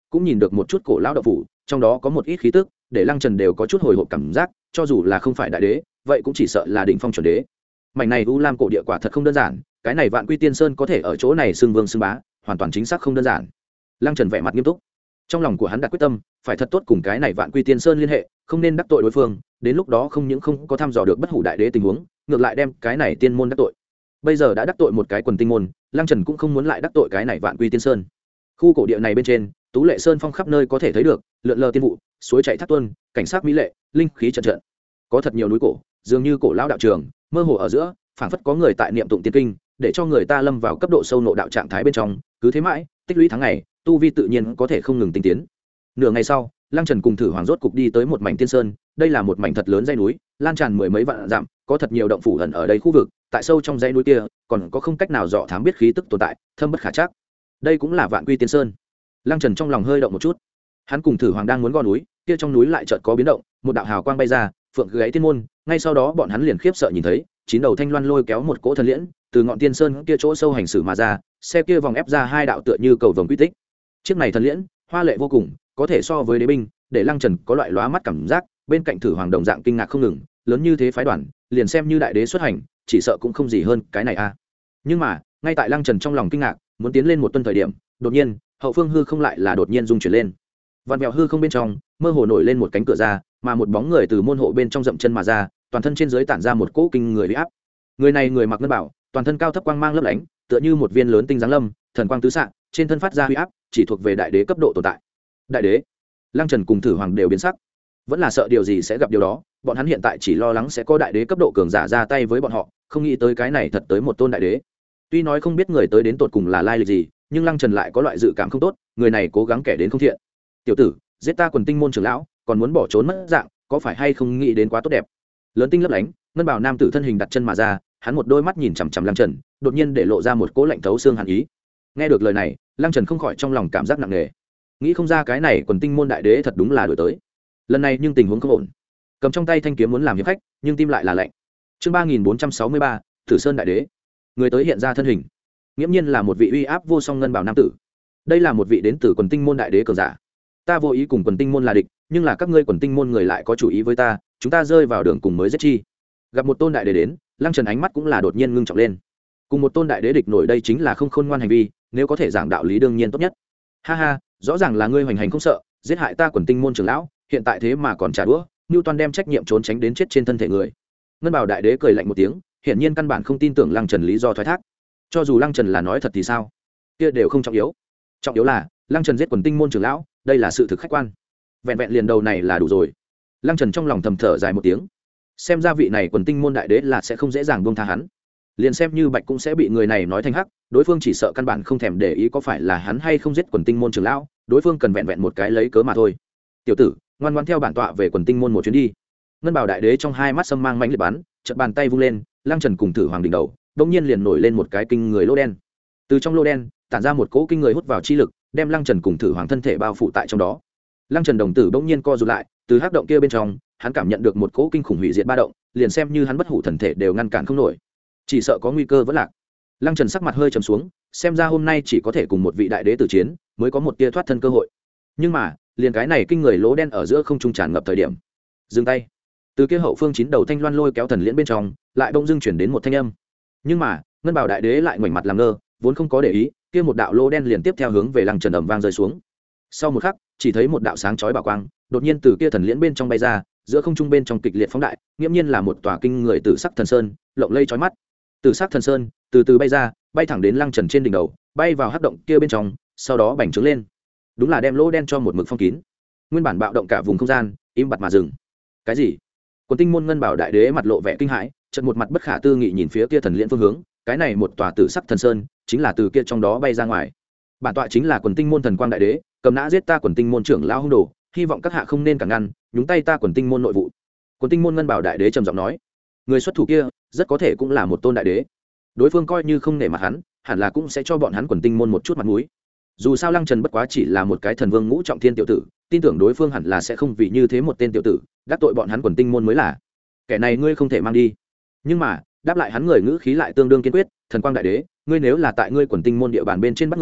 cũng nhìn được một chút cổ lão động phủ, trong đó có một ít khí tức để lăng trần đều có chút hồi hộp cảm giác, cho dù là không phải đại đế vậy cũng chỉ sợ là đỉnh phong chuẩn đế. Mảnh này u lam cổ địa quả thật không đơn giản, cái này Vạn Quy Tiên Sơn có thể ở chỗ này xưng vương xưng bá, hoàn toàn chính xác không đơn giản. Lăng Trần vẻ mặt nghiêm túc, trong lòng của hắn đặt quyết tâm phải thật tốt cùng cái này Vạn Quy Tiên Sơn liên hệ, không nên đắc tội đối phương, đến lúc đó không những không có thăm dò được bất hủ đại đế tình huống, ngược lại đem cái này tiên môn đắc tội. Bây giờ đã đắc tội một cái quần tinh môn, Lăng Trần cũng không muốn lại đắc tội cái này Vạn Quy Tiên Sơn. Khu cổ địa này bên trên, Tú Lệ Sơn phong khắp nơi có thể thấy được, lượn lờ tiên vụ, suối chảy thác tuôn, cảnh sắc mỹ lệ, linh khí trận trận. Có thật nhiều núi cổ, dường như cổ lão đạo trường, mơ hồ ở giữa, phảng phất có người tại niệm tụng tiên kinh, để cho người ta lâm vào cấp độ sâu nộ đạo trạng thái bên trong, cứ thế mãi, tích lũy tháng ngày, tu vi tự nhiên có thể không ngừng tinh tiến. Nửa ngày sau, Lăng Trần cùng Thử Hoàng rốt cục đi tới một mảnh tiên sơn, đây là một mảnh thật lớn dãy núi, lan tràn mười mấy vạn dặm, có thật nhiều động phủ ẩn ở đây khu vực, tại sâu trong dãy núi kia, còn có không cách nào dò thám biết khí tức tồn tại, thâm bất khả trắc. Đây cũng là Vạn Quy Tiên Sơn. Lăng Trần trong lòng hơi động một chút. Hắn cùng Thử Hoàng đang muốn gò núi, kia trong núi lại chợt có biến động, một đạo hào quang bay ra, phượng gáy tiên môn, ngay sau đó bọn hắn liền khiếp sợ nhìn thấy, chín đầu thanh loan lôi kéo một cỗ thần liễn, từ ngọn tiên sơn kia chỗ sâu hành xử mà ra, xe kia vòng ép ra hai đạo tựa như cầu vồng quy tích. Chiếc này thần liễn, hoa lệ vô cùng, có thể so với đế binh, để Lăng Trần có loại lóa mắt cảm giác, bên cạnh Thử Hoàng đồng dạng kinh ngạc không ngừng, lớn như thế phái đoàn, liền xem như đại đế xuất hành, chỉ sợ cũng không gì hơn cái này a. Nhưng mà, ngay tại Lăng Trần trong lòng kinh ngạc, muốn tiến lên một tuần thời điểm, đột nhiên, hậu phương hư không lại là đột nhiên rung chuyển lên. Vạn vẹo hư không bên trong, mơ hồ nổi lên một cánh cửa ra, mà một bóng người từ môn hộ bên trong dậm chân mà ra, toàn thân trên dưới tản ra một cỗ kinh người uy áp. Người này người mặc ngân bảo, toàn thân cao thấp quang mang lấp lánh, tựa như một viên lớn tinh giáng lâm, thần quang tứ xạ, trên thân phát ra uy áp, chỉ thuộc về đại đế cấp độ tồn tại. Đại đế? Lăng Trần cùng Thử Hoàng đều biến sắc, vẫn là sợ điều gì sẽ gặp điều đó, bọn hắn hiện tại chỉ lo lắng sẽ có đại đế cấp độ cường giả ra tay với bọn họ, không nghĩ tới cái này thật tới một tôn đại đế. Tuy nói không biết người tới đến tột cùng là lai lịch gì, nhưng Lăng Trần lại có loại dự cảm không tốt, người này cố gắng kẻ đến không thiện. Tiểu tử, giết ta quần tinh môn trưởng lão, còn muốn bỏ trốn mất dạng, có phải hay không nghĩ đến quá tốt đẹp? Lớn tinh lấp lánh, ngân bảo nam tử thân hình đặt chân mà ra, hắn một đôi mắt nhìn chằm chằm Lăng Trần, đột nhiên để lộ ra một cỗ lạnh thấu xương hàn ý. Nghe được lời này, Lăng Trần không khỏi trong lòng cảm giác nặng nề, nghĩ không ra cái này quần tinh môn đại đế thật đúng là đổi tới. Lần này nhưng tình huống không ổn, cầm trong tay thanh kiếm muốn làm hiệp khách, nhưng tim lại là lạnh. Chương ba nghìn bốn trăm sáu mươi ba, Thử Sơn đại đế. Người tới hiện ra thân hình, nghiễm nhiên là một vị uy áp vô song ngân bảo nam tử. Đây là một vị đến từ quần tinh môn đại đế cường giả. Ta vô ý cùng quần tinh môn là địch, nhưng là các ngươi quần tinh môn người lại có chủ ý với ta, chúng ta rơi vào đường cùng mới giết chi. Gặp một tôn đại đế đến, Lăng Trần ánh mắt cũng là đột nhiên ngưng trọng lên. Cùng một tôn đại đế địch nổi đây chính là không khôn ngoan hành vi, nếu có thể giảng đạo lý đương nhiên tốt nhất. Ha ha, rõ ràng là ngươi hoành hành không sợ, giết hại ta quần tinh môn trưởng lão, hiện tại thế mà còn trả đũa, Newton đem trách nhiệm trốn tránh đến chết trên thân thể người. Ngân Bảo đại đế cười lạnh một tiếng, hiển nhiên căn bản không tin tưởng Lăng Trần lý do thoái thác. Cho dù Lăng Trần là nói thật thì sao, kia đều không trọng yếu, trọng yếu là Lăng Trần giết quần tinh môn trưởng lão, đây là sự thực khách quan, vẹn vẹn liền đầu này là đủ rồi. Lăng Trần trong lòng thầm thở dài một tiếng, xem ra vị này quần tinh môn đại đế là sẽ không dễ dàng buông tha hắn, liền xem như Bạch cũng sẽ bị người này nói thành hắc, đối phương chỉ sợ căn bản không thèm để ý có phải là hắn hay không giết quần tinh môn trưởng lão, đối phương cần vẹn vẹn một cái lấy cớ mà thôi. Tiểu tử, ngoan ngoãn theo bản tọa về quần tinh môn một chuyến đi. Ngân Bảo đại đế trong hai mắt sâm mang mãnh liệt bắn, chợt bàn tay vung lên, Lăng Trần cùng Thử Hoàng đỉnh đầu đột nhiên liền nổi lên một cái kinh người lỗ đen, từ trong lỗ đen tản ra một cỗ kinh người hút vào chi lực, đem Lăng Trần cùng Thử Hoàng thân thể bao phủ tại trong đó. Lăng Trần đồng tử bỗng nhiên co rụt lại, từ hắc động kia bên trong, hắn cảm nhận được một cỗ kinh khủng hủy diệt ba động, liền xem như hắn bất hủ thần thể đều ngăn cản không nổi, chỉ sợ có nguy cơ vẫn lạc. Lăng Trần sắc mặt hơi trầm xuống, xem ra hôm nay chỉ có thể cùng một vị đại đế tử chiến, mới có một tia thoát thân cơ hội. Nhưng mà, liền cái này kinh người lỗ đen ở giữa không trung tràn ngập thời điểm, dừng tay. Từ kia hậu phương chín đầu thanh loan lôi kéo thần liễn bên trong, lại bỗng dưng chuyển đến một thanh âm. Nhưng mà, Ngân Bảo đại đế lại ngoảnh mặt làm ngơ, vốn không có để ý, kia một đạo lỗ đen liền tiếp theo hướng về Lăng Trần ầm vang rơi xuống. Sau một khắc, chỉ thấy một đạo sáng chói bảo quang, đột nhiên từ kia thần liễn bên trong bay ra, giữa không trung bên trong kịch liệt phóng đại, nghiễm nhiên là một tòa kinh người tử sắc thần sơn, lộng lây chói mắt. Tử sắc thần sơn từ từ bay ra, bay thẳng đến Lăng Trần trên đỉnh đầu, bay vào hắc động kia bên trong, sau đó bành trướng lên. Đúng là đem lỗ đen cho một mực phong kín. Nguyên bản bạo động cả vùng không gian, im bặt mà dừng. Cái gì? Quần tinh môn Ngân Bảo đại đế mặt lộ vẻ kinh hãi, chợt một mặt bất khả tư nghị nhìn phía kia thần liễn phương hướng, cái này một tòa tử sắc thần sơn, chính là từ kia trong đó bay ra ngoài. Bản tọa chính là quần tinh môn thần quang đại đế, cầm nã giết ta quần tinh môn trưởng lão hung đồ, hy vọng các hạ không nên cản ngăn, nhúng tay ta quần tinh môn nội vụ. Quần tinh môn Ngân Bảo đại đế trầm giọng nói, người xuất thủ kia rất có thể cũng là một tôn đại đế, đối phương coi như không nể mặt hắn, hẳn là cũng sẽ cho bọn hắn quần tinh môn một chút mặt mũi. Dù sao Lăng Trần bất quá chỉ là một cái thần vương ngũ trọng thiên tiểu tử, tin tưởng đối phương hẳn là sẽ không vì như thế một tên tiểu tử đắc tội bọn hắn quần tinh môn mới là. Kẻ này ngươi không thể mang đi. Nhưng mà đáp lại hắn người ngữ khí lại tương đương kiên quyết, thần quang đại đế, ngươi nếu là tại ngươi quần tinh môn địa bàn bên trên bắt người,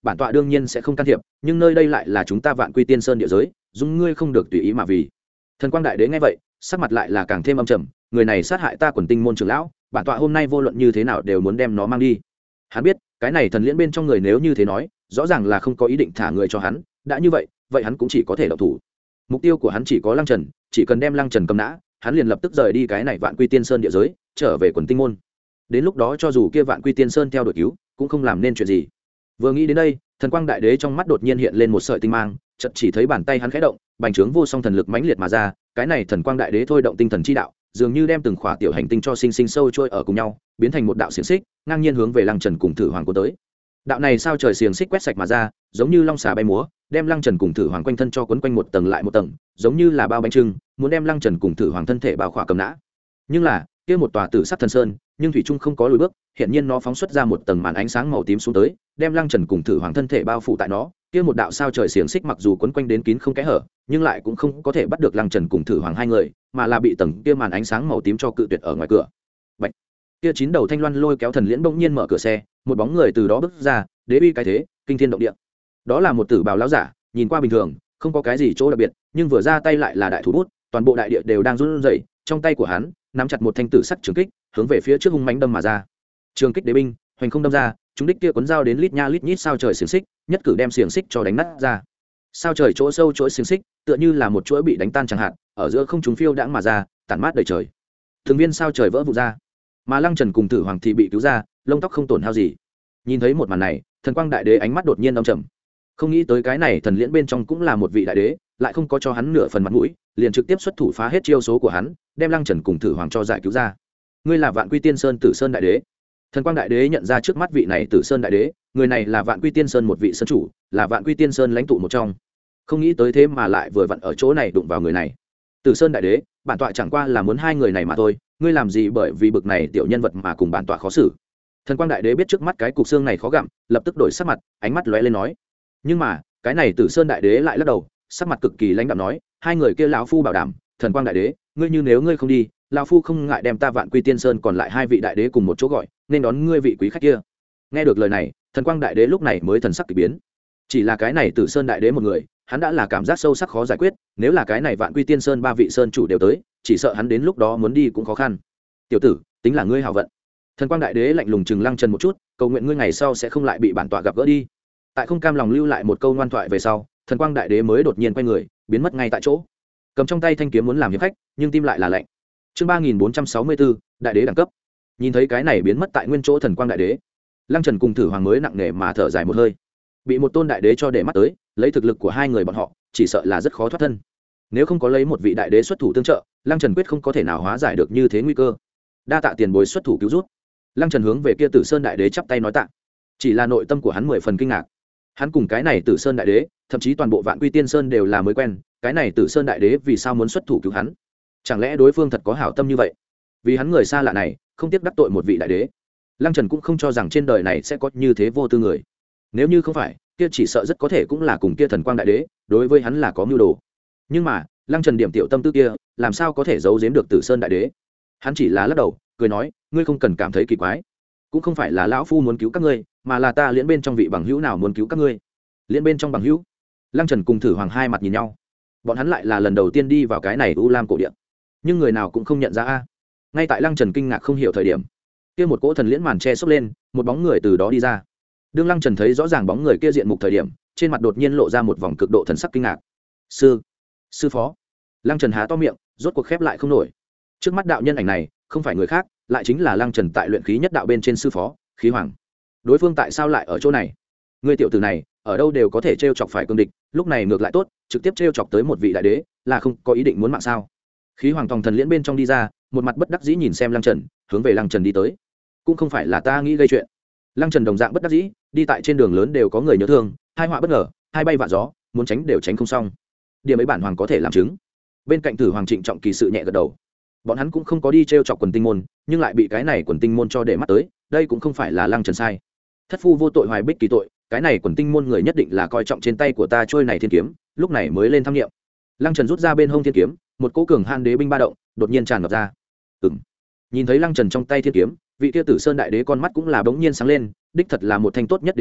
bản tọa đương nhiên sẽ không can thiệp, nhưng nơi đây lại là chúng ta Vạn Quy Tiên Sơn địa giới, dung ngươi không được tùy ý mà vì. Thần Quang Đại Đế nghe vậy, sắc mặt lại là càng thêm âm trầm, người này sát hại ta Quần Tinh môn trưởng lão, bản tọa hôm nay vô luận như thế nào đều muốn đem nó mang đi. Hắn biết, cái này thần liễn bên trong người nếu như thế nói, rõ ràng là không có ý định thả người cho hắn, đã như vậy, vậy hắn cũng chỉ có thể động thủ. Mục tiêu của hắn chỉ có Lăng Trần, chỉ cần đem Lăng Trần cầm nã, hắn liền lập tức rời đi cái này Vạn Quy Tiên Sơn địa giới, trở về Quần Tinh môn. Đến lúc đó cho dù kia Vạn Quy Tiên Sơn theo đuổi cứu, cũng không làm nên chuyện gì. Vừa nghĩ đến đây, Thần Quang Đại Đế trong mắt đột nhiên hiện lên một sợi tinh mang, chợt chỉ thấy bàn tay hắn khẽ động, bành trướng vô song thần lực mãnh liệt mà ra, cái này Thần Quang Đại Đế thôi động tinh thần chi đạo, dường như đem từng khỏa tiểu hành tinh cho sinh sinh sâu trôi ở cùng nhau, biến thành một đạo xiềng xích, ngang nhiên hướng về Lăng Trần cùng Thử Hoàng cuốn tới. Đạo này sao trời xiềng xích quét sạch mà ra, giống như long xà bay múa, đem Lăng Trần cùng Thử Hoàng quanh thân cho quấn quanh một tầng lại một tầng, giống như là bao bánh trưng, muốn đem Lăng Trần cùng Thử Hoàng thân thể bao khỏa cầm nã. Nhưng là, kia một tòa tử sắc thần sơn, nhưng thủy trung không có lùi bước, hiện nhiên nó phóng xuất ra một tầng màn ánh sáng màu tím xuống tới, đem Lăng Trần cùng Thử Hoàng thân thể bao phủ tại nó. Kia một đạo sao trời xiềng xích mặc dù quấn quanh đến kín không kẽ hở, nhưng lại cũng không có thể bắt được Lăng Trần cùng Thử Hoàng hai người, mà là bị tầng kia màn ánh sáng màu tím cho cự tuyệt ở ngoài cửa. Bạch. Kia chín đầu thanh loan lôi kéo thần liễn bỗng nhiên mở cửa xe, một bóng người từ đó bước ra, đế uy cái thế, kinh thiên động địa. Đó là một tử bào lão giả, nhìn qua bình thường, không có cái gì chỗ đặc biệt, nhưng vừa ra tay lại là đại thủ bút, toàn bộ đại địa đều đang run rẩy, trong tay của hắn nắm chặt một thanh tử sắc trường kích, hướng về phía trước hung mãnh đâm mà ra. Trường kích đế binh, hoành không đâm ra, chúng đích kia cuốn dao đến lít nha lít nhít sao trời xiềng xích, nhất cử đem xiềng xích cho đánh nát ra. Sao trời chỗ sâu chỗ xiềng xích, tựa như là một chuỗi bị đánh tan chẳng hạn, ở giữa không trung phiêu đãng mà ra, tản mát đầy trời. Từng viên sao trời vỡ vụn ra, mà Lăng Trần cùng Tử Hoàng thì bị cứu ra, lông tóc không tổn hao gì. Nhìn thấy một màn này, Thần Quang Đại Đế ánh mắt đột nhiên âm trầm. Không nghĩ tới cái này thần liễn bên trong cũng là một vị đại đế, lại không có cho hắn nửa phần mặt mũi, liền trực tiếp xuất thủ phá hết chiêu số của hắn, đem Lăng Trần cùng Tử Hoàng cho giải cứu ra. Ngươi là Vạn Quy Tiên Sơn Tử Sơn Đại Đế. Thần Quang Đại Đế nhận ra trước mắt vị này Tử Sơn Đại Đế, người này là Vạn Quy Tiên Sơn một vị sơn chủ, là Vạn Quy Tiên Sơn lãnh tụ một trong. Không nghĩ tới thế mà lại vừa vặn ở chỗ này đụng vào người này. Tử Sơn Đại Đế, bản tọa chẳng qua là muốn hai người này mà thôi, ngươi làm gì bởi vì bực này tiểu nhân vật mà cùng bản tọa khó xử. Thần Quang Đại Đế biết trước mắt cái cục xương này khó gặm, lập tức đổi sắc mặt, ánh mắt lóe lên nói. Nhưng mà, cái này Tử Sơn Đại Đế lại lắc đầu, sắc mặt cực kỳ lãnh đạm nói, hai người kia lão phu bảo đảm, Thần Quang Đại Đế, ngươi như nếu ngươi không đi, lão phu không ngại đem ta Vạn Quy Tiên Sơn còn lại hai vị đại đế cùng một chỗ gọi, nên đón ngươi vị quý khách kia. Nghe được lời này, Thần Quang Đại Đế lúc này mới thần sắc kỳ biến. Chỉ là cái này Tử Sơn Đại Đế một người, hắn đã là cảm giác sâu sắc khó giải quyết, nếu là cái này Vạn Quy Tiên Sơn ba vị sơn chủ đều tới, chỉ sợ hắn đến lúc đó muốn đi cũng khó khăn. Tiểu tử, tính là ngươi hảo vận. Thần Quang Đại Đế lạnh lùng chừng Lăng Trần một chút, cầu nguyện ngươi ngày sau sẽ không lại bị bản tọa gặp gỡ đi. Tại không cam lòng lưu lại một câu ngoan thoại về sau, Thần Quang Đại Đế mới đột nhiên quay người, biến mất ngay tại chỗ. Cầm trong tay thanh kiếm muốn làm hiệp khách, nhưng tim lại là lạnh. Chương ba nghìn bốn trăm sáu mươi bốn, Đại Đế đẳng cấp. Nhìn thấy cái này biến mất tại nguyên chỗ Thần Quang Đại Đế, Lăng Trần cùng Thử Hoàng mới nặng nề mà thở dài một hơi. Bị một tôn đại đế cho để mắt tới, lấy thực lực của hai người bọn họ, chỉ sợ là rất khó thoát thân. Nếu không có lấy một vị đại đế xuất thủ tương trợ, Lăng Trần quyết không có thể nào hóa giải được như thế nguy cơ. Đa tạ tiền bối xuất thủ cứu rút. Lăng Trần hướng về kia Tử Sơn Đại Đế chắp tay nói tạ. Chỉ là nội tâm của hắn mười phần kinh ngạc. Hắn cùng cái này Tử Sơn Đại Đế, thậm chí toàn bộ Vạn Quy Tiên Sơn đều là mới quen, cái này Tử Sơn Đại Đế vì sao muốn xuất thủ cứu hắn? Chẳng lẽ đối phương thật có hảo tâm như vậy? Vì hắn người xa lạ này, không tiếc đắc tội một vị đại đế. Lăng Trần cũng không cho rằng trên đời này sẽ có như thế vô tư người. Nếu như không phải, kia chỉ sợ rất có thể cũng là cùng kia Thần Quang Đại Đế, đối với hắn là có mưu đồ. Nhưng mà, Lăng Trần điểm tiểu tâm tư kia, làm sao có thể giấu giếm được Tử Sơn Đại Đế? Hắn chỉ là lắc đầu, cười nói, ngươi không cần cảm thấy kỳ quái, cũng không phải là lão phu muốn cứu các ngươi, mà là ta liễn bên trong vị bằng hữu nào muốn cứu các ngươi. Liễn bên trong bằng hữu? Lăng Trần cùng Thử Hoàng hai mặt nhìn nhau. Bọn hắn lại là lần đầu tiên đi vào cái này U Lam cổ địa, nhưng người nào cũng không nhận ra a. Ngay tại Lăng Trần kinh ngạc không hiểu thời điểm, kia một cỗ thần liễn màn che xốc lên, một bóng người từ đó đi ra. Đương Lăng Trần thấy rõ ràng bóng người kia diện mục thời điểm, trên mặt đột nhiên lộ ra một vòng cực độ thần sắc kinh ngạc. Sư, sư phó. Lăng Trần há to miệng, rốt cuộc khép lại không nổi. Trước mắt đạo nhân ảnh này, không phải người khác, lại chính là Lăng Trần tại luyện khí nhất đạo bên trên sư phó, Khí Hoàng. Đối phương tại sao lại ở chỗ này? Người tiểu tử này, ở đâu đều có thể trêu chọc phải cương địch, lúc này ngược lại tốt, trực tiếp trêu chọc tới một vị đại đế, là không có ý định muốn mạng sao? Khí Hoàng tòng thần liễn bên trong đi ra, một mặt bất đắc dĩ nhìn xem Lăng Trần, hướng về Lăng Trần đi tới. Cũng không phải là ta nghĩ gây chuyện. Lăng Trần đồng dạng bất đắc dĩ, đi tại trên đường lớn đều có người nhớ thương, hai họa bất ngờ, hai bay vạ gió, muốn tránh đều tránh không xong. Điểm ấy bản hoàng có thể làm chứng. Bên cạnh Tử Hoàng Trịnh trọng kỳ sự nhẹ gật đầu. Bọn hắn cũng không có đi trêu chọc quần tinh môn, nhưng lại bị cái này quần tinh môn cho để mắt tới, đây cũng không phải là Lăng Trần sai. Thất phu vô tội hoài bích kỳ tội, cái này quần tinh môn người nhất định là coi trọng trên tay của ta trôi này thiên kiếm, lúc này mới lên tham nghiệm. Lăng Trần rút ra bên hông thiên kiếm, một cỗ cường han đế binh ba động, đột nhiên tràn ngập ra. Ừm. Nhìn thấy Lăng Trần trong tay thiên kiếm, vị kia Tử Sơn Đại Đế con mắt cũng là bỗng nhiên sáng lên, đích thật là một thanh tốt nhất đế binh,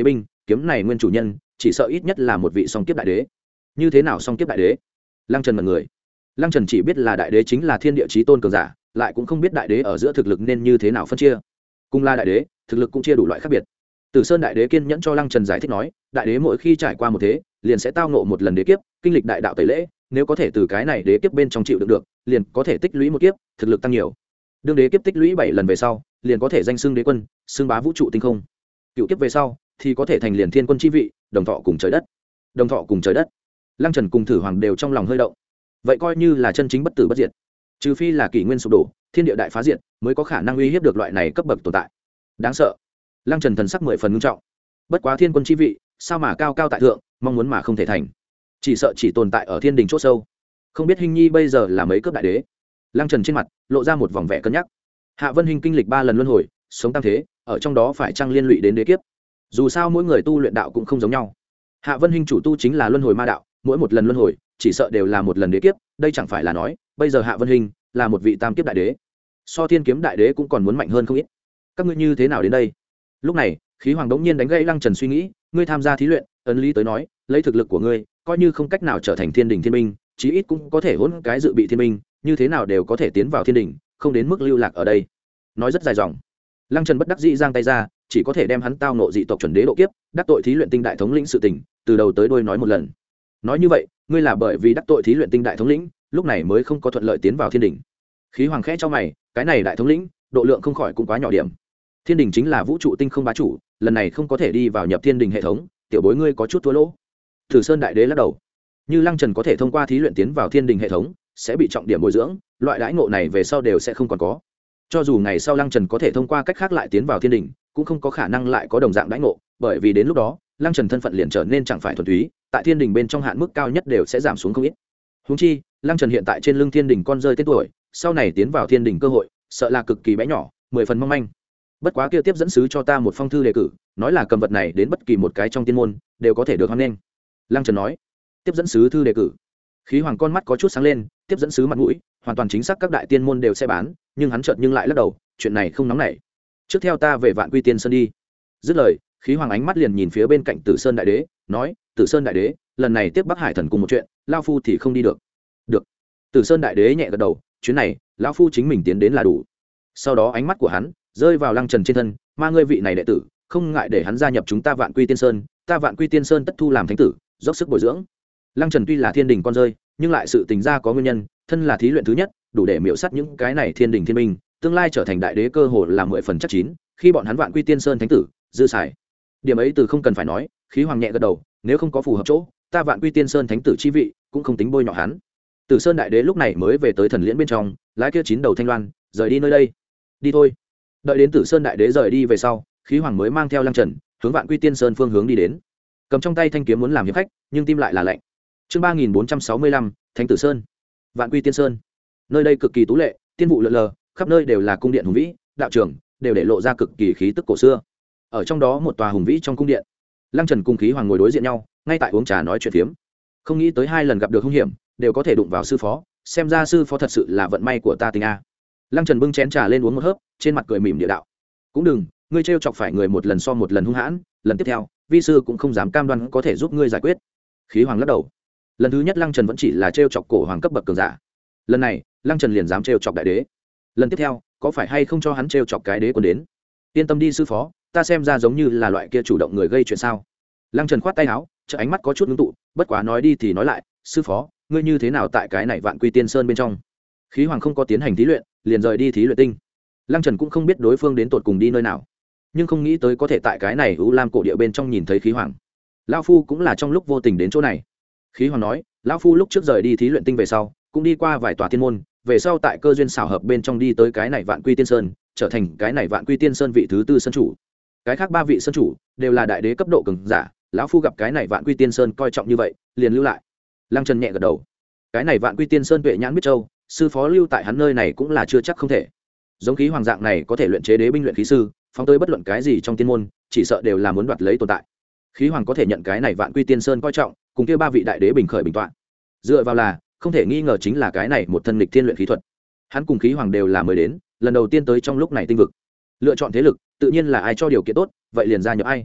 kiếm này nguyên chủ nhân chỉ sợ ít nhất là một vị song kiếp đại đế. Như thế nào song kiếp đại đế? Lăng Trần mật người. Lăng Trần chỉ biết là đại đế chính là thiên địa chí tôn cường giả, lại cũng không biết đại đế ở giữa thực lực nên như thế nào phân chia. Cùng là đại đế, thực lực cũng chia đủ loại khác biệt. Tử Sơn đại đế kiên nhẫn cho Lăng Trần giải thích nói, đại đế mỗi khi trải qua một thế, liền sẽ tao ngộ một lần đế kiếp, kinh lịch đại đạo tẩy lễ, nếu có thể từ cái này đế kiếp bên trong chịu đựng được, liền có thể tích lũy một kiếp, thực lực tăng nhiều. Đương đế kiếp tích lũy bảy lần về sau, liền có thể danh xưng đế quân, xưng bá vũ trụ tinh không. Cựu kiếp về sau, thì có thể thành liền thiên quân chi vị, đồng thọ cùng trời đất. Đồng thọ cùng trời đất. Lăng Trần cùng Thử Hoàng đều trong lòng hơi động. Vậy coi như là chân chính bất tử bất diệt. Trừ phi là kỷ nguyên sụp đổ, thiên địa đại phá diệt, mới có khả năng uy hiếp được loại này cấp bậc tồn tại. Đáng sợ. Lăng Trần thần sắc mười phần nghiêm trọng. Bất quá thiên quân chi vị, sao mà cao cao tại thượng, mong muốn mà không thể thành. Chỉ sợ chỉ tồn tại ở thiên đình chỗ sâu. Không biết Hinh Nhi bây giờ là mấy cấp đại đế. Lăng Trần trên mặt lộ ra một vòng vẻ cân nhắc. Hạ Vân Hinh kinh lịch ba lần luân hồi, sống tam thế, ở trong đó phải chăng liên lụy đến đế kiếp. Dù sao mỗi người tu luyện đạo cũng không giống nhau. Hạ Vân Hinh chủ tu chính là luân hồi ma đạo, mỗi một lần luân hồi, chỉ sợ đều là một lần đế kiếp, đây chẳng phải là nói, bây giờ Hạ Vân Hinh là một vị tam kiếp đại đế. So Thiên Kiếm đại đế cũng còn muốn mạnh hơn không ít. Các ngươi như thế nào đến đây? Lúc này, Khí Hoàng đống nhiên đánh gãy Lăng Trần suy nghĩ, ngươi tham gia thí luyện, ấn lý tới nói, lấy thực lực của ngươi, coi như không cách nào trở thành Thiên Đình Thiên Minh, chí ít cũng có thể hỗn cái dự bị Thiên Minh, như thế nào đều có thể tiến vào Thiên Đình, không đến mức lưu lạc ở đây. Nói rất dài dòng. Lăng Trần bất đắc dĩ giang tay ra, chỉ có thể đem hắn tao nộ dị tộc chuẩn đế độ kiếp, đắc tội thí luyện tinh đại thống lĩnh sự tình, từ đầu tới đuôi nói một lần. Nói như vậy, ngươi là bởi vì đắc tội thí luyện tinh đại thống lĩnh, lúc này mới không có thuận lợi tiến vào Thiên Đình. Khí Hoàng khẽ cho mày, cái này đại thống lĩnh, độ lượng không khỏi cũng quá nhỏ điểm. Thiên Đình chính là vũ trụ tinh không bá chủ, lần này không có thể đi vào nhập Thiên Đình hệ thống, tiểu bối ngươi có chút thua lỗ. Thử Sơn đại đế lắc đầu. Như Lăng Trần có thể thông qua thí luyện tiến vào Thiên Đình hệ thống, sẽ bị trọng điểm bồi dưỡng, loại đãi ngộ này về sau đều sẽ không còn có. Cho dù ngày sau Lăng Trần có thể thông qua cách khác lại tiến vào Thiên Đình, cũng không có khả năng lại có đồng dạng đãi ngộ, bởi vì đến lúc đó, Lăng Trần thân phận liền trở nên chẳng phải thuần túy, tại Thiên Đình bên trong hạn mức cao nhất đều sẽ giảm xuống không ít. Huống chi, Lăng Trần hiện tại trên lưng Thiên Đình con rơi tên tuổi, sau này tiến vào Thiên Đình cơ hội, sợ là cực kỳ bé nhỏ, mười phần mong manh. Bất quá kia tiếp dẫn sứ cho ta một phong thư đề cử, nói là cầm vật này đến bất kỳ một cái trong tiên môn đều có thể được hoan nghênh. Lăng Trần nói, tiếp dẫn sứ thư đề cử. Khí Hoàng con mắt có chút sáng lên, tiếp dẫn sứ mặt mũi, hoàn toàn chính xác các đại tiên môn đều sẽ bán, nhưng hắn chợt nhưng lại lắc đầu, chuyện này không nóng nảy. Trước theo ta về Vạn Quy Tiên Sơn đi. Dứt lời, Khí Hoàng ánh mắt liền nhìn phía bên cạnh Tử Sơn đại đế, nói, Tử Sơn đại đế, lần này tiếp Bắc Hải thần cùng một chuyện, lão phu thì không đi được. Được. Tử Sơn đại đế nhẹ gật đầu, chuyến này, lão phu chính mình tiến đến là đủ. Sau đó ánh mắt của hắn rơi vào Lăng Trần trên thân, ma ngươi vị này đệ tử, không ngại để hắn gia nhập chúng ta Vạn Quy Tiên Sơn, ta Vạn Quy Tiên Sơn tất thu làm thánh tử, dốc sức bồi dưỡng. Lăng Trần tuy là thiên đình con rơi, nhưng lại sự tình ra có nguyên nhân, thân là thí luyện thứ nhất, đủ để miểu sát những cái này thiên đình thiên minh, tương lai trở thành đại đế cơ hồ là mười phần chắc chín, khi bọn hắn Vạn Quy Tiên Sơn thánh tử, dư xài. Điểm ấy từ không cần phải nói, Khí Hoàng nhẹ gật đầu, nếu không có phù hợp chỗ, ta Vạn Quy Tiên Sơn thánh tử chi vị, cũng không tính bôi nhọ hắn. Tử Sơn đại đế lúc này mới về tới thần liễn bên trong, lái kia chín đầu thanh loan, rời đi nơi đây. Đi thôi. Đợi đến Tử Sơn đại đế rời đi về sau, Khí Hoàng mới mang theo Lăng Trần, hướng Vạn Quy Tiên Sơn phương hướng đi đến. Cầm trong tay thanh kiếm muốn làm hiệp khách, nhưng tim lại là lạnh. Chương ba nghìn bốn trăm sáu mươi lăm, Thánh Tử Sơn. Vạn Quy Tiên Sơn. Nơi đây cực kỳ tú lệ, tiên vụ lượn lờ, khắp nơi đều là cung điện hùng vĩ, đạo trường đều để lộ ra cực kỳ khí tức cổ xưa. Ở trong đó một tòa hùng vĩ trong cung điện, Lăng Trần cùng Khí Hoàng ngồi đối diện nhau, ngay tại uống trà nói chuyện phiếm. Không nghĩ tới hai lần gặp được hung hiểm, đều có thể đụng vào sư phó, xem ra sư phó thật sự là vận may của ta tình a. Lăng Trần bưng chén trà lên uống một hớp, trên mặt cười mỉm địa đạo, cũng đừng, ngươi trêu chọc phải người một lần so một lần hung hãn, lần tiếp theo, vi sư cũng không dám cam đoan có thể giúp ngươi giải quyết. Khí Hoàng lắc đầu. Lần thứ nhất Lăng Trần vẫn chỉ là trêu chọc cổ hoàng cấp bậc cường giả, lần này Lăng Trần liền dám trêu chọc đại đế, lần tiếp theo có phải hay không cho hắn trêu chọc cái đế quân đến. Yên tâm đi sư phó, ta xem ra giống như là loại kia chủ động người gây chuyện sao. Lăng Trần khoát tay áo, chợ ánh mắt có chút ngưng tụ, bất quá nói đi thì nói lại, sư phó, ngươi như thế nào tại cái này Vạn Quy Tiên Sơn bên trong? Khí Hoàng không có tiến hành thí luyện, liền rời đi thí luyện tinh. Lăng Trần cũng không biết đối phương đến tột cùng đi nơi nào, nhưng không nghĩ tới có thể tại cái này U Lam cổ địa bên trong nhìn thấy Khí Hoàng. Lão phu cũng là trong lúc vô tình đến chỗ này. Khí Hoàng nói, lão phu lúc trước rời đi thí luyện tinh về sau, cũng đi qua vài tòa tiên môn, về sau tại cơ duyên xảo hợp bên trong đi tới cái này Vạn Quy Tiên Sơn, trở thành cái này Vạn Quy Tiên Sơn vị thứ tư sơn chủ. Cái khác ba vị sơn chủ đều là đại đế cấp độ cường giả, lão phu gặp cái này Vạn Quy Tiên Sơn coi trọng như vậy, liền lưu lại. Lăng Trần nhẹ gật đầu. Cái này Vạn Quy Tiên Sơn tuệ nhãn biết châu, sư phó lưu tại hắn nơi này cũng là chưa chắc không thể. Giống Khí Hoàng dạng này có thể luyện chế đế binh luyện khí sư, phóng tới bất luận cái gì trong tiên môn, chỉ sợ đều là muốn đoạt lấy tồn tại. Khí Hoàng có thể nhận cái này Vạn Quy Tiên Sơn coi trọng, cùng kia ba vị đại đế bình khởi bình toạn. Dựa vào là, không thể nghi ngờ chính là cái này một thân lịch thiên luyện khí thuật. Hắn cùng Khí Hoàng đều là mới đến, lần đầu tiên tới trong lúc này tinh vực. Lựa chọn thế lực, tự nhiên là ai cho điều kiện tốt, vậy liền gia nhập ai.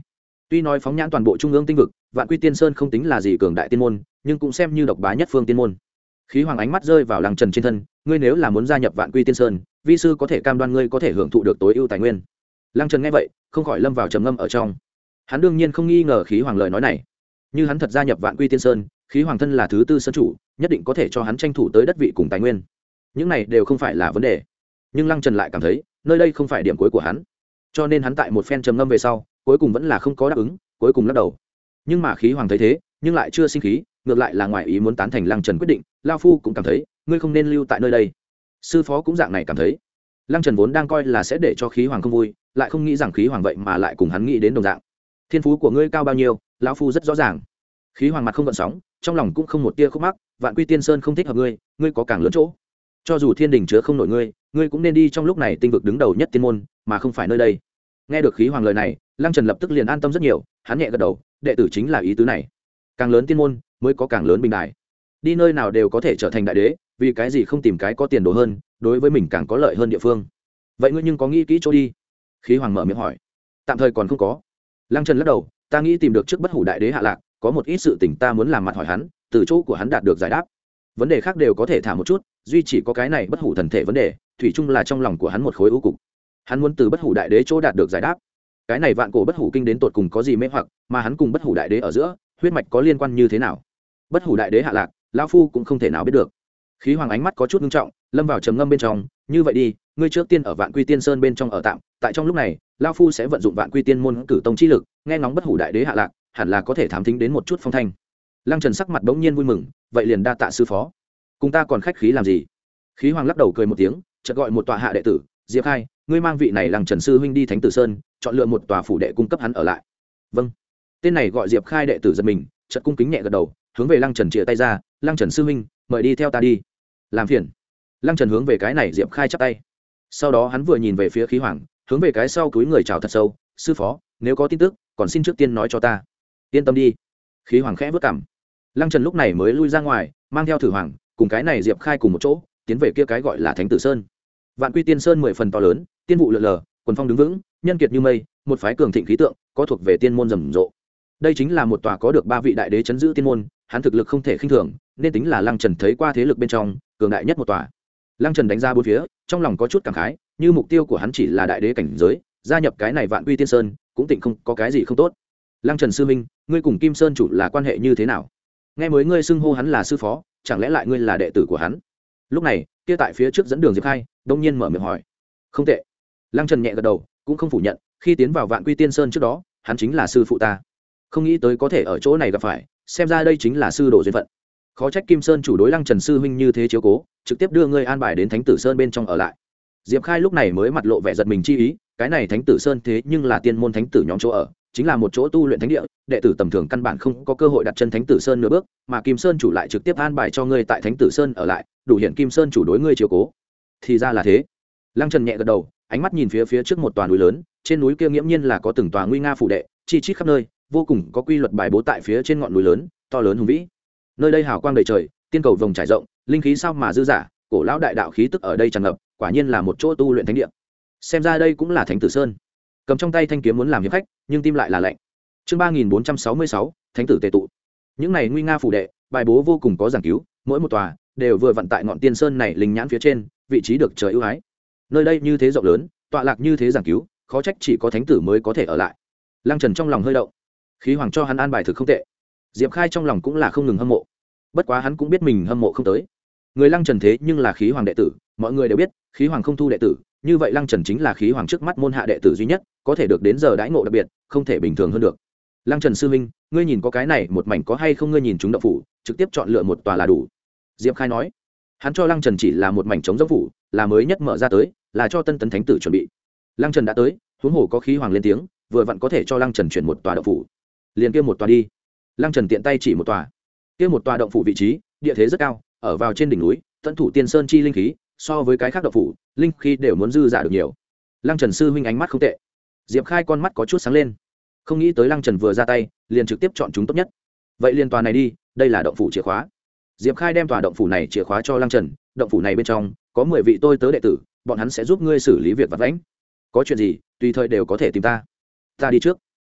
Tuy nói phóng nhãn toàn bộ trung ương tinh vực, Vạn Quy Tiên Sơn không tính là gì cường đại tiên môn, nhưng cũng xem như độc bá nhất phương tiên môn. Khí Hoàng ánh mắt rơi vào Lăng Trần trên thân, ngươi nếu là muốn gia nhập Vạn Quy Tiên Sơn, vi sư có thể cam đoan ngươi có thể hưởng thụ được tối ưu tài nguyên. Lăng Trần nghe vậy, không khỏi lâm vào trầm ngâm ở trong. Hắn đương nhiên không nghi ngờ Khí Hoàng lời nói này. Như hắn thật gia nhập Vạn Quy Tiên Sơn, Khí Hoàng thân là thứ tư sơn chủ, nhất định có thể cho hắn tranh thủ tới đất vị cùng tài nguyên. Những này đều không phải là vấn đề. Nhưng Lăng Trần lại cảm thấy, nơi đây không phải điểm cuối của hắn. Cho nên hắn tại một phen trầm ngâm về sau, cuối cùng vẫn là không có đáp ứng, cuối cùng lắc đầu. Nhưng mà Khí Hoàng thấy thế, nhưng lại chưa sinh khí, ngược lại là ngoài ý muốn tán thành Lăng Trần quyết định. Lao phu cũng cảm thấy, ngươi không nên lưu tại nơi đây. Sư phó cũng dạng này cảm thấy. Lăng Trần vốn đang coi là sẽ để cho Khí Hoàng không vui, lại không nghĩ rằng Khí Hoàng vậy mà lại cùng hắn nghĩ đến đồng dạng. Thiên phú của ngươi cao bao nhiêu, lão phu rất rõ ràng. Khí Hoàng mặt không gợn sóng, trong lòng cũng không một tia khúc mắc. Vạn Quy Tiên Sơn không thích hợp ngươi, ngươi có càng lớn chỗ. Cho dù thiên đình chứa không nổi ngươi, ngươi cũng nên đi trong lúc này tinh vực đứng đầu nhất tiên môn, mà không phải nơi đây. Nghe được Khí Hoàng lời này, Lăng Trần lập tức liền an tâm rất nhiều, hắn nhẹ gật đầu, đệ tử chính là ý tứ này. Càng lớn tiên môn, mới có càng lớn bình đại. Đi nơi nào đều có thể trở thành đại đế, vì cái gì không tìm cái có tiền đồ hơn, đối với mình càng có lợi hơn địa phương. Vậy ngươi nhưng có nghĩ kỹ chỗ đi? Khí Hoàng mở miệng hỏi. Tạm thời còn không có. Lăng Trần lắc đầu, ta nghĩ tìm được trước bất hủ đại đế hạ lạc, có một ít sự tình ta muốn làm mặt hỏi hắn, từ chỗ của hắn đạt được giải đáp. Vấn đề khác đều có thể thả một chút, duy chỉ có cái này bất hủ thần thể vấn đề, thủy chung là trong lòng của hắn một khối u cục. Hắn muốn từ bất hủ đại đế chỗ đạt được giải đáp. Cái này vạn cổ bất hủ kinh đến tột cùng có gì mê hoặc, mà hắn cùng bất hủ đại đế ở giữa, huyết mạch có liên quan như thế nào? Bất hủ đại đế hạ lạc, lão phu cũng không thể nào biết được. Khí Hoàng ánh mắt có chút nghiêm trọng, lâm vào trầm ngâm bên trong, như vậy đi, ngươi trước tiên ở Vạn Quy Tiên Sơn bên trong ở tạm, tại trong lúc này, lão phu sẽ vận dụng Vạn Quy Tiên môn cử tông chi lực, nghe ngóng bất hủ đại đế hạ lạc, hẳn là có thể thám thính đến một chút phong thanh. Lăng Trần sắc mặt bỗng nhiên vui mừng, vậy liền đa tạ sư phó. Cùng ta còn khách khí làm gì? Khí Hoàng lắc đầu cười một tiếng, chợt gọi một tọa hạ đệ tử, Diệp Khai, ngươi mang vị này Lăng Trần sư huynh đi Thánh Tử Sơn, chọn lựa một tòa phủ đệ cung cấp hắn ở lại. Vâng. Tên này gọi Diệp Khai đệ tử giật mình, chợt cung kính nhẹ gật đầu, hướng về Lăng Trần chìa tay ra, Lăng Trần sư huynh, mời đi theo ta đi. Làm phiền. Lăng Trần hướng về cái này Diệp Khai chắp tay. Sau đó hắn vừa nhìn về phía Khí Hoàng, hướng về cái sau cúi người chào thật sâu, sư phó, nếu có tin tức, còn xin trước tiên nói cho ta. Yên tâm đi. Khí Hoàng khẽ vất cảm. Lăng Trần lúc này mới lui ra ngoài, mang theo Thử Hoàng, cùng cái này Diệp Khai cùng một chỗ, tiến về kia cái gọi là Thánh Tử Sơn. Vạn Quy Tiên Sơn mười phần to lớn, tiên vụ lượn lờ, quần phong đứng vững, nhân kiệt như mây, một phái cường thịnh khí tượng, có thuộc về tiên môn rầm rộ. Đây chính là một tòa có được ba vị đại đế chấn giữ tiên môn, hắn thực lực không thể khinh thường, nên tính là Lăng Trần thấy qua thế lực bên trong cường đại nhất một tòa. Lăng Trần đánh ra bốn phía, trong lòng có chút cảm khái, như mục tiêu của hắn chỉ là đại đế cảnh giới, gia nhập cái này Vạn Quy Tiên Sơn, cũng tịnh không có cái gì không tốt. Lăng Trần sư minh, ngươi cùng Kim Sơn chủ là quan hệ như thế nào? Nghe mới ngươi xưng hô hắn là sư phó, chẳng lẽ lại ngươi là đệ tử của hắn? Lúc này, kia tại phía trước dẫn đường Diệp Khai, đông nhiên mở miệng hỏi. Không tệ. Lăng Trần nhẹ gật đầu, cũng không phủ nhận, khi tiến vào Vạn Quy Tiên Sơn trước đó, hắn chính là sư phụ ta. Không nghĩ tới có thể ở chỗ này gặp phải, xem ra đây chính là sư đồ duyên phận. Khó trách Kim Sơn chủ đối Lăng Trần sư huynh như thế chiếu cố, trực tiếp đưa ngươi an bài đến Thánh Tử Sơn bên trong ở lại. Diệp Khai lúc này mới mặt lộ vẻ giật mình chi ý, cái này Thánh Tử Sơn thế nhưng là tiên môn thánh tử nhóm chỗ ở, chính là một chỗ tu luyện thánh địa, đệ tử tầm thường căn bản không có cơ hội đặt chân Thánh Tử Sơn nửa bước, mà Kim Sơn chủ lại trực tiếp an bài cho ngươi tại Thánh Tử Sơn ở lại, đủ hiện Kim Sơn chủ đối ngươi chiếu cố. Thì ra là thế. Lăng Trần nhẹ gật đầu, ánh mắt nhìn phía phía trước một tòa núi lớn, trên núi kia nghiễm nhiên là có từng tòa nguy nga phủ đệ, chi chít khắp nơi, vô cùng có quy luật bài bố tại phía trên ngọn núi lớn, to lớn hùng vĩ. Nơi đây hào quang đầy trời, tiên cầu vồng trải rộng, linh khí sao mà dư dả, cổ lão đại đạo khí tức ở đây tràn ngập, quả nhiên là một chỗ tu luyện thánh địa. Xem ra đây cũng là Thánh Tử Sơn. Cầm trong tay thanh kiếm muốn làm hiệp khách, nhưng tim lại là lạnh. Chương ba nghìn bốn trăm sáu mươi sáu, Thánh tử tề tụ. Những này nguy nga phủ đệ, bài bố vô cùng có giảng cứu, mỗi một tòa đều vừa vặn tại ngọn tiên sơn này linh nhãn phía trên, vị trí được trời ưu ái. Nơi đây như thế rộng lớn, tọa lạc như thế giảng cứu, khó trách chỉ có thánh tử mới có thể ở lại. Lăng Trần trong lòng hơi động. Khí Hoàng cho hắn an bài thực không tệ. Diệp Khai trong lòng cũng là không ngừng hâm mộ. Bất quá hắn cũng biết mình hâm mộ không tới. Người Lăng Trần thế nhưng là Khí Hoàng đệ tử, mọi người đều biết, Khí Hoàng không thu đệ tử, như vậy Lăng Trần chính là Khí Hoàng trước mắt môn hạ đệ tử duy nhất, có thể được đến giờ đãi ngộ đặc biệt, không thể bình thường hơn được. Lăng Trần sư huynh, ngươi nhìn có cái này một mảnh có hay không, ngươi nhìn chúng động phủ, trực tiếp chọn lựa một tòa là đủ. Diệp Khai nói. Hắn cho Lăng Trần chỉ là một mảnh trống giống phủ, là mới nhất mở ra tới, là cho Tân Tấn Thánh tử chuẩn bị. Lăng Trần đã tới, huống hồ có Khí Hoàng lên tiếng, vừa vặn có thể cho Lăng Trần chuyển một tòa động phủ. Liền kia một tòa đi. Lăng Trần tiện tay chỉ một tòa. Kia một tòa động phủ vị trí, địa thế rất cao, ở vào trên đỉnh núi, tận thủ tiên sơn chi linh khí, so với cái khác động phủ, linh khí đều muốn dư giả được nhiều. Lăng Trần sư huynh ánh mắt không tệ. Diệp Khai con mắt có chút sáng lên. Không nghĩ tới Lăng Trần vừa ra tay, liền trực tiếp chọn chúng tốt nhất. Vậy liền tòa này đi, đây là động phủ chìa khóa. Diệp Khai đem tòa động phủ này chìa khóa cho Lăng Trần, động phủ này bên trong có mười vị tôi tớ đệ tử, bọn hắn sẽ giúp ngươi xử lý việc vặt vãnh. Có chuyện gì, tùy thời đều có thể tìm ta. Ta đi trước.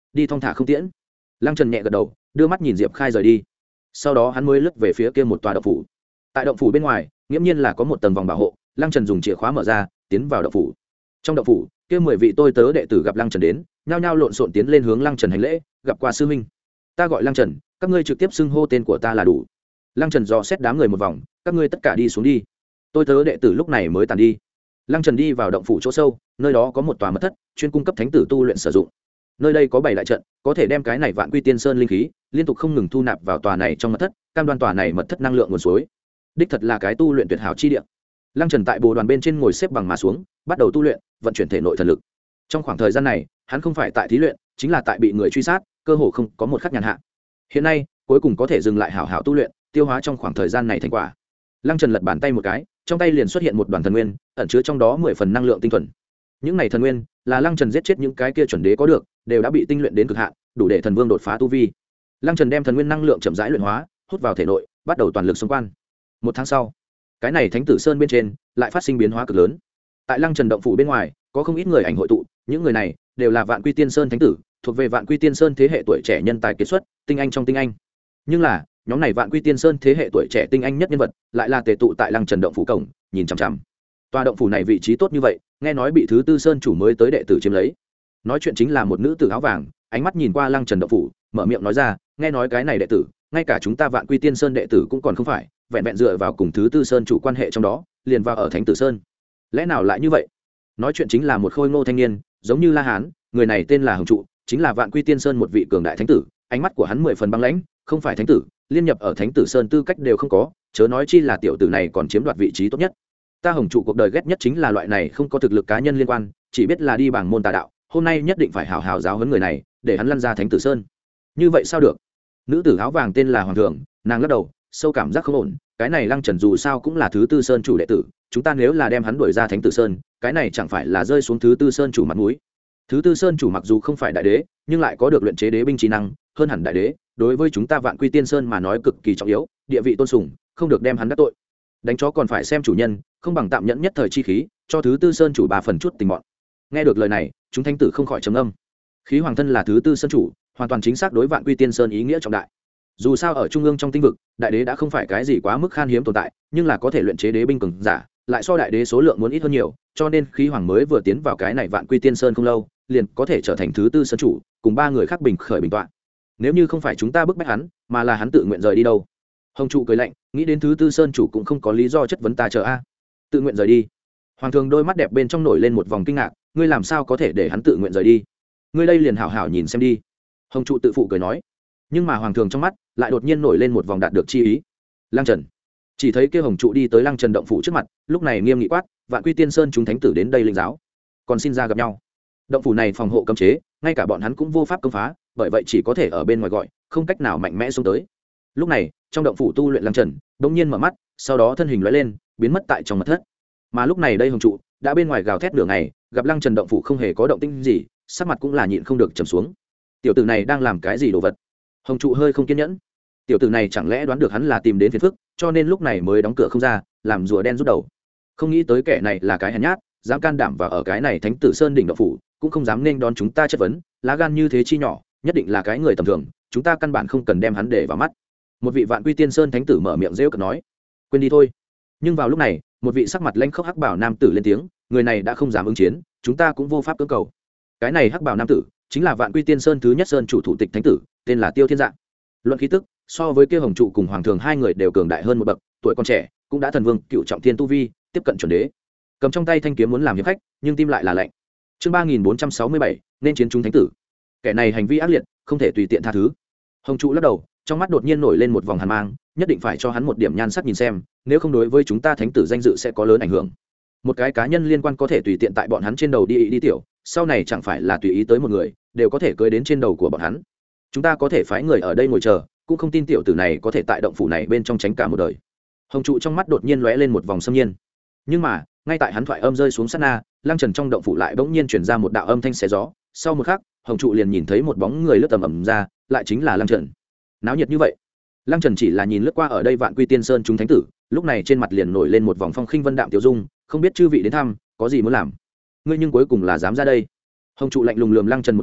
đi thong thả không tiễn. Lăng Trần nhẹ gật đầu, đưa mắt nhìn Diệp Khai rời đi. Sau đó hắn mới lướt về phía kia một tòa động phủ. Tại động phủ bên ngoài nghiễm nhiên là có một tầng vòng bảo hộ. Lăng Trần dùng chìa khóa mở ra, tiến vào động phủ. Trong động phủ kia mười vị tôi tớ đệ tử gặp Lăng Trần đến, nhao nhao lộn xộn tiến lên hướng Lăng Trần hành lễ. Gặp qua sư huynh, ta gọi Lăng Trần, các ngươi trực tiếp xưng hô tên của ta là đủ. Lăng Trần dò xét đám người một vòng, các ngươi tất cả đi xuống đi. Tôi tớ đệ tử lúc này mới tàn đi. Lăng Trần đi vào động phủ chỗ sâu, nơi đó có một tòa mật thất chuyên cung cấp thánh tử tu luyện sử dụng. Nơi đây có bảy đại trận, có thể đem cái này Vạn Quy Tiên Sơn linh khí liên tục không ngừng thu nạp vào tòa này trong mật thất, cam đoan tòa này mật thất năng lượng nguồn suối. Đích thật là cái tu luyện tuyệt hảo chi địa. Lăng Trần tại bồ đoàn bên trên ngồi xếp bằng mà xuống, bắt đầu tu luyện, vận chuyển thể nội thần lực. Trong khoảng thời gian này, hắn không phải tại thí luyện, chính là tại bị người truy sát, cơ hồ không có một khắc nhàn hạ. Hiện nay, cuối cùng có thể dừng lại hảo hảo tu luyện, tiêu hóa trong khoảng thời gian này thành quả. Lăng Trần lật bàn tay một cái, trong tay liền xuất hiện một đoàn thần nguyên, ẩn chứa trong đó mười phần năng lượng tinh thuần. Những này thần nguyên là Lăng Trần giết chết những cái kia chuẩn đế có được, đều đã bị tinh luyện đến cực hạn, đủ để thần vương đột phá tu vi. Lăng Trần đem thần nguyên năng lượng chậm rãi luyện hóa, hút vào thể nội, bắt đầu toàn lực xung quan. Một tháng sau, cái này Thánh Tử Sơn bên trên lại phát sinh biến hóa cực lớn. Tại Lăng Trần động phủ bên ngoài, có không ít người ảnh hội tụ, những người này đều là Vạn Quy Tiên Sơn thánh tử, thuộc về Vạn Quy Tiên Sơn thế hệ tuổi trẻ nhân tài kiệt xuất, tinh anh trong tinh anh. Nhưng là, nhóm này Vạn Quy Tiên Sơn thế hệ tuổi trẻ tinh anh nhất nhân vật, lại là tề tụ tại Lăng Trần động phủ cổng, nhìn chằm chằm. Tòa động phủ này vị trí tốt như vậy, nghe nói bị thứ tư sơn chủ mới tới đệ tử chiếm lấy. Nói chuyện chính là một nữ tử áo vàng, ánh mắt nhìn qua Lăng Trần động phủ, mở miệng nói ra, nghe nói cái này đệ tử, ngay cả chúng ta Vạn Quy Tiên Sơn đệ tử cũng còn không phải, vẹn vẹn dựa vào cùng thứ tư sơn chủ quan hệ trong đó, liền vào ở Thánh Tử Sơn. Lẽ nào lại như vậy? Nói chuyện chính là một khôi ngô thanh niên, giống như La Hán, người này tên là Hồng Trụ, chính là Vạn Quy Tiên Sơn một vị cường đại thánh tử, ánh mắt của hắn mười phần băng lãnh, không phải thánh tử, liên nhập ở Thánh Tử Sơn tư cách đều không có, chớ nói chi là tiểu tử này còn chiếm đoạt vị trí tốt nhất. Ta Hồng Trụ cuộc đời ghét nhất chính là loại này không có thực lực cá nhân liên quan, chỉ biết là đi bảng môn tà đạo, hôm nay nhất định phải hào hào giáo huấn người này, để hắn lăn ra Thánh Tử Sơn. Như vậy sao được? Nữ tử áo vàng tên là Hoàng Thượng, nàng lắc đầu, sâu cảm giác không ổn, cái này Lăng Trần dù sao cũng là thứ tư sơn chủ đệ tử, chúng ta nếu là đem hắn đuổi ra Thánh Tử Sơn, cái này chẳng phải là rơi xuống thứ tư sơn chủ mặt mũi. Thứ tư sơn chủ mặc dù không phải đại đế, nhưng lại có được luyện chế đế binh trí năng, hơn hẳn đại đế, đối với chúng ta Vạn Quy Tiên Sơn mà nói cực kỳ trọng yếu, địa vị tôn sùng, không được đem hắn đắc tội. Đánh chó còn phải xem chủ nhân, không bằng tạm nhẫn nhất thời chi khí, cho thứ tư sơn chủ ba phần chút tình mọn. Nghe được lời này, chúng thánh tử không khỏi trầm âm. Khí Hoàng thân là thứ tư sơn chủ, hoàn toàn chính xác đối Vạn Quy Tiên Sơn ý nghĩa trọng đại. Dù sao ở trung ương trong tinh vực, đại đế đã không phải cái gì quá mức khan hiếm tồn tại, nhưng là có thể luyện chế đế binh cường giả, lại so đại đế số lượng muốn ít hơn nhiều, cho nên Khí Hoàng mới vừa tiến vào cái này Vạn Quy Tiên Sơn không lâu, liền có thể trở thành thứ tư sơn chủ, cùng ba người khác bình khởi bình tọa. Nếu như không phải chúng ta bức bách hắn, mà là hắn tự nguyện rời đi đâu? Hồng Trụ cười lạnh, nghĩ đến thứ tư sơn chủ cũng không có lý do chất vấn ta chờ a. Tự nguyện rời đi? Hoàng Thường đôi mắt đẹp bên trong nổi lên một vòng kinh ngạc, ngươi làm sao có thể để hắn tự nguyện rời đi? Ngươi đây liền hảo hảo nhìn xem đi. Hồng Trụ tự phụ cười nói. Nhưng mà Hoàng Thường trong mắt lại đột nhiên nổi lên một vòng đạt được chi ý. Lăng Trần. Chỉ thấy kia Hồng Trụ đi tới Lăng Trần động phủ trước mặt, lúc này nghiêm nghị quát, Vạn Quy Tiên Sơn chúng thánh tử đến đây linh giáo, còn xin ra gặp nhau. Động phủ này phòng hộ cấm chế, ngay cả bọn hắn cũng vô pháp công phá, bởi vậy chỉ có thể ở bên ngoài gọi, không cách nào mạnh mẽ xông tới. Lúc này, trong động phủ tu luyện Lăng Trần bỗng nhiên mở mắt, sau đó thân hình lóe lên, biến mất tại trong mật thất. Mà lúc này đây Hồng Trụ đã bên ngoài gào thét nửa ngày, gặp Lăng Trần động phủ không hề có động tĩnh gì, sắc mặt cũng là nhịn không được trầm xuống. Tiểu tử này đang làm cái gì đồ vật? Hồng Trụ hơi không kiên nhẫn. Tiểu tử này chẳng lẽ đoán được hắn là tìm đến phiền phức, cho nên lúc này mới đóng cửa không ra, làm rùa đen rút đầu. Không nghĩ tới kẻ này là cái hèn nhát, dám can đảm vào ở cái này Thánh Tử Sơn đỉnh động phủ, cũng không dám nên đón chúng ta chất vấn, lá gan như thế chi nhỏ, nhất định là cái người tầm thường, chúng ta căn bản không cần đem hắn để vào mắt. Một vị Vạn Quy Tiên Sơn thánh tử mở miệng rêu cợt nói. Quên đi thôi. Nhưng vào lúc này, một vị sắc mặt lanh khốc hắc bảo nam tử lên tiếng, người này đã không dám ứng chiến, chúng ta cũng vô pháp cưỡng cầu. Cái này hắc bảo nam tử chính là Vạn Quy Tiên Sơn thứ nhất sơn chủ thủ tịch thánh tử, tên là Tiêu Thiên Dạng. Luận khí tức, so với kia Hồng Trụ cùng Hoàng Thường hai người đều cường đại hơn một bậc, tuổi còn trẻ, cũng đã thần vương, cựu trọng thiên tu vi, tiếp cận chuẩn đế. Cầm trong tay thanh kiếm muốn làm hiệp khách, nhưng tim lại là lạnh. Chương ba nghìn bốn trăm sáu mươi bảy, nên chiến chúng thánh tử. Kẻ này hành vi ác liệt, không thể tùy tiện tha thứ. Hồng Trụ lắc đầu, trong mắt đột nhiên nổi lên một vòng hàn mang, nhất định phải cho hắn một điểm nhan sắc nhìn xem, nếu không đối với chúng ta thánh tử danh dự sẽ có lớn ảnh hưởng. Một cái cá nhân liên quan có thể tùy tiện tại bọn hắn trên đầu đi ý đi tiểu, sau này chẳng phải là tùy ý tới một người, đều có thể cưới đến trên đầu của bọn hắn. Chúng ta có thể phái người ở đây ngồi chờ, cũng không tin tiểu tử này có thể tại động phủ này bên trong tránh cả một đời. Hồng Trụ trong mắt đột nhiên lóe lên một vòng xâm nhiên. Nhưng mà, ngay tại hắn thoại âm rơi xuống sát na, Lăng Trần trong động phủ lại bỗng nhiên truyền ra một đạo âm thanh xé gió, sau một khắc, Hồng Trụ liền nhìn thấy một bóng người lướt tầm ầm ra, lại chính là Lăng Trần. Náo nhiệt như vậy. Lăng Trần chỉ là nhìn lướt qua ở đây Vạn Quy Tiên Sơn chúng thánh tử, lúc này trên mặt liền nổi lên một vòng phong khinh vân đạm tiểu dung, không biết chư vị đến thăm, có gì muốn làm. Ngươi nhưng cuối cùng là dám ra đây. Hồng Trụ lạnh lùng lườm Lăng Trần một chút,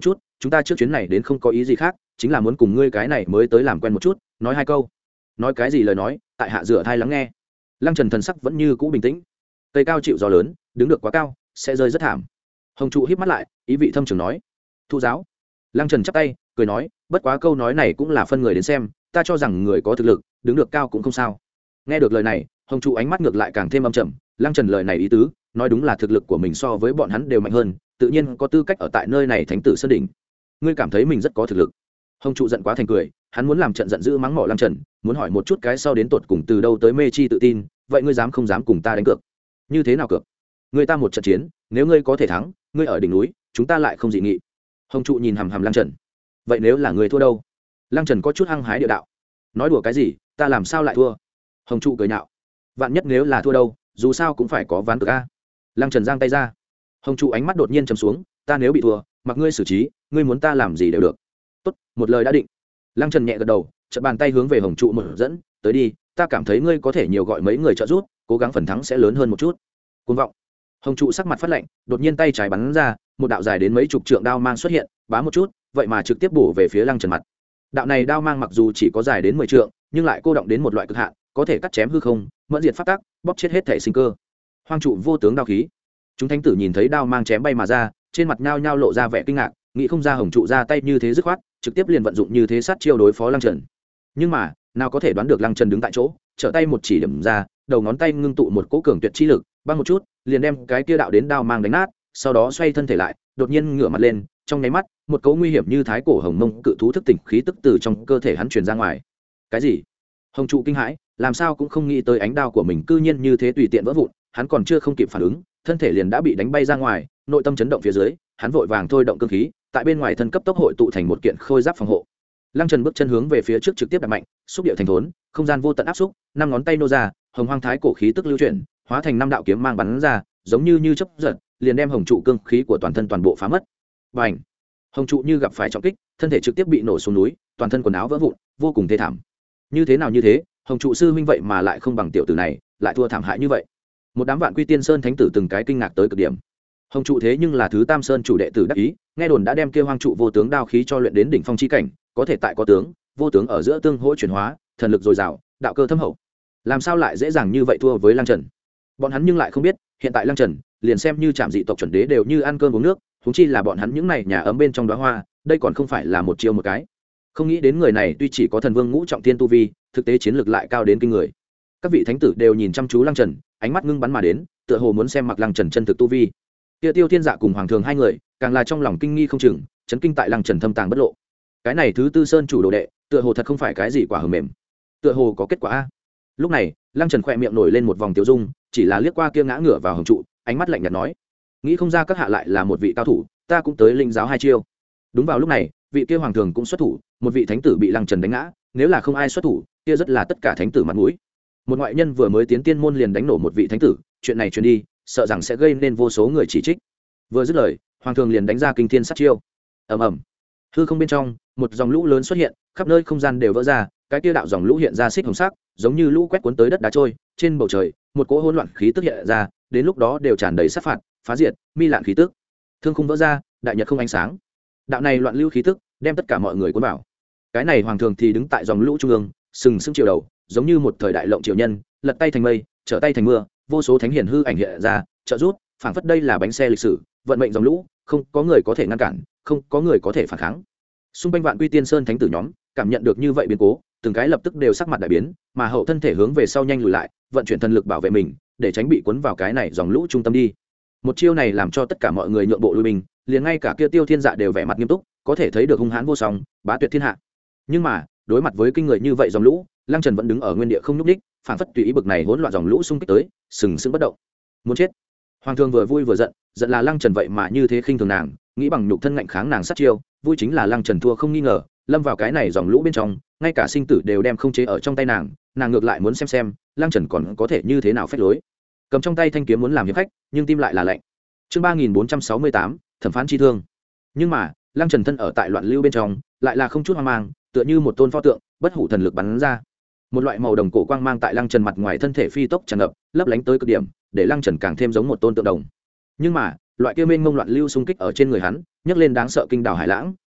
chúng ta trước chuyến này đến không có ý gì khác, chính là muốn cùng ngươi cái này mới tới làm quen một chút, nói hai câu. Nói cái gì lời nói, tại hạ dựa thai lắng nghe. Lăng Trần thần sắc vẫn như cũ bình tĩnh. Cây cao chịu gió lớn, đứng được quá cao sẽ rơi rất thảm. Hồng trụ híp mắt lại, ý vị thâm trường nói: "Thu giáo." Lăng Trần chắp tay cười nói: "Bất quá câu nói này cũng là phân người đến xem, ta cho rằng người có thực lực đứng được cao cũng không sao." Nghe được lời này, Hồng trụ ánh mắt ngược lại càng thêm âm trầm. Lăng Trần lời này ý tứ nói đúng là thực lực của mình so với bọn hắn đều mạnh hơn, tự nhiên có tư cách ở tại nơi này thánh tử sơn đỉnh. Ngươi cảm thấy mình rất có thực lực? Hồng trụ giận quá thành cười, hắn muốn làm trận giận dữ mắng mỏ Lăng Trần, muốn hỏi một chút cái sau đến tột cùng từ đâu tới mê chi tự tin. Vậy ngươi dám không dám cùng ta đánh cược? Như thế nào cược? Ngươi ta một trận chiến, nếu ngươi có thể thắng, ngươi ở đỉnh núi, chúng ta lại không dị nghị. Hồng trụ nhìn hằm hằm Lăng Trần. Vậy nếu là ngươi thua đâu? Lăng Trần có chút hăng hái địa đạo. Nói đùa cái gì, ta làm sao lại thua? Hồng trụ cười nhạo. Vạn nhất nếu là thua đâu, dù sao cũng phải có ván cược a. Lăng Trần giang tay ra. Hồng trụ ánh mắt đột nhiên trầm xuống, ta nếu bị thua, mặc ngươi xử trí, ngươi muốn ta làm gì đều được. Tốt, một lời đã định. Lăng Trần nhẹ gật đầu, chợt bàn tay hướng về Hồng trụ một dẫn, tới đi, ta cảm thấy ngươi có thể nhiều gọi mấy người trợ giúp, cố gắng phần thắng sẽ lớn hơn một chút. Cuồng vọng. Hồng trụ sắc mặt phát lạnh, đột nhiên tay trái bắn ra, một đạo dài đến mấy chục trượng đao mang xuất hiện, bá một chút, vậy mà trực tiếp bổ về phía Lăng Trần mặt. Đạo này đao mang mặc dù chỉ có dài đến mười trượng, nhưng lại cô động đến một loại cực hạn, có thể cắt chém hư không, mẫn diệt pháp tắc, bóp chết hết thể sinh cơ. Hoang trụ vô tướng đao khí. Chúng thánh tử nhìn thấy đao mang chém bay mà ra, trên mặt nhao nhao lộ ra vẻ kinh ngạc, nghĩ không ra Hồng trụ ra tay như thế dứt khoát, trực tiếp liền vận dụng như thế sát chiêu đối phó Lăng Trần. Nhưng mà, nào có thể đoán được Lăng Trần đứng tại chỗ, trở tay một chỉ điểm ra, đầu ngón tay ngưng tụ một cỗ cường tuyệt chi lực, băng một chút, liền đem cái kia đạo đến đao mang đánh nát, sau đó xoay thân thể lại, đột nhiên ngửa mặt lên, trong nháy mắt, một cỗ nguy hiểm như thái cổ hồng mông cự thú thức tỉnh khí tức từ trong cơ thể hắn truyền ra ngoài. Cái gì? Hồng trụ kinh hãi, làm sao cũng không nghĩ tới ánh đao của mình cư nhiên như thế tùy tiện vỡ vụn, hắn còn chưa không kịp phản ứng, thân thể liền đã bị đánh bay ra ngoài, nội tâm chấn động phía dưới, hắn vội vàng thôi động cương khí, tại bên ngoài thân cấp tốc hội tụ thành một kiện khôi giáp phòng hộ. Lăng Trần bước chân hướng về phía trước trực tiếp đạp mạnh, xúc điệu thành thốn, không gian vô tận áp xúc, năm ngón tay nô ra, hồng hoang thái cổ khí tức lưu chuyển, hóa thành năm đạo kiếm mang bắn ra, giống như như chớp giật, liền đem hồng trụ cương khí của toàn thân toàn bộ phá mất. Bành! Hồng trụ như gặp phải trọng kích, thân thể trực tiếp bị nổ xuống núi, toàn thân quần áo vỡ vụn, vô cùng thê thảm. Như thế nào như thế, Hồng trụ sư huynh vậy mà lại không bằng tiểu tử này, lại thua thảm hại như vậy. Một đám vạn quy tiên sơn thánh tử từng cái kinh ngạc tới cực điểm. Hồng trụ thế nhưng là thứ Tam Sơn chủ đệ tử đắc ý, nghe đồn đã đem kia hoang trụ vô tướng đao khí cho luyện đến đỉnh phong chi cảnh, có thể tại có tướng, vô tướng ở giữa tương hỗ chuyển hóa, thần lực dồi dào, đạo cơ thâm hậu. Làm sao lại dễ dàng như vậy thua với Lăng Trần? Bọn hắn nhưng lại không biết, hiện tại Lăng Trần, liền xem như Trảm Dị tộc chuẩn đế đều như ăn cơm uống nước, huống chi là bọn hắn những này nhà ấm bên trong đóa hoa, đây còn không phải là một chiêu một cái. Không nghĩ đến người này tuy chỉ có thần vương ngũ trọng thiên tu vi, thực tế chiến lược lại cao đến kinh người. Các vị thánh tử đều nhìn chăm chú Lăng Trần, ánh mắt ngưng bắn mà đến, tựa hồ muốn xem mặc Lăng Trần chân thực tu vi. Kia Tiêu Thiên Dạ cùng Hoàng Thường hai người, càng là trong lòng kinh nghi không chừng, chấn kinh tại Lăng Trần thâm tàng bất lộ. Cái này thứ Tư Sơn chủ đồ đệ, tựa hồ thật không phải cái gì quả hờ mềm, tựa hồ có kết quả a. Lúc này, Lăng Trần khỏe miệng nổi lên một vòng tiêu dung, chỉ là liếc qua kia ngã ngửa vào hồng trụ, ánh mắt lạnh nhạt nói: nghĩ không ra các hạ lại là một vị cao thủ, ta cũng tới linh giáo hai chiêu. Đúng vào lúc này, vị kia Hoàng Thường cũng xuất thủ, một vị thánh tử bị Lăng Trần đánh ngã, nếu là không ai xuất thủ, kia rất là tất cả thánh tử mặt mũi. Một ngoại nhân vừa mới tiến tiên môn liền đánh nổ một vị thánh tử, chuyện này truyền đi, sợ rằng sẽ gây nên vô số người chỉ trích. Vừa dứt lời, Hoàng Thường liền đánh ra kinh thiên sát chiêu. Ầm ầm. Hư không bên trong, một dòng lũ lớn xuất hiện, khắp nơi không gian đều vỡ ra, cái kia đạo dòng lũ hiện ra xích hồng sắc, giống như lũ quét cuốn tới đất đá trôi, trên bầu trời, một cỗ hỗn loạn khí tức hiện ra, đến lúc đó đều tràn đầy sát phạt, phá diệt, mi lạn khí tức. Thương khung vỡ ra, đại nhật không ánh sáng. Đạo này loạn lưu khí tức, đem tất cả mọi người cuốn vào. Cái này Hoàng Thường thì đứng tại dòng lũ trung ương, sừng sững chiều đầu, giống như một thời đại lộng triều nhân, lật tay thành mây, trở tay thành mưa, vô số thánh hiền hư ảnh hiện ra, trợ rút, phảng phất đây là bánh xe lịch sử, vận mệnh dòng lũ, không có người có thể ngăn cản, không có người có thể phản kháng. Xung quanh vạn quy tiên sơn thánh tử nhóm, cảm nhận được như vậy biến cố, từng cái lập tức đều sắc mặt đại biến, mà hậu thân thể hướng về sau nhanh lùi lại, vận chuyển thần lực bảo vệ mình, để tránh bị cuốn vào cái này dòng lũ trung tâm đi. Một chiêu này làm cho tất cả mọi người nhượng bộ lui binh, liền ngay cả kia Tiêu Thiên Dạ đều vẻ mặt nghiêm túc, có thể thấy được hung hãn vô song, bá tuyệt thiên hạ. Nhưng mà, đối mặt với kinh người như vậy dòng lũ, Lăng Trần vẫn đứng ở nguyên địa không nhúc nhích, phản phất tùy ý bực này hỗn loạn dòng lũ xung kích tới, sừng sững bất động. Muốn chết. Hoàng Thương vừa vui vừa giận, giận là Lăng Trần vậy mà như thế khinh thường nàng, nghĩ bằng nhục thân ngạnh kháng nàng sát chiêu, vui chính là Lăng Trần thua không nghi ngờ, lâm vào cái này dòng lũ bên trong, ngay cả sinh tử đều đem không chế ở trong tay nàng, nàng ngược lại muốn xem xem, Lăng Trần còn có thể như thế nào phách lối. Cầm trong tay thanh kiếm muốn làm hiệp khách, nhưng tim lại là lạnh. Chương ba nghìn bốn trăm sáu mươi tám, thẩm phán chi thương. Nhưng mà, Lăng Trần thân ở tại loạn lưu bên trong, lại là không chút hoang mang, tựa như một tôn pho tượng, bất hủ thần lực bắn ra. Một loại màu đồng cổ quang mang tại Lăng Trần mặt ngoài thân thể phi tốc tràn ngập, lấp lánh tới cực điểm, để Lăng Trần càng thêm giống một tôn tượng đồng. Nhưng mà, loại kia mênh mông loạn lưu xung kích ở trên người hắn, nhấc lên đáng sợ kinh đảo hải lãng,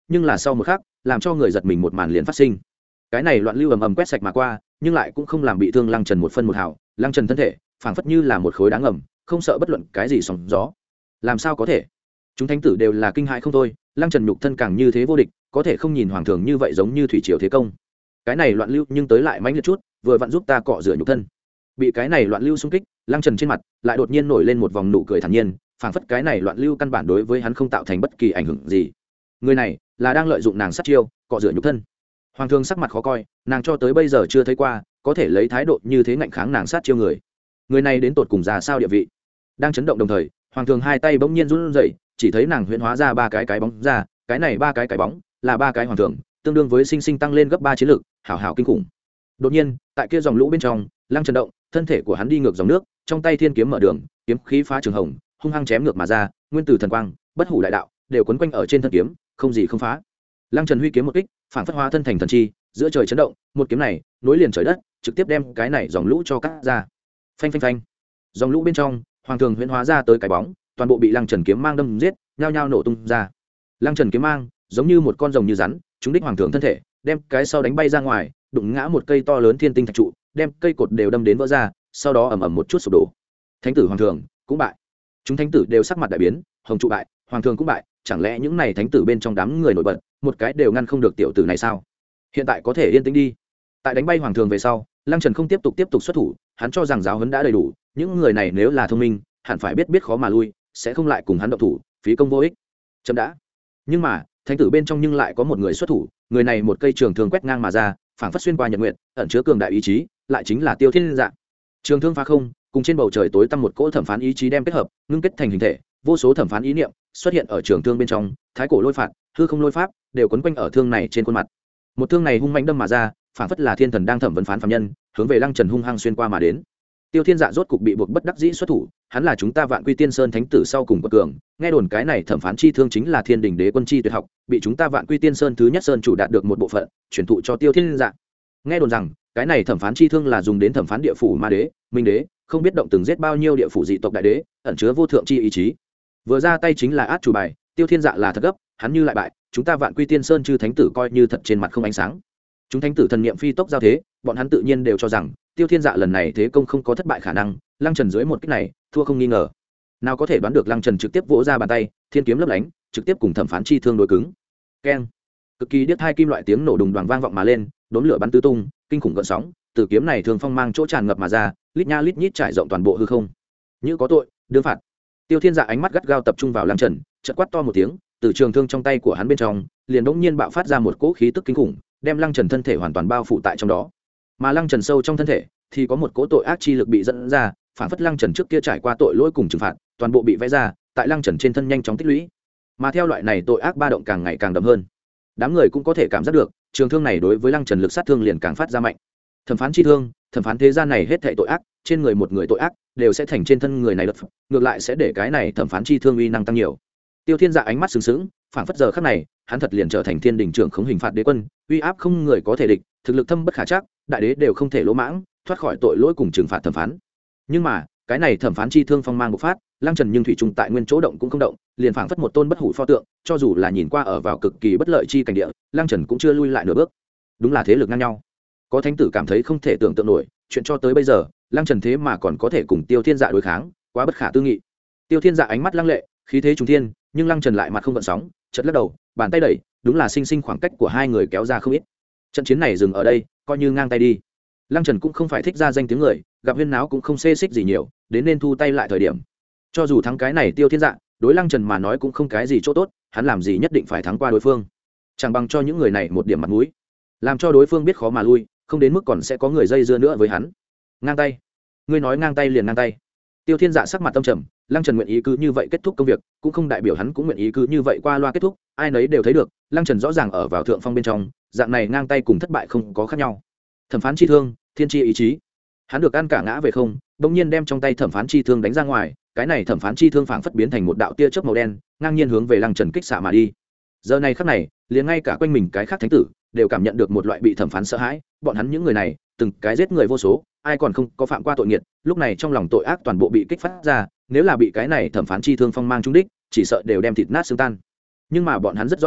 nhưng là sau một khắc làm cho người giật mình một màn liền phát sinh. Cái này loạn lưu ầm ầm quét sạch mà qua, nhưng lại cũng không làm bị thương lăng trần một phân một hào. Lăng trần thân thể phảng phất như là một khối đá ngầm, không sợ bất luận cái gì sóng gió. Làm sao có thể? Chúng thánh tử đều là kinh hãi không thôi. Lăng trần nhục thân càng như thế vô địch, có thể không nhìn hoàng thường như vậy giống như thủy triều thế công. Cái này loạn lưu nhưng tới lại mãnh liệt chút, vừa vặn giúp ta cọ rửa nhục thân. Bị cái này loạn lưu xung kích, lăng trần trên mặt lại đột nhiên nổi lên một vòng nụ cười thản nhiên, phảng phất cái này loạn lưu căn bản đối với hắn không tạo thành bất kỳ ảnh hưởng gì. Người này là đang lợi dụng nàng sát chiêu cọ rửa nhục thân. Hoàng thương sắc mặt khó coi, nàng cho tới bây giờ chưa thấy qua có thể lấy thái độ như thế ngạnh kháng nàng sát chiêu người. Người này đến tột cùng ra sao địa vị? Đang chấn động đồng thời, hoàng thương hai tay bỗng nhiên run rẩy, chỉ thấy nàng huyễn hóa ra ba cái cái bóng ra, cái này ba cái cái bóng là ba cái hoàng thương, tương đương với sinh sinh tăng lên gấp ba chiến lực, hảo hảo kinh khủng. Đột nhiên, tại kia dòng lũ bên trong, lăng trần động, thân thể của hắn đi ngược dòng nước, trong tay thiên kiếm mở đường, kiếm khí phá trường hồng, hung hăng chém ngược mà ra, nguyên tử thần quang, bất hủ đại đạo, đều quấn quanh ở trên thân kiếm, không gì không phá. Lăng trần huy kiếm một kích, phản phất hóa thân thành thần chi, giữa trời chấn động, một kiếm này nối liền trời đất, trực tiếp đem cái này dòng lũ cho cắt ra. Phanh phanh phanh. Dòng lũ bên trong, hoàng thường huyễn hóa ra tới cái bóng, toàn bộ bị lăng trần kiếm mang đâm giết, nhao nhao nổ tung ra. Lăng trần kiếm mang giống như một con rồng như rắn, trúng đích hoàng thường thân thể, đem cái sau đánh bay ra ngoài, đụng ngã một cây to lớn thiên tinh thạch trụ, đem cây cột đều đâm đến vỡ ra, sau đó ầm ầm một chút sụp đổ. Thánh tử hoàng thường cũng bại. Chúng thánh tử đều sắc mặt đại biến, hồng trụ bại, hoàng thường cũng bại, chẳng lẽ những này thánh tử bên trong đám người nổi bật, một cái đều ngăn không được tiểu tử này sao? Hiện tại có thể yên tĩnh đi. Tại đánh bay hoàng thường về sau, lăng trần không tiếp tục tiếp tục xuất thủ, hắn cho rằng giáo huấn đã đầy đủ, những người này nếu là thông minh, hẳn phải biết biết khó mà lui, sẽ không lại cùng hắn động thủ, phí công vô ích. Chậm đã. Nhưng mà, thánh tử bên trong nhưng lại có một người xuất thủ, người này một cây trường thương quét ngang mà ra, phảng phất xuyên qua nhật nguyện, ẩn chứa cường đại ý chí, lại chính là Tiêu Thiên Dạ. Trường thương phá không, cùng trên bầu trời tối tăm một cỗ thẩm phán ý chí đem kết hợp, ngưng kết thành hình thể, vô số thẩm phán ý niệm xuất hiện ở trường thương bên trong, thái cổ lôi phạt, hư không lôi pháp, đều quấn quanh ở thương này trên khuôn mặt. Một thương này hung mãnh đâm mà ra, phảng phất là thiên thần đang thẩm vấn phán phàm nhân, hướng về lăng trần hung hăng xuyên qua mà đến. Tiêu Thiên Dạ rốt cục bị buộc bất đắc dĩ xuất thủ, hắn là chúng ta Vạn Quy Tiên Sơn thánh tử sau cùng của cường, nghe đồn cái này thẩm phán chi thương chính là Thiên Đình Đế quân chi tuyệt học, bị chúng ta Vạn Quy Tiên Sơn thứ nhất sơn chủ đạt được một bộ phận, truyền thụ cho Tiêu Thiên Dạ. Nghe đồn rằng, cái này thẩm phán chi thương là dùng đến thẩm phán địa phủ ma đế, minh đế, không biết động từng giết bao nhiêu địa phủ dị tộc đại đế, ẩn chứa vô thượng chi ý chí. Vừa ra tay chính là át chủ bài, Tiêu Thiên Dạ là thật gấp, hắn như lại bại, chúng ta Vạn Quy Tiên Sơn chư thánh tử coi như thật trên mặt không ánh sáng. Chúng thánh tử thần niệm phi tốc giao thế, bọn hắn tự nhiên đều cho rằng Tiêu Thiên Dạ lần này thế công không có thất bại khả năng, lăng trần dưới một kích này thua không nghi ngờ. Nào có thể đoán được lăng trần trực tiếp vỗ ra bàn tay, thiên kiếm lấp lánh, trực tiếp cùng thẩm phán chi thương đối cứng. Keng! Cực kỳ điếc hai kim loại tiếng nổ đùng đoàng vang vọng mà lên, đốn lửa bắn tứ tung, kinh khủng gợn sóng, từ kiếm này thường phong mang chỗ tràn ngập mà ra, lít nha lít nhít trải rộng toàn bộ hư không. Như có tội, đương phạt. Tiêu Thiên Dạ ánh mắt gắt gao tập trung vào lăng trần, chợt quát to một tiếng, từ trường thương trong tay của hắn bên trong liền đống nhiên bạo phát ra một cỗ khí tức kinh khủng, đem lăng trần thân thể hoàn toàn bao phủ tại trong đó. Mà lăng trần sâu trong thân thể thì có một cỗ tội ác chi lực bị dẫn ra, phản phất lăng trần trước kia trải qua tội lỗi cùng trừng phạt, toàn bộ bị vẽ ra tại lăng trần trên thân nhanh chóng tích lũy. Mà theo loại này tội ác ba động càng ngày càng đậm hơn, đám người cũng có thể cảm giác được trường thương này đối với lăng trần lực sát thương liền càng phát ra mạnh. Thẩm phán chi thương, thẩm phán thế gian này hết thảy tội ác, trên người một người tội ác đều sẽ thành trên thân người này đợt, ngược lại sẽ để cái này thẩm phán chi thương uy năng tăng nhiều. Tiêu Thiên Dạ ánh mắt sừng sững, phảng phất giờ khắc này, hắn thật liền trở thành thiên đình trưởng khống hình phạt đế quân, uy áp không người có thể địch, thực lực thâm bất khả trắc, đại đế đều không thể lỗ mãng, thoát khỏi tội lỗi cùng trừng phạt thẩm phán. Nhưng mà, cái này thẩm phán chi thương phong mang bộc phát, lăng trần nhưng thủy trùng tại nguyên chỗ động cũng không động, liền phảng phất một tôn bất hủ pho tượng, cho dù là nhìn qua ở vào cực kỳ bất lợi chi cảnh địa, lăng trần cũng chưa lui lại nửa bước. Đúng là thế lực ngang nhau. Có thánh tử cảm thấy không thể tưởng tượng nổi, chuyện cho tới bây giờ, lăng trần thế mà còn có thể cùng Tiêu Thiên Dạ đối kháng, quá bất khả tư nghị. Tiêu Thiên Dạ ánh mắt lăng lệ, khí thế trùng thiên, nhưng lăng trần lại mặt không gợn sóng, chợt lắc đầu, bàn tay đẩy, đúng là sinh sinh khoảng cách của hai người kéo ra không ít. Trận chiến này dừng ở đây, coi như ngang tay đi. Lăng trần cũng không phải thích ra danh tiếng người, gặp huyên náo cũng không xê xích gì nhiều, đến nên thu tay lại thời điểm. Cho dù thắng cái này Tiêu Thiên Dạ, đối lăng trần mà nói cũng không cái gì chỗ tốt, hắn làm gì nhất định phải thắng qua đối phương, chẳng bằng cho những người này một điểm mặt mũi, làm cho đối phương biết khó mà lui, không đến mức còn sẽ có người dây dưa nữa với hắn. Ngang tay? Ngươi nói ngang tay liền ngang tay? Tiêu Thiên Dạ sắc mặt tâm trầm, lăng trần nguyện ý cứ như vậy kết thúc công việc, cũng không đại biểu hắn cũng nguyện ý cứ như vậy qua loa kết thúc, ai nấy đều thấy được lăng trần rõ ràng ở vào thượng phong bên trong, dạng này ngang tay cùng thất bại không có khác nhau. Thẩm phán chi thương, thiên chi ý chí, hắn được ăn cả ngã về không, bỗng nhiên đem trong tay thẩm phán chi thương đánh ra ngoài, cái này thẩm phán chi thương phảng phất biến thành một đạo tia chớp màu đen, ngang nhiên hướng về lăng trần kích xạ mà đi. Giờ này khắc này, liền ngay cả quanh mình cái khác thánh tử đều cảm nhận được một loại bị thẩm phán sợ hãi, bọn hắn những người này từng cái giết người vô số, ai còn không có phạm qua tội nghiệt, lúc này trong lòng tội ác toàn bộ bị kích phát ra, nếu là bị cái này thẩm phán chi thương phong mang trúng đích, chỉ sợ đều đem thịt nát xương tan. Nhưng mà bọn hắn rất rõ ràng,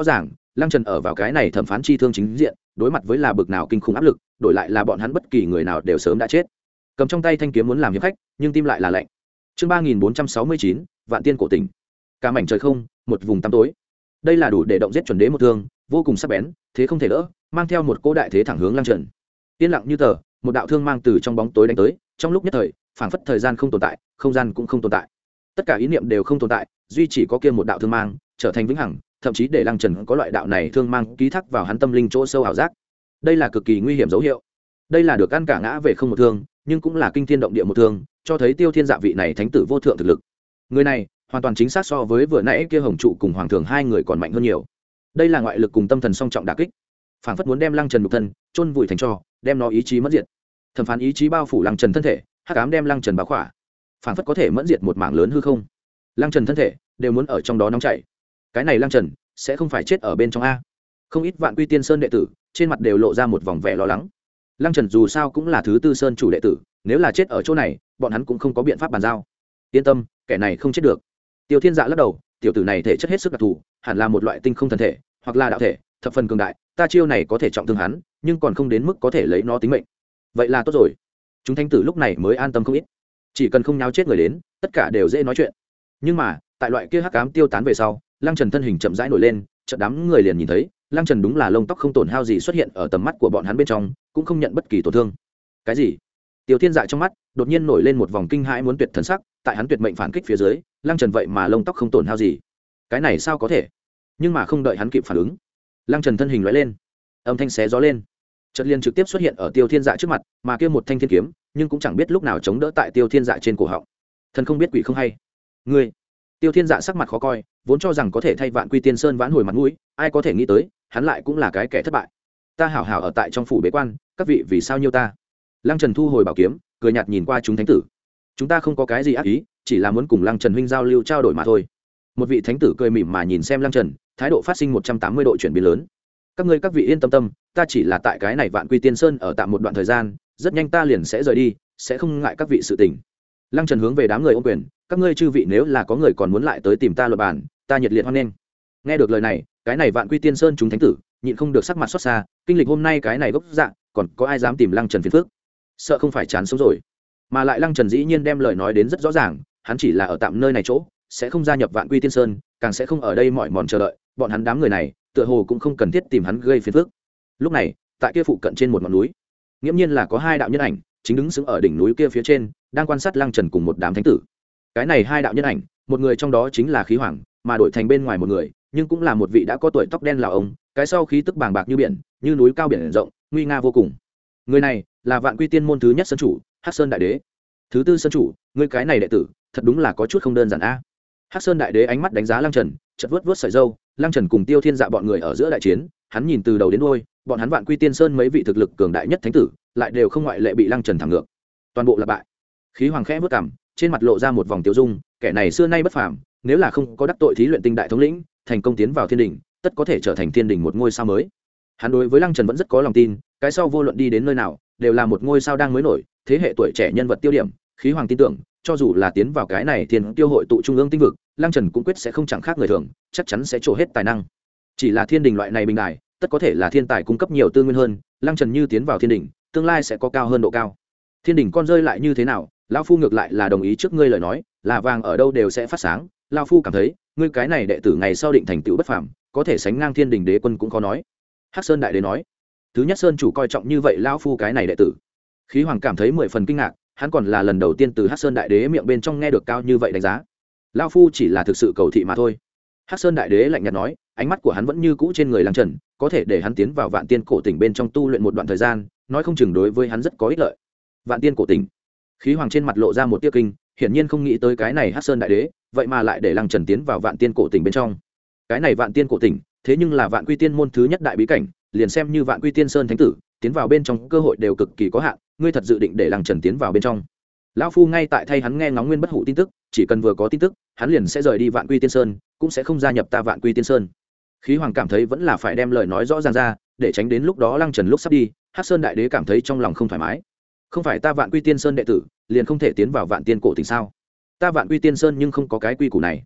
lăng trần ở vào cái này thẩm phán chi thương chính diện đối mặt với là bực nào kinh khủng áp lực, đổi lại là bọn hắn bất kỳ người nào đều sớm đã chết. Cầm trong tay thanh kiếm muốn làm hiệp khách, nhưng tim lại là lạnh. Chương ba nghìn bốn trăm sáu mươi chín, Vạn Tiên cổ tỉnh. Cả mảnh trời không, một vùng tăm tối. Đây là đủ để động giết chuẩn đế một thương, vô cùng sắc bén, thế không thể đỡ, mang theo một cỗ đại thế thẳng hướng lăng trần. Yên lặng như tờ, một đạo thương mang từ trong bóng tối đánh tới, trong lúc nhất thời, phảng phất thời gian không tồn tại, không gian cũng không tồn tại. Tất cả ý niệm đều không tồn tại, duy chỉ có kia một đạo thương mang, trở thành vĩnh hằng, thậm chí để lăng trần có loại đạo này thương mang ký thác vào hắn tâm linh chỗ sâu ảo giác. Đây là cực kỳ nguy hiểm dấu hiệu. Đây là được ăn cả ngã về không một thương, nhưng cũng là kinh thiên động địa một thương, cho thấy Tiêu Thiên Dạ vị này thánh tử vô thượng thực lực. Người này hoàn toàn chính xác so với vừa nãy kia hồng trụ cùng hoàng thường hai người còn mạnh hơn nhiều. Đây là ngoại lực cùng tâm thần song trọng đả kích, phảng phất muốn đem lăng trần nhục thân chôn vùi thành tro, đem nó ý chí mất diệt. Thẩm phán ý chí bao phủ lăng trần thân thể, hắc ám đem lăng trần bao khỏa, phảng phất có thể mẫn diệt một mảng lớn hư không. Lăng trần thân thể đều muốn ở trong đó nóng chảy. Cái này lăng trần sẽ không phải chết ở bên trong a? Không ít Vạn Quy Tiên Sơn đệ tử trên mặt đều lộ ra một vòng vẻ lo lắng. Lăng trần dù sao cũng là thứ tư sơn chủ đệ tử, nếu là chết ở chỗ này, bọn hắn cũng không có biện pháp bàn giao. Yên tâm, kẻ này không chết được. Tiêu Thiên Dạ lắc đầu, tiểu tử này thể chất hết sức đặc thù, hẳn là một loại tinh không thần thể, hoặc là đạo thể, thập phần cường đại, ta chiêu này có thể trọng thương hắn, nhưng còn không đến mức có thể lấy nó tính mệnh. Vậy là tốt rồi. Chúng thánh tử lúc này mới an tâm không ít. Chỉ cần không nháo chết người đến, tất cả đều dễ nói chuyện. Nhưng mà, tại loại kia hắc ám tiêu tán về sau, Lăng Trần thân hình chậm rãi nổi lên, chợt đám người liền nhìn thấy, Lăng Trần đúng là lông tóc không tổn hao gì xuất hiện ở tầm mắt của bọn hắn bên trong, cũng không nhận bất kỳ tổn thương. Cái gì? Tiêu Thiên Dạ trong mắt đột nhiên nổi lên một vòng kinh hãi muốn tuyệt thần sắc, tại hắn tuyệt mệnh phản kích phía dưới, Lăng Trần vậy mà lông tóc không tổn hao gì. Cái này sao có thể? Nhưng mà không đợi hắn kịp phản ứng, Lăng Trần thân hình lóe lên, âm thanh xé gió lên, chợt liền trực tiếp xuất hiện ở Tiêu Thiên Dạ trước mặt, mà kia một thanh thiên kiếm, nhưng cũng chẳng biết lúc nào chống đỡ tại Tiêu Thiên Dạ trên cổ họng. Thần không biết quỷ không hay. Ngươi. Tiêu Thiên Dạ sắc mặt khó coi, vốn cho rằng có thể thay Vạn Quy Tiên Sơn vãn hồi mặt mũi, ai có thể nghĩ tới, hắn lại cũng là cái kẻ thất bại. Ta hảo hảo ở tại trong phủ bế quan, các vị vì sao nhiêu ta? Lăng Trần thu hồi bảo kiếm, cười nhạt nhìn qua chúng thánh tử. Chúng ta không có cái gì ác ý, chỉ là muốn cùng Lăng Trần huynh giao lưu trao đổi mà thôi. Một vị thánh tử cười mỉm mà nhìn xem Lăng Trần, thái độ phát sinh một trăm tám mươi độ chuyển biến lớn. Các ngươi các vị yên tâm tâm, ta chỉ là tại cái này Vạn Quy Tiên Sơn ở tạm một đoạn thời gian, rất nhanh ta liền sẽ rời đi, sẽ không ngại các vị sự tình. Lăng Trần hướng về đám người ôm quyền, các ngươi chư vị nếu là có người còn muốn lại tới tìm ta luận bàn, ta nhiệt liệt hoan nghênh. Nghe được lời này, cái này Vạn Quy Tiên Sơn chúng thánh tử nhịn không được sắc mặt xót xa, kinh lịch hôm nay cái này gốc dạng, còn có ai dám tìm Lăng Trần phiền phức? Sợ không phải chán sống rồi. Mà lại Lăng Trần dĩ nhiên đem lời nói đến rất rõ ràng, hắn chỉ là ở tạm nơi này chỗ, sẽ không gia nhập Vạn Quy Tiên Sơn, càng sẽ không ở đây mỏi mòn chờ đợi, bọn hắn đám người này, tựa hồ cũng không cần thiết tìm hắn gây phiền phức. Lúc này, tại kia phụ cận trên một ngọn núi, nghiễm nhiên là có hai đạo nhân ảnh, chính đứng sững ở đỉnh núi kia phía trên, đang quan sát Lăng Trần cùng một đám thánh tử. Cái này hai đạo nhân ảnh, một người trong đó chính là Khí Hoàng, mà đổi thành bên ngoài một người, nhưng cũng là một vị đã có tuổi tóc đen lão ông, cái sau khí tức bàng bạc như biển, như núi cao biển rộng, nguy nga vô cùng. Người này là Vạn Quy Tiên môn thứ nhất sơn chủ, Hắc Sơn đại đế. Thứ tư sơn chủ, ngươi cái này đệ tử, thật đúng là có chút không đơn giản a. Hắc Sơn đại đế ánh mắt đánh giá Lăng Trần, chợt vuốt vuốt sợi râu, Lăng Trần cùng Tiêu Thiên Dạ bọn người ở giữa đại chiến, hắn nhìn từ đầu đến đuôi, bọn hắn Vạn Quy Tiên Sơn mấy vị thực lực cường đại nhất thánh tử, lại đều không ngoại lệ bị Lăng Trần thẳng ngược. Toàn bộ là bại. Khí Hoàng khẽ vút cằm, trên mặt lộ ra một vòng tiêu dung, kẻ này xưa nay bất phàm, nếu là không có đắc tội thí luyện tinh đại thống lĩnh, thành công tiến vào thiên đình, tất có thể trở thành thiên đình một ngôi sao mới. Hắn đối với Lăng Trần vẫn rất có lòng tin, cái sau vô luận đi đến nơi nào, đều là một ngôi sao đang mới nổi, thế hệ tuổi trẻ nhân vật tiêu điểm. Khí Hoàng tin tưởng, cho dù là tiến vào cái này thiên tiêu hội tụ trung ương tinh vực, Lăng Trần cũng quyết sẽ không chẳng khác người thường, chắc chắn sẽ trổ hết tài năng. Chỉ là thiên đình loại này bình đài, tất có thể là thiên tài cung cấp nhiều tư nguyên hơn, Lăng Trần như tiến vào thiên đình, tương lai sẽ có cao hơn độ cao. Thiên đình con rơi lại như thế nào, lão phu ngược lại là đồng ý trước ngươi lời nói, là vàng ở đâu đều sẽ phát sáng, lão phu cảm thấy, ngươi cái này đệ tử ngày sau định thành tựu bất phàm, có thể sánh ngang thiên đình đế quân cũng khó nói. Hắc Sơn đại đế nói, thứ nhất sơn chủ coi trọng như vậy lão phu cái này đệ tử. Khí Hoàng cảm thấy mười phần kinh ngạc, hắn còn là lần đầu tiên từ Hắc Sơn đại đế miệng bên trong nghe được cao như vậy đánh giá. Lão phu chỉ là thực sự cầu thị mà thôi. Hắc Sơn đại đế lạnh nhạt nói, ánh mắt của hắn vẫn như cũ trên người Lăng Trần, có thể để hắn tiến vào Vạn Tiên cổ tỉnh bên trong tu luyện một đoạn thời gian, nói không chừng đối với hắn rất có ích lợi. Vạn Tiên cổ tỉnh. Khí Hoàng trên mặt lộ ra một tia kinh, hiển nhiên không nghĩ tới cái này Hắc Sơn đại đế, vậy mà lại để Lăng Trần tiến vào Vạn Tiên cổ tỉnh bên trong. Cái này Vạn Tiên cổ tỉnh, thế nhưng là Vạn Quy Tiên môn thứ nhất đại bí cảnh, liền xem như Vạn Quy Tiên Sơn thánh tử, tiến vào bên trong cơ hội đều cực kỳ có hạn, ngươi thật dự định để Lăng Trần tiến vào bên trong? Lão phu ngay tại thay hắn nghe ngóng nguyên bất hủ tin tức, chỉ cần vừa có tin tức, hắn liền sẽ rời đi Vạn Quy Tiên Sơn, cũng sẽ không gia nhập ta Vạn Quy Tiên Sơn. Khí Hoàng cảm thấy vẫn là phải đem lời nói rõ ràng ra, để tránh đến lúc đó Lăng Trần lúc sắp đi, Hắc Sơn đại đế cảm thấy trong lòng không thoải mái. Không phải ta Vạn Quy Tiên Sơn đệ tử, liền không thể tiến vào Vạn Tiên cổ tỉnh sao? Ta Vạn Quy Tiên Sơn nhưng không có cái quy củ này.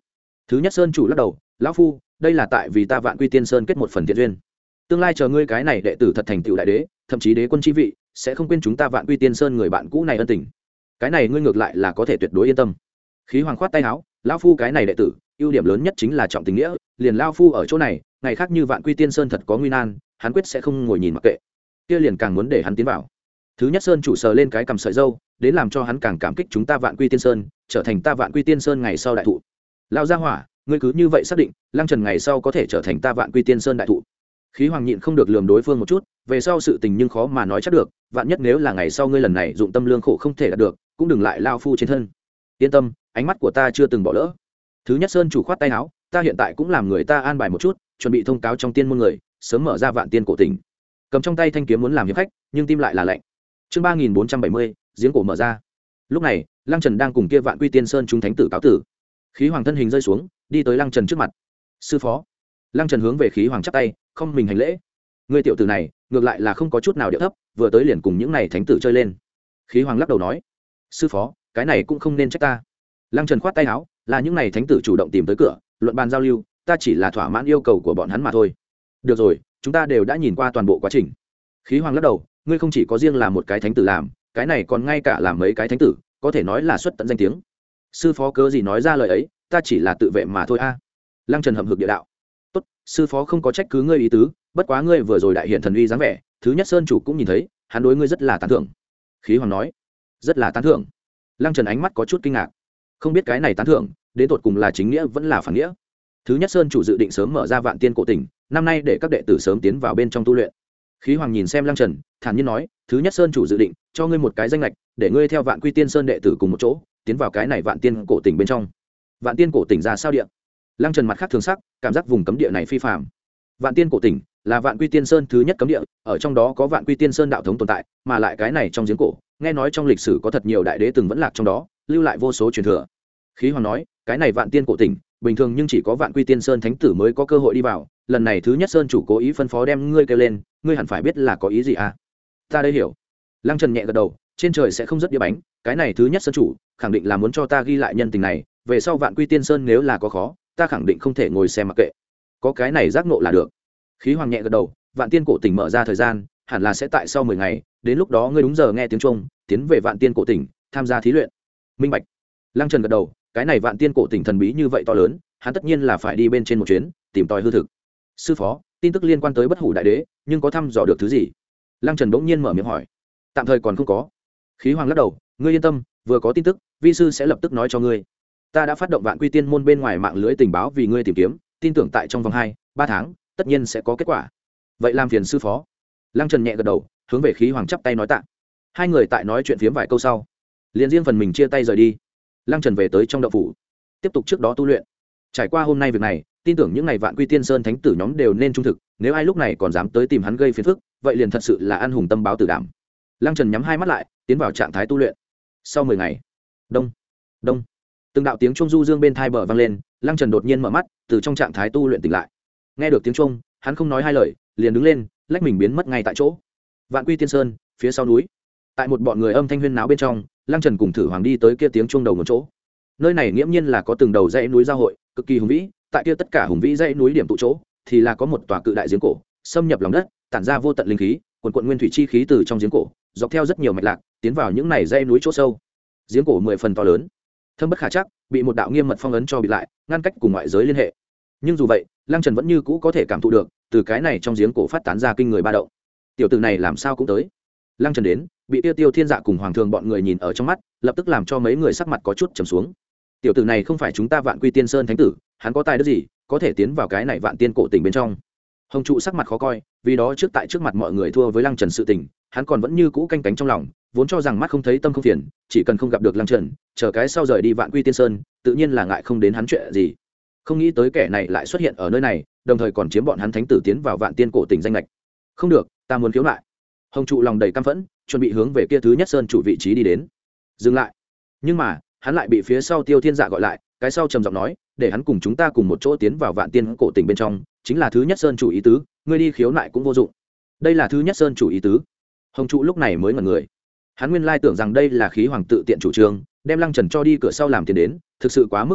Thứ nhất sơn chủ lắc đầu, lão phu, đây là tại vì ta Vạn Quy Tiên Sơn kết một phần thiện duyên, tương lai chờ ngươi cái này đệ tử thật thành tựu đại đế, thậm chí đế quân chi vị, sẽ không quên chúng ta Vạn Quy Tiên Sơn người bạn cũ này ân tình. Cái này ngươi ngược lại là có thể tuyệt đối yên tâm. Khí Hoàng khoát tay áo, lão phu cái này đệ tử, ưu điểm lớn nhất chính là trọng tình nghĩa, liền lão phu ở chỗ này, ngày khác như Vạn Quy Tiên Sơn thật có nguy nan, hắn quyết sẽ không ngồi nhìn mặc kệ, kia liền càng muốn để hắn tiến vào. Thứ nhất sơn chủ sờ lên cái cầm sợi dâu, đến làm cho hắn càng cảm kích chúng ta Vạn Quy Tiên Sơn, trở thành ta Vạn Quy Tiên Sơn ngày sau đại thụ. Lão gia hỏa, ngươi cứ như vậy xác định, Lăng Trần ngày sau có thể trở thành ta Vạn Quy Tiên Sơn đại thụ. Khí Hoàng nhịn không được lườm đối phương một chút, về sau sự tình nhưng khó mà nói chắc được, vạn nhất nếu là ngày sau ngươi lần này dụng tâm lương khổ không thể đạt được, cũng đừng lại lao phu trên thân. Yên tâm, ánh mắt của ta chưa từng bỏ lỡ. Thứ nhất sơn chủ khoát tay áo, ta hiện tại cũng làm người ta an bài một chút, chuẩn bị thông cáo trong tiên môn người, sớm mở ra Vạn Tiên cổ tỉnh. Cầm trong tay thanh kiếm muốn làm hiệp khách, nhưng tim lại là lạnh. Chương ba nghìn bốn trăm bảy mươi, giếng cổ mở ra. Lúc này, Lăng Trần đang cùng kia Vạn Quy Tiên Sơn chúng thánh tử cáo tử. Khí Hoàng thân hình rơi xuống, đi tới Lăng Trần trước mặt. Sư phó. Lăng Trần hướng về Khí Hoàng chắp tay, không mình hành lễ. Người tiểu tử này, ngược lại là không có chút nào điệu thấp, vừa tới liền cùng những này thánh tử chơi lên. Khí Hoàng lắc đầu nói, sư phó, cái này cũng không nên trách ta. Lăng Trần khoát tay áo, là những này thánh tử chủ động tìm tới cửa, luận bàn giao lưu, ta chỉ là thỏa mãn yêu cầu của bọn hắn mà thôi. Được rồi, chúng ta đều đã nhìn qua toàn bộ quá trình. Khí Hoàng lắc đầu, ngươi không chỉ có riêng là một cái thánh tử làm, cái này còn ngay cả làm mấy cái thánh tử, có thể nói là xuất tận danh tiếng. Sư phó cớ gì nói ra lời ấy, ta chỉ là tự vệ mà thôi a. Lăng Trần hậm hực địa đạo, tốt, sư phó không có trách cứ ngươi ý tứ, bất quá ngươi vừa rồi đại hiện thần uy dáng vẻ, thứ nhất sơn chủ cũng nhìn thấy, hắn đối ngươi rất là tán thưởng. Khí Hoàng nói, rất là tán thưởng. Lăng Trần ánh mắt có chút kinh ngạc, không biết cái này tán thưởng đến tột cùng là chính nghĩa vẫn là phản nghĩa. Thứ nhất sơn chủ dự định sớm mở ra Vạn Tiên cổ tỉnh, năm nay để các đệ tử sớm tiến vào bên trong tu luyện. Khí Hoàng nhìn xem Lăng Trần, thản nhiên nói, thứ nhất sơn chủ dự định cho ngươi một cái danh lệch, để ngươi theo Vạn Quy Tiên Sơn đệ tử cùng một chỗ tiến vào cái này Vạn Tiên cổ tỉnh bên trong. Vạn Tiên cổ tỉnh ra sao địa? Lăng Trần mặt khác thường sắc, cảm giác vùng cấm địa này phi phàm. Vạn Tiên cổ tỉnh là Vạn Quy Tiên Sơn thứ nhất cấm địa, ở trong đó có Vạn Quy Tiên Sơn đạo thống tồn tại, mà lại cái này trong giếng cổ, nghe nói trong lịch sử có thật nhiều đại đế từng vẫn lạc trong đó, lưu lại vô số truyền thừa. Khí Hoàng nói, cái này Vạn Tiên cổ tỉnh, bình thường nhưng chỉ có Vạn Quy Tiên Sơn thánh tử mới có cơ hội đi vào, lần này thứ nhất sơn chủ cố ý phân phó đem ngươi kêu lên, ngươi hẳn phải biết là có ý gì à? Ta đây hiểu. Lăng Trần nhẹ gật đầu, trên trời sẽ không rất đĩa bánh, cái này thứ nhất sơn chủ khẳng định là muốn cho ta ghi lại nhân tình này, về sau Vạn Quy Tiên Sơn nếu là có khó, ta khẳng định không thể ngồi xem mặc kệ, có cái này giác ngộ là được. Khí Hoàng nhẹ gật đầu, Vạn Tiên cổ tỉnh mở ra thời gian hẳn là sẽ tại sau mười ngày, đến lúc đó ngươi đúng giờ nghe tiếng chuông, tiến về Vạn Tiên cổ tỉnh tham gia thí luyện. Minh bạch. Lăng Trần gật đầu, cái này Vạn Tiên cổ tỉnh thần bí như vậy to lớn, hắn tất nhiên là phải đi bên trên một chuyến, tìm tòi hư thực. Sư phó, tin tức liên quan tới Bất Hủ đại đế, nhưng có thăm dò được thứ gì? Lăng Trần bỗng nhiên mở miệng hỏi. Tạm thời còn không có. Khí Hoàng lắc đầu, ngươi yên tâm, vừa có tin tức, vi sư sẽ lập tức nói cho ngươi. Ta đã phát động Vạn Quy Tiên môn bên ngoài mạng lưới tình báo vì ngươi tìm kiếm, tin tưởng tại trong vòng hai ba tháng tất nhiên sẽ có kết quả. Vậy làm phiền sư phó. Lăng Trần nhẹ gật đầu, hướng về Khí Hoàng chắp tay nói tạ. Hai người tại nói chuyện phiếm vài câu sau, liền riêng phần mình chia tay rời đi. Lăng Trần về tới trong động phủ, tiếp tục trước đó tu luyện. Trải qua hôm nay việc này, tin tưởng những ngày Vạn Quy Tiên Sơn thánh tử nhóm đều nên trung thực, nếu ai lúc này còn dám tới tìm hắn gây phiền phức, vậy liền thật sự là ăn hùng tâm báo tử đảm. Lăng Trần nhắm hai mắt lại, tiến vào trạng thái tu luyện. Sau mười ngày, đông đông, từng đạo tiếng chuông du dương bên thai bờ vang lên, Lăng Trần đột nhiên mở mắt, từ trong trạng thái tu luyện tỉnh lại. Nghe được tiếng chuông, hắn không nói hai lời, liền đứng lên, lách mình biến mất ngay tại chỗ. Vạn Quy Tiên Sơn, phía sau núi, tại một bọn người âm thanh huyên náo bên trong, Lăng Trần cùng Thử Hoàng đi tới kia tiếng chuông đầu một chỗ. Nơi này nghiễm nhiên là có từng đầu dãy núi giao hội, cực kỳ hùng vĩ, tại kia tất cả hùng vĩ dãy núi điểm tụ chỗ, thì là có một tòa cự đại giếng cổ, xâm nhập lòng đất, tản ra vô tận linh khí, quần quần nguyên thủy chi khí từ trong giếng cổ, dọc theo rất nhiều mạch lạc, tiến vào những này dãy núi chỗ sâu. Giếng cổ mười phần to lớn, thâm bất khả trắc, bị một đạo nghiêm mật phong ấn cho bịt lại, ngăn cách cùng ngoại giới liên hệ. Nhưng dù vậy, Lăng Trần vẫn như cũ có thể cảm thụ được, từ cái này trong giếng cổ phát tán ra kinh người ba động. Tiểu tử này làm sao cũng tới? Lăng Trần đến, bị Tiêu Tiêu Thiên Dạ cùng Hoàng Thường bọn người nhìn ở trong mắt, lập tức làm cho mấy người sắc mặt có chút trầm xuống. Tiểu tử này không phải chúng ta Vạn Quy Tiên Sơn thánh tử, hắn có tài đức gì, có thể tiến vào cái này Vạn Tiên cổ tỉnh bên trong? Hồng trụ sắc mặt khó coi, vì đó trước tại trước mặt mọi người thua với Lăng Trần sự tình, hắn còn vẫn như cũ canh cánh trong lòng, vốn cho rằng mắt không thấy tâm không phiền, chỉ cần không gặp được Lăng Trần, chờ cái sau rời đi Vạn Quy Tiên Sơn, tự nhiên là ngại không đến hắn chuyện gì. Không nghĩ tới kẻ này lại xuất hiện ở nơi này, đồng thời còn chiếm bọn hắn thánh tử tiến vào Vạn Tiên cổ tỉnh danh lệch. Không được, ta muốn khiếu nại. Hồng trụ lòng đầy căm phẫn, chuẩn bị hướng về kia thứ nhất sơn chủ vị trí đi đến. Dừng lại. Nhưng mà, hắn lại bị phía sau Tiêu Thiên Dạ gọi lại, cái sau trầm giọng nói, để hắn cùng chúng ta cùng một chỗ tiến vào Vạn Tiên cổ tỉnh bên trong, chính là thứ nhất sơn chủ ý tứ, ngươi đi khiếu nại cũng vô dụng. Đây là thứ nhất sơn chủ ý tứ. Hồng trụ lúc này mới ngẩn người. Hắn nguyên lai tưởng rằng đây là Khí Hoàng tự tiện chủ trương, đem Lăng Trần cho đi cửa sau làm tiền đến, thực sự quá mức đáng hận,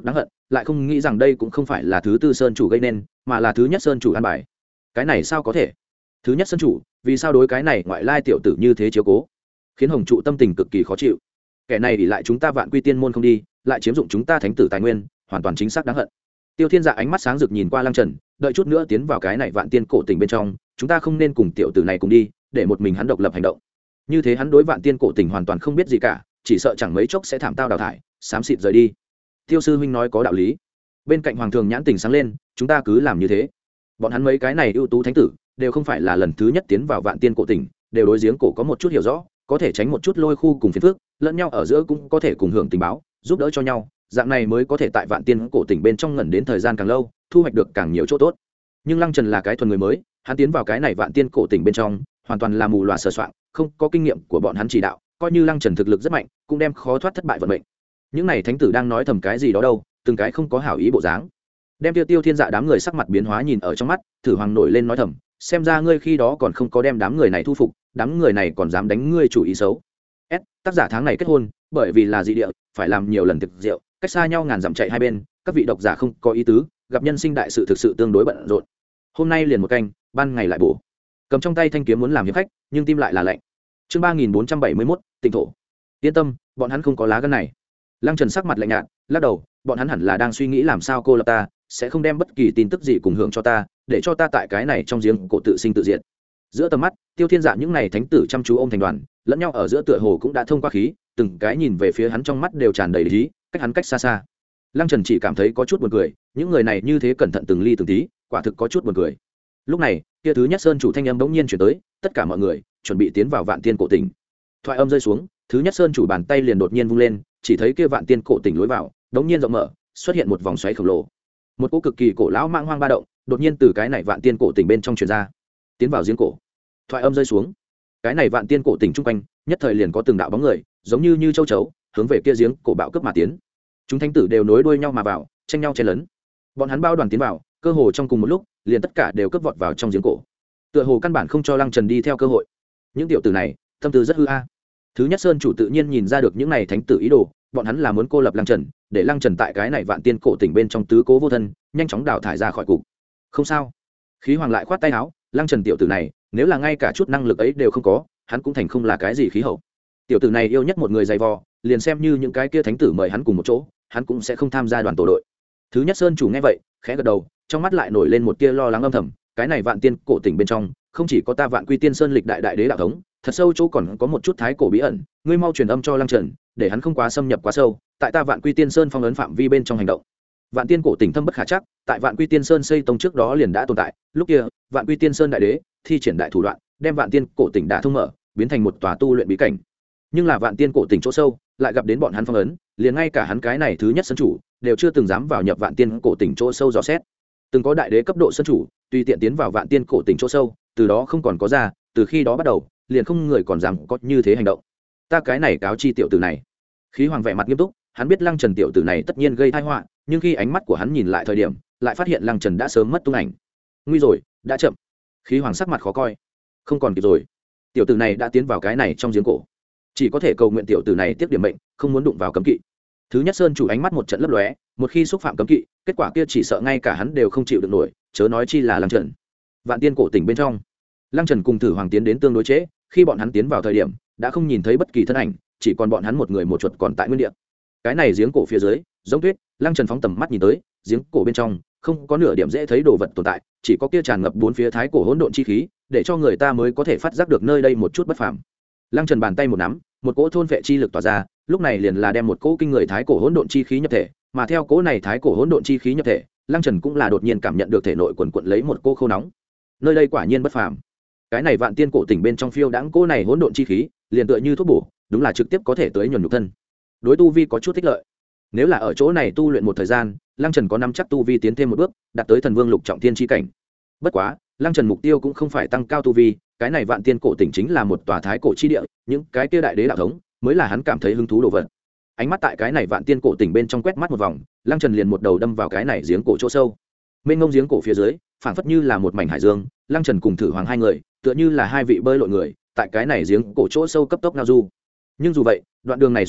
lại không nghĩ rằng đây cũng không phải là thứ tư sơn chủ gây nên mà là thứ nhất sơn chủ an bài. Cái này sao có thể? Thứ nhất sơn chủ vì sao đối cái này ngoại lai tiểu tử như thế chiếu cố, khiến hồng trụ tâm tình cực kỳ khó chịu. Kẻ này ỉ lại chúng ta Vạn Quy Tiên môn không đi, lại chiếm dụng chúng ta thánh tử tài nguyên, hoàn toàn chính xác đáng hận. Tiêu Thiên Dạ ánh mắt sáng rực nhìn qua Lăng Trần, đợi chút nữa tiến vào cái này Vạn Tiên cổ tỉnh bên trong, chúng ta không nên cùng tiểu tử này cùng đi, để một mình hắn độc lập hành động. Như thế hắn đối Vạn Tiên cổ tỉnh hoàn toàn không biết gì cả, chỉ sợ chẳng mấy chốc sẽ thảm tao đào thải, xám xịt rời đi. Tiêu sư huynh nói có đạo lý. Bên cạnh hoàng thường nhãn tình sáng lên, chúng ta cứ làm như thế. Bọn hắn mấy cái này ưu tú thánh tử, đều không phải là lần thứ nhất tiến vào Vạn Tiên cổ tỉnh, đều đối giếng cổ có một chút hiểu rõ, có thể tránh một chút lôi khu cùng phiền phức, lẫn nhau ở giữa cũng có thể cùng hưởng tình báo, giúp đỡ cho nhau, dạng này mới có thể tại Vạn Tiên cổ tỉnh bên trong ngẩn đến thời gian càng lâu, thu hoạch được càng nhiều chỗ tốt. Nhưng Lăng Trần là cái thuần người mới, hắn tiến vào cái này Vạn Tiên cổ tỉnh bên trong, hoàn toàn là mù loà sờ soạng, không có kinh nghiệm của bọn hắn chỉ đạo, coi như Lăng Trần thực lực rất mạnh, cũng đem khó thoát thất bại vận mệnh. Những này thánh tử đang nói thầm cái gì đó đâu, từng cái không có hảo ý bộ dáng. Đem Tiêu Tiêu Thiên Dạ đám người sắc mặt biến hóa nhìn ở trong mắt, Thử Hoàng nổi lên nói thầm, xem ra ngươi khi đó còn không có đem đám người này thu phục, đám người này còn dám đánh ngươi chủ ý xấu. S, tác giả tháng này kết hôn, bởi vì là dị địa, phải làm nhiều lần tiệc rượu, cách xa nhau ngàn dặm chạy hai bên, các vị độc giả không có ý tứ, gặp nhân sinh đại sự thực sự tương đối bận rộn. Hôm nay liền một canh, ban ngày lại bổ. Cầm trong tay thanh kiếm muốn làm hiệp khách, nhưng tim lại là lạnh. Chương ba nghìn bốn trăm bảy mươi mốt, Tịnh thổ. Yên tâm, bọn hắn không có lá gan này. Lăng Trần sắc mặt lạnh nhạt, lắc đầu, bọn hắn hẳn là đang suy nghĩ làm sao cô lập ta, sẽ không đem bất kỳ tin tức gì cùng hưởng cho ta, để cho ta tại cái này trong giếng cổ tự sinh tự diệt. Giữa tầm mắt, Tiêu Thiên Dạ những này thánh tử chăm chú ôm thành đoàn, lẫn nhau ở giữa tựa hồ cũng đã thông qua khí, từng cái nhìn về phía hắn trong mắt đều tràn đầy lý, cách hắn cách xa xa. Lăng Trần chỉ cảm thấy có chút buồn cười, những người này như thế cẩn thận từng ly từng tí, quả thực có chút buồn cười. Lúc này, kia thứ nhất sơn chủ thanh âm bỗng nhiên chuyển tới, tất cả mọi người chuẩn bị tiến vào Vạn Tiên cổ tỉnh. Thoại âm rơi xuống, thứ nhất sơn chủ bàn tay liền đột nhiên vung lên, chỉ thấy kia Vạn Tiên cổ tỉnh lối vào, đống nhiên rộng mở, xuất hiện một vòng xoáy khổng lồ. Một cỗ cực kỳ cổ lão mãng hoang ba động, đột nhiên từ cái này Vạn Tiên cổ tỉnh bên trong truyền ra, tiến vào giếng cổ. Thoại âm rơi xuống, cái này Vạn Tiên cổ tỉnh trung quanh, nhất thời liền có từng đạo bóng người, giống như như châu chấu, hướng về kia giếng cổ bạo cướp mà tiến. Chúng thánh tử đều nối đuôi nhau mà vào, tranh nhau chen lấn. Bọn hắn bao đoàn tiến vào, cơ hồ trong cùng một lúc, liền tất cả đều cướp vọt vào trong giếng cổ. Tựa hồ căn bản không cho Lăng Trần đi theo cơ hội. Những tiểu tử này, tâm tư rất hư a. Thứ nhất sơn chủ tự nhiên nhìn ra được những này thánh tử ý đồ, bọn hắn là muốn cô lập Lăng Trần, để Lăng Trần tại cái này Vạn Tiên cổ tỉnh bên trong tứ cố vô thân, nhanh chóng đào thải ra khỏi cục. Không sao. Khí Hoàng lại khoát tay áo, Lăng Trần tiểu tử này, nếu là ngay cả chút năng lực ấy đều không có, hắn cũng thành không là cái gì khí hậu. Tiểu tử này yêu nhất một người dày vò, liền xem như những cái kia thánh tử mời hắn cùng một chỗ, hắn cũng sẽ không tham gia đoàn tổ đội. Thứ nhất sơn chủ nghe vậy, khẽ gật đầu, trong mắt lại nổi lên một tia lo lắng âm thầm, cái này Vạn Tiên cổ tỉnh bên trong, không chỉ có ta Vạn Quy Tiên Sơn lịch đại đại đế đạo thống, thật sâu chỗ còn có một chút thái cổ bí ẩn, ngươi mau truyền âm cho Lăng Trần, để hắn không quá xâm nhập quá sâu, tại ta Vạn Quy Tiên Sơn phong ấn phạm vi bên trong hành động. Vạn Tiên cổ tỉnh thâm bất khả chắc, tại Vạn Quy Tiên Sơn xây tông trước đó liền đã tồn tại, lúc kia, Vạn Quy Tiên Sơn đại đế thi triển đại thủ đoạn, đem Vạn Tiên cổ tỉnh đã thông mở, biến thành một tòa tu luyện bí cảnh. Nhưng là Vạn Tiên cổ tỉnh chỗ sâu, lại gặp đến bọn hắn phong ấn, liền ngay cả hắn cái này thứ nhất sân chủ, đều chưa từng dám vào nhập Vạn Tiên cổ tỉnh chỗ sâu dò xét. Từng có đại đế cấp độ sân chủ, tùy tiện tiến vào Vạn Tiên cổ tỉnh chỗ sâu, từ đó không còn có ra, từ khi đó bắt đầu, liền không người còn dám có như thế hành động. Ta cái này cáo chi tiểu tử này. Khí Hoàng vẻ mặt nghiêm túc, hắn biết Lăng Trần tiểu tử này tất nhiên gây tai họa, nhưng khi ánh mắt của hắn nhìn lại thời điểm, lại phát hiện Lăng Trần đã sớm mất tung ảnh. Nguy rồi, đã chậm. Khí Hoàng sắc mặt khó coi. Không còn kịp rồi. Tiểu tử này đã tiến vào cái này trong giếng cổ. Chỉ có thể cầu nguyện tiểu tử này tiếp điểm mệnh, không muốn đụng vào cấm kỵ. Thứ nhất sơn chủ ánh mắt một trận lấp lóe, một khi xúc phạm cấm kỵ, kết quả kia chỉ sợ ngay cả hắn đều không chịu được nổi, chớ nói chi là Lăng Trần. Vạn Tiên cổ tỉnh bên trong, Lăng Trần cùng Thử Hoàng tiến đến tương đối chế, khi bọn hắn tiến vào thời điểm, đã không nhìn thấy bất kỳ thân ảnh, chỉ còn bọn hắn một người một chuột còn tại nguyên địa. Cái này giếng cổ phía dưới, giống tuyết, Lăng Trần phóng tầm mắt nhìn tới, giếng cổ bên trong không có nửa điểm dễ thấy đồ vật tồn tại, chỉ có kia tràn ngập bốn phía thái cổ hỗn độn chi khí, để cho người ta mới có thể phát giác được nơi đây một chút bất phàm. Lăng Trần bàn tay một nắm, một cỗ thôn vệ chi lực tỏa ra, lúc này liền là đem một cỗ kinh người thái cổ hỗn độn chi khí nhập thể, mà theo cỗ này thái cổ hỗn độn chi khí nhập thể, Lăng Trần cũng là đột nhiên cảm nhận được thể nội quần quật lấy một cỗ khô nóng. Nơi đây quả nhiên bất phàm. Cái này Vạn Tiên cổ tỉnh bên trong phiêu đãng cỗ này hỗn độn chi khí, liền tựa như thuốc bổ, đúng là trực tiếp có thể tới nhuần nhục thân. Đối tu vi có chút thích lợi. Nếu là ở chỗ này tu luyện một thời gian, Lăng Trần có nắm chắc tu vi tiến thêm một bước, đạt tới thần vương lục trọng thiên chi cảnh. Bất quá, Lăng Trần mục tiêu cũng không phải tăng cao tu vi, cái này Vạn Tiên cổ tỉnh chính là một tòa thái cổ chi địa, những cái kia đại đế đạo thống mới là hắn cảm thấy hứng thú đồ vật. Ánh mắt tại cái này Vạn Tiên cổ tỉnh bên trong quét mắt một vòng, Lăng Trần liền một đầu đâm vào cái này giếng cổ chỗ sâu. Mênh mông giếng cổ phía dưới, phảng phất như là một mảnh hải dương, Lăng Trần cùng Thử Hoàng hai người, tựa như là hai vị bơi lội người, tại cái này giếng cổ chỗ sâu cấp tốc ngao du. Nhưng dù vậy, đoạn đường này xuống tới,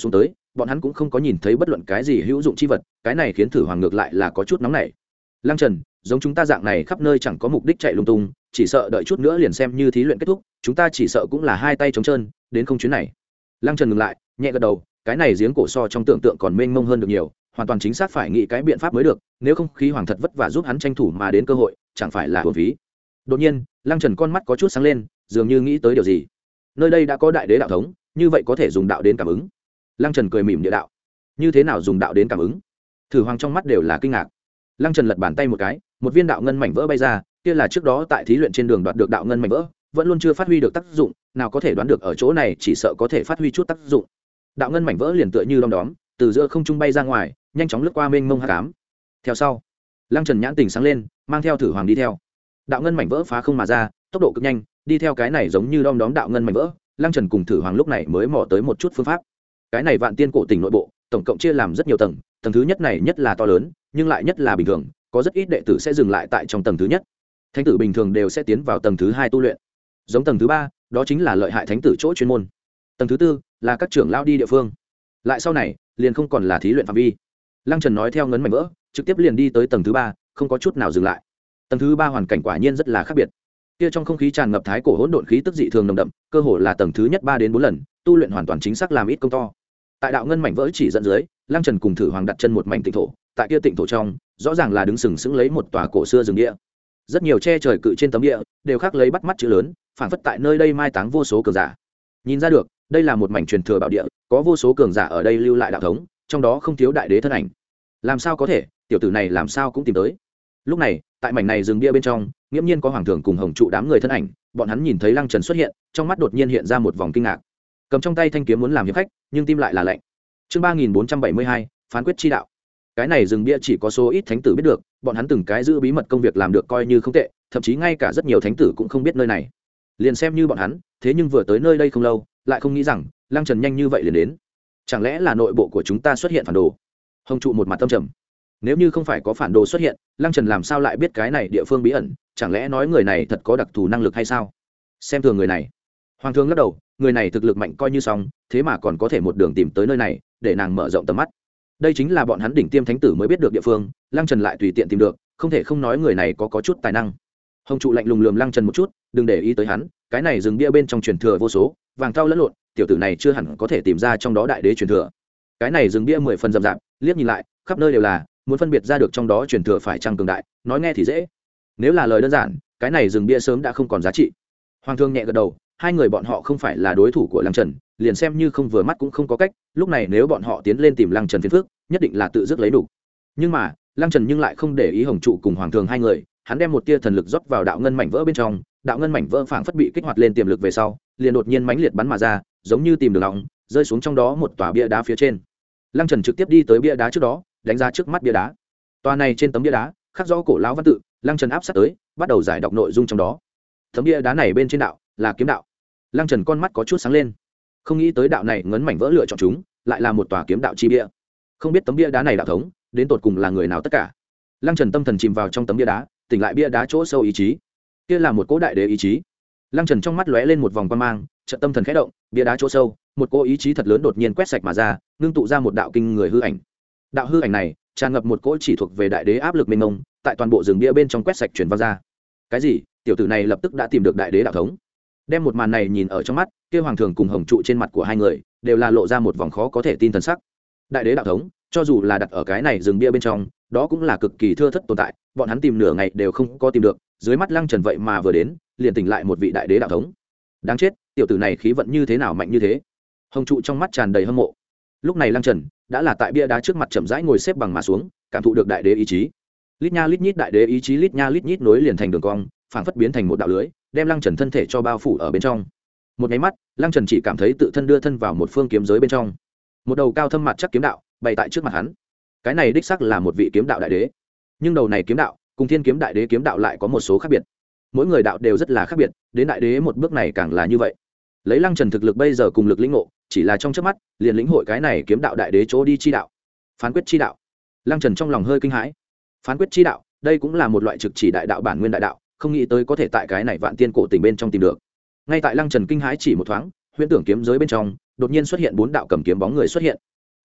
bọn hắn cũng không có nhìn thấy bất luận cái gì hữu dụng chi vật, cái này khiến thử hoàng ngược lại là có chút nóng nảy. Lăng Trần, giống chúng ta dạng này khắp nơi chẳng có mục đích chạy lung tung, chỉ sợ đợi chút nữa liền xem như thí luyện kết thúc, chúng ta chỉ sợ cũng là hai tay trống trơn, đến không chuyến này. Lăng Trần ngừng lại, nhẹ gật đầu, cái này giếng cổ so trong tưởng tượng còn mênh mông hơn được nhiều, hoàn toàn chính xác phải nghĩ cái biện pháp mới được, nếu không khí hoàng thật vất vả giúp hắn tranh thủ mà đến cơ hội, chẳng phải là uổng phí. Đột nhiên, Lăng Trần con mắt có chút sáng lên, dường như nghĩ tới điều gì. Nơi đây đã có đại đế đạo thống, như vậy có thể dùng đạo đến cảm ứng. Lăng Trần cười mỉm địa đạo, như thế nào dùng đạo đến cảm ứng? Thử hoàng trong mắt đều là kinh ngạc. Lăng Trần lật bàn tay một cái, một viên đạo ngân mảnh vỡ bay ra, kia là trước đó tại thí luyện trên đường đoạt được đạo ngân mảnh vỡ, vẫn luôn chưa phát huy được tác dụng, nào có thể đoán được ở chỗ này chỉ sợ có thể phát huy chút tác dụng. Đạo ngân mảnh vỡ liền tựa như đom đóm, từ giữa không trung bay ra ngoài, nhanh chóng lướt qua mênh mông hắc ám. Theo sau, Lăng Trần nhãn tình sáng lên, mang theo thử hoàng đi theo. Đạo ngân mảnh vỡ phá không mà ra, tốc độ cực nhanh, đi theo cái này giống như đom đóm đạo ngân mảnh vỡ, Lăng Trần cùng thử hoàng lúc này mới mò tới một chút phương pháp. Cái này Vạn Tiên cổ tỉnh nội bộ, tổng cộng chia làm rất nhiều tầng, tầng thứ nhất này nhất là to lớn, nhưng lại nhất là bình thường, có rất ít đệ tử sẽ dừng lại tại trong tầng thứ nhất. Thánh tử bình thường đều sẽ tiến vào tầng thứ hai tu luyện. Giống tầng thứ ba, đó chính là lợi hại thánh tử chỗ chuyên môn. Tầng thứ tư là các trưởng lao đi địa phương. Lại sau này, liền không còn là thí luyện phạm vi. Lăng Trần nói theo ngấn mảnh vỡ, trực tiếp liền đi tới tầng thứ ba, không có chút nào dừng lại. Tầng thứ ba hoàn cảnh quả nhiên rất là khác biệt. Kia trong không khí tràn ngập thái cổ hỗn độn khí tức dị thường nồng đậm, cơ hồ là tầng thứ nhất ba đến bốn lần, tu luyện hoàn toàn chính xác làm ít công to. Tại đạo ngân mảnh vỡ chỉ dẫn dưới, Lăng Trần cùng thử hoàng đặt chân một mảnh tịnh thổ, tại kia tịnh thổ trong, rõ ràng là đứng sừng sững lấy một tòa cổ xưa rừng địa. Rất nhiều che trời cự trên tấm địa đều khắc lấy bắt mắt chữ lớn, phản phất tại nơi đây mai táng vô số cường giả. Nhìn ra được, đây là một mảnh truyền thừa bảo địa, có vô số cường giả ở đây lưu lại đạo thống, trong đó không thiếu đại đế thân ảnh. Làm sao có thể, tiểu tử này làm sao cũng tìm tới. Lúc này, tại mảnh này rừng bia bên trong, nghiễm nhiên có hoàng thượng cùng hồng trụ đám người thân ảnh, bọn hắn nhìn thấy Lăng Trần xuất hiện, trong mắt đột nhiên hiện ra một vòng kinh ngạc. Cầm trong tay thanh kiếm muốn làm hiệp khách, nhưng tim lại là lạnh. Chương ba nghìn bốn trăm bảy mươi hai, phán quyết chi đạo. Cái này rừng bia chỉ có số ít thánh tử biết được, bọn hắn từng cái giữ bí mật công việc làm được coi như không tệ, thậm chí ngay cả rất nhiều thánh tử cũng không biết nơi này. Liền xem như bọn hắn, thế nhưng vừa tới nơi đây không lâu, lại không nghĩ rằng Lăng Trần nhanh như vậy liền đến. Chẳng lẽ là nội bộ của chúng ta xuất hiện phản đồ? Hồng trụ một mặt tâm trầm. Nếu như không phải có phản đồ xuất hiện, Lăng Trần làm sao lại biết cái này địa phương bí ẩn? Chẳng lẽ nói người này thật có đặc thù năng lực hay sao? Xem thường người này. Hoàng thương lắc đầu, người này thực lực mạnh coi như xong, thế mà còn có thể một đường tìm tới nơi này, để nàng mở rộng tầm mắt. Đây chính là bọn hắn đỉnh tiêm thánh tử mới biết được địa phương, Lăng Trần lại tùy tiện tìm được, không thể không nói người này có có chút tài năng. Hồng trụ lạnh lùng lườm Lăng Trần một chút, đừng để ý tới hắn, cái này rừng bia bên trong truyền thừa vô số, vàng thau lẫn lộn, tiểu tử này chưa hẳn có thể tìm ra trong đó đại đế truyền thừa. Cái này rừng bia mười phần rậm rạp, liếc nhìn lại, khắp nơi đều là, muốn phân biệt ra được trong đó truyền thừa phải chăng cường đại, nói nghe thì dễ. Nếu là lời đơn giản, cái này rừng bia sớm đã không còn giá trị. Hoàng thương nhẹ gật đầu, hai người bọn họ không phải là đối thủ của Lăng Trần, liền xem như không vừa mắt cũng không có cách, lúc này nếu bọn họ tiến lên tìm Lăng Trần phiền phức, nhất định là tự dứt lấy đủ. Nhưng mà, Lăng Trần nhưng lại không để ý Hồng trụ cùng Hoàng thương hai người, hắn đem một tia thần lực rót vào đạo ngân mảnh vỡ bên trong, đạo ngân mảnh vỡ phảng phất bị kích hoạt lên tiềm lực về sau, liền đột nhiên mãnh liệt bắn mà ra, giống như tìm đường ong, rơi xuống trong đó một tòa bia đá phía trên. Lăng Trần trực tiếp đi tới bia đá trước đó, đánh ra trước mắt bia đá. Tòa này trên tấm bia đá khắc rõ cổ lão văn tự, Lăng Trần áp sát tới, bắt đầu giải đọc nội dung trong đó. Tấm bia đá này bên trên đạo là kiếm đạo. Lăng Trần con mắt có chút sáng lên, không nghĩ tới đạo này ngấn mảnh vỡ lựa chọn chúng, lại là một tòa kiếm đạo chi bia. Không biết tấm bia đá này đạo thống đến tột cùng là người nào tất cả. Lăng Trần tâm thần chìm vào trong tấm bia đá, tỉnh lại bia đá chỗ sâu ý chí. Kia là một cỗ đại đế ý chí. Lăng Trần trong mắt lóe lên một vòng quan mang, trận tâm thần khẽ động, bia đá chỗ sâu, một cỗ ý chí thật lớn đột nhiên quét sạch mà ra, ngưng tụ ra một đạo kinh người hư ảnh. Đạo hư ảnh này tràn ngập một cỗ chỉ thuộc về đại đế áp lực mênh mông, tại toàn bộ rừng bia bên trong quét sạch truyền vào ra. Cái gì? Tiểu tử này lập tức đã tìm được đại đế đạo thống. Đem một màn này nhìn ở trong mắt, kia Hoàng thường cùng Hồng trụ trên mặt của hai người đều là lộ ra một vòng khó có thể tin thần sắc. Đại đế đạo thống, cho dù là đặt ở cái này rừng bia bên trong, đó cũng là cực kỳ thưa thất tồn tại, bọn hắn tìm nửa ngày đều không có tìm được, dưới mắt Lăng Trần vậy mà vừa đến, liền tỉnh lại một vị đại đế đạo thống. Đáng chết, tiểu tử này khí vận như thế nào mạnh như thế. Hồng trụ trong mắt tràn đầy hâm mộ. Lúc này Lăng Trần đã là tại bia đá trước mặt chậm rãi ngồi xếp bằng mà xuống, cảm thụ được đại đế ý chí. Lít nha lít nhít đại đế ý chí lít nha lít nhít nối liền thành đường cong, phảng phất biến thành một đạo lưới, đem Lăng Trần thân thể cho bao phủ ở bên trong. Một cái mắt, Lăng Trần chỉ cảm thấy tự thân đưa thân vào một phương kiếm giới bên trong. Một đầu cao thâm mặt chắc kiếm đạo bày tại trước mặt hắn. Cái này đích xác là một vị kiếm đạo đại đế. Nhưng đầu này kiếm đạo cùng Thiên kiếm đại đế kiếm đạo lại có một số khác biệt. Mỗi người đạo đều rất là khác biệt, đến đại đế một bước này càng là như vậy. Lấy Lăng Trần thực lực bây giờ cùng lực lĩnh ngộ, chỉ là trong chớp mắt, liền lĩnh hội cái này kiếm đạo đại đế chỗ đi chi đạo. Phán quyết chi đạo. Lăng Trần trong lòng hơi kinh hãi. Phán quyết chi đạo, đây cũng là một loại trực chỉ đại đạo bản nguyên đại đạo, không nghĩ tới có thể tại cái này Vạn Tiên cổ tỉnh bên trong tìm được. Ngay tại Lăng Trần kinh hãi chỉ một thoáng, huyễn tưởng kiếm giới bên trong, đột nhiên xuất hiện bốn đạo cầm kiếm bóng người xuất hiện.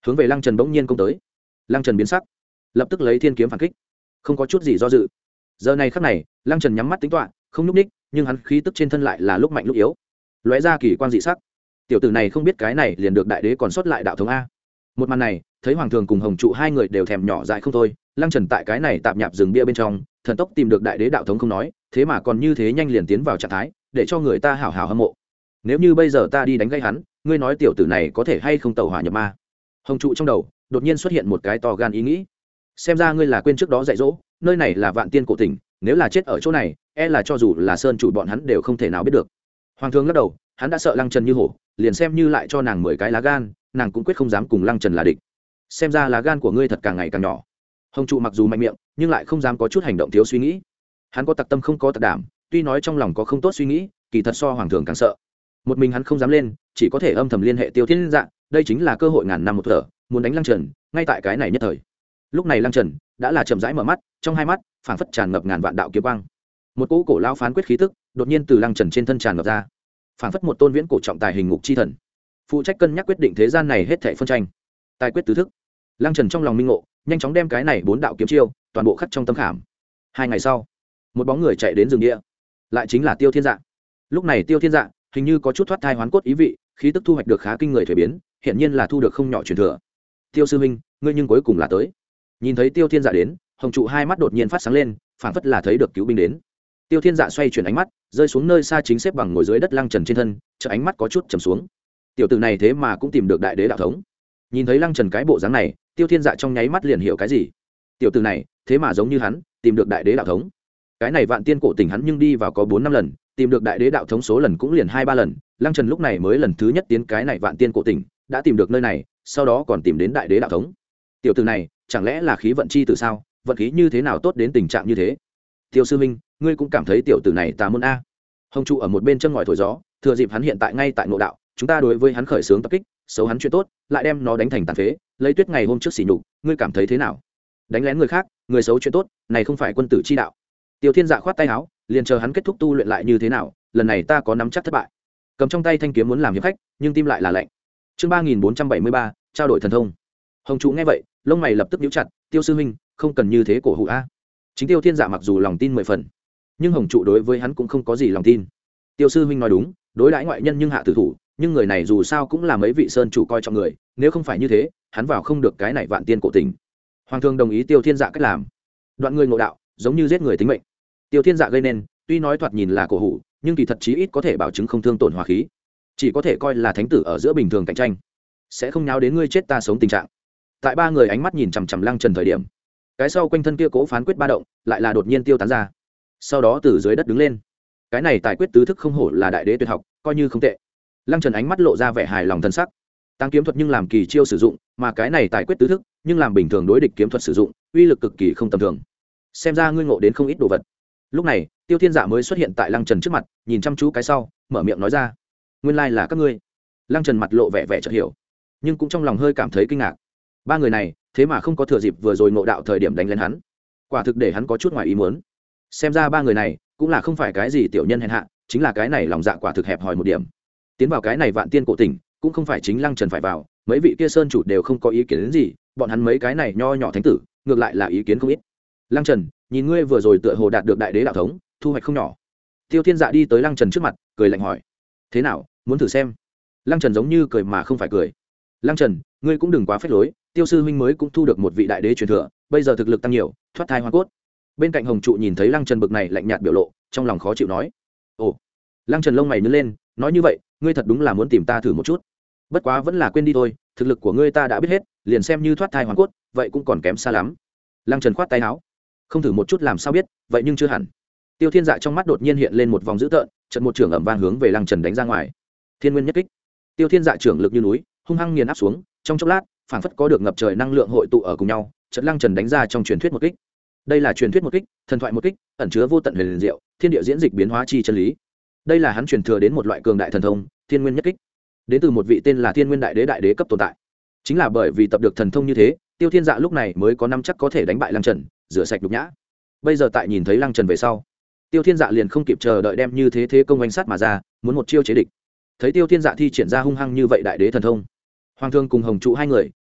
hướng về lăng trần bỗng nhiên công tới. Lăng trần biến sắc, lập tức lấy thiên kiếm phản kích, không có chút gì do dự. Giờ này khắc này lăng trần nhắm mắt tính toán, không nhúc ních, nhưng hắn khí tức trên thân lại là lúc mạnh lúc yếu, lóe ra kỳ quan dị sắc. Tiểu tử này không biết cái này liền được đại đế còn sót lại đạo thống a. Một màn này thấy hoàng thường cùng hồng trụ hai người đều thèm nhỏ dại không thôi. Lăng trần tại cái này tạp nhạp rừng bia bên trong thần tốc tìm được đại đế đạo thống không nói, thế mà còn như thế nhanh liền tiến vào trạng thái, để cho người ta hảo hảo hâm mộ. Nếu như bây giờ ta đi đánh gây hắn, ngươi nói tiểu tử này có thể hay không tẩu hỏa nhập ma? Hồng trụ trong đầu đột nhiên xuất hiện một cái to gan ý nghĩ. Xem ra ngươi là quên trước đó dạy dỗ, nơi này là vạn tiên cổ tỉnh, nếu là chết ở chỗ này e là cho dù là sơn chủ bọn hắn đều không thể nào biết được. Hoàng thương lắc đầu, hắn đã sợ lăng trần như hổ, liền xem như lại cho nàng mười cái lá gan, nàng cũng quyết không dám cùng lăng trần là địch. Xem ra lá gan của ngươi thật càng ngày càng nhỏ. Hồng trụ mặc dù mạnh miệng nhưng lại không dám có chút hành động thiếu suy nghĩ. Hắn có tặc tâm không có tặc đảm, tuy nói trong lòng có không tốt suy nghĩ, kỳ thật so hoàng thường càng sợ. Một mình hắn không dám lên, chỉ có thể âm thầm liên hệ Tiêu Thiên Dạ, đây chính là cơ hội ngàn năm một thở, muốn đánh lăng trần ngay tại cái này nhất thời. Lúc này lăng trần đã là chậm rãi mở mắt, trong hai mắt phảng phất tràn ngập ngàn vạn đạo kiếm quang. Một cỗ cổ lao phán quyết khí tức đột nhiên từ lăng trần trên thân tràn ngập ra, phảng phất một tôn viễn cổ trọng tài hình ngục chi thần, phụ trách cân nhắc quyết định thế gian này hết thảy phân tranh. Tài quyết tứ thức. Lăng trần trong lòng minh ngộ, nhanh chóng đem cái này bốn đạo kiếm chiêu toàn bộ khắc trong tâm khảm. Hai ngày sau, một bóng người chạy đến rừng địa, lại chính là Tiêu Thiên Dạ. Lúc này Tiêu Thiên Dạ hình như có chút thoát thai hoán cốt ý vị, khí tức thu hoạch được khá kinh người thuế biến, hiện nhiên là thu được không nhỏ truyền thừa. Tiêu sư huynh, ngươi nhưng cuối cùng là tới. Nhìn thấy Tiêu Thiên Dạ đến, hồng trụ hai mắt đột nhiên phát sáng lên, phảng phất là thấy được cứu binh đến. Tiêu Thiên Dạ xoay chuyển ánh mắt, rơi xuống nơi xa chính xếp bằng ngồi dưới đất lăng trần trên thân, chợ ánh mắt có chút trầm xuống. Tiểu tử này thế mà cũng tìm được đại đế đạo thống. Nhìn thấy lăng trần cái bộ dáng này, Tiêu Thiên Dạ trong nháy mắt liền hiểu cái gì. Tiểu tử này thế mà giống như hắn, tìm được đại đế đạo thống. Cái này vạn tiên cổ tỉnh hắn nhưng đi vào có bốn năm lần, tìm được đại đế đạo thống số lần cũng liền hai ba lần. Lăng trần lúc này mới lần thứ nhất tiến cái này vạn tiên cổ tỉnh, đã tìm được nơi này, sau đó còn tìm đến đại đế đạo thống. Tiểu tử này chẳng lẽ là khí vận chi từ sao? Vận khí như thế nào tốt đến tình trạng như thế? Tiêu sư minh, ngươi cũng cảm thấy tiểu tử này tà môn a? Hồng trụ ở một bên chân ngòi thổi gió, thừa dịp hắn hiện tại ngay tại ngộ đạo, chúng ta đối với hắn khởi xướng tập kích, xấu hắn chuyện tốt, lại đem nó đánh thành tàn phế, lấy tuyết ngày hôm trước xỉ nhục, ngươi cảm thấy thế nào? Đánh lén người khác, người xấu chuyện tốt, này không phải quân tử chi đạo. Tiêu Thiên Dạ khoát tay áo, liền chờ hắn kết thúc tu luyện lại như thế nào, lần này ta có nắm chắc thất bại. Cầm trong tay thanh kiếm muốn làm hiệp khách, nhưng tim lại là lạnh. Chương ba nghìn bốn trăm bảy mươi ba, trao đổi thần thông. Hồng trụ nghe vậy, lông mày lập tức nhíu chặt, Tiêu sư huynh, không cần như thế cổ hủ a. Chính Tiêu Thiên Dạ mặc dù lòng tin mười phần, nhưng hồng trụ đối với hắn cũng không có gì lòng tin. Tiêu sư huynh nói đúng, đối đãi ngoại nhân nhưng hạ tử thủ, nhưng người này dù sao cũng là mấy vị sơn chủ coi trọng người, nếu không phải như thế, hắn vào không được cái này vạn tiên cổ tình. Hoàng thương đồng ý Tiêu Thiên Dạ cách làm. Đoạn người ngộ đạo, giống như giết người tính mệnh. Tiêu Thiên Dạ gây nên, tuy nói thoạt nhìn là cổ hủ, nhưng kỳ thật chí ít có thể bảo chứng không thương tổn hòa khí, chỉ có thể coi là thánh tử ở giữa bình thường cạnh tranh, sẽ không nháo đến ngươi chết ta sống tình trạng. Tại ba người ánh mắt nhìn chằm chằm lăng trần thời điểm, cái sau quanh thân kia cố phán quyết ba động lại là đột nhiên tiêu tán ra, sau đó từ dưới đất đứng lên. Cái này tài quyết tứ thức không hổ là đại đế tuyệt học, coi như không tệ. Lăng trần ánh mắt lộ ra vẻ hài lòng thân sắc. Tăng kiếm thuật nhưng làm kỳ chiêu sử dụng, mà cái này tài quyết tứ thức nhưng làm bình thường đối địch kiếm thuật sử dụng, uy lực cực kỳ không tầm thường. Xem ra ngươi ngộ đến không ít đồ vật. Lúc này Tiêu Thiên Dạ mới xuất hiện tại lăng trần trước mặt, nhìn chăm chú cái sau, mở miệng nói ra, nguyên lai là các ngươi. Lăng trần mặt lộ vẻ vẻ chợt hiểu, nhưng cũng trong lòng hơi cảm thấy kinh ngạc. Ba người này thế mà không có thừa dịp vừa rồi ngộ đạo thời điểm đánh lên hắn, quả thực để hắn có chút ngoài ý muốn. Xem ra ba người này cũng là không phải cái gì tiểu nhân hèn hạ, chính là cái này lòng dạ quả thực hẹp hòi một điểm. Tiến vào cái này vạn tiên cổ tỉnh cũng không phải chính lăng trần phải vào, mấy vị kia sơn chủ đều không có ý kiến đến gì, bọn hắn mấy cái này nho nhỏ thánh tử ngược lại là ý kiến không ít. Lăng trần, nhìn ngươi vừa rồi tựa hồ đạt được đại đế đạo thống, thu hoạch không nhỏ. Tiêu Thiên Dạ đi tới lăng trần trước mặt, cười lạnh hỏi, thế nào, muốn thử xem? Lăng trần giống như cười mà không phải cười. Lăng trần, ngươi cũng đừng quá phách lối, Tiêu sư huynh mới cũng thu được một vị đại đế truyền thừa, bây giờ thực lực tăng nhiều, thoát thai hoa cốt. Bên cạnh hồng trụ nhìn thấy lăng trần bực này lạnh nhạt biểu lộ, trong lòng khó chịu nói, ồ. Lăng trần lông mày nhướng lên, nói như vậy ngươi thật đúng là muốn tìm ta thử một chút. Bất quá vẫn là quên đi thôi, thực lực của ngươi ta đã biết hết, liền xem như thoát thai hoàn cốt vậy cũng còn kém xa lắm. Lăng trần khoát tay áo, không thử một chút làm sao biết, vậy nhưng chưa hẳn. Tiêu Thiên Dạ trong mắt đột nhiên hiện lên một vòng dữ tợn, chợt một trường ầm vang hướng về lăng trần đánh ra ngoài. Thiên nguyên nhất kích. Tiêu Thiên Dạ trưởng lực như núi, hung hăng nghiền áp xuống, trong chốc lát phảng phất có được ngập trời năng lượng hội tụ ở cùng nhau, chợt lăng trần đánh ra trong truyền thuyết một kích. Đây là truyền thuyết một kích, thần thoại một kích, ẩn chứa vô tận huyền diệu, thiên địa diễn dịch biến hóa chi chân lý. Đây là hắn truyền thừa đến một loại cường đại thần thông, thiên nguyên nhất kích, đến từ một vị tên là thiên nguyên đại đế đại đế cấp tồn tại. Chính là bởi vì tập được thần thông như thế, Tiêu Thiên Dạ lúc này mới có năm chắc có thể đánh bại lăng trần, rửa sạch nhục nhã. Bây giờ tại nhìn thấy lăng trần về sau, Tiêu Thiên Dạ liền không kịp chờ đợi đem như thế thế công oanh sát mà ra, muốn một chiêu chế địch. Thấy Tiêu Thiên Dạ thi triển ra hung hăng như vậy đại đế thần thông, Hoàng thương cùng hồng trụ hai người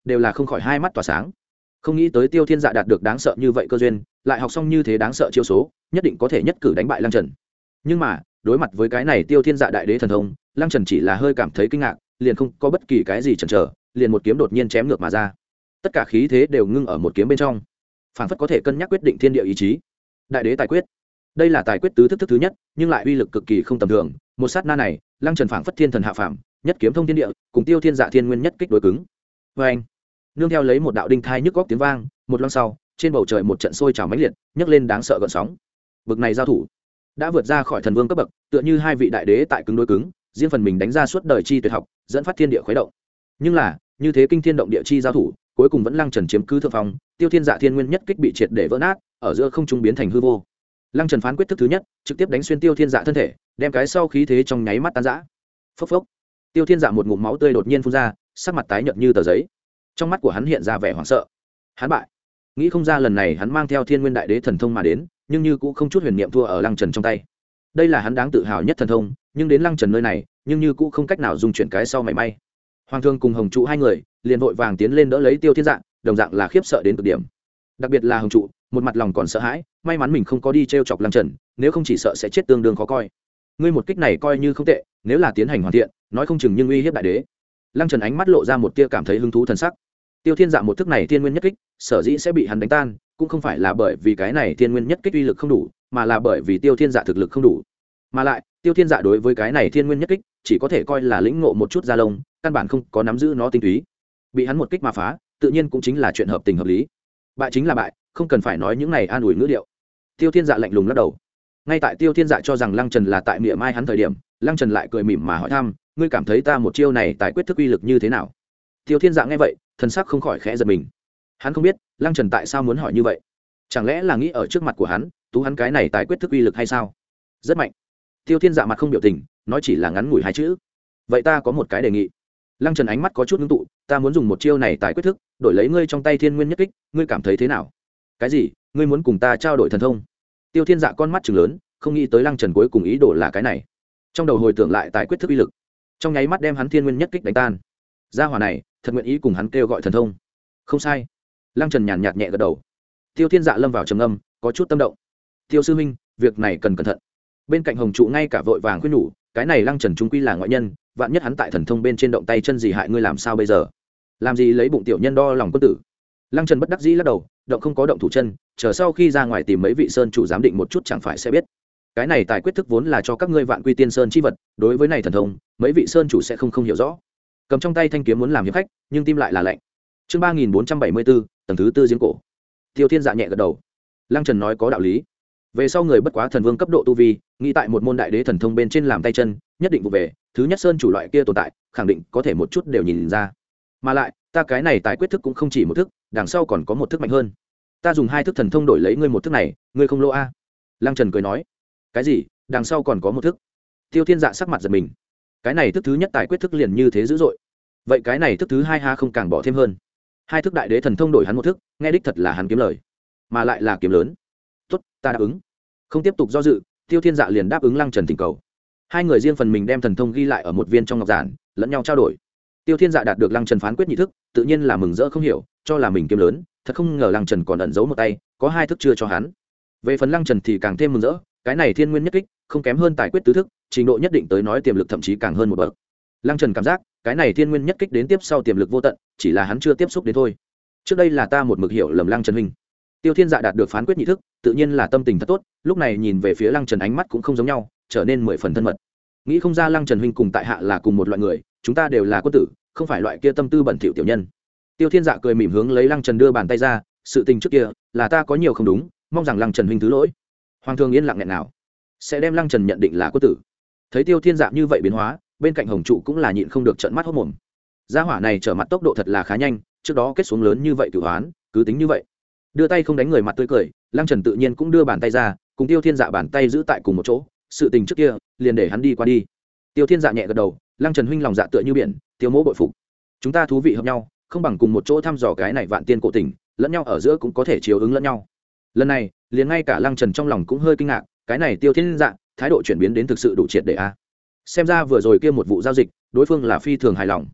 đều là không khỏi hai mắt tỏa sáng. Không nghĩ tới Tiêu Thiên Dạ đạt được đáng sợ như vậy cơ duyên, lại học xong như thế đáng sợ chiêu số, nhất định có thể nhất cử đánh bại Lăng Trần. Nhưng mà đối mặt với cái này Tiêu Thiên Dạ đại đế thần thông, Lăng Trần chỉ là hơi cảm thấy kinh ngạc, liền không có bất kỳ cái gì chần chờ, liền một kiếm đột nhiên chém ngược mà ra. Tất cả khí thế đều ngưng ở một kiếm bên trong, phảng phất có thể cân nhắc quyết định thiên địa ý chí. Đại đế tài quyết, đây là tài quyết tứ thức thức thứ nhất, nhưng lại uy lực cực kỳ không tầm thường. Một sát na này, Lăng Trần phảng phất thiên thần hạ phàm, nhất kiếm thông thiên địa, cùng Tiêu Thiên Dạ thiên nguyên nhất kích đối cứng. Và anh, nương theo lấy một đạo đinh thai nhức góc tiếng vang, một lát sau, trên bầu trời một trận sôi trào mãnh liệt, nhấc lên đáng sợ gợn sóng. Bực này giao thủ đã vượt ra khỏi thần vương cấp bậc, tựa như hai vị đại đế tại cứng đối cứng, riêng phần mình đánh ra suốt đời chi tuyệt học, dẫn phát thiên địa khuấy động. Nhưng là, như thế kinh thiên động địa chi giao thủ, cuối cùng vẫn Lăng Trần chiếm cứ thượng phong, Tiêu Thiên Dạ thiên nguyên nhất kích bị triệt để vỡ nát, ở giữa không trung biến thành hư vô. Lăng Trần phán quyết thức thứ nhất, trực tiếp đánh xuyên Tiêu Thiên Dạ thân thể, đem cái sau khí thế trong nháy mắt tan rã. Phốc phốc. Tiêu Thiên Dạ một ngụm máu tươi đột nhiên phun ra, sắc mặt tái nhợt như tờ giấy. Trong mắt của hắn hiện ra vẻ hoảng sợ. Hắn bại. Nghĩ không ra lần này hắn mang theo Thiên Nguyên Đại Đế thần thông mà đến, nhưng như cũng không chút huyền niệm thua ở Lăng Trần trong tay. Đây là hắn đáng tự hào nhất thần thông, nhưng đến Lăng Trần nơi này, nhưng như cũng không cách nào dung chuyển cái sau mảy may. Hoàng Thương cùng Hồng Trụ hai người liền vội vàng tiến lên đỡ lấy Tiêu Thiên Dạ, đồng dạng là khiếp sợ đến cực điểm. Đặc biệt là Hồng Trụ, một mặt lòng còn sợ hãi, may mắn mình không có đi trêu chọc Lăng Trần, nếu không chỉ sợ sẽ chết tương đương khó coi. Ngươi một kích này coi như không tệ, nếu là tiến hành hoàn thiện, nói không chừng nhưng uy hiếp đại đế. Lăng Trần ánh mắt lộ ra một tia cảm thấy hứng thú thần sắc. Tiêu Thiên Dạ một thức này thiên nguyên nhất kích, sở dĩ sẽ bị hắn đánh tan, cũng không phải là bởi vì cái này thiên nguyên nhất kích uy lực không đủ, mà là bởi vì Tiêu Thiên Dạ thực lực không đủ. Mà lại, Tiêu Thiên Dạ đối với cái này thiên nguyên nhất kích, chỉ có thể coi là lĩnh ngộ một chút da lông, căn bản không có nắm giữ nó tinh túy. Bị hắn một kích mà phá, tự nhiên cũng chính là chuyện hợp tình hợp lý. Bại chính là bại, không cần phải nói những này an ủi ngữ điệu. Tiêu Thiên Dạ lạnh lùng lắc đầu. Ngay tại Tiêu Thiên Dạ cho rằng Lăng Trần là tại miệng mai hắn thời điểm, Lăng Trần lại cười mỉm mà hỏi thăm, ngươi cảm thấy ta một chiêu này tài quyết thức uy lực như thế nào? Tiêu Thiên Dạ nghe vậy, thần sắc không khỏi khẽ giật mình. Hắn không biết Lăng Trần tại sao muốn hỏi như vậy, chẳng lẽ là nghĩ ở trước mặt của hắn tú hắn cái này tài quyết thức uy lực hay sao? Rất mạnh. Tiêu Thiên Dạ mặt không biểu tình, nói chỉ là ngắn ngủi hai chữ. Vậy ta có một cái đề nghị. Lăng Trần ánh mắt có chút ngưng tụ, ta muốn dùng một chiêu này tài quyết thức đổi lấy ngươi trong tay thiên nguyên nhất kích, ngươi cảm thấy thế nào? Cái gì? Ngươi muốn cùng ta trao đổi thần thông? Tiêu Thiên Dạ con mắt trừng lớn, không nghĩ tới Lăng Trần cuối cùng ý đồ là cái này. Trong đầu hồi tưởng lại tài quyết thức uy lực, trong nháy mắt đem hắn thiên nguyên nhất kích đánh tan. Gia hỏa này thật nguyện ý cùng hắn kêu gọi thần thông. Không sai. Lăng Trần nhàn nhạt nhẹ gật đầu. Tiêu Thiên Dạ lâm vào trầm âm, có chút tâm động. Tiêu sư huynh, việc này cần cẩn thận. Bên cạnh Hồng Trụ ngay cả vội vàng khuyên nhủ, cái này Lăng Trần trung quy là ngoại nhân, vạn nhất hắn tại thần thông bên trên động tay chân gì hại ngươi làm sao bây giờ? Làm gì lấy bụng tiểu nhân đo lòng quân tử? Lăng Trần bất đắc dĩ lắc đầu, động không có động thủ chân, chờ sau khi ra ngoài tìm mấy vị sơn chủ giám định một chút chẳng phải sẽ biết. Cái này tài quyết thức vốn là cho các ngươi Vạn Quy Tiên Sơn chi vật, đối với này thần thông, mấy vị sơn chủ sẽ không không hiểu rõ. Cầm trong tay thanh kiếm muốn làm hiệp khách, nhưng tim lại là lạnh. Chương ba nghìn bốn trăm bảy mươi bốn, tầng thứ tư giếng cổ. Tiêu Thiên Dạ nhẹ gật đầu. Lăng Trần nói có đạo lý. Về sau người bất quá thần vương cấp độ tu vi, nghĩ tại một môn đại đế thần thông bên trên làm tay chân, nhất định vụ về, thứ nhất sơn chủ loại kia tồn tại, khẳng định có thể một chút đều nhìn ra. Mà lại, ta cái này tài quyết thức cũng không chỉ một thức, đằng sau còn có một thức mạnh hơn. Ta dùng hai thức thần thông đổi lấy ngươi một thức này, ngươi không lỗ a? Lăng Trần cười nói. Cái gì? Đằng sau còn có một thức? Tiêu Thiên Dạ sắc mặt giật mình. Cái này thức thứ nhất tài quyết thức liền như thế dữ dội, vậy cái này thức thứ hai ha không càng bỏ thêm hơn? Hai thức đại đế thần thông đổi hắn một thức, nghe đích thật là hắn kiếm lời, mà lại là kiếm lớn. Tốt, ta đáp ứng. Không tiếp tục do dự, Tiêu Thiên Dạ liền đáp ứng Lăng Trần thỉnh cầu. Hai người riêng phần mình đem thần thông ghi lại ở một viên trong ngọc giản, lẫn nhau trao đổi. Tiêu Thiên Dạ đạt được Lăng Trần phán quyết nhị thức, tự nhiên là mừng rỡ không hiểu, cho là mình kiếm lớn, thật không ngờ Lăng Trần còn ẩn giấu một tay, có hai thức chưa cho hắn. Về phần Lăng Trần thì càng thêm mừng rỡ, cái này thiên nguyên nhất kích, không kém hơn tài quyết tứ thức, trình độ nhất định tới nói tiềm lực thậm chí càng hơn một bậc. Lăng Trần cảm giác, cái này thiên nguyên nhất kích đến tiếp sau tiềm lực vô tận, chỉ là hắn chưa tiếp xúc đến thôi. Trước đây là ta một mực hiểu lầm Lăng Trần huynh. Tiêu Thiên Dạ đạt được phán quyết nhị thức, tự nhiên là tâm tình thật tốt, lúc này nhìn về phía Lăng Trần ánh mắt cũng không giống nhau, trở nên mười phần thân mật. Nghĩ không ra Lăng Trần huynh cùng tại hạ là cùng một loại người, chúng ta đều là quân tử, không phải loại kia tâm tư bẩn thỉu tiểu nhân. Tiêu Thiên Dạ cười mỉm hướng lấy Lăng Trần đưa bàn tay ra, sự tình trước kia là ta có nhiều không đúng, mong rằng Lăng Trần huynh thứ lỗi. Hoàng thương yên lặng nghẹn nào, sẽ đem Lăng Trần nhận định là quân tử. Thấy Tiêu Thiên Dạ như vậy biến hóa, bên cạnh Hồng Trụ cũng là nhịn không được trợn mắt hốt mồm. Gia hỏa này trở mặt tốc độ thật là khá nhanh, trước đó kết xuống lớn như vậy cửu hoán, cứ tính như vậy, đưa tay không đánh người mặt tươi cười. Lăng Trần tự nhiên cũng đưa bàn tay ra, cùng Tiêu Thiên Dạ bàn tay giữ tại cùng một chỗ, sự tình trước kia liền để hắn đi qua đi. Tiêu Thiên Dạ nhẹ gật đầu, Lăng Trần huynh lòng dạ tựa như biển, Tiêu mỗ bội phục. Chúng ta thú vị hợp nhau, không bằng cùng một chỗ thăm dò cái này vạn tiên cổ tình, lẫn nhau ở giữa cũng có thể chiếu ứng lẫn nhau. Lần này liền ngay cả Lăng Trần trong lòng cũng hơi kinh ngạc, cái này Tiêu Thiên Dạ thái độ chuyển biến đến thực sự đủ triệt để a. Xem ra vừa rồi kia một vụ giao dịch, đối phương là phi thường hài lòng.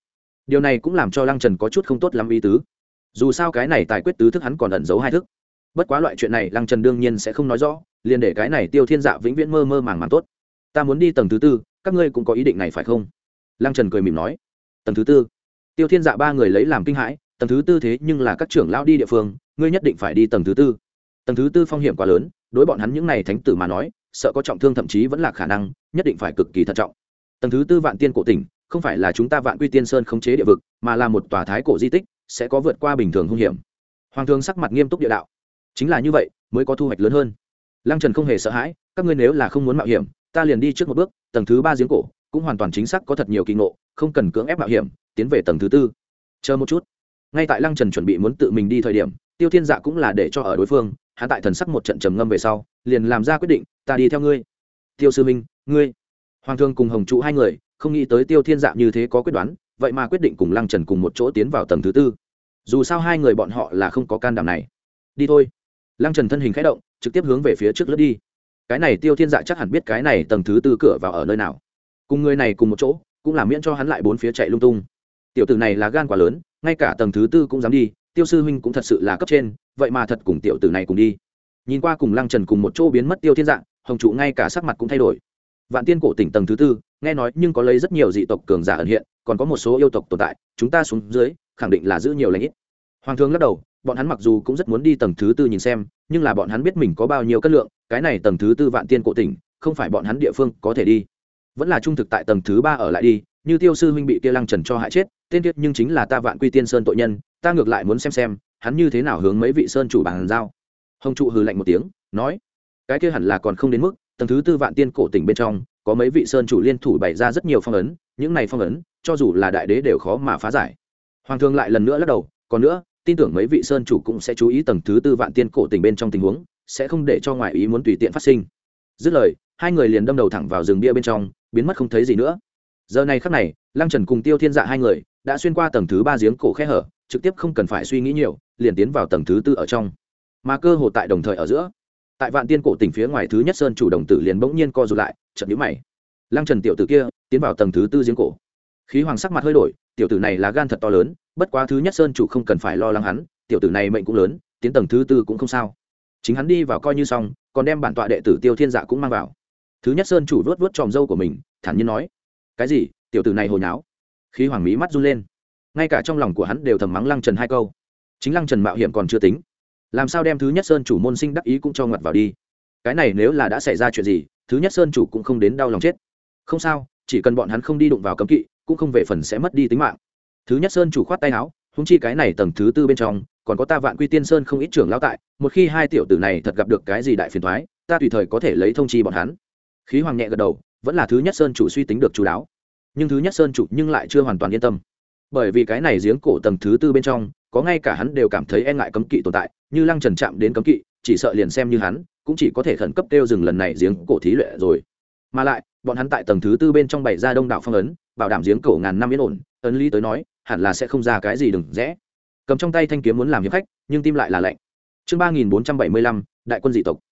điều này cũng làm cho lăng trần có chút không tốt lắm ý tứ. Dù sao cái này tài quyết tứ thức hắn còn ẩn giấu hai thức, bất quá loại chuyện này lăng trần đương nhiên sẽ không nói rõ, liền để cái này Tiêu Thiên Dạ vĩnh viễn mơ mơ màng màng tốt. Ta muốn đi tầng thứ tư, các ngươi cũng có ý định này phải không? Lăng Trần cười mỉm nói. Tầng thứ tư? Tiêu Thiên Dạ ba người lấy làm kinh hãi, tầng thứ tư thế nhưng là các trưởng lão đi địa phương, ngươi nhất định phải đi tầng thứ tư. Tầng thứ tư phong hiểm quá lớn, đối bọn hắn những này thánh tử mà nói, sợ có trọng thương thậm chí vẫn là khả năng, nhất định phải cực kỳ thận trọng. Tầng thứ tư Vạn Tiên cổ tỉnh, không phải là chúng ta Vạn Quy Tiên Sơn khống chế địa vực, mà là một tòa thái cổ di tích, sẽ có vượt qua bình thường hung hiểm. Hoàng thương sắc mặt nghiêm túc địa đạo. Chính là như vậy, mới có thu hoạch lớn hơn. Lăng Trần không hề sợ hãi, các ngươi nếu là không muốn mạo hiểm, ta liền đi trước một bước, tầng thứ ba giếng cổ cũng hoàn toàn chính xác có thật nhiều kỳ ngộ, không cần cưỡng ép mạo hiểm, tiến về tầng thứ tư. Chờ một chút. Ngay tại Lăng Trần chuẩn bị muốn tự mình đi thời điểm, Tiêu Thiên Dạ cũng là để cho ở đối phương, hắn tại thần sắc một trận trầm ngâm về sau, liền làm ra quyết định, ta đi theo ngươi. Tiêu sư minh, ngươi. Hoàng thương cùng Hồng trụ hai người, không nghĩ tới Tiêu Thiên Dạ như thế có quyết đoán, vậy mà quyết định cùng Lăng Trần cùng một chỗ tiến vào tầng thứ tư. Dù sao hai người bọn họ là không có can đảm này. Đi thôi. Lăng Trần thân hình khẽ động, trực tiếp hướng về phía trước lướt đi. Cái này Tiêu Thiên Dạ chắc hẳn biết cái này tầng thứ tư cửa vào ở nơi nào, cùng người này cùng một chỗ cũng là miễn cho hắn lại bốn phía chạy lung tung. Tiểu tử này là gan quá lớn, ngay cả tầng thứ tư cũng dám đi. Tiêu sư huynh cũng thật sự là cấp trên, vậy mà thật cùng tiểu tử này cùng đi. Nhìn qua cùng Lăng Trần cùng một chỗ biến mất Tiêu Thiên Dạ, Hồng trụ ngay cả sắc mặt cũng thay đổi. Vạn Tiên cổ tỉnh tầng thứ tư, nghe nói nhưng có lấy rất nhiều dị tộc cường giả ẩn hiện, còn có một số yêu tộc tồn tại, chúng ta xuống dưới khẳng định là giữ nhiều lãnh ít. Hoàng thương lắc đầu, bọn hắn mặc dù cũng rất muốn đi tầng thứ tư nhìn xem, nhưng là bọn hắn biết mình có bao nhiêu cân lượng, cái này tầng thứ tư Vạn Tiên cổ tỉnh không phải bọn hắn địa phương có thể đi, vẫn là trung thực tại tầng thứ ba ở lại đi. Như Tiêu sư huynh bị kia Lăng Trần cho hại chết, tên kiệt nhưng chính là ta Vạn Quy Tiên Sơn tội nhân, ta ngược lại muốn xem xem hắn như thế nào hướng mấy vị sơn chủ bàn giao. Hồng trụ hừ lạnh một tiếng, nói, cái kia hẳn là còn không đến mức, tầng thứ tư Vạn Tiên cổ tỉnh bên trong có mấy vị sơn chủ liên thủ bày ra rất nhiều phong ấn, những này phong ấn cho dù là đại đế đều khó mà phá giải. Hoàng thương lại lần nữa lắc đầu, còn nữa, tin tưởng mấy vị sơn chủ cũng sẽ chú ý tầng thứ tư Vạn Tiên cổ tỉnh bên trong tình huống, sẽ không để cho ngoại ý muốn tùy tiện phát sinh. Dứt lời, hai người liền đâm đầu thẳng vào rừng bia bên trong, biến mất không thấy gì nữa. Giờ này khắc này, Lăng Trần cùng Tiêu Thiên Dạ hai người đã xuyên qua tầng thứ ba giếng cổ khe hở, trực tiếp không cần phải suy nghĩ nhiều, liền tiến vào tầng thứ tư ở trong. Mà cơ hồ tại đồng thời ở giữa, tại Vạn Tiên cổ tỉnh phía ngoài thứ nhất sơn chủ đồng tử liền bỗng nhiên co rụt lại, chợt nhíu mày. Lăng Trần tiểu tử kia tiến vào tầng thứ tư giếng cổ. Khí Hoàng sắc mặt hơi đổi, tiểu tử này là gan thật to lớn, bất quá thứ nhất sơn chủ không cần phải lo lắng hắn, tiểu tử này mệnh cũng lớn, tiến tầng thứ tư cũng không sao. Chính hắn đi vào coi như xong, còn đem bản tọa đệ tử Tiêu Thiên Dạ cũng mang vào. Thứ nhất sơn chủ vuốt vuốt tròm râu của mình, thản nhiên nói, cái gì? Tiểu tử này hồ nháo. Khí Hoàng mí mắt run lên, ngay cả trong lòng của hắn đều thầm mắng Lăng Trần hai câu. Chính Lăng Trần mạo hiểm còn chưa tính, làm sao đem thứ nhất sơn chủ môn sinh đắc ý cũng cho ngoặt vào đi. Cái này nếu là đã xảy ra chuyện gì, thứ nhất sơn chủ cũng không đến đau lòng chết. Không sao, chỉ cần bọn hắn không đi đụng vào cấm kỵ, cũng không về phần sẽ mất đi tính mạng. Thứ nhất sơn chủ khoát tay áo, huống chi cái này tầng thứ tư bên trong còn có ta Vạn Quy Tiên Sơn không ít trưởng lão tại, một khi hai tiểu tử này thật gặp được cái gì đại phiền toái, ta tùy thời có thể lấy thông chi bọn hắn. Khí Hoàng nhẹ gật đầu, vẫn là thứ nhất sơn chủ suy tính được chú đáo. Nhưng thứ nhất sơn chủ nhưng lại chưa hoàn toàn yên tâm, bởi vì cái này giếng cổ tầng thứ tư bên trong có ngay cả hắn đều cảm thấy e ngại cấm kỵ tồn tại, như Lăng Trần chạm đến cấm kỵ, chỉ sợ liền xem như hắn cũng chỉ có thể khẩn cấp kêu dừng lần này giếng cổ thí luyện rồi. Mà lại bọn hắn tại tầng thứ tư bên trong bày ra đông đảo phong ấn, bảo đảm giếng cổ ngàn năm yên ổn, ấn lý tới nói hẳn là sẽ không ra cái gì đừng rẽ. Cầm trong tay thanh kiếm muốn làm hiệp khách, nhưng tim lại là lạnh. Chương ba nghìn bốn trăm bảy mươi lăm, đại quân dị tộc.